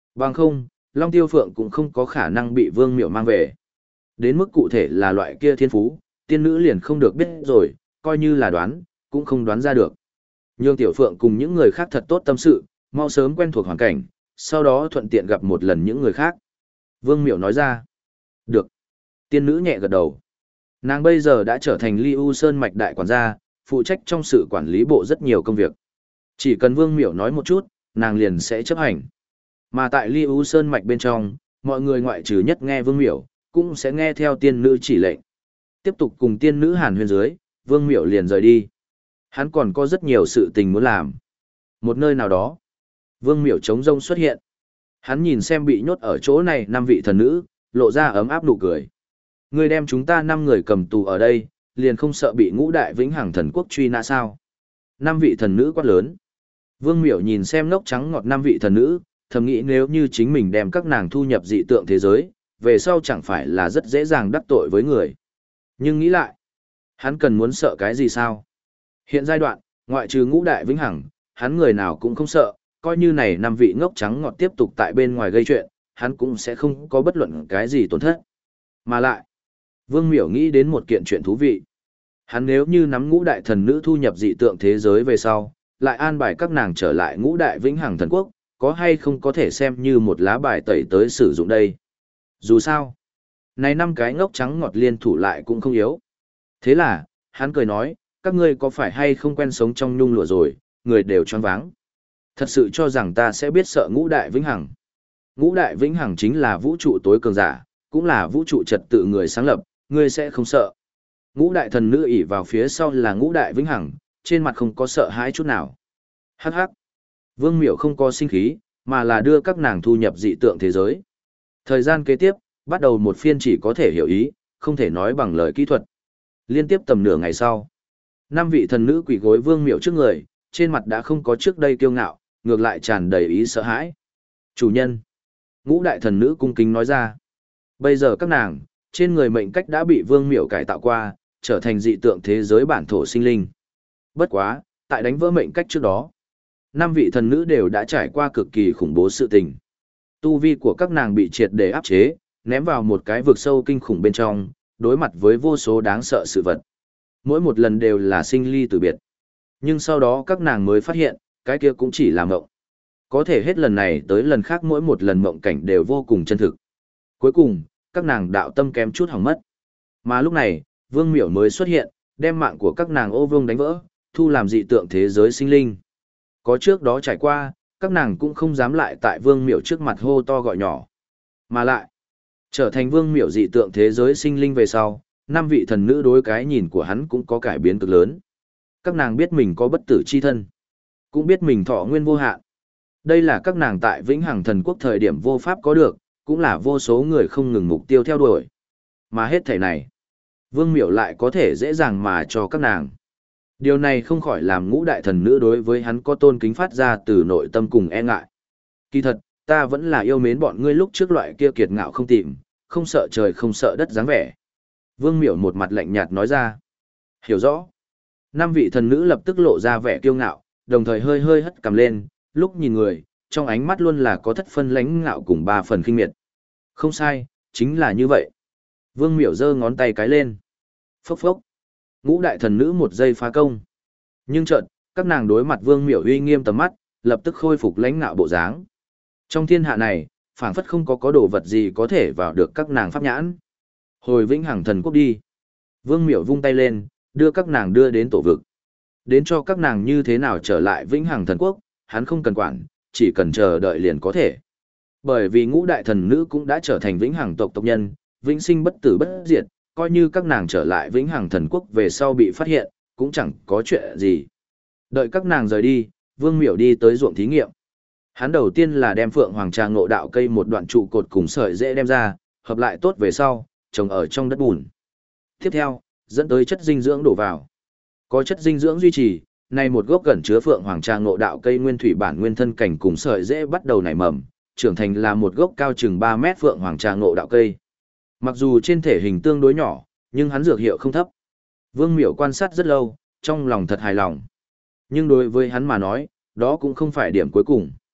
Bằng không, Long Tiêu Phượng cũng không có khả năng bị Vương Miểu mang về. Đến mức cụ thể là loại kia thiên phú, tiên nữ liền không được biết rồi, coi như là đoán, cũng không đoán ra được. Nhường Tiểu Phượng cùng những người khác thật tốt tâm sự, mau sớm quen thuộc hoàn cảnh, sau đó thuận tiện gặp một lần những người khác. Vương Miểu nói ra. Được. Tiên nữ nhẹ gật đầu. Nàng bây giờ đã trở thành Ly U Sơn mạch đại quản gia, phụ trách trong sự quản lý bộ rất nhiều công việc. Chỉ cần Vương Miểu nói một chút, nàng liền sẽ chấp hành. Mà tại Ly U Sơn mạch bên trong, mọi người ngoại trừ nhất nghe Vương Miểu, cũng sẽ nghe theo tiên nữ chỉ lệnh. Tiếp tục cùng tiên nữ hàn huyên dưới, Vương Miểu liền rời đi. Hắn còn có rất nhiều sự tình muốn làm. Một nơi nào đó, Vương Miểu trống rông xuất hiện. Hắn nhìn xem bị nhốt ở chỗ này 5 vị thần nữ, lộ ra ấm áp nụ cười. Ngươi đem chúng ta 5 người cầm tù ở đây, liền không sợ bị Ngũ Đại Vĩnh Hằng Thần Quốc truy nã sao? 5 vị thần nữ quát lớn. Vương Miểu nhìn xem ngốc trắng ngọt 5 vị thần nữ, thầm nghĩ nếu như chính mình đem các nàng thu nhập dị tượng thế giới, về sau chẳng phải là rất dễ dàng đắc tội với người. Nhưng nghĩ lại, hắn cần muốn sợ cái gì sao? Hiện giai đoạn, ngoại trừ Ngũ Đại Vĩnh Hằng, hắn người nào cũng không sợ, coi như này 5 vị ngốc trắng ngọt tiếp tục tại bên ngoài gây chuyện, hắn cũng sẽ không có bất luận cái gì tổn thất. Mà lại, Vương Miểu nghĩ đến một kiện chuyện thú vị. Hắn nếu như nắm Ngũ Đại thần nữ thu nhập dị tượng thế giới về sau, lại an bài các nàng trở lại Ngũ Đại Vĩnh Hằng Thần Quốc, có hay không có thể xem như một lá bài tẩy tới sử dụng đây. Dù sao, này 5 cái ngốc trắng ngọt liên thủ lại cũng không yếu. Thế là, hắn cười nói, các ngươi có phải hay không quen sống trong nhung lụa rồi, người đều choáng váng. Thật sự cho rằng ta sẽ biết sợ Ngũ Đại Vĩnh Hằng. Ngũ Đại Vĩnh Hằng chính là vũ trụ tối cường giả, cũng là vũ trụ trật tự người sáng lập, ngươi sẽ không sợ. Ngũ Đại thần nữ ỷ vào phía sau là Ngũ Đại Vĩnh Hằng, trên mặt không có sợ hãi chút nào. Hắc hắc. Vương Miểu không có sinh khí, mà là đưa các nàng thu nhập dị tượng thế giới. Thời gian kế tiếp, bắt đầu một phiên chỉ có thể hiểu ý, không thể nói bằng lời kỹ thuật. Liên tiếp tầm nửa ngày sau, 5 vị thần nữ quỳ gối Vương Miểu trước người, trên mặt đã không có trước đây kiêu ngạo, ngược lại tràn đầy ý sợ hãi. Chủ nhân. Ngũ Đại thần nữ cung kính nói ra. Bây giờ các nàng, trên người mệnh cách đã bị Vương Miểu cải tạo qua, trở thành dị tượng thế giới bản thổ sinh linh. Bất quá, tại đánh vỡ mệnh cách trước đó, 5 vị thần nữ đều đã trải qua cực kỳ khủng bố sự tình. Tu vi của các nàng bị triệt để áp chế, ném vào một cái vực sâu kinh khủng bên trong, đối mặt với vô số đáng sợ sự vật. Mỗi một lần đều là sinh ly tử biệt. Nhưng sau đó các nàng mới phát hiện, cái kia cũng chỉ là mộng. Có thể hết lần này tới lần khác mỗi một lần mộng cảnh đều vô cùng chân thực. Cuối cùng, các nàng đạo tâm kém chút hỏng mất. Mà lúc này, Vương Miểu mới xuất hiện, đem mạng của các nàng ô vương đánh vỡ, thu làm dị tượng thế giới sinh linh. Có trước đó trải qua, các nàng cũng không dám lại tại Vương Miểu trước mặt hô to gọi nhỏ. Mà lại, trở thành Vương Miểu dị tượng thế giới sinh linh về sau, 5 vị thần nữ đối cái nhìn của hắn cũng có cải biến cực lớn. Các nàng biết mình có bất tử chi thân, cũng biết mình thọ nguyên vô hạn. Đây là các nàng tại Vĩnh Hằng Thần Quốc thời điểm vô pháp có được, cũng là vô số người không ngừng mục tiêu theo đuổi. Mà hết thảy này, Vương Miểu lại có thể dễ dàng mà cho các nàng. Điều này không khỏi làm Ngũ Đại thần nữ đối với hắn có tôn kính phát ra từ nội tâm cùng e ngại. Kỳ thật, ta vẫn là yêu mến bọn ngươi lúc trước loại kia kiệt ngạo không tìm, không sợ trời không sợ đất dáng vẻ. Vương Miểu một mặt lạnh nhạt nói ra. Hiểu rõ. 5 vị thần nữ lập tức lộ ra vẻ kiêu ngạo, đồng thời hơi hơi hất cằm lên, lúc nhìn người, trong ánh mắt luôn là có thất phân lãnh ngạo cùng 3 phần khinh miệt. Không sai, chính là như vậy. Vương Miểu giơ ngón tay cái lên. Phốc phốc. Ngũ Đại thần nữ một giây phá công. Nhưng chợt, các nàng đối mặt Vương Miểu uy nghiêm tầm mắt, lập tức khôi phục lãnh ngạo bộ dáng. Trong thiên hạ này, phảng phất không có đồ vật gì có thể vào được các nàng pháp nhãn. Hồi Vĩnh Hằng Thần Quốc đi. Vương Miểu vung tay lên, đưa các nàng đưa đến tổ vực. Đến cho các nàng như thế nào trở lại Vĩnh Hằng Thần Quốc, hắn không cần quản, chỉ cần chờ đợi liền có thể. Bởi vì Ngũ Đại thần nữ cũng đã trở thành Vĩnh Hằng tộc nhân, vĩnh sinh bất tử bất diệt, coi như các nàng trở lại Vĩnh Hằng Thần Quốc về sau bị phát hiện, cũng chẳng có chuyện gì. Đợi các nàng rời đi, Vương Miểu đi tới ruộng thí nghiệm. Hắn đầu tiên là đem Phượng Hoàng Trà Ngộ Đạo cây một đoạn trụ cột cùng sợi dễ đem ra, hợp lại tốt về sau, trồng ở trong đất bùn. Tiếp theo, dẫn tới chất dinh dưỡng đổ vào. Có chất dinh dưỡng duy trì, này một gốc gần chứa Phượng Hoàng Trà Ngộ Đạo cây nguyên thủy bản nguyên thân cảnh cùng sợi dễ bắt đầu nảy mầm, trưởng thành là một gốc cao chừng 3 mét Phượng Hoàng Trà Ngộ Đạo cây. Mặc dù trên thể hình tương đối nhỏ, nhưng hắn dược hiệu không thấp. Vương Miểu quan sát rất lâu, trong lòng thật hài lòng. Nhưng đối với hắn mà nói, đó cũng không phải điểm cuối cùng.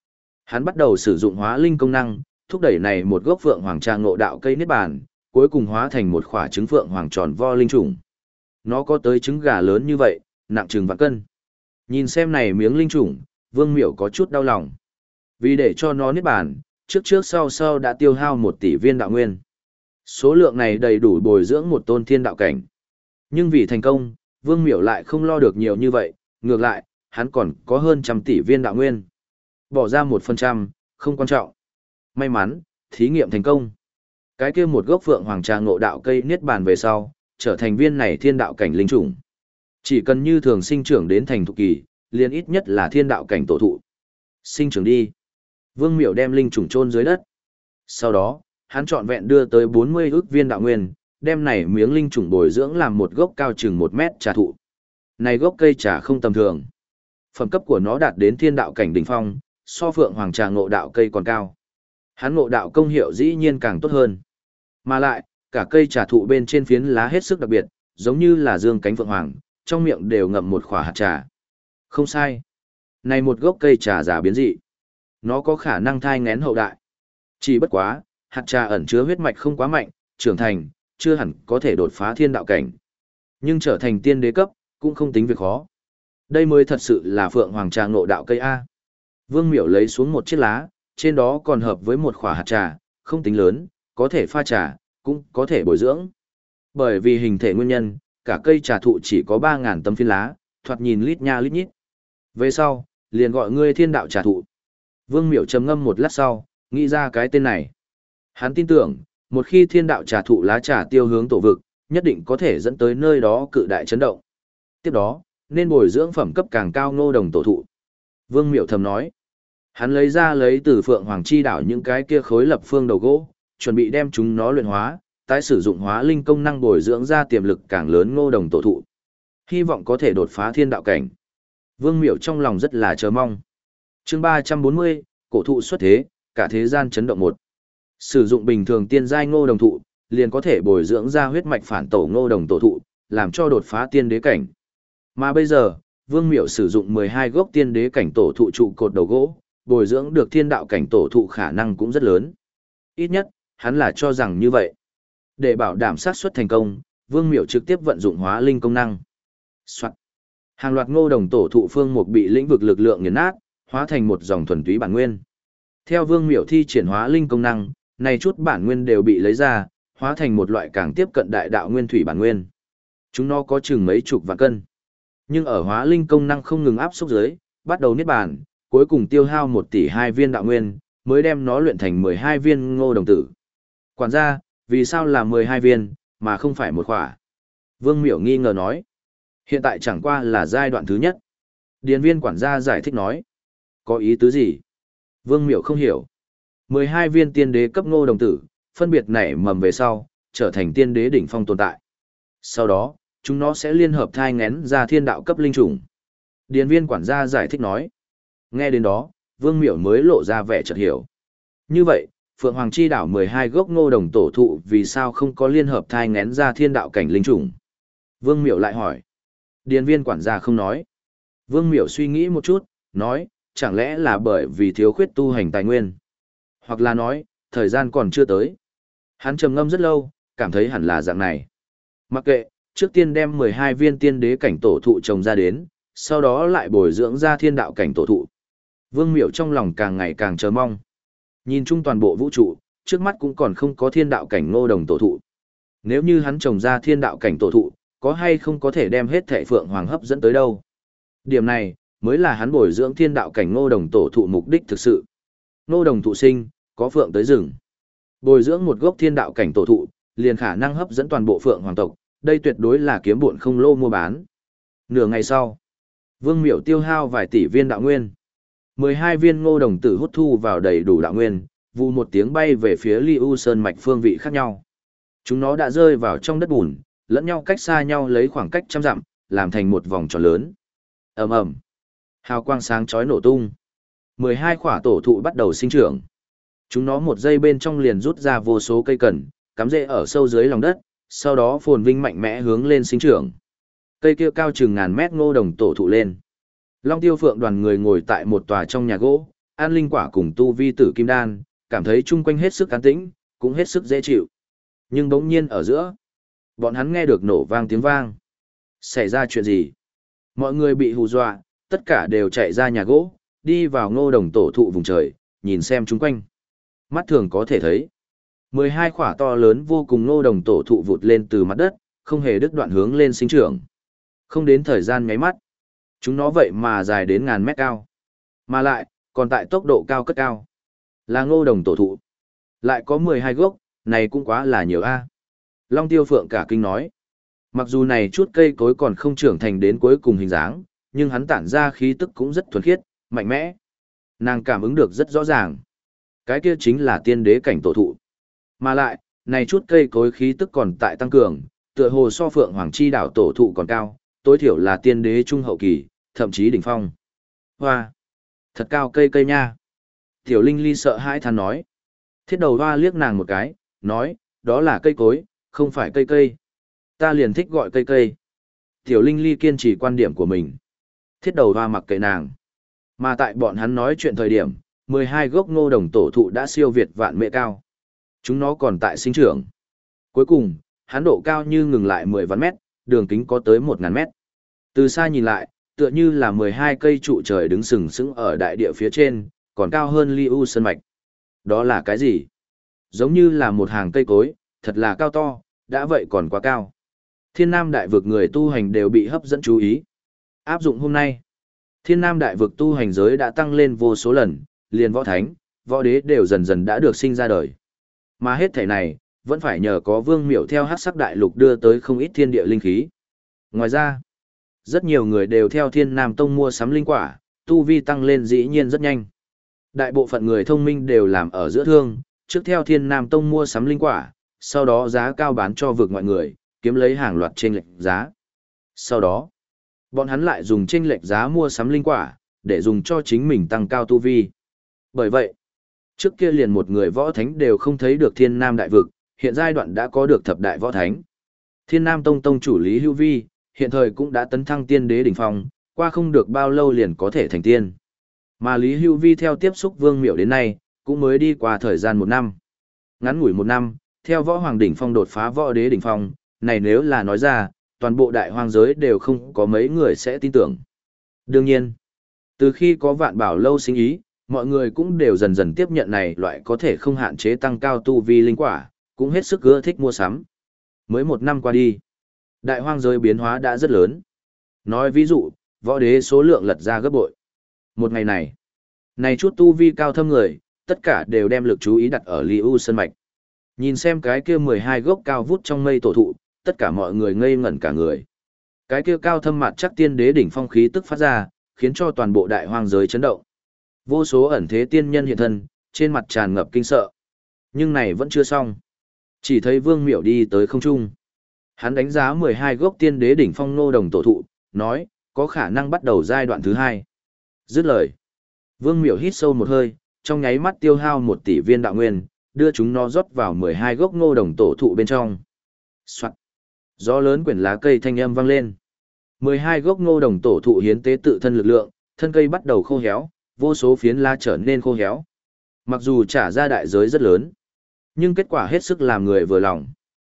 Hắn bắt đầu sử dụng hóa linh công năng, thúc đẩy này một gốc phượng hoàng trà ngộ đạo cây niết bàn, cuối cùng hóa thành một quả trứng phượng hoàng tròn vo linh trùng. Nó có tới trứng gà lớn như vậy, nặng chừng vạn cân. Nhìn xem này miếng linh trùng, Vương Miểu có chút đau lòng. Vì để cho nó niết bàn, trước trước sau sau đã tiêu hao 1 tỷ viên đạo nguyên. Số lượng này đầy đủ bồi dưỡng một tôn thiên đạo cảnh. Nhưng vì thành công, Vương Miểu lại không lo được nhiều như vậy, ngược lại, hắn còn có hơn 100 tỷ viên đạo nguyên. Bỏ ra 1%, không quan trọng. May mắn, thí nghiệm thành công. Cái kia một gốc phượng hoàng trà ngộ đạo cây niết bàn về sau, trở thành viên này thiên đạo cảnh linh trùng. Chỉ cần như thường sinh trưởng đến thành thục kỳ, liền ít nhất là thiên đạo cảnh tổ thụ. Sinh trưởng đi. Vương Miểu đem linh trùng chôn dưới đất. Sau đó, hắn trọn vẹn đưa tới 40 ức viên đạo nguyên, đem này miếng linh trùng bồi dưỡng làm một gốc cao chừng 1 mét trà thụ. Này gốc cây trà không tầm thường. Phẩm cấp của nó đạt đến thiên đạo cảnh đỉnh phong, so phượng hoàng trà ngộ đạo cây còn cao. Hắn ngộ đạo công hiệu dĩ nhiên càng tốt hơn. Mà lại, cả cây trà thụ bên trên phiến lá hết sức đặc biệt, giống như là dương cánh phượng hoàng, trong miệng đều ngậm một khỏa hạt trà. Không sai. Này một gốc cây trà giả biến dị. Nó có khả năng thai nghén hậu đại. Chỉ bất quá, hạt trà ẩn chứa huyết mạch không quá mạnh, trưởng thành, chưa hẳn có thể đột phá thiên đạo cảnh. Nhưng trở thành tiên đế cấp, cũng không tính việc khó. Đây mới thật sự là phượng hoàng trà ngộ đạo cây A. Vương Miểu lấy xuống một chiếc lá, trên đó còn hợp với một khỏa hạt trà, không tính lớn, có thể pha trà, cũng có thể bồi dưỡng. Bởi vì hình thể nguyên nhân, cả cây trà thụ chỉ có 3.000 tấm phiến lá, thoạt nhìn lít nha lít nhít. Về sau, liền gọi ngươi thiên đạo trà thụ. Vương Miểu trầm ngâm một lát sau, nghĩ ra cái tên này. Hắn tin tưởng, một khi thiên đạo trà thụ lá trà tiêu hướng tổ vực, nhất định có thể dẫn tới nơi đó cự đại chấn động. Tiếp đó, nên bồi dưỡng phẩm cấp càng cao ngô đồng tổ thụ. Vương Miểu thầm nói. Hắn lấy từ Phượng Hoàng Chi đảo những cái kia khối lập phương đầu gỗ, chuẩn bị đem chúng nó luyện hóa, tái sử dụng hóa linh công năng bồi dưỡng ra tiềm lực càng lớn ngô đồng tổ thụ. Hy vọng có thể đột phá thiên đạo cảnh. Vương Miểu trong lòng rất là chờ mong. Chương 340, cổ thụ xuất thế, cả thế gian chấn động một. Sử dụng bình thường tiên giai ngô đồng thụ, liền có thể bồi dưỡng ra huyết mạch phản tổ ngô đồng tổ thụ, làm cho đột phá tiên đế cảnh. Mà bây giờ, Vương Miểu sử dụng 12 gốc tiên đế cảnh tổ thụ trụ cột đầu gỗ, bồi dưỡng được thiên đạo cảnh tổ thụ khả năng cũng rất lớn. Ít nhất, hắn là cho rằng như vậy. Để bảo đảm xác suất thành công, Vương Miểu trực tiếp vận dụng hóa linh công năng. Soạn. Hàng loạt ngô đồng tổ thụ phương mục bị lĩnh vực lực lượng nghiền nát, hóa thành một dòng thuần túy bản nguyên. Theo Vương Miểu thi triển hóa linh công năng, này chút bản nguyên đều bị lấy ra, hóa thành một loại càng tiếp cận đại đạo nguyên thủy bản nguyên. Chúng nó có chừng mấy chục vạn cân. Nhưng ở hóa linh công năng không ngừng áp xúc dưới, bắt đầu niết bàn, cuối cùng tiêu hao 1 tỷ 2 viên đạo nguyên, mới đem nó luyện thành 12 viên ngô đồng tử. Quản gia, vì sao là 12 viên, mà không phải một khỏa? Vương Miểu nghi ngờ nói. Hiện tại chẳng qua là giai đoạn thứ nhất. Điền viên quản gia giải thích nói. Có ý tứ gì? Vương Miểu không hiểu. 12 viên tiên đế cấp ngô đồng tử, phân biệt nảy mầm về sau, trở thành tiên đế đỉnh phong tồn tại. Sau đó, chúng nó sẽ liên hợp thai ngén ra thiên đạo cấp linh trùng. Điền viên quản gia giải thích nói. Nghe đến đó, Vương Miểu mới lộ ra vẻ chợt hiểu. Như vậy, Phượng Hoàng Chi đảo 12 gốc ngô đồng tổ thụ vì sao không có liên hợp thai ngén ra thiên đạo cảnh linh trùng? Vương Miểu lại hỏi. Điền viên quản gia không nói. Vương Miểu suy nghĩ một chút, nói, chẳng lẽ là bởi vì thiếu khuyết tu hành tài nguyên? Hoặc là nói, thời gian còn chưa tới. Hắn trầm ngâm rất lâu, cảm thấy hẳn là dạng này. Mặc kệ, trước tiên đem 12 viên tiên đế cảnh tổ thụ trồng ra đến, sau đó lại bồi dưỡng ra thiên đạo cảnh tổ thụ. Vương Miểu trong lòng càng ngày càng chờ mong. Nhìn chung toàn bộ vũ trụ, trước mắt cũng còn không có thiên đạo cảnh ngô đồng tổ thụ. Nếu như hắn trồng ra thiên đạo cảnh tổ thụ, có hay không có thể đem hết thệ phượng hoàng hấp dẫn tới đâu? Điểm này, mới là hắn bồi dưỡng thiên đạo cảnh ngô đồng tổ thụ mục đích thực sự. Ngô đồng thụ sinh, có phượng tới rừng. Bồi dưỡng một gốc thiên đạo cảnh tổ thụ, liền khả năng hấp dẫn toàn bộ phượng hoàng tộc, đây tuyệt đối là kiếm bộn không lô mua bán. Nửa ngày sau, Vương Miểu tiêu hao vài tỷ viên đạo nguyên. 12 viên ngô đồng tử hút thu vào đầy đủ đạo nguyên, vù một tiếng bay về phía Ly U Sơn mạch phương vị khác nhau. Chúng nó đã rơi vào trong đất bùn, lẫn nhau cách xa nhau lấy khoảng cách trăm dặm, làm thành một vòng tròn lớn. Ầm ầm, hào quang sáng chói nổ tung. 12 khỏa tổ thụ bắt đầu sinh trưởng. Chúng nó một giây bên trong liền rút ra vô số cây cần, cắm rễ ở sâu dưới lòng đất, sau đó phồn vinh mạnh mẽ hướng lên sinh trưởng. Cây kia cao chừng ngàn mét ngô đồng tổ thụ lên. Long Tiêu Phượng đoàn người ngồi tại một tòa trong nhà gỗ, an linh quả cùng tu vi tử kim đan, cảm thấy chung quanh hết sức an tĩnh, cũng hết sức dễ chịu. Nhưng bỗng nhiên ở giữa, bọn hắn nghe được nổ vang tiếng vang. Xảy ra chuyện gì? Mọi người bị hù dọa, tất cả đều chạy ra nhà gỗ, đi vào ngô đồng tổ thụ vùng trời, nhìn xem chung quanh. Mắt thường có thể thấy. 12 quả to lớn vô cùng ngô đồng tổ thụ vụt lên từ mặt đất, không hề đứt đoạn hướng lên sinh trưởng. Không đến thời gian nháy mắt. Chúng nó vậy mà dài đến ngàn mét cao. Mà lại, còn tại tốc độ cao cất cao. Là ngô đồng tổ thụ. Lại có 12 gốc, này cũng quá là nhiều a. Long Tiêu Phượng cả kinh nói. Mặc dù này chút cây cối còn không trưởng thành đến cuối cùng hình dáng, nhưng hắn tản ra khí tức cũng rất thuần khiết, mạnh mẽ. Nàng cảm ứng được rất rõ ràng. Cái kia chính là tiên đế cảnh tổ thụ. Mà lại, này chút cây cối khí tức còn tại tăng cường, tựa hồ so Phượng Hoàng Chi đảo tổ thụ còn cao, tối thiểu là tiên đế trung hậu kỳ, thậm chí đỉnh phong. Hoa! Thật cao cây cây nha! Tiểu Linh Ly sợ hãi than nói. Thiết đầu hoa liếc nàng một cái, nói, đó là cây cối, không phải cây cây. Ta liền thích gọi cây cây. Tiểu Linh Ly kiên trì quan điểm của mình. Thiết đầu hoa mặc kệ nàng. Mà tại bọn hắn nói chuyện thời điểm, 12 gốc ngô đồng tổ thụ đã siêu việt vạn mệ cao. Chúng nó còn tại sinh trưởng. Cuối cùng, hắn độ cao như ngừng lại 10 vạn mét, đường kính có tới 1.000 mét. Từ xa nhìn lại, tựa như là 12 cây trụ trời đứng sừng sững ở đại địa phía trên, còn cao hơn Ly U Sơn Mạch. Đó là cái gì? Giống như là một hàng cây cối, thật là cao to, đã vậy còn quá cao. Thiên Nam Đại Vực người tu hành đều bị hấp dẫn chú ý. Áp dụng hôm nay, Thiên Nam Đại Vực tu hành giới đã tăng lên vô số lần, liền võ thánh, võ đế đều dần dần đã được sinh ra đời. Mà hết thể này, vẫn phải nhờ có Vương Miểu theo Hắc Sắc Đại Lục đưa tới không ít thiên địa linh khí. Ngoài ra, rất nhiều người đều theo Thiên Nam Tông mua sắm linh quả, tu vi tăng lên dĩ nhiên rất nhanh. Đại bộ phận người thông minh đều làm ở giữa thương, trước theo Thiên Nam Tông mua sắm linh quả, sau đó giá cao bán cho vực ngoại người, kiếm lấy hàng loạt chênh lệch giá. Sau đó, bọn hắn lại dùng chênh lệch giá mua sắm linh quả, để dùng cho chính mình tăng cao tu vi. Bởi vậy, trước kia liền một người võ thánh đều không thấy được Thiên Nam Đại Vực, hiện giai đoạn đã có được thập đại võ thánh. Thiên Nam Tông tông chủ Lý Hữu Vi, hiện thời cũng đã tấn thăng tiên đế đỉnh phong, qua không được bao lâu liền có thể thành tiên. Mà Lý Hữu Vi theo tiếp xúc Vương Miểu đến nay, cũng mới đi qua thời gian 1 năm. Ngắn ngủi 1 năm, theo võ hoàng đỉnh phong đột phá võ đế đỉnh phong, này nếu là nói ra, toàn bộ đại hoang giới đều không có mấy người sẽ tin tưởng. Đương nhiên, từ khi có Vạn Bảo lâu sinh ý, mọi người cũng đều dần dần tiếp nhận này loại có thể không hạn chế tăng cao tu vi linh quả, cũng hết sức ưa thích mua sắm. Mới 1 năm qua đi, đại hoang giới biến hóa đã rất lớn. Nói ví dụ, võ đế số lượng lật ra gấp bội. Một ngày này chút tu vi cao thâm người, tất cả đều đem lực chú ý đặt ở Ly U Sơn Mạch. Nhìn xem cái kia 12 gốc cao vút trong mây tổ thụ, tất cả mọi người ngây ngẩn cả người. Cái kia cao thâm mặt chắc tiên đế đỉnh phong khí tức phát ra, khiến cho toàn bộ đại hoang giới chấn động. Vô số ẩn thế tiên nhân hiện thân, trên mặt tràn ngập kinh sợ. Nhưng này vẫn chưa xong. Chỉ thấy Vương Miểu đi tới không trung. Hắn đánh giá 12 gốc tiên đế đỉnh phong nô đồng tổ thụ, nói, có khả năng bắt đầu giai đoạn thứ 2. Dứt lời. Vương Miểu hít sâu một hơi, trong nháy mắt tiêu hao 1 tỷ viên đạo nguyên, đưa chúng nó rót vào 12 gốc ngô đồng tổ thụ bên trong. Soạn. Gió lớn quyển lá cây thanh âm vang lên. 12 gốc ngô đồng tổ thụ hiến tế tự thân lực lượng, thân cây bắt đầu khô héo, vô số phiến lá trở nên khô héo. Mặc dù trả ra đại giới rất lớn, nhưng kết quả hết sức làm người vừa lòng.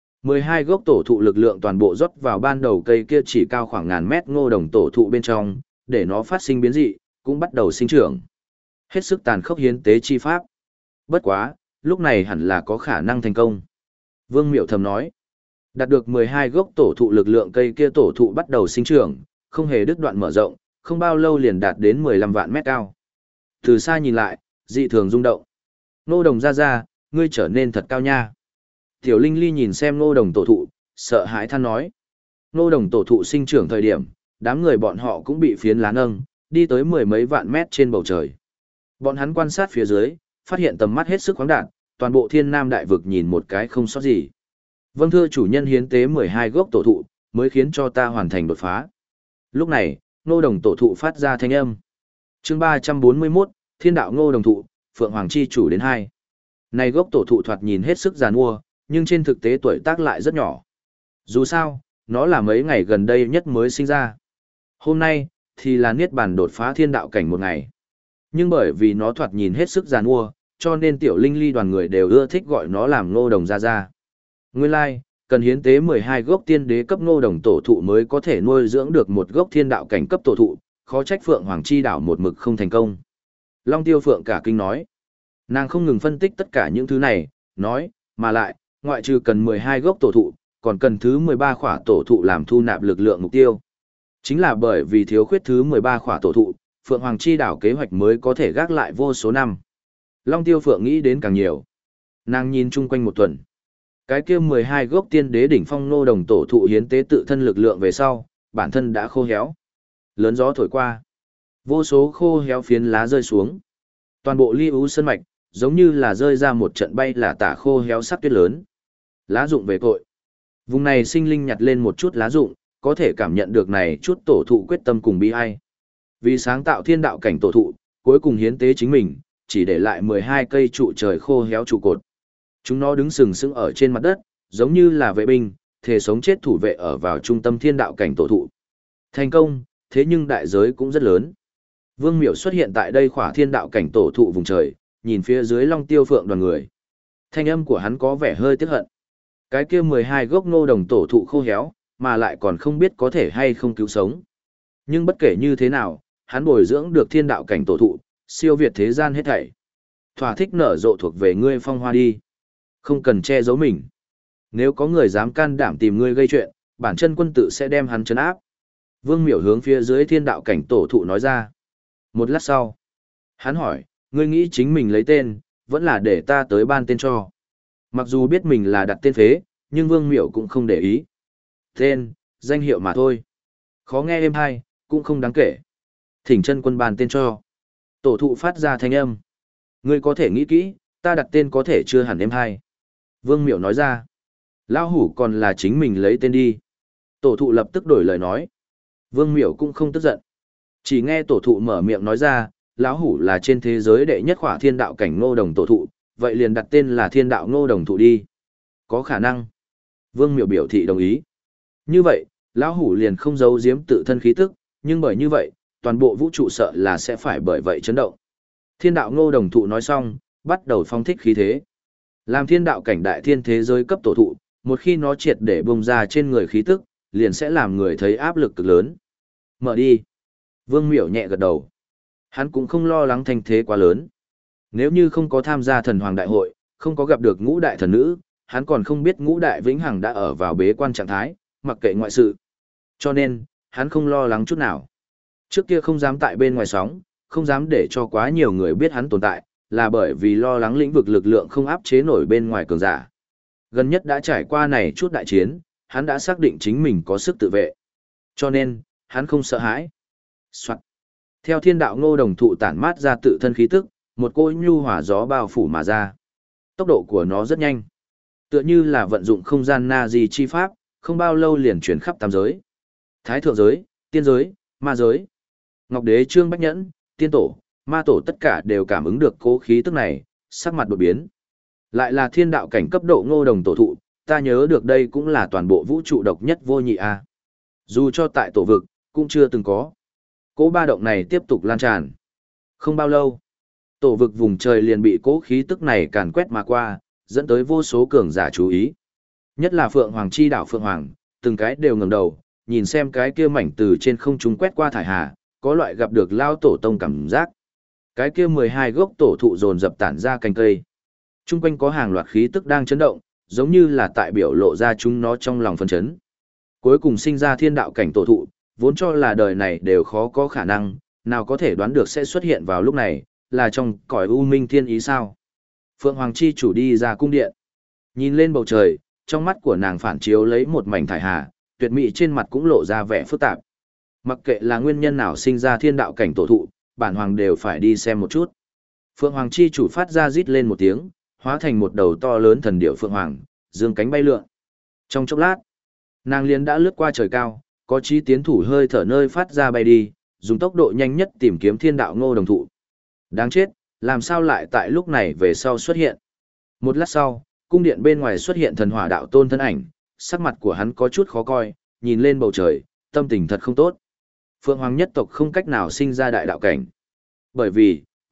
12 gốc tổ thụ lực lượng toàn bộ rót vào ban đầu cây kia chỉ cao khoảng ngàn mét ngô đồng tổ thụ bên trong, để nó phát sinh biến dị, cũng bắt đầu sinh trưởng. Hết sức tàn khốc hiến tế chi pháp. Bất quá, lúc này hẳn là có khả năng thành công. Vương Miểu thầm nói. Đạt được 12 gốc tổ thụ lực lượng cây kia tổ thụ bắt đầu sinh trưởng, không hề đứt đoạn mở rộng, không bao lâu liền đạt đến 15 vạn mét cao. Từ xa nhìn lại, dị thường rung động. Nô đồng ra, ngươi trở nên thật cao nha. Tiểu Linh Ly nhìn xem nô đồng tổ thụ, sợ hãi than nói. Nô đồng tổ thụ sinh trưởng thời điểm, đám người bọn họ cũng bị phiến lá nâng, đi tới 10 mấy vạn mét trên bầu trời. Bọn hắn quan sát phía dưới, phát hiện tầm mắt hết sức khoáng đạt, toàn bộ Thiên Nam Đại Vực nhìn một cái không sót gì. Vâng thưa chủ nhân hiến tế 12 gốc tổ thụ, mới khiến cho ta hoàn thành đột phá. Lúc này, nô đồng tổ thụ phát ra thanh âm. Chương 341, Thiên đạo ngô đồng thụ, Phượng Hoàng chi chủ đến 2. Này gốc tổ thụ thoạt nhìn hết sức giàn mua, nhưng trên thực tế tuổi tác lại rất nhỏ. Dù sao, nó là mấy ngày gần đây nhất mới sinh ra. Hôm nay, thì là niết bàn đột phá thiên đạo cảnh một ngày. Nhưng bởi vì nó thoạt nhìn hết sức giàn mua, cho nên tiểu linh ly đoàn người đều ưa thích gọi nó làm ngô đồng ra ra. Nguyên lai, cần hiến tế 12 gốc tiên đế cấp ngô đồng tổ thụ mới có thể nuôi dưỡng được một gốc thiên đạo cảnh cấp tổ thụ, khó trách Phượng Hoàng Chi đảo một mực không thành công. Long Tiêu Phượng cả kinh nói. Nàng không ngừng phân tích tất cả những thứ này, nói, mà lại, ngoại trừ cần 12 gốc tổ thụ, còn cần thứ 13 khỏa tổ thụ làm thu nạp lực lượng mục tiêu. Chính là bởi vì thiếu khuyết thứ 13 khỏa tổ thụ, Phượng Hoàng Chi đảo kế hoạch mới có thể gác lại vô số năm. Long Tiêu Phượng nghĩ đến càng nhiều. Nàng nhìn chung quanh một tuần. Cái kia 12 gốc tiên đế đỉnh phong nô đồng tổ thụ hiến tế tự thân lực lượng về sau, bản thân đã khô héo. Lớn gió thổi qua. Vô số khô héo phiến lá rơi xuống. Toàn bộ Ly Ú Sơn Mạch, giống như là rơi ra một trận bay là tả khô héo sắc tuyết lớn. Lá rụng về cội. Vùng này sinh linh nhặt lên một chút lá rụng, có thể cảm nhận được này chút tổ thụ quyết tâm cùng bi ai. Vì sáng tạo thiên đạo cảnh tổ thụ, cuối cùng hiến tế chính mình, chỉ để lại 12 cây trụ trời khô héo trụ cột. Chúng nó đứng sừng sững ở trên mặt đất, giống như là vệ binh, thể sống chết thủ vệ ở vào trung tâm thiên đạo cảnh tổ thụ. Thành công, thế nhưng đại giới cũng rất lớn. Vương Miểu xuất hiện tại đây khỏa thiên đạo cảnh tổ thụ vùng trời, nhìn phía dưới Long Tiêu Phượng đoàn người. Thanh âm của hắn có vẻ hơi tiếc hận. Cái kia 12 gốc ngô đồng tổ thụ khô héo, mà lại còn không biết có thể hay không cứu sống. Nhưng bất kể như thế nào, hắn bồi dưỡng được thiên đạo cảnh tổ thụ, siêu việt thế gian hết thảy. Thỏa thích nở rộ thuộc về ngươi phong hoa đi. Không cần che giấu mình. Nếu có người dám can đảm tìm ngươi gây chuyện, bản chân quân tự sẽ đem hắn trấn áp. Vương Miểu hướng phía dưới thiên đạo cảnh tổ thụ nói ra. Một lát sau, hắn hỏi, ngươi nghĩ chính mình lấy tên, vẫn là để ta tới ban tên cho. Mặc dù biết mình là đặt tên phế, nhưng Vương Miểu cũng không để ý. Tên, danh hiệu mà thôi. Khó nghe êm hay, cũng không đáng kể. Thỉnh chân quân ban tên cho. Tổ thụ phát ra thanh âm. Ngươi có thể nghĩ kỹ, ta đặt tên có thể chưa hẳn êm hay. Vương Miểu nói ra. Lão hủ còn là chính mình lấy tên đi. Tổ thụ lập tức đổi lời nói. Vương Miểu cũng không tức giận. Chỉ nghe tổ thụ mở miệng nói ra, lão hủ là trên thế giới đệ nhất khỏa thiên đạo cảnh ngô đồng tổ thụ, vậy liền đặt tên là thiên đạo ngô đồng thụ đi. Có khả năng. Vương Miểu biểu thị đồng ý. Như vậy, lão hủ liền không giấu giếm tự thân khí tức, nhưng bởi như vậy, toàn bộ vũ trụ sợ là sẽ phải bởi vậy chấn động. Thiên đạo ngô đồng thụ nói xong, bắt đầu phong thích khí thế. Làm thiên đạo cảnh đại thiên thế giới cấp tổ thụ, một khi nó triệt để bùng ra trên người khí tức, liền sẽ làm người thấy áp lực cực lớn. Mở đi. Vương Miểu nhẹ gật đầu. Hắn cũng không lo lắng thanh thế quá lớn. Nếu như không có tham gia thần hoàng đại hội, không có gặp được ngũ đại thần nữ, hắn còn không biết ngũ đại vĩnh hằng đã ở vào bế quan trạng thái, mặc kệ ngoại sự. Cho nên, hắn không lo lắng chút nào. Trước kia không dám tại bên ngoài sóng, không dám để cho quá nhiều người biết hắn tồn tại, là bởi vì lo lắng lĩnh vực lực lượng không áp chế nổi bên ngoài cường giả. Gần nhất đã trải qua này chút đại chiến, hắn đã xác định chính mình có sức tự vệ. Cho nên, hắn không sợ hãi. Soạn. Theo thiên đạo ngô đồng thụ tản mát ra tự thân khí tức, một cỗ nhu hỏa gió bao phủ mà ra. Tốc độ của nó rất nhanh. Tựa như là vận dụng không gian na di chi pháp, không bao lâu liền chuyển khắp tam giới. Thái thượng giới, tiên giới, ma giới. Ngọc đế Trương Bách Nhẫn, tiên tổ, ma tổ tất cả đều cảm ứng được cố khí tức này, sắc mặt đột biến. Lại là thiên đạo cảnh cấp độ ngô đồng tổ thụ, ta nhớ được đây cũng là toàn bộ vũ trụ độc nhất vô nhị a. Dù cho tại tổ vực, cũng chưa từng có. Cỗ ba động này tiếp tục lan tràn. Không bao lâu, tổ vực vùng trời liền bị cỗ khí tức này càn quét mà qua, dẫn tới vô số cường giả chú ý. Nhất là Phượng Hoàng Chi đảo Phượng Hoàng, từng cái đều ngẩng đầu, nhìn xem cái kia mảnh từ trên không trung quét qua thải hà, có loại gặp được lao tổ tông cảm giác. Cái kia 12 gốc tổ thụ dồn dập tản ra cành cây. Trung quanh có hàng loạt khí tức đang chấn động, giống như là tại biểu lộ ra chúng nó trong lòng phân chấn. Cuối cùng sinh ra thiên đạo cảnh tổ thụ, vốn cho là đời này đều khó có khả năng, nào có thể đoán được sẽ xuất hiện vào lúc này, là trong cõi u minh thiên ý sao. Phượng Hoàng Chi chủ đi ra cung điện. Nhìn lên bầu trời, trong mắt của nàng phản chiếu lấy một mảnh thải hà, tuyệt mỹ trên mặt cũng lộ ra vẻ phức tạp. Mặc kệ là nguyên nhân nào sinh ra thiên đạo cảnh tổ thụ, bản hoàng đều phải đi xem một chút. Phượng Hoàng Chi chủ phát ra rít lên một tiếng, hóa thành một đầu to lớn thần điểu Phượng Hoàng, dương cánh bay lượn. Trong chốc lát, nàng liền đã lướt qua trời cao, có chí tiến thủ hơi thở nơi phát ra bay đi, dùng tốc độ nhanh nhất tìm kiếm thiên đạo ngô đồng thụ. Đáng chết, làm sao lại tại lúc này về sau xuất hiện. Một lát sau, cung điện bên ngoài xuất hiện thần hỏa đạo tôn thân ảnh, sắc mặt của hắn có chút khó coi, nhìn lên bầu trời, tâm tình thật không tốt. Phượng Hoàng nhất tộc không cách nào sinh ra đại đạo cảnh. Bởi vì,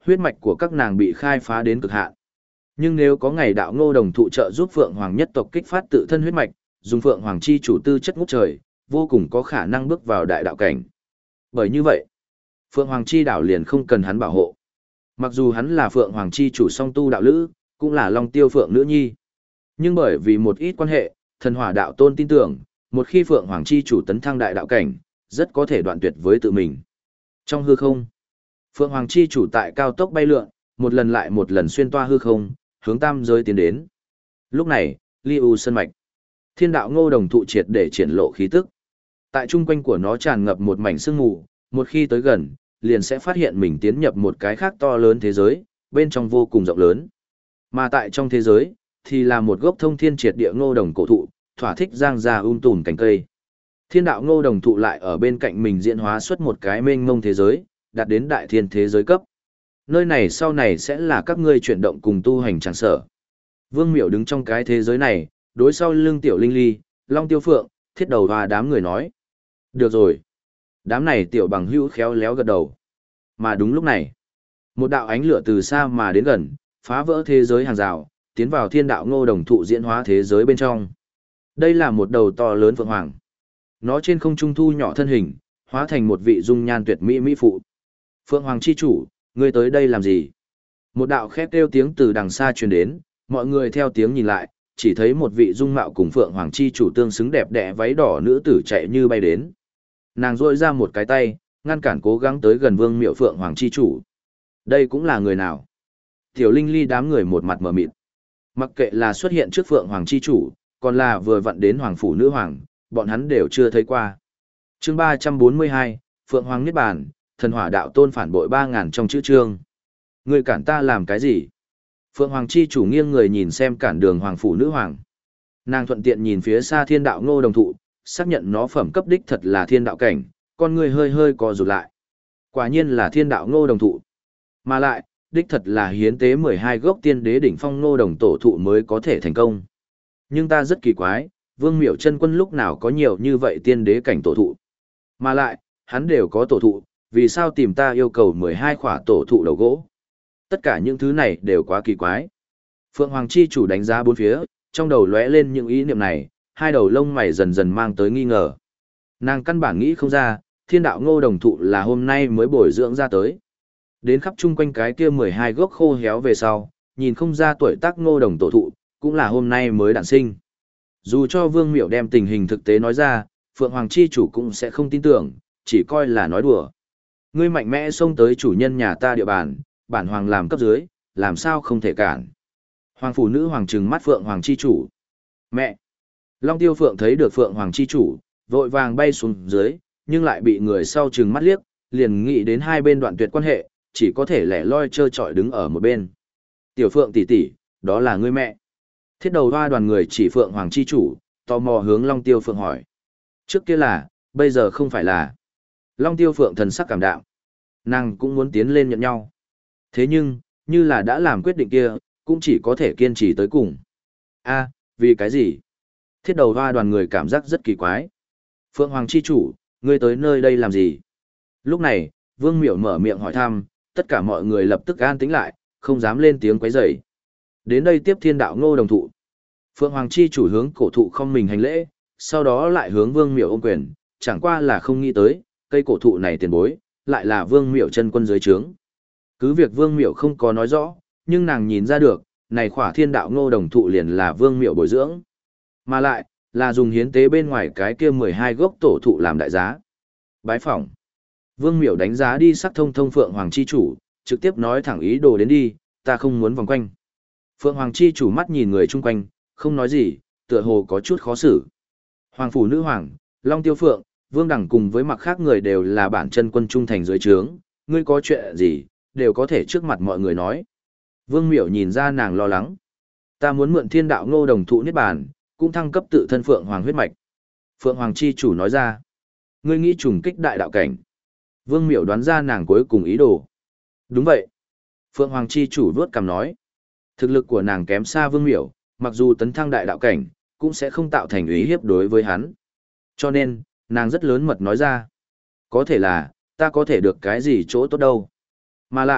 huyết mạch của các nàng bị khai phá đến cực hạn. Nhưng nếu có ngày đạo ngô đồng thụ trợ giúp Phượng Hoàng nhất tộc kích phát tự thân huyết mạch, dùng Phượng Hoàng chi chủ tư chất ngút trời, vô cùng có khả năng bước vào đại đạo cảnh. Bởi như vậy, Phượng Hoàng chi đảo liền không cần hắn bảo hộ. Mặc dù hắn là Phượng Hoàng chi chủ song tu đạo lữ, cũng là Long Tiêu Phượng nữ nhi. Nhưng bởi vì một ít quan hệ, thần hỏa đạo tôn tin tưởng, một khi Phượng Hoàng chi chủ tấn thăng đại đạo cảnh, rất có thể đoạn tuyệt với tự mình. Trong hư không, Phượng Hoàng chi chủ tại cao tốc bay lượn, một lần lại một lần xuyên toa hư không, hướng tam giới tiến đến. Lúc này, Ly U Sơn Mạch, thiên đạo ngô đồng thụ triệt để triển lộ khí tức. Tại trung quanh của nó tràn ngập một mảnh sương mù, một khi tới gần, liền sẽ phát hiện mình tiến nhập một cái khác to lớn thế giới, bên trong vô cùng rộng lớn. Mà tại trong thế giới, thì là một gốc thông thiên triệt địa ngô đồng cổ thụ, thỏa thích giang ra tùm cành cây. Thiên đạo ngô đồng thụ lại ở bên cạnh mình diễn hóa xuất một cái mênh mông thế giới, đạt đến đại thiên thế giới cấp. Nơi này sau này sẽ là các ngươi chuyển động cùng tu hành tràng sở. Vương Miểu đứng trong cái thế giới này, đối sau lưng Tiểu Linh Ly, Long Tiêu Phượng, Thiết Đầu và đám người nói. Được rồi. Đám này tiểu bằng hữu khéo léo gật đầu. Mà đúng lúc này, một đạo ánh lửa từ xa mà đến gần, phá vỡ thế giới hàng rào, tiến vào thiên đạo ngô đồng thụ diễn hóa thế giới bên trong. Đây là một đầu to lớn phượng hoàng. Nó trên không trung thu nhỏ thân hình, hóa thành một vị dung nhan tuyệt mỹ mỹ phụ. Phượng hoàng chi chủ, ngươi tới đây làm gì? Một đạo khét kêu tiếng từ đằng xa truyền đến, mọi người theo tiếng nhìn lại, chỉ thấy một vị dung mạo cùng Phượng hoàng chi chủ tương xứng đẹp đẽ váy đỏ nữ tử chạy như bay đến. Nàng rỗi ra một cái tay, ngăn cản cố gắng tới gần Vương Miệu Phượng hoàng chi chủ. Đây cũng là người nào? Tiểu Linh Ly đám người một mặt mờ mịt. Mặc kệ là xuất hiện trước Phượng hoàng chi chủ, còn là vừa vặn đến hoàng phủ nữ hoàng, bọn hắn đều chưa thấy qua. Chương 342, Phượng hoàng niết bàn, thần hỏa đạo tôn phản bội 3000 trong chữ chương. Ngươi cản ta làm cái gì? Phượng hoàng chi chủ nghiêng người nhìn xem cản đường hoàng phủ nữ hoàng. Nàng thuận tiện nhìn phía xa thiên đạo ngô đồng thụ, xác nhận nó phẩm cấp đích thật là thiên đạo cảnh, con người hơi hơi co rụt lại. Quả nhiên là thiên đạo ngô đồng thụ. Mà lại, đích thật là hiến tế 12 gốc tiên đế đỉnh phong ngô đồng tổ thụ mới có thể thành công. Nhưng ta rất kỳ quái, Vương Miểu chân quân lúc nào có nhiều như vậy tiên đế cảnh tổ thụ. Mà lại, hắn đều có tổ thụ, vì sao tìm ta yêu cầu 12 khỏa tổ thụ đầu gỗ. Tất cả những thứ này đều quá kỳ quái. Phượng Hoàng chi chủ đánh giá bốn phía, trong đầu lóe lên những ý niệm này, hai đầu lông mày dần dần mang tới nghi ngờ. Nàng căn bản nghĩ không ra, thiên đạo ngô đồng thụ là hôm nay mới bồi dưỡng ra tới. Đến khắp chung quanh cái kia 12 gốc khô héo về sau, nhìn không ra tuổi tác ngô đồng tổ thụ, cũng là hôm nay mới đản sinh. Dù cho Vương Miểu đem tình hình thực tế nói ra, Phượng Hoàng chi chủ cũng sẽ không tin tưởng, chỉ coi là nói đùa. Ngươi mạnh mẽ xông tới chủ nhân nhà ta địa bàn, bản hoàng làm cấp dưới, làm sao không thể cản. Hoàng phủ nữ hoàng trừng mắt Phượng Hoàng chi chủ. Mẹ! Long Tiêu Phượng thấy được Phượng Hoàng chi chủ, vội vàng bay xuống dưới, nhưng lại bị người sau trừng mắt liếc, liền nghĩ đến hai bên đoạn tuyệt quan hệ, chỉ có thể lẻ loi trơ trọi đứng ở một bên. Tiểu Phượng tỷ tỷ, đó là ngươi mẹ. Thiết đầu hoa đoàn người chỉ Phượng Hoàng chi chủ, tò mò hướng Long Tiêu Phượng hỏi. Trước kia là, bây giờ không phải là. Long Tiêu Phượng thần sắc cảm đạm. Nàng cũng muốn tiến lên nhận nhau. Thế nhưng, như là đã làm quyết định kia, cũng chỉ có thể kiên trì tới cùng. A, vì cái gì? Thiết đầu hoa đoàn người cảm giác rất kỳ quái. Phượng Hoàng chi chủ, ngươi tới nơi đây làm gì? Lúc này, Vương Miểu mở miệng hỏi thăm, tất cả mọi người lập tức an tĩnh lại, không dám lên tiếng quấy rầy. Đến đây tiếp thiên đạo ngô đồng thụ. Phượng Hoàng chi chủ hướng cổ thụ không mình hành lễ, sau đó lại hướng Vương Miểu ôm quyền, chẳng qua là không nghĩ tới, cây cổ thụ này tiền bối, lại là Vương Miểu chân quân dưới trướng. Cứ việc Vương Miểu không có nói rõ, nhưng nàng nhìn ra được, này khỏa thiên đạo ngô đồng thụ liền là Vương Miểu bồi dưỡng. Mà lại, là dùng hiến tế bên ngoài cái kia 12 gốc tổ thụ làm đại giá. Bái phỏng. Vương Miểu đánh giá đi sắc thông thông Phượng Hoàng chi chủ, trực tiếp nói thẳng ý đồ đến đi, ta không muốn vòng quanh. Phượng Hoàng chi chủ mắt nhìn người chung quanh, không nói gì, tựa hồ có chút khó xử. Hoàng phủ nữ hoàng, Long Tiêu Phượng, Vương Đẳng cùng với mặc khác người đều là bản chân quân trung thành dưới trướng, ngươi có chuyện gì, đều có thể trước mặt mọi người nói. Vương Miểu nhìn ra nàng lo lắng. Ta muốn mượn thiên đạo ngô đồng thụ niết bàn, cũng thăng cấp tự thân Phượng Hoàng huyết mạch. Phượng Hoàng chi chủ nói ra. Ngươi nghĩ trùng kích đại đạo cảnh. Vương Miểu đoán ra nàng cuối cùng ý đồ. Đúng vậy. Phượng Hoàng chi chủ vuốt cằm nói. Thực lực của nàng kém xa Vương Miểu, mặc dù tấn thăng đại đạo cảnh, cũng sẽ không tạo thành uy hiếp đối với hắn. Cho nên, nàng rất lớn mật nói ra. Có thể là, ta có thể được cái gì chỗ tốt đâu. Mà lại,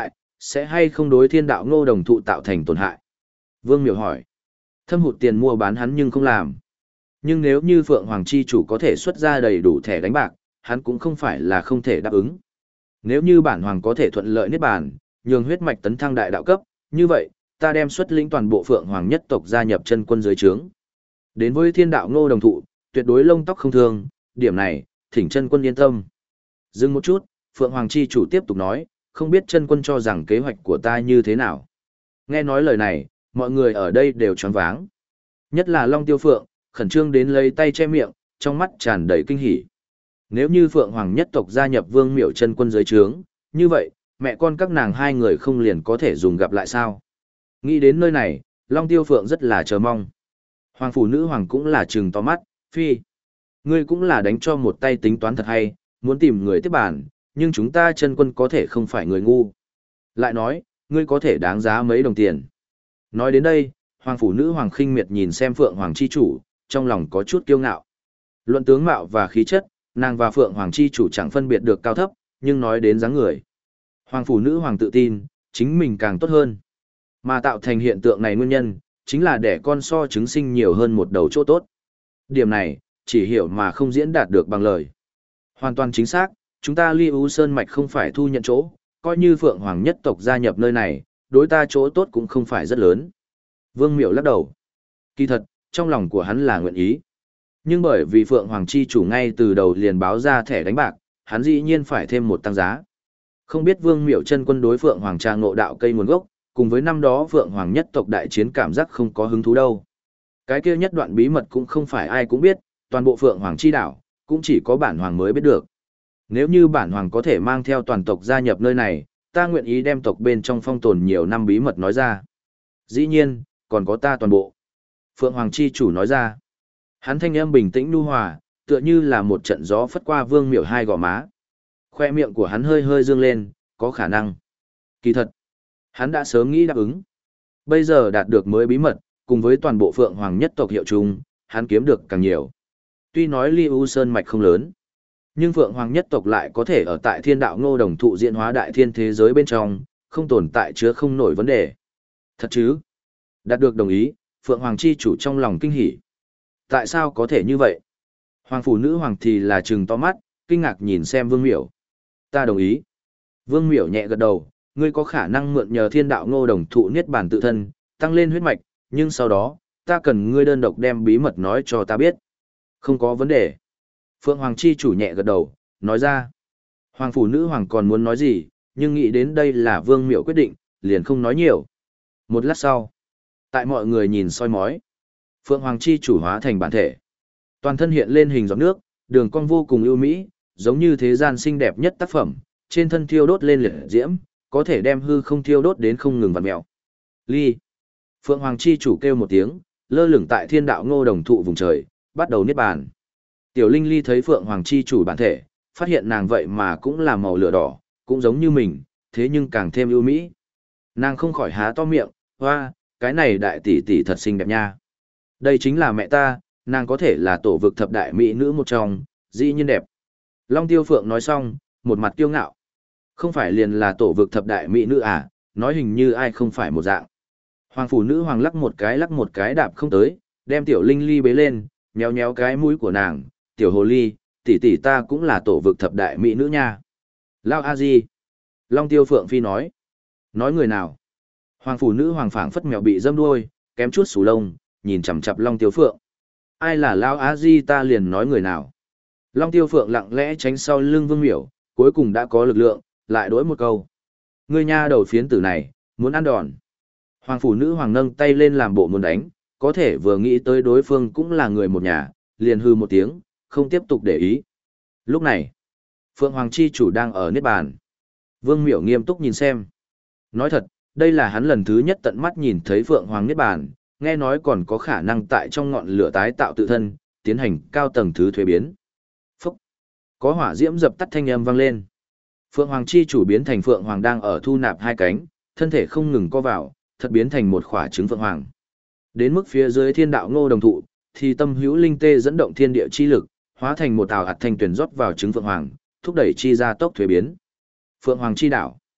sẽ hay không đối thiên đạo ngô đồng thụ tạo thành tổn hại? Vương Miểu hỏi. Thâm hụt tiền mua bán hắn nhưng không làm. Nhưng nếu như Phượng Hoàng Chi chủ có thể xuất ra đầy đủ thẻ đánh bạc, hắn cũng không phải là không thể đáp ứng. Nếu như bản hoàng có thể thuận lợi niết bàn, nhường huyết mạch tấn thăng đại đạo cấp, như vậy, ta đem xuất lĩnh toàn bộ Phượng Hoàng nhất tộc gia nhập chân quân dưới trướng. Đến với thiên đạo ngô đồng thụ, tuyệt đối lông tóc không thương, điểm này, thỉnh chân quân yên tâm. Dừng một chút, Phượng Hoàng Chi chủ tiếp tục nói, không biết chân quân cho rằng kế hoạch của ta như thế nào. Nghe nói lời này, mọi người ở đây đều choáng váng. Nhất là Long Tiêu Phượng, khẩn trương đến lấy tay che miệng, trong mắt tràn đầy kinh hỉ. Nếu như Phượng Hoàng nhất tộc gia nhập Vương Miểu chân quân dưới trướng, như vậy, mẹ con các nàng hai người không liền có thể dùng gặp lại sao? Nghĩ đến nơi này, Long Tiêu Phượng rất là chờ mong. Hoàng phủ nữ hoàng cũng là trừng to mắt, phi. Ngươi cũng là đánh cho một tay tính toán thật hay, muốn tìm người tiếp bản, nhưng chúng ta chân quân có thể không phải người ngu. Lại nói, ngươi có thể đáng giá mấy đồng tiền. Nói đến đây, hoàng phủ nữ hoàng khinh miệt nhìn xem Phượng Hoàng chi chủ, trong lòng có chút kiêu ngạo. Luận tướng mạo và khí chất, nàng và Phượng Hoàng chi chủ chẳng phân biệt được cao thấp, nhưng nói đến dáng người. Hoàng phủ nữ hoàng tự tin, chính mình càng tốt hơn. Mà tạo thành hiện tượng này nguyên nhân, chính là để con so trứng sinh nhiều hơn một đầu chỗ tốt. Điểm này, chỉ hiểu mà không diễn đạt được bằng lời. Hoàn toàn chính xác, chúng ta Ly U Sơn Mạch không phải thu nhận chỗ, coi như Phượng Hoàng nhất tộc gia nhập nơi này, đối ta chỗ tốt cũng không phải rất lớn. Vương Miểu lắc đầu. Kỳ thật, trong lòng của hắn là nguyện ý. Nhưng bởi vì Phượng Hoàng chi chủ ngay từ đầu liền báo ra thẻ đánh bạc, hắn dĩ nhiên phải thêm một tăng giá. Không biết Vương Miểu chân quân đối Phượng Hoàng trà ngộ đạo cây nguồn gốc, cùng với năm đó Phượng Hoàng nhất tộc đại chiến cảm giác không có hứng thú đâu. Cái kia nhất đoạn bí mật cũng không phải ai cũng biết, toàn bộ Phượng Hoàng chi đảo, cũng chỉ có bản hoàng mới biết được. Nếu như bản hoàng có thể mang theo toàn tộc gia nhập nơi này, ta nguyện ý đem tộc bên trong phong tồn nhiều năm bí mật nói ra. Dĩ nhiên, còn có ta toàn bộ. Phượng Hoàng chi chủ nói ra. Hắn thanh âm bình tĩnh nhu hòa, tựa như là một trận gió phất qua Vương Miểu hai gò má. Khoe miệng của hắn hơi hơi dương lên, có khả năng. Kỳ thật, hắn đã sớm nghĩ đáp ứng. Bây giờ đạt được mới bí mật, cùng với toàn bộ Phượng Hoàng nhất tộc hiệu chung, hắn kiếm được càng nhiều. Tuy nói Ly U Sơn Mạch không lớn, nhưng Phượng Hoàng nhất tộc lại có thể ở tại thiên đạo ngô đồng thụ diễn hóa đại thiên thế giới bên trong, không tồn tại chứa không nổi vấn đề. Thật chứ? Đạt được đồng ý, Phượng Hoàng chi chủ trong lòng kinh hỉ. Tại sao có thể như vậy? Hoàng phủ nữ hoàng thì là trừng to mắt, kinh ngạc nhìn xem Vương Miểu. Ta đồng ý. Vương Miểu nhẹ gật đầu, ngươi có khả năng mượn nhờ thiên đạo ngô đồng thụ niết bàn tự thân, tăng lên huyết mạch, nhưng sau đó, ta cần ngươi đơn độc đem bí mật nói cho ta biết. Không có vấn đề. Phượng Hoàng chi chủ nhẹ gật đầu, nói ra. Hoàng phủ nữ hoàng còn muốn nói gì, nhưng nghĩ đến đây là Vương Miểu quyết định, liền không nói nhiều. Một lát sau, tại mọi người nhìn soi mói, Phượng Hoàng chi chủ hóa thành bản thể. Toàn thân hiện lên hình giọt nước, đường cong vô cùng ưu mỹ, giống như thế gian xinh đẹp nhất tác phẩm, trên thân thiêu đốt lên liệt diễm, có thể đem hư không thiêu đốt đến không ngừng vặn mèo. Ly. Phượng Hoàng chi chủ kêu một tiếng, lơ lửng tại thiên đạo ngô đồng thụ vùng trời, bắt đầu niết bàn. Tiểu Linh Ly thấy Phượng Hoàng chi chủ bản thể, phát hiện nàng vậy mà cũng là màu lửa đỏ, cũng giống như mình, thế nhưng càng thêm ưu mỹ. Nàng không khỏi há to miệng, hoa, cái này đại tỷ tỷ thật xinh đẹp nha. Đây chính là mẹ ta, nàng có thể là tổ vực thập đại mỹ nữ một trong, dĩ nhiên đẹp. Long Tiêu Phượng nói xong, một mặt kiêu ngạo. Không phải liền là tổ vực thập đại mỹ nữ à, nói hình như ai không phải một dạng. Hoàng phủ nữ hoàng lắc một cái đạp không tới, đem Tiểu Linh Ly bế lên, nhéo nhéo cái mũi của nàng, Tiểu Hồ Ly, tỷ tỷ ta cũng là tổ vực thập đại mỹ nữ nha. Lao A Di. Long Tiêu Phượng phi nói. Nói người nào? Hoàng phủ nữ hoàng phảng phất mèo bị dâm đuôi, kém chút sù lông, nhìn chằm chằm Long Tiêu Phượng. Ai là Lao A Di ta liền nói người nào. Long Tiêu Phượng lặng lẽ tránh sau lưng Vương Miểu, cuối cùng đã có lực lượng, lại đối một câu. Ngươi nha đầu phiến tử này, muốn ăn đòn. Hoàng phủ nữ hoàng nâng tay lên làm bộ muốn đánh, có thể vừa nghĩ tới đối phương cũng là người một nhà, liền hư một tiếng, không tiếp tục để ý. Lúc này, Phượng Hoàng chi chủ đang ở niết bàn. Vương Miểu nghiêm túc nhìn xem. Nói thật, đây là hắn lần thứ nhất tận mắt nhìn thấy Phượng Hoàng niết bàn, nghe nói còn có khả năng tại trong ngọn lửa tái tạo tự thân, tiến hành cao tầng thứ thuế biến. Phúc! Có hỏa diễm dập tắt thanh âm vang lên. Phượng Hoàng chi chủ biến thành Phượng Hoàng đang ở thu nạp hai cánh, thân thể không ngừng co vào, thật biến thành một khỏa trứng Phượng Hoàng. Đến mức phía dưới thiên đạo ngô đồng thụ, thì tâm hữu linh tê dẫn động thiên địa chi lực, hóa thành một tàu hạt thanh tuyển rót vào trứng Phượng Hoàng, thúc đẩy chi ra tốc thuế biến. Phượng Hoàng chi đảo.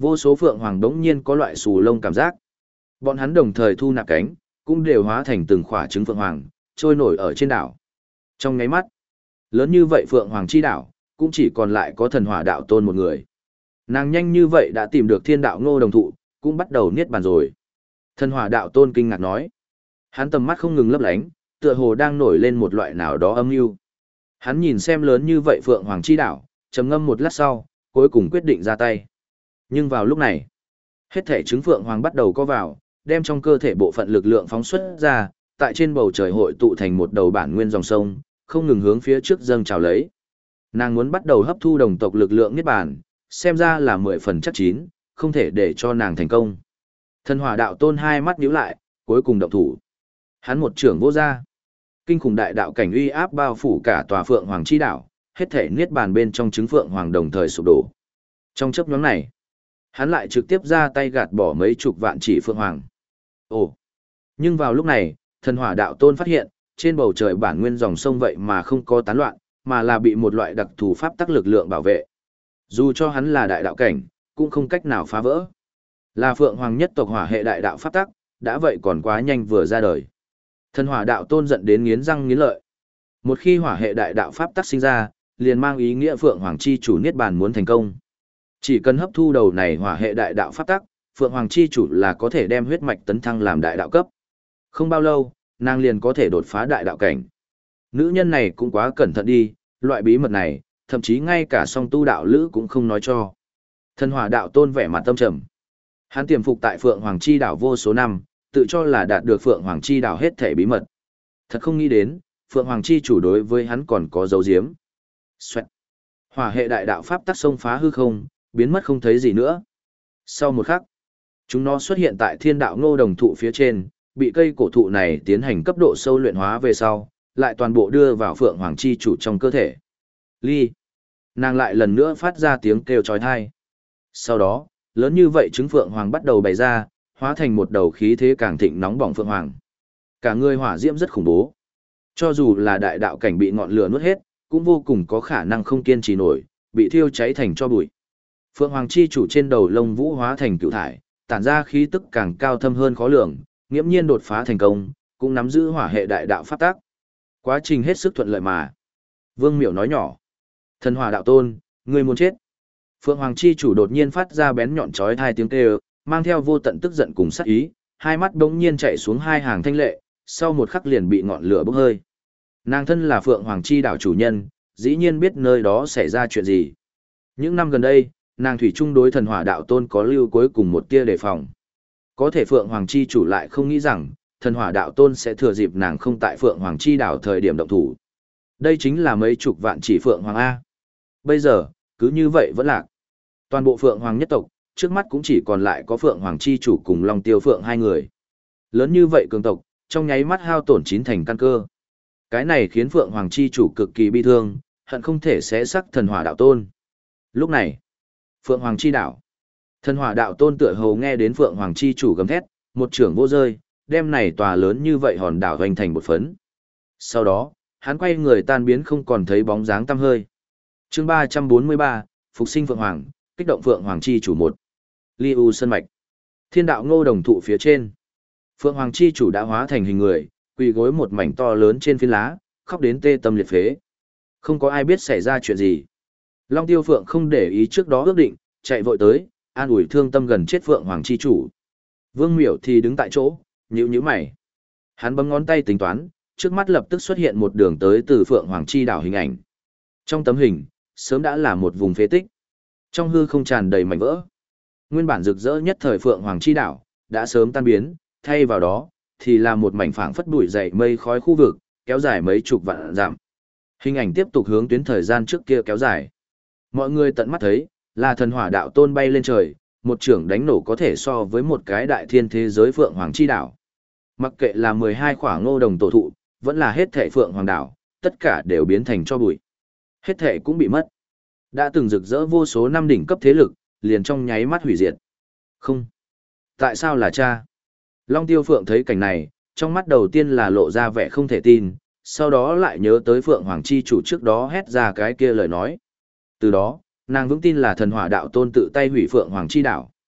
Vô số phượng hoàng đống nhiên có loại xù lông cảm giác. Bọn hắn đồng thời thu nạp cánh, cũng đều hóa thành từng khỏa trứng phượng hoàng, trôi nổi ở trên đảo. Trong nháy mắt, lớn như vậy phượng hoàng chi đảo, cũng chỉ còn lại có thần hỏa đạo tôn một người. Nàng nhanh như vậy đã tìm được thiên đạo ngô đồng thụ, cũng bắt đầu niết bàn rồi. Thần hỏa đạo tôn kinh ngạc nói. Hắn tầm mắt không ngừng lấp lánh, tựa hồ đang nổi lên một loại nào đó âm mưu. Hắn nhìn xem lớn như vậy phượng hoàng chi đảo, trầm ngâm một lát sau, cuối cùng quyết định ra tay. Nhưng vào lúc này, hết thể trứng phượng hoàng bắt đầu co vào, đem trong cơ thể bộ phận lực lượng phóng xuất ra, tại trên bầu trời hội tụ thành một đầu bản nguyên dòng sông, không ngừng hướng phía trước dâng trào lấy. Nàng muốn bắt đầu hấp thu đồng tộc lực lượng niết bàn, xem ra là 10 phần chắc chín, không thể để cho nàng thành công. Thần hỏa đạo tôn hai mắt nhíu lại, cuối cùng động thủ. Hắn một trưởng vô ra. Kinh khủng đại đạo cảnh uy áp bao phủ cả tòa phượng hoàng chi đảo, hết thể niết bàn bên trong trứng phượng hoàng đồng thời sụp đổ. Trong chớp nhoáng này, hắn lại trực tiếp ra tay gạt bỏ mấy chục vạn chỉ phượng hoàng. Ồ! Nhưng vào lúc này, thần hỏa đạo tôn phát hiện, trên bầu trời bản nguyên dòng sông vậy mà không có tán loạn, mà là bị một loại đặc thù pháp tắc lực lượng bảo vệ. Dù cho hắn là đại đạo cảnh, cũng không cách nào phá vỡ. Là phượng hoàng nhất tộc hỏa hệ đại đạo pháp tắc, đã vậy còn quá nhanh vừa ra đời. Thần hỏa đạo tôn giận đến nghiến răng nghiến lợi. Một khi hỏa hệ đại đạo pháp tắc sinh ra, liền mang ý nghĩa phượng hoàng chi chủ niết bàn muốn thành công. Chỉ cần hấp thu đầu này hỏa hệ đại đạo pháp tắc, phượng hoàng chi chủ là có thể đem huyết mạch tấn thăng làm đại đạo cấp. Không bao lâu, nàng liền có thể đột phá đại đạo cảnh. Nữ nhân này cũng quá cẩn thận đi, loại bí mật này, thậm chí ngay cả song tu đạo lữ cũng không nói cho. Thần hỏa đạo tôn vẻ mặt tâm trầm. Hắn tiềm phục tại Phượng Hoàng Chi đảo vô số năm, tự cho là đạt được Phượng Hoàng Chi đảo hết thể bí mật. Thật không nghĩ đến, Phượng Hoàng Chi chủ đối với hắn còn có dấu diếm. Xoẹt. Hỏa hệ đại đạo pháp tắc xông phá hư không, biến mất không thấy gì nữa. Sau một khắc, chúng nó xuất hiện tại thiên đạo ngô đồng thụ phía trên, bị cây cổ thụ này tiến hành cấp độ sâu luyện hóa về sau, lại toàn bộ đưa vào Phượng Hoàng Chi chủ trong cơ thể. Ly. Nàng lại lần nữa phát ra tiếng kêu chói tai. Sau đó, lớn như vậy trứng Phượng Hoàng bắt đầu bày ra, hóa thành một đầu khí thế càng thịnh nóng bỏng Phượng Hoàng. Cả người hỏa diễm rất khủng bố. Cho dù là đại đạo cảnh bị ngọn lửa nuốt hết, cũng vô cùng có khả năng không kiên trì nổi, bị thiêu cháy thành tro bụi. Phượng Hoàng Chi chủ trên đầu lông vũ hóa thành cựu thải, tản ra khí tức càng cao thâm hơn khó lường, nghiễm nhiên đột phá thành công, cũng nắm giữ hỏa hệ đại đạo pháp tắc. Quá trình hết sức thuận lợi mà. Vương Miểu nói nhỏ. Thần hỏa đạo tôn, ngươi muốn chết. Phượng Hoàng Chi chủ đột nhiên phát ra bén nhọn chói tai tiếng kêu, mang theo vô tận tức giận cùng sát ý, hai mắt đống nhiên chạy xuống hai hàng thanh lệ, sau một khắc liền bị ngọn lửa bốc hơi. Nàng thân là Phượng Hoàng Chi đảo chủ nhân, dĩ nhiên biết nơi đó xảy ra chuyện gì. Những năm gần đây, nàng thủy chung đối thần hỏa đạo tôn có lưu cuối cùng một tia đề phòng. Có thể Phượng Hoàng Chi chủ lại không nghĩ rằng, thần hỏa đạo tôn sẽ thừa dịp nàng không tại Phượng Hoàng Chi đảo thời điểm động thủ. Đây chính là mấy chục vạn chỉ Phượng Hoàng A. Bây giờ, cứ như vậy vẫn lạc. Toàn bộ Phượng Hoàng nhất tộc, trước mắt cũng chỉ còn lại có Phượng Hoàng Chi chủ cùng Long Tiêu Phượng hai người. Lớn như vậy cường tộc, trong nháy mắt hao tổn chín thành căn cơ. Cái này khiến Phượng Hoàng Chi chủ cực kỳ bi thương, hận không thể xé xác thần hỏa đạo tôn. Lúc này, Phượng Hoàng Chi đảo. Thần hỏa đạo tôn tựa hồ nghe đến Phượng Hoàng Chi chủ gầm thét, một trưởng vô rơi, đem này tòa lớn như vậy hòn đảo hoành thành một phấn. Sau đó, hắn quay người tan biến không còn thấy bóng dáng tăm hơi. Chương 343, Phục sinh Phượng Hoàng, kích động Phượng Hoàng Chi chủ 1. Liu Sơn Mạch. Thiên đạo ngô đồng thụ phía trên. Phượng Hoàng Chi chủ đã hóa thành hình người, quỳ gối một mảnh to lớn trên phiến lá, khóc đến tê tâm liệt phế. Không có ai biết xảy ra chuyện gì. Long Tiêu Phượng không để ý trước đó ước định, chạy vội tới, an ủi thương tâm gần chết Phượng Hoàng Chi chủ. Vương Miểu thì đứng tại chỗ, nhíu mày. Hắn bấm ngón tay tính toán, trước mắt lập tức xuất hiện một đường tới từ Phượng Hoàng Chi đảo hình ảnh. Trong tấm hình, sớm đã là một vùng phế tích. Trong hư không tràn đầy mảnh vỡ. Nguyên bản rực rỡ nhất thời Phượng Hoàng Chi đảo, đã sớm tan biến, thay vào đó, thì là một mảnh phảng phất bụi dày mây khói khu vực, kéo dài mấy chục vạn dặm. Hình ảnh tiếp tục hướng tuyến thời gian trước kia kéo dài. Mọi người tận mắt thấy, là thần hỏa đạo tôn bay lên trời, một trưởng đánh nổ có thể so với một cái đại thiên thế giới Phượng Hoàng Chi đảo. Mặc kệ là 12 khỏa ngô đồng tổ thụ, vẫn là hết thảy Phượng Hoàng đảo, tất cả đều biến thành cho bụi. Hết thảy cũng bị mất. Đã từng rực rỡ vô số năm đỉnh cấp thế lực, liền trong nháy mắt hủy diệt. Không. Tại sao là cha? Long Tiêu Phượng thấy cảnh này, trong mắt đầu tiên là lộ ra vẻ không thể tin, sau đó lại nhớ tới Phượng Hoàng Chi chủ trước đó hét ra cái kia lời nói. Từ đó, nàng vững tin là thần hỏa đạo tôn tự tay hủy Phượng Hoàng Chi đảo.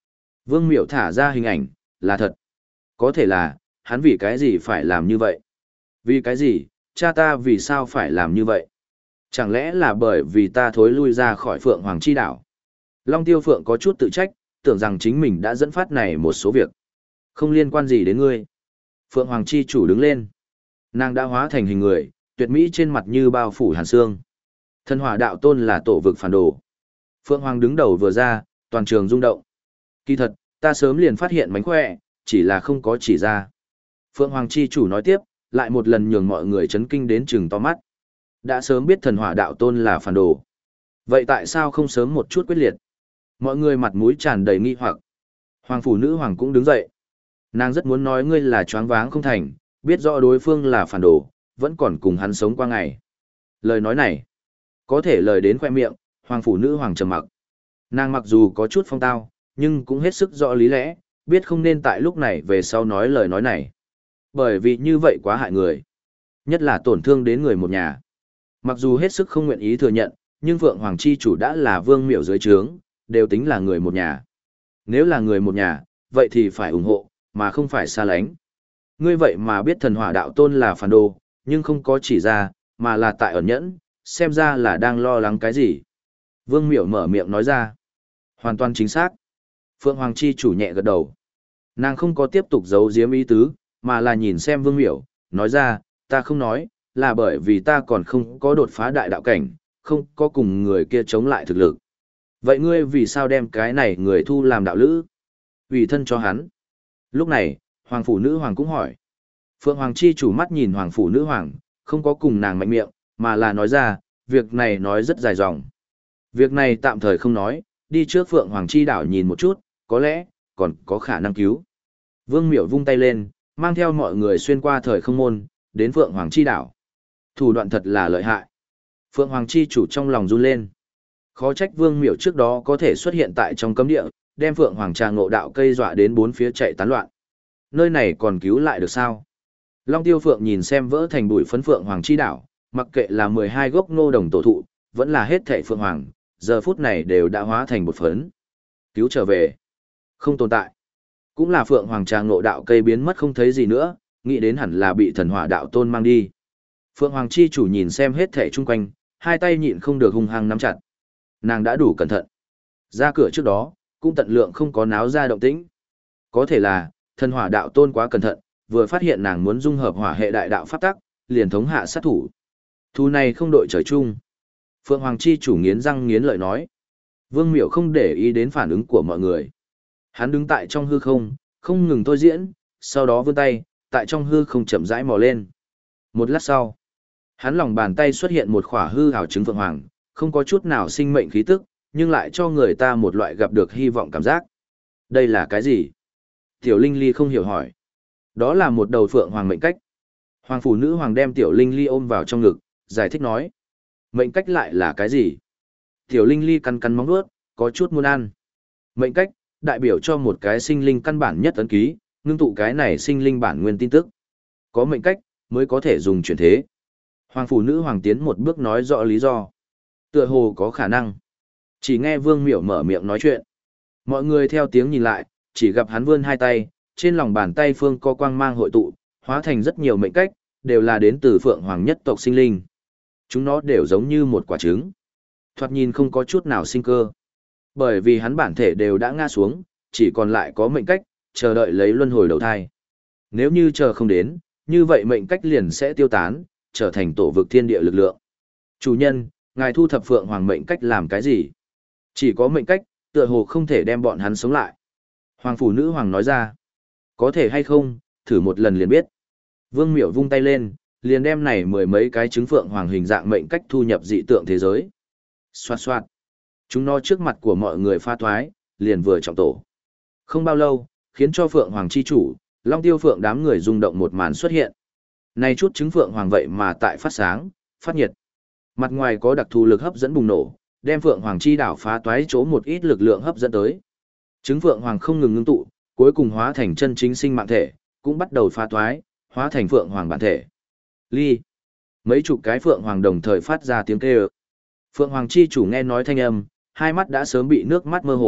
Vương Miểu thả ra hình ảnh, là thật. Có thể là, hắn vì cái gì phải làm như vậy? Vì cái gì, cha ta vì sao phải làm như vậy? Chẳng lẽ là bởi vì ta thối lui ra khỏi Phượng Hoàng Chi Đảo? Long Tiêu Phượng có chút tự trách, tưởng rằng chính mình đã dẫn phát này một số việc. Không liên quan gì đến ngươi. Phượng Hoàng Chi chủ đứng lên. Nàng đã hóa thành hình người, tuyệt mỹ trên mặt như bao phủ hàn xương. Thần hỏa đạo tôn là tổ vực phản đồ. Phượng Hoàng đứng đầu vừa ra, toàn trường rung động. Kỳ thật, ta sớm liền phát hiện mánh khỏe, chỉ là không có chỉ ra. Phượng Hoàng Chi chủ nói tiếp, lại một lần nhường mọi người chấn kinh đến chừng to mắt. Đã sớm biết thần hỏa đạo tôn là phản đồ. Vậy tại sao không sớm một chút quyết liệt? Mọi người mặt mũi tràn đầy nghi hoặc. Hoàng phủ nữ hoàng cũng đứng dậy. Nàng rất muốn nói ngươi là choáng váng không thành, biết rõ đối phương là phản đồ, vẫn còn cùng hắn sống qua ngày. Lời nói này, có thể lời đến khoe miệng, hoàng phủ nữ hoàng trầm mặc. Nàng mặc dù có chút phong tao, nhưng cũng hết sức rõ lý lẽ, biết không nên tại lúc này về sau nói lời nói này. Bởi vì như vậy quá hại người. Nhất là tổn thương đến người một nhà. Mặc dù hết sức không nguyện ý thừa nhận, nhưng Phượng Hoàng Chi chủ đã là vương miểu dưới trướng, đều tính là người một nhà. Nếu là người một nhà, vậy thì phải ủng hộ, mà không phải xa lánh. Ngươi vậy mà biết thần hỏa đạo tôn là phản đồ, nhưng không có chỉ ra, mà là tại ẩn nhẫn, xem ra là đang lo lắng cái gì. Vương miểu mở miệng nói ra. Hoàn toàn chính xác. Phượng Hoàng Chi chủ nhẹ gật đầu. Nàng không có tiếp tục giấu giếm ý tứ, mà là nhìn xem Vương miểu, nói ra, ta không nói, là bởi vì ta còn không có đột phá đại đạo cảnh, không có cùng người kia chống lại thực lực. Vậy ngươi vì sao đem cái này người thu làm đạo lữ? Vì thân cho hắn. Lúc này, Hoàng phủ nữ hoàng cũng hỏi. Phượng Hoàng Chi chủ mắt nhìn Hoàng phủ nữ hoàng, không có cùng nàng mạnh miệng, mà là nói ra, việc này nói rất dài dòng. Việc này tạm thời không nói, đi trước Phượng Hoàng Chi đảo nhìn một chút, có lẽ, còn có khả năng cứu. Vương Miểu vung tay lên, mang theo mọi người xuyên qua thời không môn, đến Phượng Hoàng Chi đảo. Thủ đoạn thật là lợi hại. Phượng Hoàng Chi chủ trong lòng run lên. Khó trách Vương Miểu trước đó có thể xuất hiện tại trong cấm địa, đem Phượng Hoàng trà ngộ đạo cây dọa đến bốn phía chạy tán loạn. Nơi này còn cứu lại được sao? Long Tiêu Phượng nhìn xem vỡ thành bụi phấn Phượng Hoàng Chi đảo, mặc kệ là 12 gốc ngô đồng tổ thụ, vẫn là hết thảy Phượng Hoàng, giờ phút này đều đã hóa thành bột phấn. Cứu trở về. Không tồn tại. Cũng là Phượng Hoàng trà ngộ đạo cây biến mất không thấy gì nữa, nghĩ đến hẳn là bị thần hỏa đạo tôn mang đi. Phượng Hoàng Chi chủ nhìn xem hết thảy chung quanh, hai tay nhịn không được hung hăng nắm chặt. Nàng đã đủ cẩn thận. Ra cửa trước đó, cũng tận lượng không có náo ra động tĩnh. Có thể là, thần hỏa đạo tôn quá cẩn thận, vừa phát hiện nàng muốn dung hợp hỏa hệ đại đạo pháp tắc, liền thống hạ sát thủ. Thu này không đội trời chung. Phượng Hoàng Chi chủ nghiến răng nghiến lợi nói. Vương Miểu không để ý đến phản ứng của mọi người. Hắn đứng tại trong hư không, không ngừng thôi diễn, sau đó vươn tay, tại trong hư không chậm rãi mò lên. Một lát sau, hắn lòng bàn tay xuất hiện một khỏa hư ảo trứng Phượng Hoàng, không có chút nào sinh mệnh khí tức, nhưng lại cho người ta một loại gặp được hy vọng cảm giác. Đây là cái gì? Tiểu Linh Ly không hiểu hỏi. Đó là một đầu Phượng Hoàng mệnh cách. Hoàng phủ nữ hoàng đem Tiểu Linh Ly ôm vào trong ngực, giải thích nói. Mệnh cách lại là cái gì? Tiểu Linh Ly cắn cắn móng vuốt, có chút muốn ăn. Mệnh cách, đại biểu cho một cái sinh linh căn bản nhất ấn ký, ngưng tụ cái này sinh linh bản nguyên tin tức. Có mệnh cách, mới có thể dùng chuyển thế. Hoàng phủ nữ hoàng tiến một bước nói rõ lý do. Tựa hồ có khả năng. Chỉ nghe Vương Miểu mở miệng nói chuyện. Mọi người theo tiếng nhìn lại, chỉ gặp hắn vươn hai tay, trên lòng bàn tay phương có quang mang hội tụ, hóa thành rất nhiều mệnh cách, đều là đến từ Phượng Hoàng nhất tộc sinh linh. Chúng nó đều giống như một quả trứng. Thoạt nhìn không có chút nào sinh cơ. Bởi vì hắn bản thể đều đã ngã xuống, chỉ còn lại có mệnh cách, chờ đợi lấy luân hồi đầu thai. Nếu như chờ không đến, như vậy mệnh cách liền sẽ tiêu tán, trở thành tổ vực thiên địa lực lượng. Chủ nhân, ngài thu thập Phượng Hoàng mệnh cách làm cái gì? Chỉ có mệnh cách, tựa hồ không thể đem bọn hắn sống lại. Hoàng phủ nữ hoàng nói ra. Có thể hay không, thử một lần liền biết. Vương Miểu vung tay lên, liền đem này mười mấy cái trứng Phượng Hoàng hình dạng mệnh cách thu nhập dị tượng thế giới. Xoạt xoạt. Chúng nó trước mặt của mọi người pha thoái, liền vừa trọng tổ. Không bao lâu, khiến cho Phượng Hoàng chi chủ, Long Tiêu Phượng đám người rung động một màn xuất hiện. Này chút trứng Phượng Hoàng vậy mà tại phát sáng, phát nhiệt. Mặt ngoài có đặc thù lực hấp dẫn bùng nổ, đem Phượng Hoàng chi đảo phá toái chỗ một ít lực lượng hấp dẫn tới. Trứng Phượng Hoàng không ngừng ngưng tụ, cuối cùng hóa thành chân chính sinh mạng thể, cũng bắt đầu phá toái, hóa thành Phượng Hoàng bản thể. Ly. Mấy chục cái Phượng Hoàng đồng thời phát ra tiếng kêu. Phượng Hoàng chi chủ nghe nói thanh âm, hai mắt đã sớm bị nước mắt mơ hồ,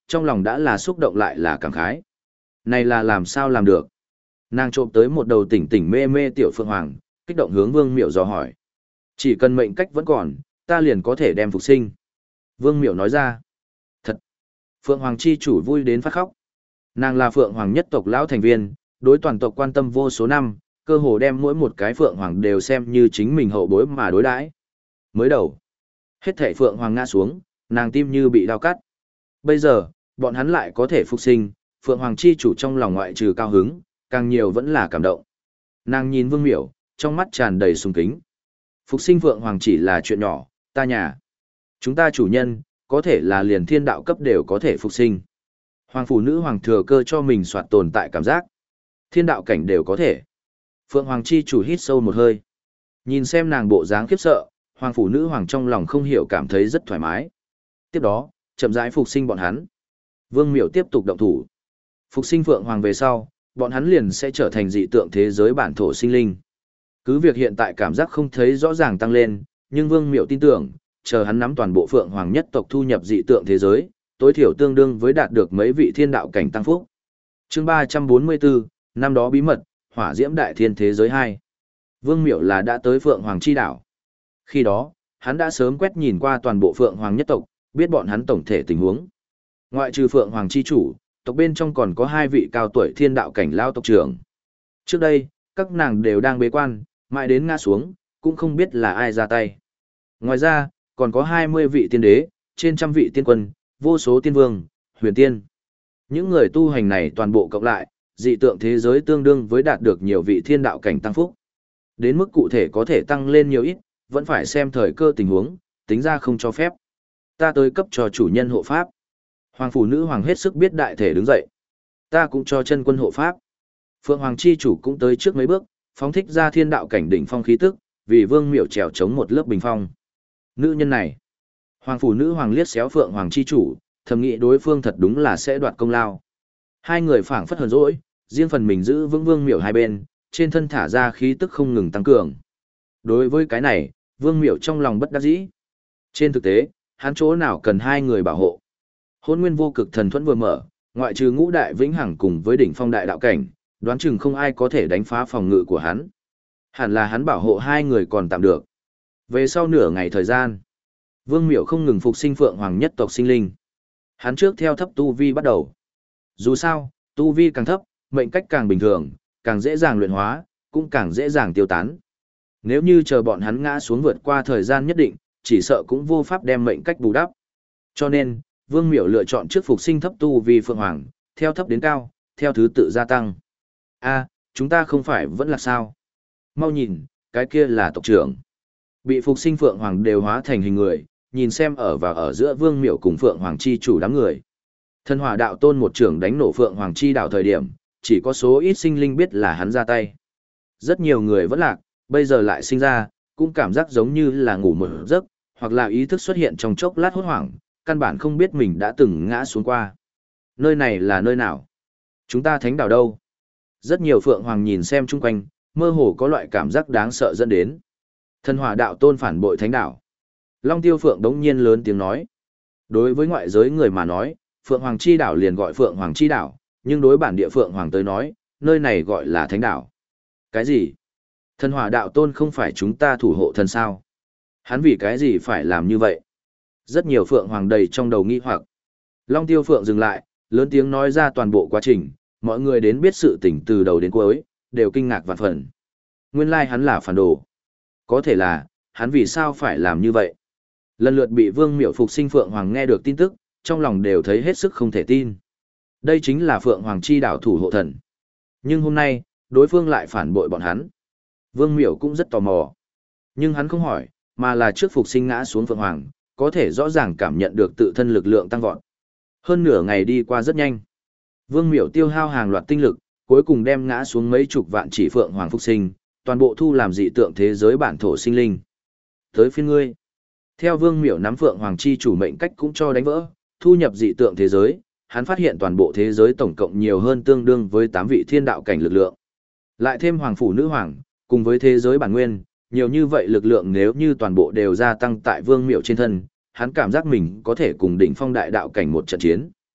trong lòng đã là xúc động lại là cảm khái. Này là làm sao làm được? Nàng trộm tới một đầu tỉnh tỉnh mê mê tiểu Phượng Hoàng, kích động hướng Vương Miểu dò hỏi. Chỉ cần mệnh cách vẫn còn, ta liền có thể đem phục sinh. Vương Miểu nói ra. Thật! Phượng Hoàng chi chủ vui đến phát khóc. Nàng là Phượng Hoàng nhất tộc lão thành viên, đối toàn tộc quan tâm vô số năm, cơ hồ đem mỗi một cái Phượng Hoàng đều xem như chính mình hậu bối mà đối đãi. Mới đầu, hết thảy Phượng Hoàng ngã xuống, nàng tim như bị đau cắt. Bây giờ, bọn hắn lại có thể phục sinh, Phượng Hoàng chi chủ trong lòng ngoại trừ cao hứng, càng nhiều vẫn là cảm động. Nàng nhìn Vương Miểu, trong mắt tràn đầy sùng kính. Phục sinh Phượng Hoàng chỉ là chuyện nhỏ, ta nhà. Chúng ta chủ nhân, có thể là liền thiên đạo cấp đều có thể phục sinh. Hoàng phủ nữ hoàng thừa cơ cho mình soạt tồn tại cảm giác. Thiên đạo cảnh đều có thể. Phượng Hoàng chi chủ hít sâu một hơi. Nhìn xem nàng bộ dáng khiếp sợ, hoàng phủ nữ hoàng trong lòng không hiểu cảm thấy rất thoải mái. Tiếp đó, chậm rãi phục sinh bọn hắn. Vương Miểu tiếp tục động thủ. Phục sinh Phượng Hoàng về sau, bọn hắn liền sẽ trở thành dị tượng thế giới bản thổ sinh linh. Cứ việc hiện tại cảm giác không thấy rõ ràng tăng lên, nhưng Vương Miểu tin tưởng, chờ hắn nắm toàn bộ Phượng Hoàng nhất tộc thu nhập dị tượng thế giới, tối thiểu tương đương với đạt được mấy vị thiên đạo cảnh tăng phúc. Chương 344, năm đó bí mật, Hỏa Diễm Đại Thiên thế giới 2. Vương Miểu là đã tới Phượng Hoàng chi đảo. Khi đó, hắn đã sớm quét nhìn qua toàn bộ Phượng Hoàng nhất tộc, biết bọn hắn tổng thể tình huống. Ngoại trừ Phượng Hoàng chi chủ, tộc bên trong còn có 2 vị cao tuổi thiên đạo cảnh lao tộc trưởng. Trước đây, các nàng đều đang bế quan, mãi đến ngã xuống, cũng không biết là ai ra tay. Ngoài ra, còn có 20 vị tiên đế, trên trăm vị tiên quân, vô số tiên vương, huyền tiên. Những người tu hành này toàn bộ cộng lại, dị tượng thế giới tương đương với đạt được nhiều vị thiên đạo cảnh tăng phúc. Đến mức cụ thể có thể tăng lên nhiều ít, vẫn phải xem thời cơ tình huống, tính ra không cho phép. Ta tới cấp cho chủ nhân hộ pháp. Hoàng phủ nữ hoàng hết sức biết đại thể đứng dậy. Ta cũng cho chân quân hộ pháp. Phượng Hoàng chi chủ cũng tới trước mấy bước, phóng thích ra thiên đạo cảnh đỉnh phong khí tức, vì Vương Miểu trèo chống một lớp bình phong. Nữ nhân này. Hoàng phủ nữ hoàng liếc xéo Phượng Hoàng chi chủ, thầm nghĩ đối phương thật đúng là sẽ đoạt công lao. Hai người phảng phất hờn dỗi, riêng phần mình giữ vững Vương Miểu hai bên, trên thân thả ra khí tức không ngừng tăng cường. Đối với cái này, Vương Miểu trong lòng bất đắc dĩ. Trên thực tế, hắn chỗ nào cần hai người bảo hộ. Hôn nguyên vô cực thần thuẫn vừa mở, ngoại trừ ngũ đại vĩnh hằng cùng với đỉnh phong đại đạo cảnh, đoán chừng không ai có thể đánh phá phòng ngự của hắn. Hẳn là hắn bảo hộ hai người còn tạm được. Về sau nửa ngày thời gian, Vương Miểu không ngừng phục sinh Phượng Hoàng nhất tộc sinh linh. Hắn trước theo thấp tu vi bắt đầu. Dù sao, tu vi càng thấp, mệnh cách càng bình thường, càng dễ dàng luyện hóa, cũng càng dễ dàng tiêu tán. Nếu như chờ bọn hắn ngã xuống vượt qua thời gian nhất định, chỉ sợ cũng vô pháp đem mệnh cách bù đắp. Cho nên, Vương Miểu lựa chọn trước phục sinh thấp tu vi Phượng Hoàng, theo thấp đến cao, theo thứ tự gia tăng. A, chúng ta không phải vẫn là sao? Mau nhìn, cái kia là tộc trưởng. Bị phục sinh Phượng Hoàng đều hóa thành hình người, nhìn xem ở giữa Vương Miểu cùng Phượng Hoàng chi chủ đám người. Thần Hỏa đạo tôn một trưởng đánh nổ Phượng Hoàng chi đảo thời điểm, chỉ có số ít sinh linh biết là hắn ra tay. Rất nhiều người vẫn lạc, bây giờ lại sinh ra, cũng cảm giác giống như là ngủ một giấc, hoặc là ý thức xuất hiện trong chốc lát hốt hoảng, căn bản không biết mình đã từng ngã xuống qua. Nơi này là nơi nào? Chúng ta thánh đảo đâu? Rất nhiều Phượng Hoàng nhìn xem chung quanh, mơ hồ có loại cảm giác đáng sợ dẫn đến. Thần Hỏa đạo tôn phản bội thánh đảo. Long Tiêu Phượng đống nhiên lớn tiếng nói. Đối với ngoại giới người mà nói, Phượng Hoàng chi đảo liền gọi Phượng Hoàng chi đảo, nhưng đối bản địa Phượng Hoàng tới nói, nơi này gọi là thánh đảo. Cái gì? Thần Hỏa đạo tôn không phải chúng ta thủ hộ thần sao? Hắn vì cái gì phải làm như vậy? Rất nhiều Phượng Hoàng đầy trong đầu nghi hoặc. Long Tiêu Phượng dừng lại, lớn tiếng nói ra toàn bộ quá trình, mọi người đến biết sự tình từ đầu đến cuối, đều kinh ngạc vạn phần. Nguyên lai hắn là phản đồ. Có thể là, hắn vì sao phải làm như vậy? Lần lượt bị Vương Miểu phục sinh Phượng Hoàng nghe được tin tức, trong lòng đều thấy hết sức không thể tin. Đây chính là Phượng Hoàng chi đảo thủ hộ thần. Nhưng hôm nay, đối phương lại phản bội bọn hắn. Vương Miểu cũng rất tò mò. Nhưng hắn không hỏi, mà là trước phục sinh ngã xuống Phượng Hoàng, có thể rõ ràng cảm nhận được tự thân lực lượng tăng vọt. Hơn nửa ngày đi qua rất nhanh. Vương Miểu tiêu hao hàng loạt tinh lực, cuối cùng đem ngã xuống mấy chục vạn chỉ Phượng Hoàng phục sinh, toàn bộ thu làm dị tượng thế giới bản thổ sinh linh. Tới phiên ngươi. Theo Vương Miểu nắm Phượng Hoàng chi chủ mệnh cách cũng cho đánh vỡ, thu nhập dị tượng thế giới, hắn phát hiện toàn bộ thế giới tổng cộng nhiều hơn tương đương với 8 vị thiên đạo cảnh lực lượng. Lại thêm Hoàng phủ nữ hoàng, cùng với thế giới bản nguyên, nhiều như vậy lực lượng nếu như toàn bộ đều gia tăng tại Vương Miểu trên thân, hắn cảm giác mình có thể cùng đỉnh phong đại đạo cảnh một trận chiến.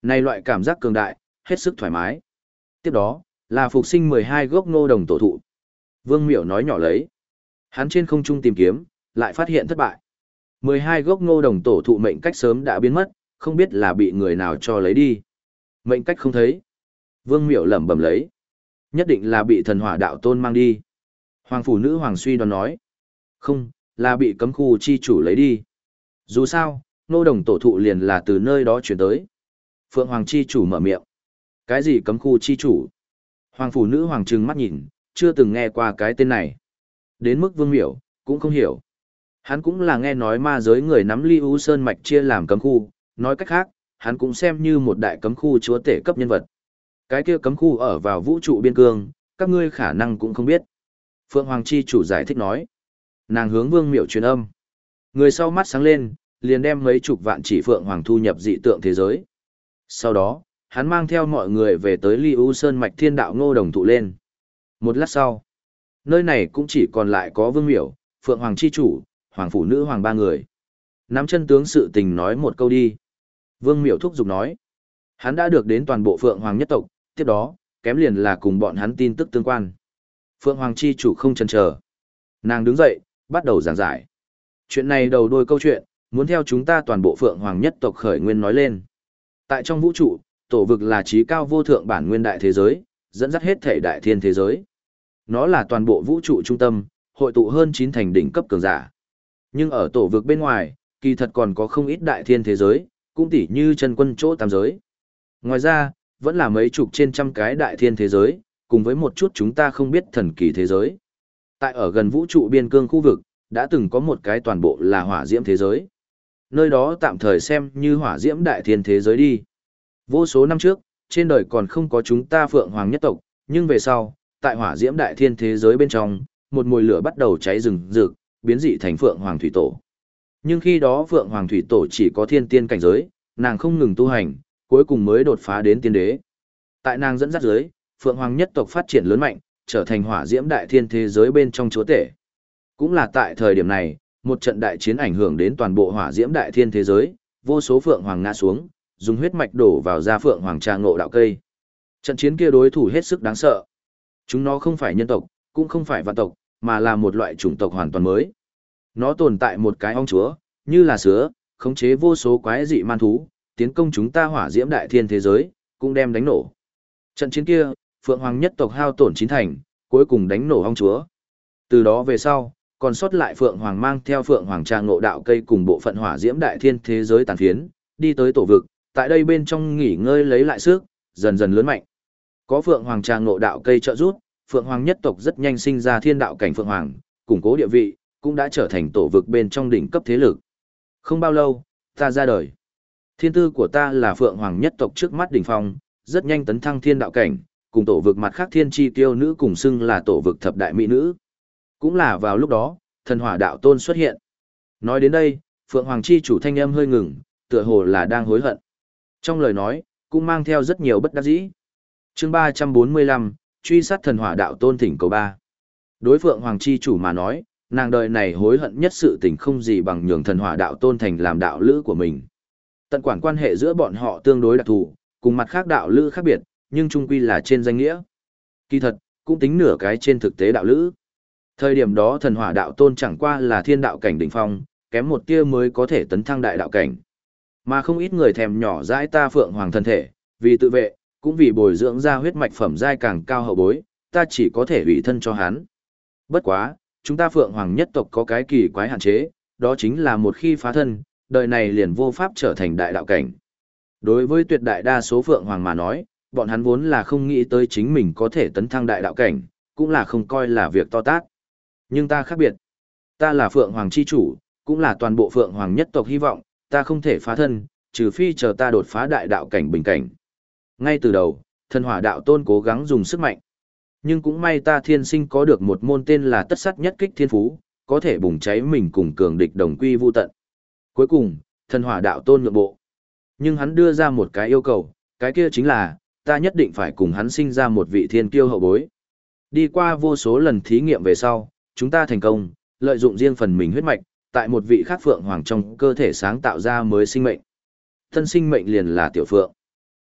Này loại cảm giác cường đại, hết sức thoải mái. Tiếp đó, là phục sinh 12 gốc ngô đồng tổ thụ. Vương Miểu nói nhỏ lấy. Hắn trên không trung tìm kiếm, lại phát hiện thất bại. 12 gốc ngô đồng tổ thụ mệnh cách sớm đã biến mất, không biết là bị người nào cho lấy đi. Mệnh cách không thấy. Vương Miểu lẩm bẩm lấy. Nhất định là bị thần hỏa đạo tôn mang đi. Hoàng phủ nữ hoàng suy đoán nói. Không, là bị cấm khu chi chủ lấy đi. Dù sao, ngô đồng tổ thụ liền là từ nơi đó chuyển tới. Phượng Hoàng chi chủ mở miệng. Cái gì cấm khu chi chủ? Hoàng phủ nữ hoàng trừng mắt nhìn, chưa từng nghe qua cái tên này. Đến mức Vương Miểu, cũng không hiểu. Hắn cũng là nghe nói ma giới người nắm Ly U Sơn mạch chia làm cấm khu, nói cách khác, hắn cũng xem như một đại cấm khu chúa tể cấp nhân vật. Cái kia cấm khu ở vào vũ trụ biên cương, các ngươi khả năng cũng không biết. Phượng Hoàng chi chủ giải thích nói. Nàng hướng Vương Miểu truyền âm. Người sau mắt sáng lên, liền đem mấy chục vạn chỉ Phượng Hoàng thu nhập dị tượng thế giới. Sau đó, hắn mang theo mọi người về tới Ly U Sơn mạch thiên đạo ngô đồng thụ lên. Một lát sau, nơi này cũng chỉ còn lại có Vương Miểu, Phượng Hoàng chi chủ, Hoàng phủ nữ hoàng ba người. Nắm chân tướng sự tình nói một câu đi. Vương Miểu thúc giục nói. Hắn đã được đến toàn bộ Phượng Hoàng nhất tộc, tiếp đó, kém liền là cùng bọn hắn tin tức tương quan. Phượng Hoàng chi chủ không chần chờ. Nàng đứng dậy, bắt đầu giảng giải. Chuyện này đầu đuôi câu chuyện, muốn theo chúng ta toàn bộ Phượng Hoàng nhất tộc khởi nguyên nói lên. Tại trong vũ trụ, tổ vực là trí cao vô thượng bản nguyên đại thế giới, dẫn dắt hết thể đại thiên thế giới. Nó là toàn bộ vũ trụ trung tâm, hội tụ hơn 9 thành đỉnh cấp cường giả. Nhưng ở tổ vực bên ngoài, kỳ thật còn có không ít đại thiên thế giới, cũng tỉ như chân quân chỗ tam giới. Ngoài ra, vẫn là mấy chục trên trăm cái đại thiên thế giới, cùng với một chút chúng ta không biết thần kỳ thế giới. Tại ở gần vũ trụ biên cương khu vực, đã từng có một cái toàn bộ là hỏa diễm thế giới. Nơi đó tạm thời xem như hỏa diễm đại thiên thế giới đi. Vô số năm trước, trên đời còn không có chúng ta Phượng Hoàng nhất tộc, nhưng về sau, tại hỏa diễm đại thiên thế giới bên trong, một mùi lửa bắt đầu cháy rừng rực, biến dị thành Phượng Hoàng thủy tổ. Nhưng khi đó Phượng Hoàng thủy tổ chỉ có thiên tiên cảnh giới, nàng không ngừng tu hành, cuối cùng mới đột phá đến tiên đế. Tại nàng dẫn dắt dưới, Phượng Hoàng nhất tộc phát triển lớn mạnh, trở thành hỏa diễm đại thiên thế giới bên trong chúa tể. Cũng là tại thời điểm này, một trận đại chiến ảnh hưởng đến toàn bộ hỏa diễm đại thiên thế giới, vô số Phượng Hoàng ngã xuống, dùng huyết mạch đổ vào ra Phượng Hoàng trà ngộ đạo cây. Trận chiến kia đối thủ hết sức đáng sợ. Chúng nó không phải nhân tộc, cũng không phải vạn tộc, mà là một loại chủng tộc hoàn toàn mới. Nó tồn tại một cái ong chúa, như là sứa, khống chế vô số quái dị man thú, tiến công chúng ta hỏa diễm đại thiên thế giới, cũng đem đánh nổ. Trận chiến kia, Phượng Hoàng nhất tộc hao tổn 9 thành, cuối cùng đánh nổ ong chúa. Từ đó về sau, còn sót lại Phượng Hoàng mang theo Phượng Hoàng trà ngộ đạo cây cùng bộ phận hỏa diễm đại thiên thế giới tàn phiến, đi tới tổ vực, tại đây bên trong nghỉ ngơi lấy lại sức, dần dần lớn mạnh. Có Phượng Hoàng trà ngộ đạo cây trợ giúp, Phượng Hoàng nhất tộc rất nhanh sinh ra thiên đạo cảnh Phượng Hoàng, củng cố địa vị, cũng đã trở thành tổ vực bên trong đỉnh cấp thế lực. Không bao lâu, ta ra đời. Thiên tư của ta là Phượng Hoàng nhất tộc trước mắt đỉnh phong, rất nhanh tấn thăng thiên đạo cảnh, cùng tổ vực mặt khác thiên chi tiêu nữ cùng xưng là tổ vực thập đại mỹ nữ. Cũng là vào lúc đó, thần hỏa đạo tôn xuất hiện. Nói đến đây, Phượng Hoàng chi chủ thanh âm hơi ngừng, tựa hồ là đang hối hận. Trong lời nói, cũng mang theo rất nhiều bất đắc dĩ. Chương 345, truy sát thần hỏa đạo tôn thỉnh cầu 3. Đối Phượng Hoàng chi chủ mà nói, nàng đời này hối hận nhất sự tình không gì bằng nhường thần hỏa đạo tôn thành làm đạo lữ của mình. Tận quản quan hệ giữa bọn họ tương đối đặc thù, cùng mặt khác đạo lữ khác biệt, nhưng chung quy là trên danh nghĩa. Kỳ thật, cũng tính nửa cái trên thực tế đạo lữ. Thời điểm đó thần hỏa đạo tôn chẳng qua là thiên đạo cảnh đỉnh phong, kém một tia mới có thể tấn thăng đại đạo cảnh. Mà không ít người thèm nhỏ dãi ta Phượng Hoàng thân thể, vì tự vệ, cũng vì bồi dưỡng ra huyết mạch phẩm giai càng cao hậu bối, ta chỉ có thể ủy thân cho hắn. Bất quá, chúng ta Phượng Hoàng nhất tộc có cái kỳ quái hạn chế, đó chính là một khi phá thân, đời này liền vô pháp trở thành đại đạo cảnh. Đối với tuyệt đại đa số Phượng Hoàng mà nói, bọn hắn vốn là không nghĩ tới chính mình có thể tấn thăng đại đạo cảnh, cũng là không coi là việc to tát. Nhưng ta khác biệt. Ta là Phượng Hoàng chi chủ, cũng là toàn bộ Phượng Hoàng nhất tộc hy vọng, ta không thể phá thân, trừ phi chờ ta đột phá đại đạo cảnh bình cảnh. Ngay từ đầu, thần hỏa đạo tôn cố gắng dùng sức mạnh. Nhưng cũng may ta thiên sinh có được một môn tên là tất sát nhất kích thiên phú, có thể bùng cháy mình cùng cường địch đồng quy vu tận. Cuối cùng, thần hỏa đạo tôn nhượng bộ. Nhưng hắn đưa ra một cái yêu cầu, cái kia chính là, ta nhất định phải cùng hắn sinh ra một vị thiên kiêu hậu bối. Đi qua vô số lần thí nghiệm về sau, chúng ta thành công, lợi dụng riêng phần mình huyết mạch, tại một vị khác Phượng Hoàng trong cơ thể sáng tạo ra mới sinh mệnh. Thân sinh mệnh liền là Tiểu Phượng.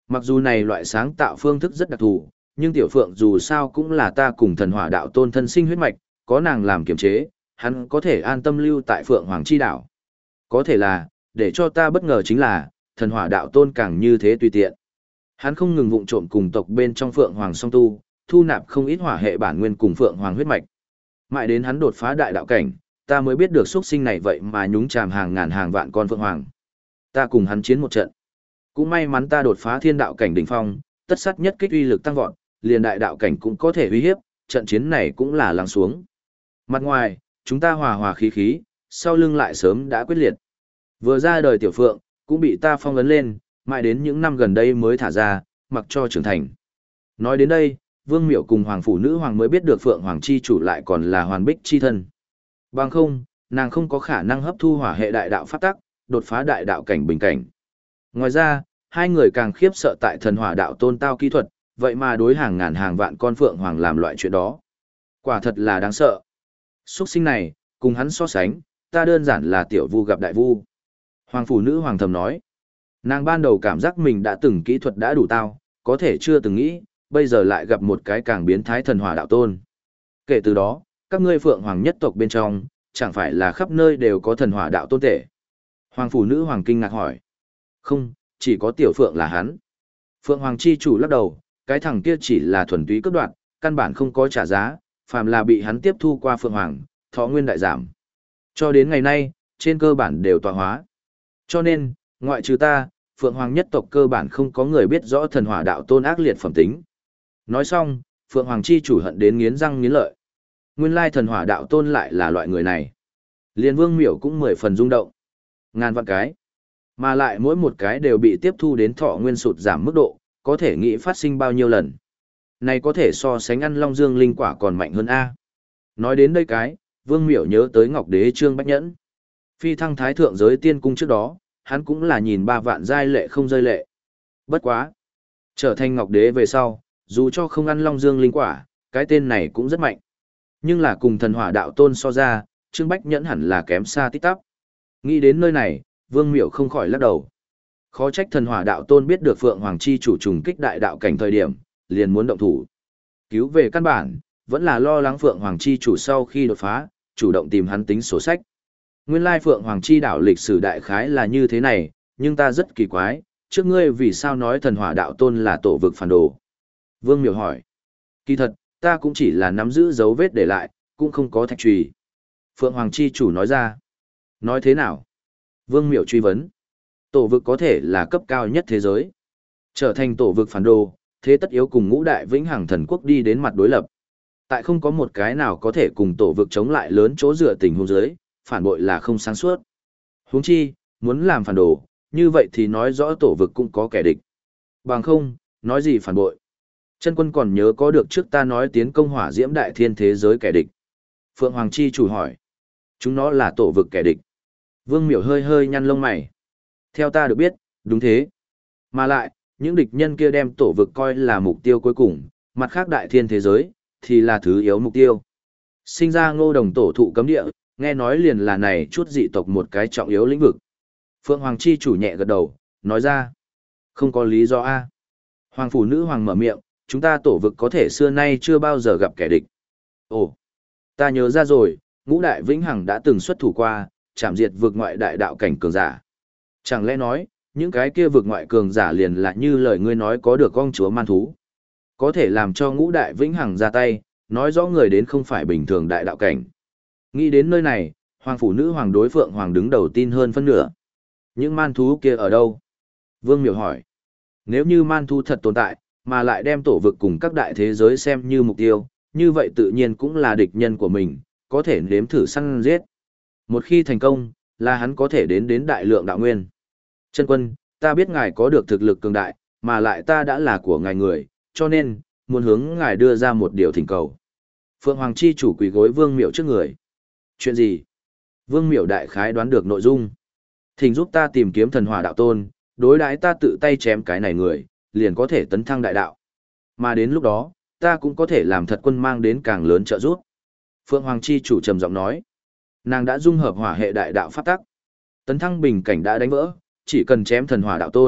Mặc dù này loại sáng tạo phương thức rất đặc thù, nhưng tiểu phượng dù sao cũng là ta cùng thần hỏa đạo tôn thân sinh huyết mạch, có nàng làm kiềm chế, hắn có thể an tâm lưu tại phượng hoàng chi đảo. Có thể là, để cho ta bất ngờ chính là, thần hỏa đạo tôn càng như thế tùy tiện. Hắn không ngừng vụng trộm cùng tộc bên trong phượng hoàng song tu, thu nạp không ít hỏa hệ bản nguyên cùng phượng hoàng huyết mạch. Mãi đến hắn đột phá đại đạo cảnh, ta mới biết được xuất sinh này vậy mà nhúng chàm hàng ngàn hàng vạn con phượng hoàng. Ta cùng hắn chiến một trận. Cũng may mắn ta đột phá thiên đạo cảnh đỉnh phong, tất sát nhất kích uy lực tăng vọt, liền đại đạo cảnh cũng có thể uy hiếp, trận chiến này cũng là lắng xuống. Mặt ngoài, chúng ta hòa hòa khí khí, sau lưng lại sớm đã quyết liệt. Vừa ra đời tiểu phượng, cũng bị ta phong ấn lên, mãi đến những năm gần đây mới thả ra, mặc cho trưởng thành. Nói đến đây, Vương Miểu cùng Hoàng Phủ Nữ Hoàng mới biết được Phượng Hoàng Chi chủ lại còn là hoàn bích chi thân. Bằng không, nàng không có khả năng hấp thu hỏa hệ đại đạo pháp tắc, đột phá đại đạo cảnh bình cảnh. Ngoài ra, hai người càng khiếp sợ tại thần hỏa đạo tôn tao kỹ thuật, vậy mà đối hàng ngàn hàng vạn con Phượng Hoàng làm loại chuyện đó. Quả thật là đáng sợ. Xuất sinh này, cùng hắn so sánh, ta đơn giản là tiểu vu gặp đại vu. Hoàng Phủ Nữ Hoàng thầm nói. Nàng ban đầu cảm giác mình đã từng kỹ thuật đã đủ tao, có thể chưa từng nghĩ, bây giờ lại gặp một cái càng biến thái thần hỏa đạo tôn. Kể từ đó, các ngươi Phượng Hoàng nhất tộc bên trong, chẳng phải là khắp nơi đều có thần hỏa đạo tôn tể. Hoàng Phủ Nữ Hoàng kinh ngạc hỏi. Không, chỉ có tiểu Phượng là hắn. Phượng Hoàng chi chủ lắc đầu, cái thằng kia chỉ là thuần túy cướp đoạt, căn bản không có trả giá, phàm là bị hắn tiếp thu qua Phượng Hoàng, thọ nguyên đại giảm. Cho đến ngày nay, trên cơ bản đều tọa hóa. Cho nên, ngoại trừ ta, Phượng Hoàng nhất tộc cơ bản không có người biết rõ thần hỏa đạo tôn ác liệt phẩm tính. Nói xong, Phượng Hoàng chi chủ hận đến nghiến răng nghiến lợi. Nguyên lai thần hỏa đạo tôn lại là loại người này. Liên Vương Miểu cũng 10 phần rung động. Ngàn vạn cái. Mà lại mỗi một cái đều bị tiếp thu đến thọ nguyên sụt giảm mức độ, có thể nghĩ phát sinh bao nhiêu lần. Này có thể so sánh ăn long dương linh quả còn mạnh hơn A. Nói đến đây cái, Vương Miểu nhớ tới Ngọc Đế Trương Bách Nhẫn. Phi thăng thái thượng giới tiên cung trước đó, hắn cũng là nhìn 3 vạn giai lệ không rơi lệ. Bất quá. Trở thành Ngọc Đế về sau, dù cho không ăn long dương linh quả, cái tên này cũng rất mạnh. Nhưng là cùng thần hỏa đạo tôn so ra, Trương Bách Nhẫn hẳn là kém xa tít tắp. Nghĩ đến nơi này, Vương Miểu không khỏi lắc đầu. Khó trách thần hỏa đạo tôn biết được Phượng Hoàng chi chủ trùng kích đại đạo cảnh thời điểm, liền muốn động thủ. Cứu về căn bản, vẫn là lo lắng Phượng Hoàng chi chủ sau khi đột phá, chủ động tìm hắn tính sổ sách. Nguyên lai Phượng Hoàng chi đảo lịch sử đại khái là như thế này, nhưng ta rất kỳ quái, trước ngươi vì sao nói thần hỏa đạo tôn là tổ vực phản đồ? Vương Miểu hỏi. Kỳ thật, ta cũng chỉ là nắm giữ dấu vết để lại, cũng không có thạch trùy. Phượng Hoàng chi chủ nói ra. Nói thế nào? Vương Miểu truy vấn. Tổ vực có thể là cấp cao nhất thế giới. Trở thành tổ vực phản đồ, thế tất yếu cùng ngũ đại vĩnh hằng thần quốc đi đến mặt đối lập. Tại không có một cái nào có thể cùng tổ vực chống lại lớn chỗ dựa tình huống dưới, phản bội là không sáng suốt. Huống chi, muốn làm phản đồ, như vậy thì nói rõ tổ vực cũng có kẻ địch. Bằng không, nói gì phản bội. Chân quân còn nhớ có được trước ta nói tiến công hỏa diễm đại thiên thế giới kẻ địch. Phượng Hoàng chi chủ hỏi. Chúng nó là tổ vực kẻ địch. Vương Miểu hơi hơi nhăn lông mày. Theo ta được biết, đúng thế. Mà lại, những địch nhân kia đem tổ vực coi là mục tiêu cuối cùng, mặt khác đại thiên thế giới, thì là thứ yếu mục tiêu. Sinh ra Ngô Đồng tổ thụ cấm địa, nghe nói liền là này chút dị tộc một cái trọng yếu lĩnh vực. Phượng Hoàng chi chủ nhẹ gật đầu, nói ra. Không có lý do A. Hoàng Phủ Nữ Hoàng mở miệng, chúng ta tổ vực có thể xưa nay chưa bao giờ gặp kẻ địch. Ồ, ta nhớ ra rồi, ngũ đại vĩnh hằng đã từng xuất thủ qua, chạm diệt vực ngoại đại đạo cảnh cường giả. Chẳng lẽ nói, những cái kia vực ngoại cường giả liền là như lời ngươi nói có được con chúa man thú. Có thể làm cho ngũ đại vĩnh hằng ra tay, nói rõ người đến không phải bình thường đại đạo cảnh. Nghĩ đến nơi này, Hoàng Phủ Nữ Hoàng đối Phượng Hoàng đứng đầu tin hơn phân nửa. Những man thú kia ở đâu? Vương Miểu hỏi. Nếu như man thú thật tồn tại, mà lại đem tổ vực cùng các đại thế giới xem như mục tiêu, như vậy tự nhiên cũng là địch nhân của mình, có thể nếm thử săn giết. Một khi thành công, là hắn có thể đến đại lượng đạo nguyên. Chân quân, ta biết ngài có được thực lực cường đại, mà lại ta đã là của ngài người, cho nên, muốn hướng ngài đưa ra một điều thỉnh cầu. Phượng Hoàng chi chủ quỳ gối Vương Miểu trước người. Chuyện gì? Vương Miểu đại khái đoán được nội dung. Thỉnh giúp ta tìm kiếm thần hỏa đạo tôn, đối đãi ta tự tay chém cái này người, liền có thể tấn thăng đại đạo. Mà đến lúc đó, ta cũng có thể làm thật quân mang đến càng lớn trợ giúp. Phượng Hoàng chi chủ trầm giọng nói. Nàng đã dung hợp hỏa hệ đại đạo pháp tắc. Tấn thăng bình cảnh đã đánh vỡ, chỉ cần chém thần hỏa đạo tôn,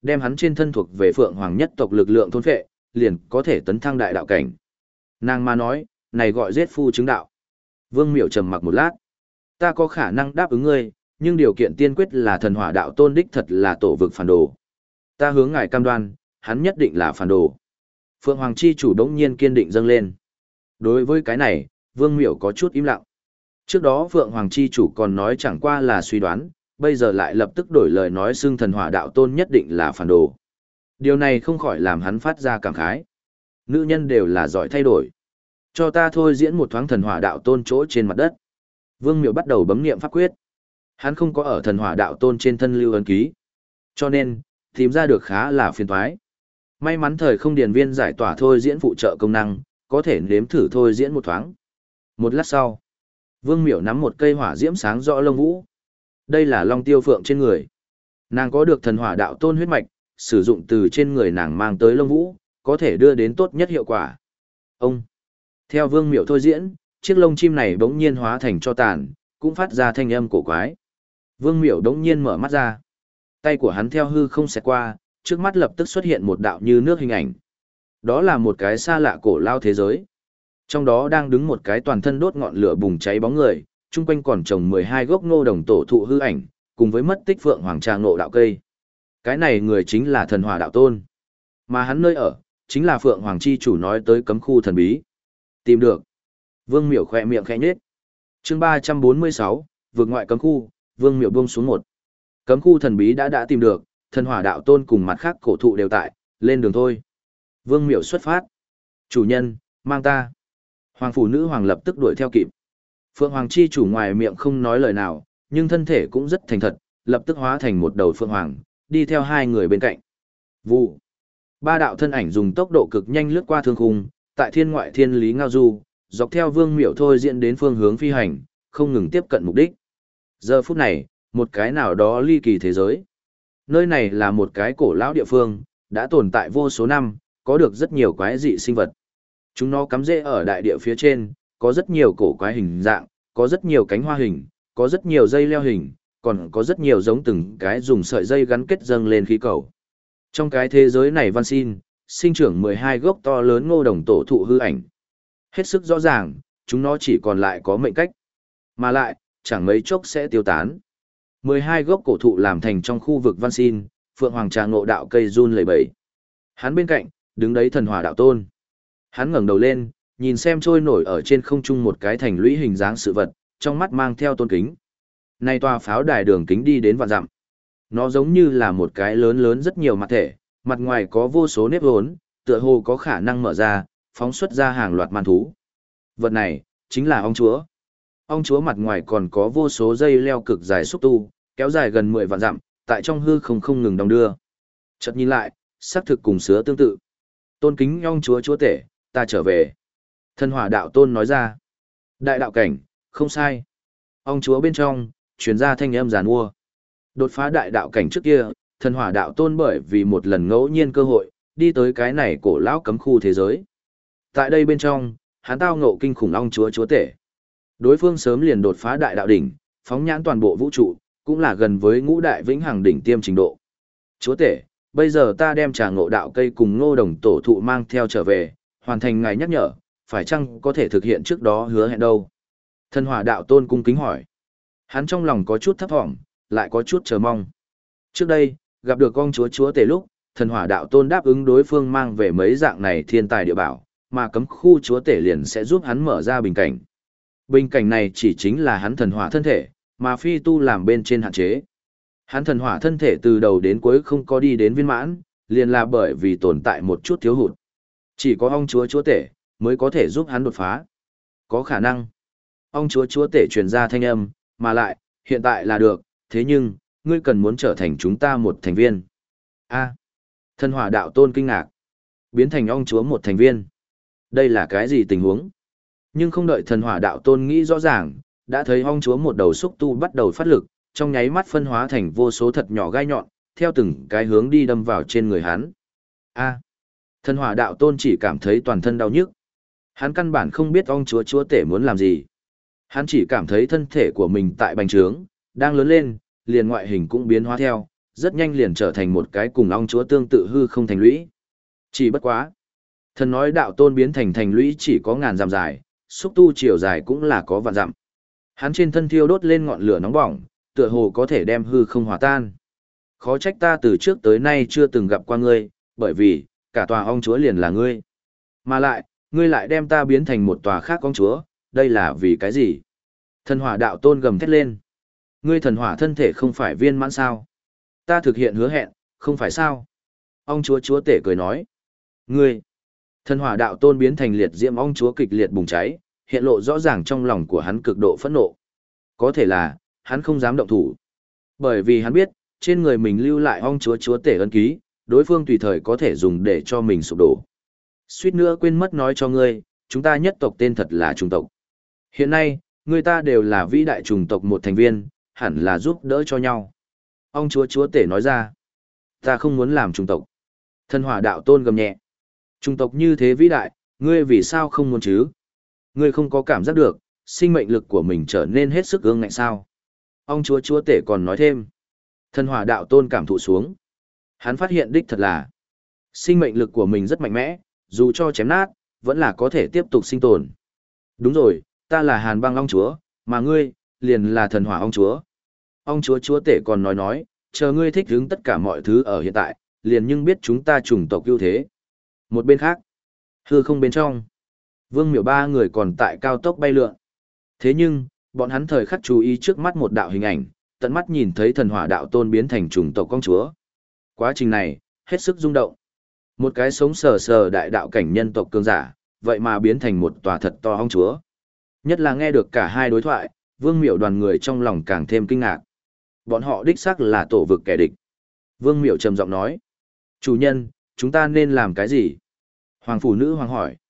đem hắn trên thân thuộc về Phượng Hoàng nhất tộc lực lượng thôn phệ, liền có thể tấn thăng đại đạo cảnh. Nàng mà nói, này gọi giết phu chứng đạo. Vương Miểu trầm mặc một lát. Ta có khả năng đáp ứng ngươi, nhưng điều kiện tiên quyết là thần hỏa đạo tôn đích thật là tổ vực phản đồ. Ta hướng ngài cam đoan, hắn nhất định là phản đồ. Phượng Hoàng chi chủ đống nhiên kiên định dâng lên. Đối với cái này, Vương Miểu có chút im lặng. Trước đó Phượng Hoàng chi chủ còn nói chẳng qua là suy đoán, bây giờ lại lập tức đổi lời nói xưng thần hỏa đạo tôn nhất định là phản đồ. Điều này không khỏi làm hắn phát ra cảm khái. Nữ nhân đều là giỏi thay đổi. Cho ta thôi diễn một thoáng thần hỏa đạo tôn chỗ trên mặt đất. Vương Miểu bắt đầu bấm niệm pháp quyết. Hắn không có ở thần hỏa đạo tôn trên thân lưu ấn ký. Cho nên, tìm ra được khá là phiền toái. May mắn thời không điền viên giải tỏa thôi diễn phụ trợ công năng, có thể nếm thử thôi diễn một thoáng. Một lát sau, Vương Miểu nắm một cây hỏa diễm sáng rõ lông vũ. Đây là Long Tiêu Phượng trên người. Nàng có được thần hỏa đạo tôn huyết mạch, sử dụng từ trên người nàng mang tới lông vũ, có thể đưa đến tốt nhất hiệu quả. Ông. Theo Vương Miểu thôi diễn, chiếc lông chim này bỗng nhiên hóa thành tro tàn, cũng phát ra thanh âm cổ quái. Vương Miểu đống nhiên mở mắt ra. Tay của hắn theo hư không xẹt qua, trước mắt lập tức xuất hiện một đạo như nước hình ảnh. Đó là một cái xa lạ cổ lao thế giới. Trong đó đang đứng một cái toàn thân đốt ngọn lửa bùng cháy bóng người, chung quanh còn trồng 12 gốc ngô đồng tổ thụ hư ảnh, cùng với mất tích Phượng Hoàng trà ngộ đạo cây. Cái này người chính là thần hỏa đạo tôn. Mà hắn nơi ở, chính là Phượng Hoàng chi chủ nói tới cấm khu thần bí. Tìm được. Vương Miểu khỏe miệng khẽ nhếch. Chương 346, vượt ngoại cấm khu, Vương Miểu buông xuống một. Cấm khu thần bí đã tìm được, thần hỏa đạo tôn cùng mặt khác cổ thụ đều tại, lên đường thôi. Vương Miểu xuất phát. Chủ nhân, mang ta. Hoàng phủ nữ hoàng lập tức đuổi theo kịp. Phượng Hoàng chi chủ ngoài miệng không nói lời nào, nhưng thân thể cũng rất thành thật, lập tức hóa thành một đầu Phượng Hoàng, đi theo hai người bên cạnh. Vụ. Ba đạo thân ảnh dùng tốc độ cực nhanh lướt qua thương khung, tại thiên ngoại thiên lý ngao du, dọc theo Vương Miểu thôi diễn đến phương hướng phi hành, không ngừng tiếp cận mục đích. Giờ phút này, một cái nào đó ly kỳ thế giới. Nơi này là một cái cổ lão địa phương, đã tồn tại vô số năm, có được rất nhiều quái dị sinh vật. Chúng nó cắm rễ ở đại địa phía trên, có rất nhiều cổ quái hình dạng, có rất nhiều cánh hoa hình, có rất nhiều dây leo hình, còn có rất nhiều giống từng cái dùng sợi dây gắn kết dâng lên khí cầu. Trong cái thế giới này văn xin, sinh trưởng 12 gốc to lớn ngô đồng tổ thụ hư ảnh. Hết sức rõ ràng, chúng nó chỉ còn lại có mệnh cách. Mà lại, chẳng mấy chốc sẽ tiêu tán. 12 gốc cổ thụ làm thành trong khu vực văn xin, Phượng Hoàng trà ngộ đạo cây run lẩy bẩy. Hắn bên cạnh, đứng đấy thần hỏa đạo tôn. Hắn ngẩng đầu lên, nhìn xem trôi nổi ở trên không trung một cái thành lũy hình dáng sự vật, trong mắt mang theo tôn kính. Này tòa pháo đài đường kính đi đến vạn dặm. Nó giống như là một cái lớn lớn rất nhiều mặt thể, mặt ngoài có vô số nếp vốn, tựa hồ có khả năng mở ra, phóng xuất ra hàng loạt man thú. Vật này, chính là ong chúa. Ong chúa mặt ngoài còn có vô số dây leo cực dài xúc tu, kéo dài gần 10 vạn dặm, tại trong hư không ngừng đong đưa. Chợt nhìn lại, xác thực cùng sứa tương tự. Tôn kính ong chúa chúa tể, ta trở về. Thần hỏa đạo tôn nói ra. Đại đạo cảnh, không sai. Ong chúa bên trong, truyền ra thanh âm giàn mua. Đột phá đại đạo cảnh trước kia, thần hỏa đạo tôn bởi vì một lần ngẫu nhiên cơ hội, đi tới cái này cổ lão cấm khu thế giới. Tại đây bên trong, hắn tao ngộ kinh khủng ong chúa chúa tể. Đối phương sớm liền đột phá đại đạo đỉnh, phóng nhãn toàn bộ vũ trụ, cũng là gần với ngũ đại vĩnh hằng đỉnh tiêm trình độ. Chúa tể, bây giờ ta đem trà ngộ đạo cây cùng ngô đồng tổ thụ mang theo trở về, hoàn thành ngài nhắc nhở, phải chăng có thể thực hiện trước đó hứa hẹn đâu? Thần hỏa đạo tôn cung kính hỏi. Hắn trong lòng có chút thấp thỏm, lại có chút chờ mong. Trước đây, gặp được con chúa chúa tể lúc, thần hỏa đạo tôn đáp ứng đối phương mang về mấy dạng này thiên tài địa bảo, mà cấm khu chúa tể liền sẽ giúp hắn mở ra bình cảnh. Bình cảnh này chỉ chính là hắn thần hỏa thân thể, mà phi tu làm bên trên hạn chế. Hắn thần hỏa thân thể từ đầu đến cuối không có đi đến viên mãn, liền là bởi vì tồn tại một chút thiếu hụt. Chỉ có ong chúa chúa tể mới có thể giúp hắn đột phá. Có khả năng. Ong chúa chúa tể truyền ra thanh âm, mà lại, hiện tại là được, thế nhưng, ngươi cần muốn trở thành chúng ta một thành viên. A. Thần hỏa đạo tôn kinh ngạc. Biến thành ong chúa một thành viên. Đây là cái gì tình huống? Nhưng không đợi thần hỏa đạo tôn nghĩ rõ ràng, đã thấy ong chúa một đầu xúc tu bắt đầu phát lực, trong nháy mắt phân hóa thành vô số thật nhỏ gai nhọn, theo từng cái hướng đi đâm vào trên người hắn. A. Thần hỏa đạo tôn chỉ cảm thấy toàn thân đau nhức. Hắn căn bản không biết ong chúa chúa tể muốn làm gì. Hắn chỉ cảm thấy thân thể của mình tại bành trướng, đang lớn lên, liền ngoại hình cũng biến hóa theo, rất nhanh liền trở thành một cái cùng ong chúa tương tự hư không thành lũy. Chỉ bất quá. Thần nói đạo tôn biến thành thành lũy chỉ có ngàn dặm dài, xúc tu chiều dài cũng là có vạn dặm. Hắn trên thân thiêu đốt lên ngọn lửa nóng bỏng, tựa hồ có thể đem hư không hòa tan. Khó trách ta từ trước tới nay chưa từng gặp qua ngươi, bởi vì, cả tòa ong chúa liền là ngươi. Mà lại, ngươi lại đem ta biến thành một tòa khác ong chúa, đây là vì cái gì? Thần hỏa đạo tôn gầm thét lên. Ngươi thần hỏa thân thể không phải viên mãn sao? Ta thực hiện hứa hẹn, không phải sao? Ong chúa chúa tể cười nói. Ngươi! Thần hỏa đạo tôn biến thành liệt diễm ong chúa kịch liệt bùng cháy, hiện lộ rõ ràng trong lòng của hắn cực độ phẫn nộ. Có thể là, hắn không dám động thủ. Bởi vì hắn biết, trên người mình lưu lại ong chúa chúa tể ân ký, đối phương tùy thời có thể dùng để cho mình sụp đổ. Suýt nữa quên mất nói cho ngươi, chúng ta nhất tộc tên thật là trùng tộc. Hiện nay, người ta đều là vĩ đại trùng tộc một thành viên, hẳn là giúp đỡ cho nhau. Ong chúa chúa tể nói ra, ta không muốn làm trùng tộc. Thần hỏa đạo tôn gầm nhẹ. Trùng tộc như thế vĩ đại, ngươi vì sao không muốn chứ? Ngươi không có cảm giác được, sinh mệnh lực của mình trở nên hết sức ương ngạnh sao? Ong chúa chúa tể còn nói thêm. Thần hỏa đạo tôn cảm thụ xuống. Hắn phát hiện đích thật là sinh mệnh lực của mình rất mạnh mẽ, dù cho chém nát, vẫn là có thể tiếp tục sinh tồn. Đúng rồi, ta là hàn băng ong chúa, mà ngươi, liền là thần hỏa ong chúa. Ong chúa chúa tể còn nói, chờ ngươi thích ứng tất cả mọi thứ ở hiện tại, liền nhưng biết chúng ta chủng tộc ưu thế. Một bên khác, hư không bên trong, Vương Miểu ba người còn tại cao tốc bay lượn. Thế nhưng, bọn hắn thời khắc chú ý trước mắt một đạo hình ảnh, tận mắt nhìn thấy thần hỏa đạo tôn biến thành chủng tộc công chúa. Quá trình này, hết sức rung động. Một cái sống sờ sờ đại đạo cảnh nhân tộc cường giả, vậy mà biến thành một tòa thật to ong chúa. Nhất là nghe được cả hai đối thoại, Vương Miểu đoàn người trong lòng càng thêm kinh ngạc. Bọn họ đích xác là tổ vực kẻ địch. Vương Miểu trầm giọng nói. Chủ nhân, chúng ta nên làm cái gì? Hoàng phủ nữ hoàng hỏi.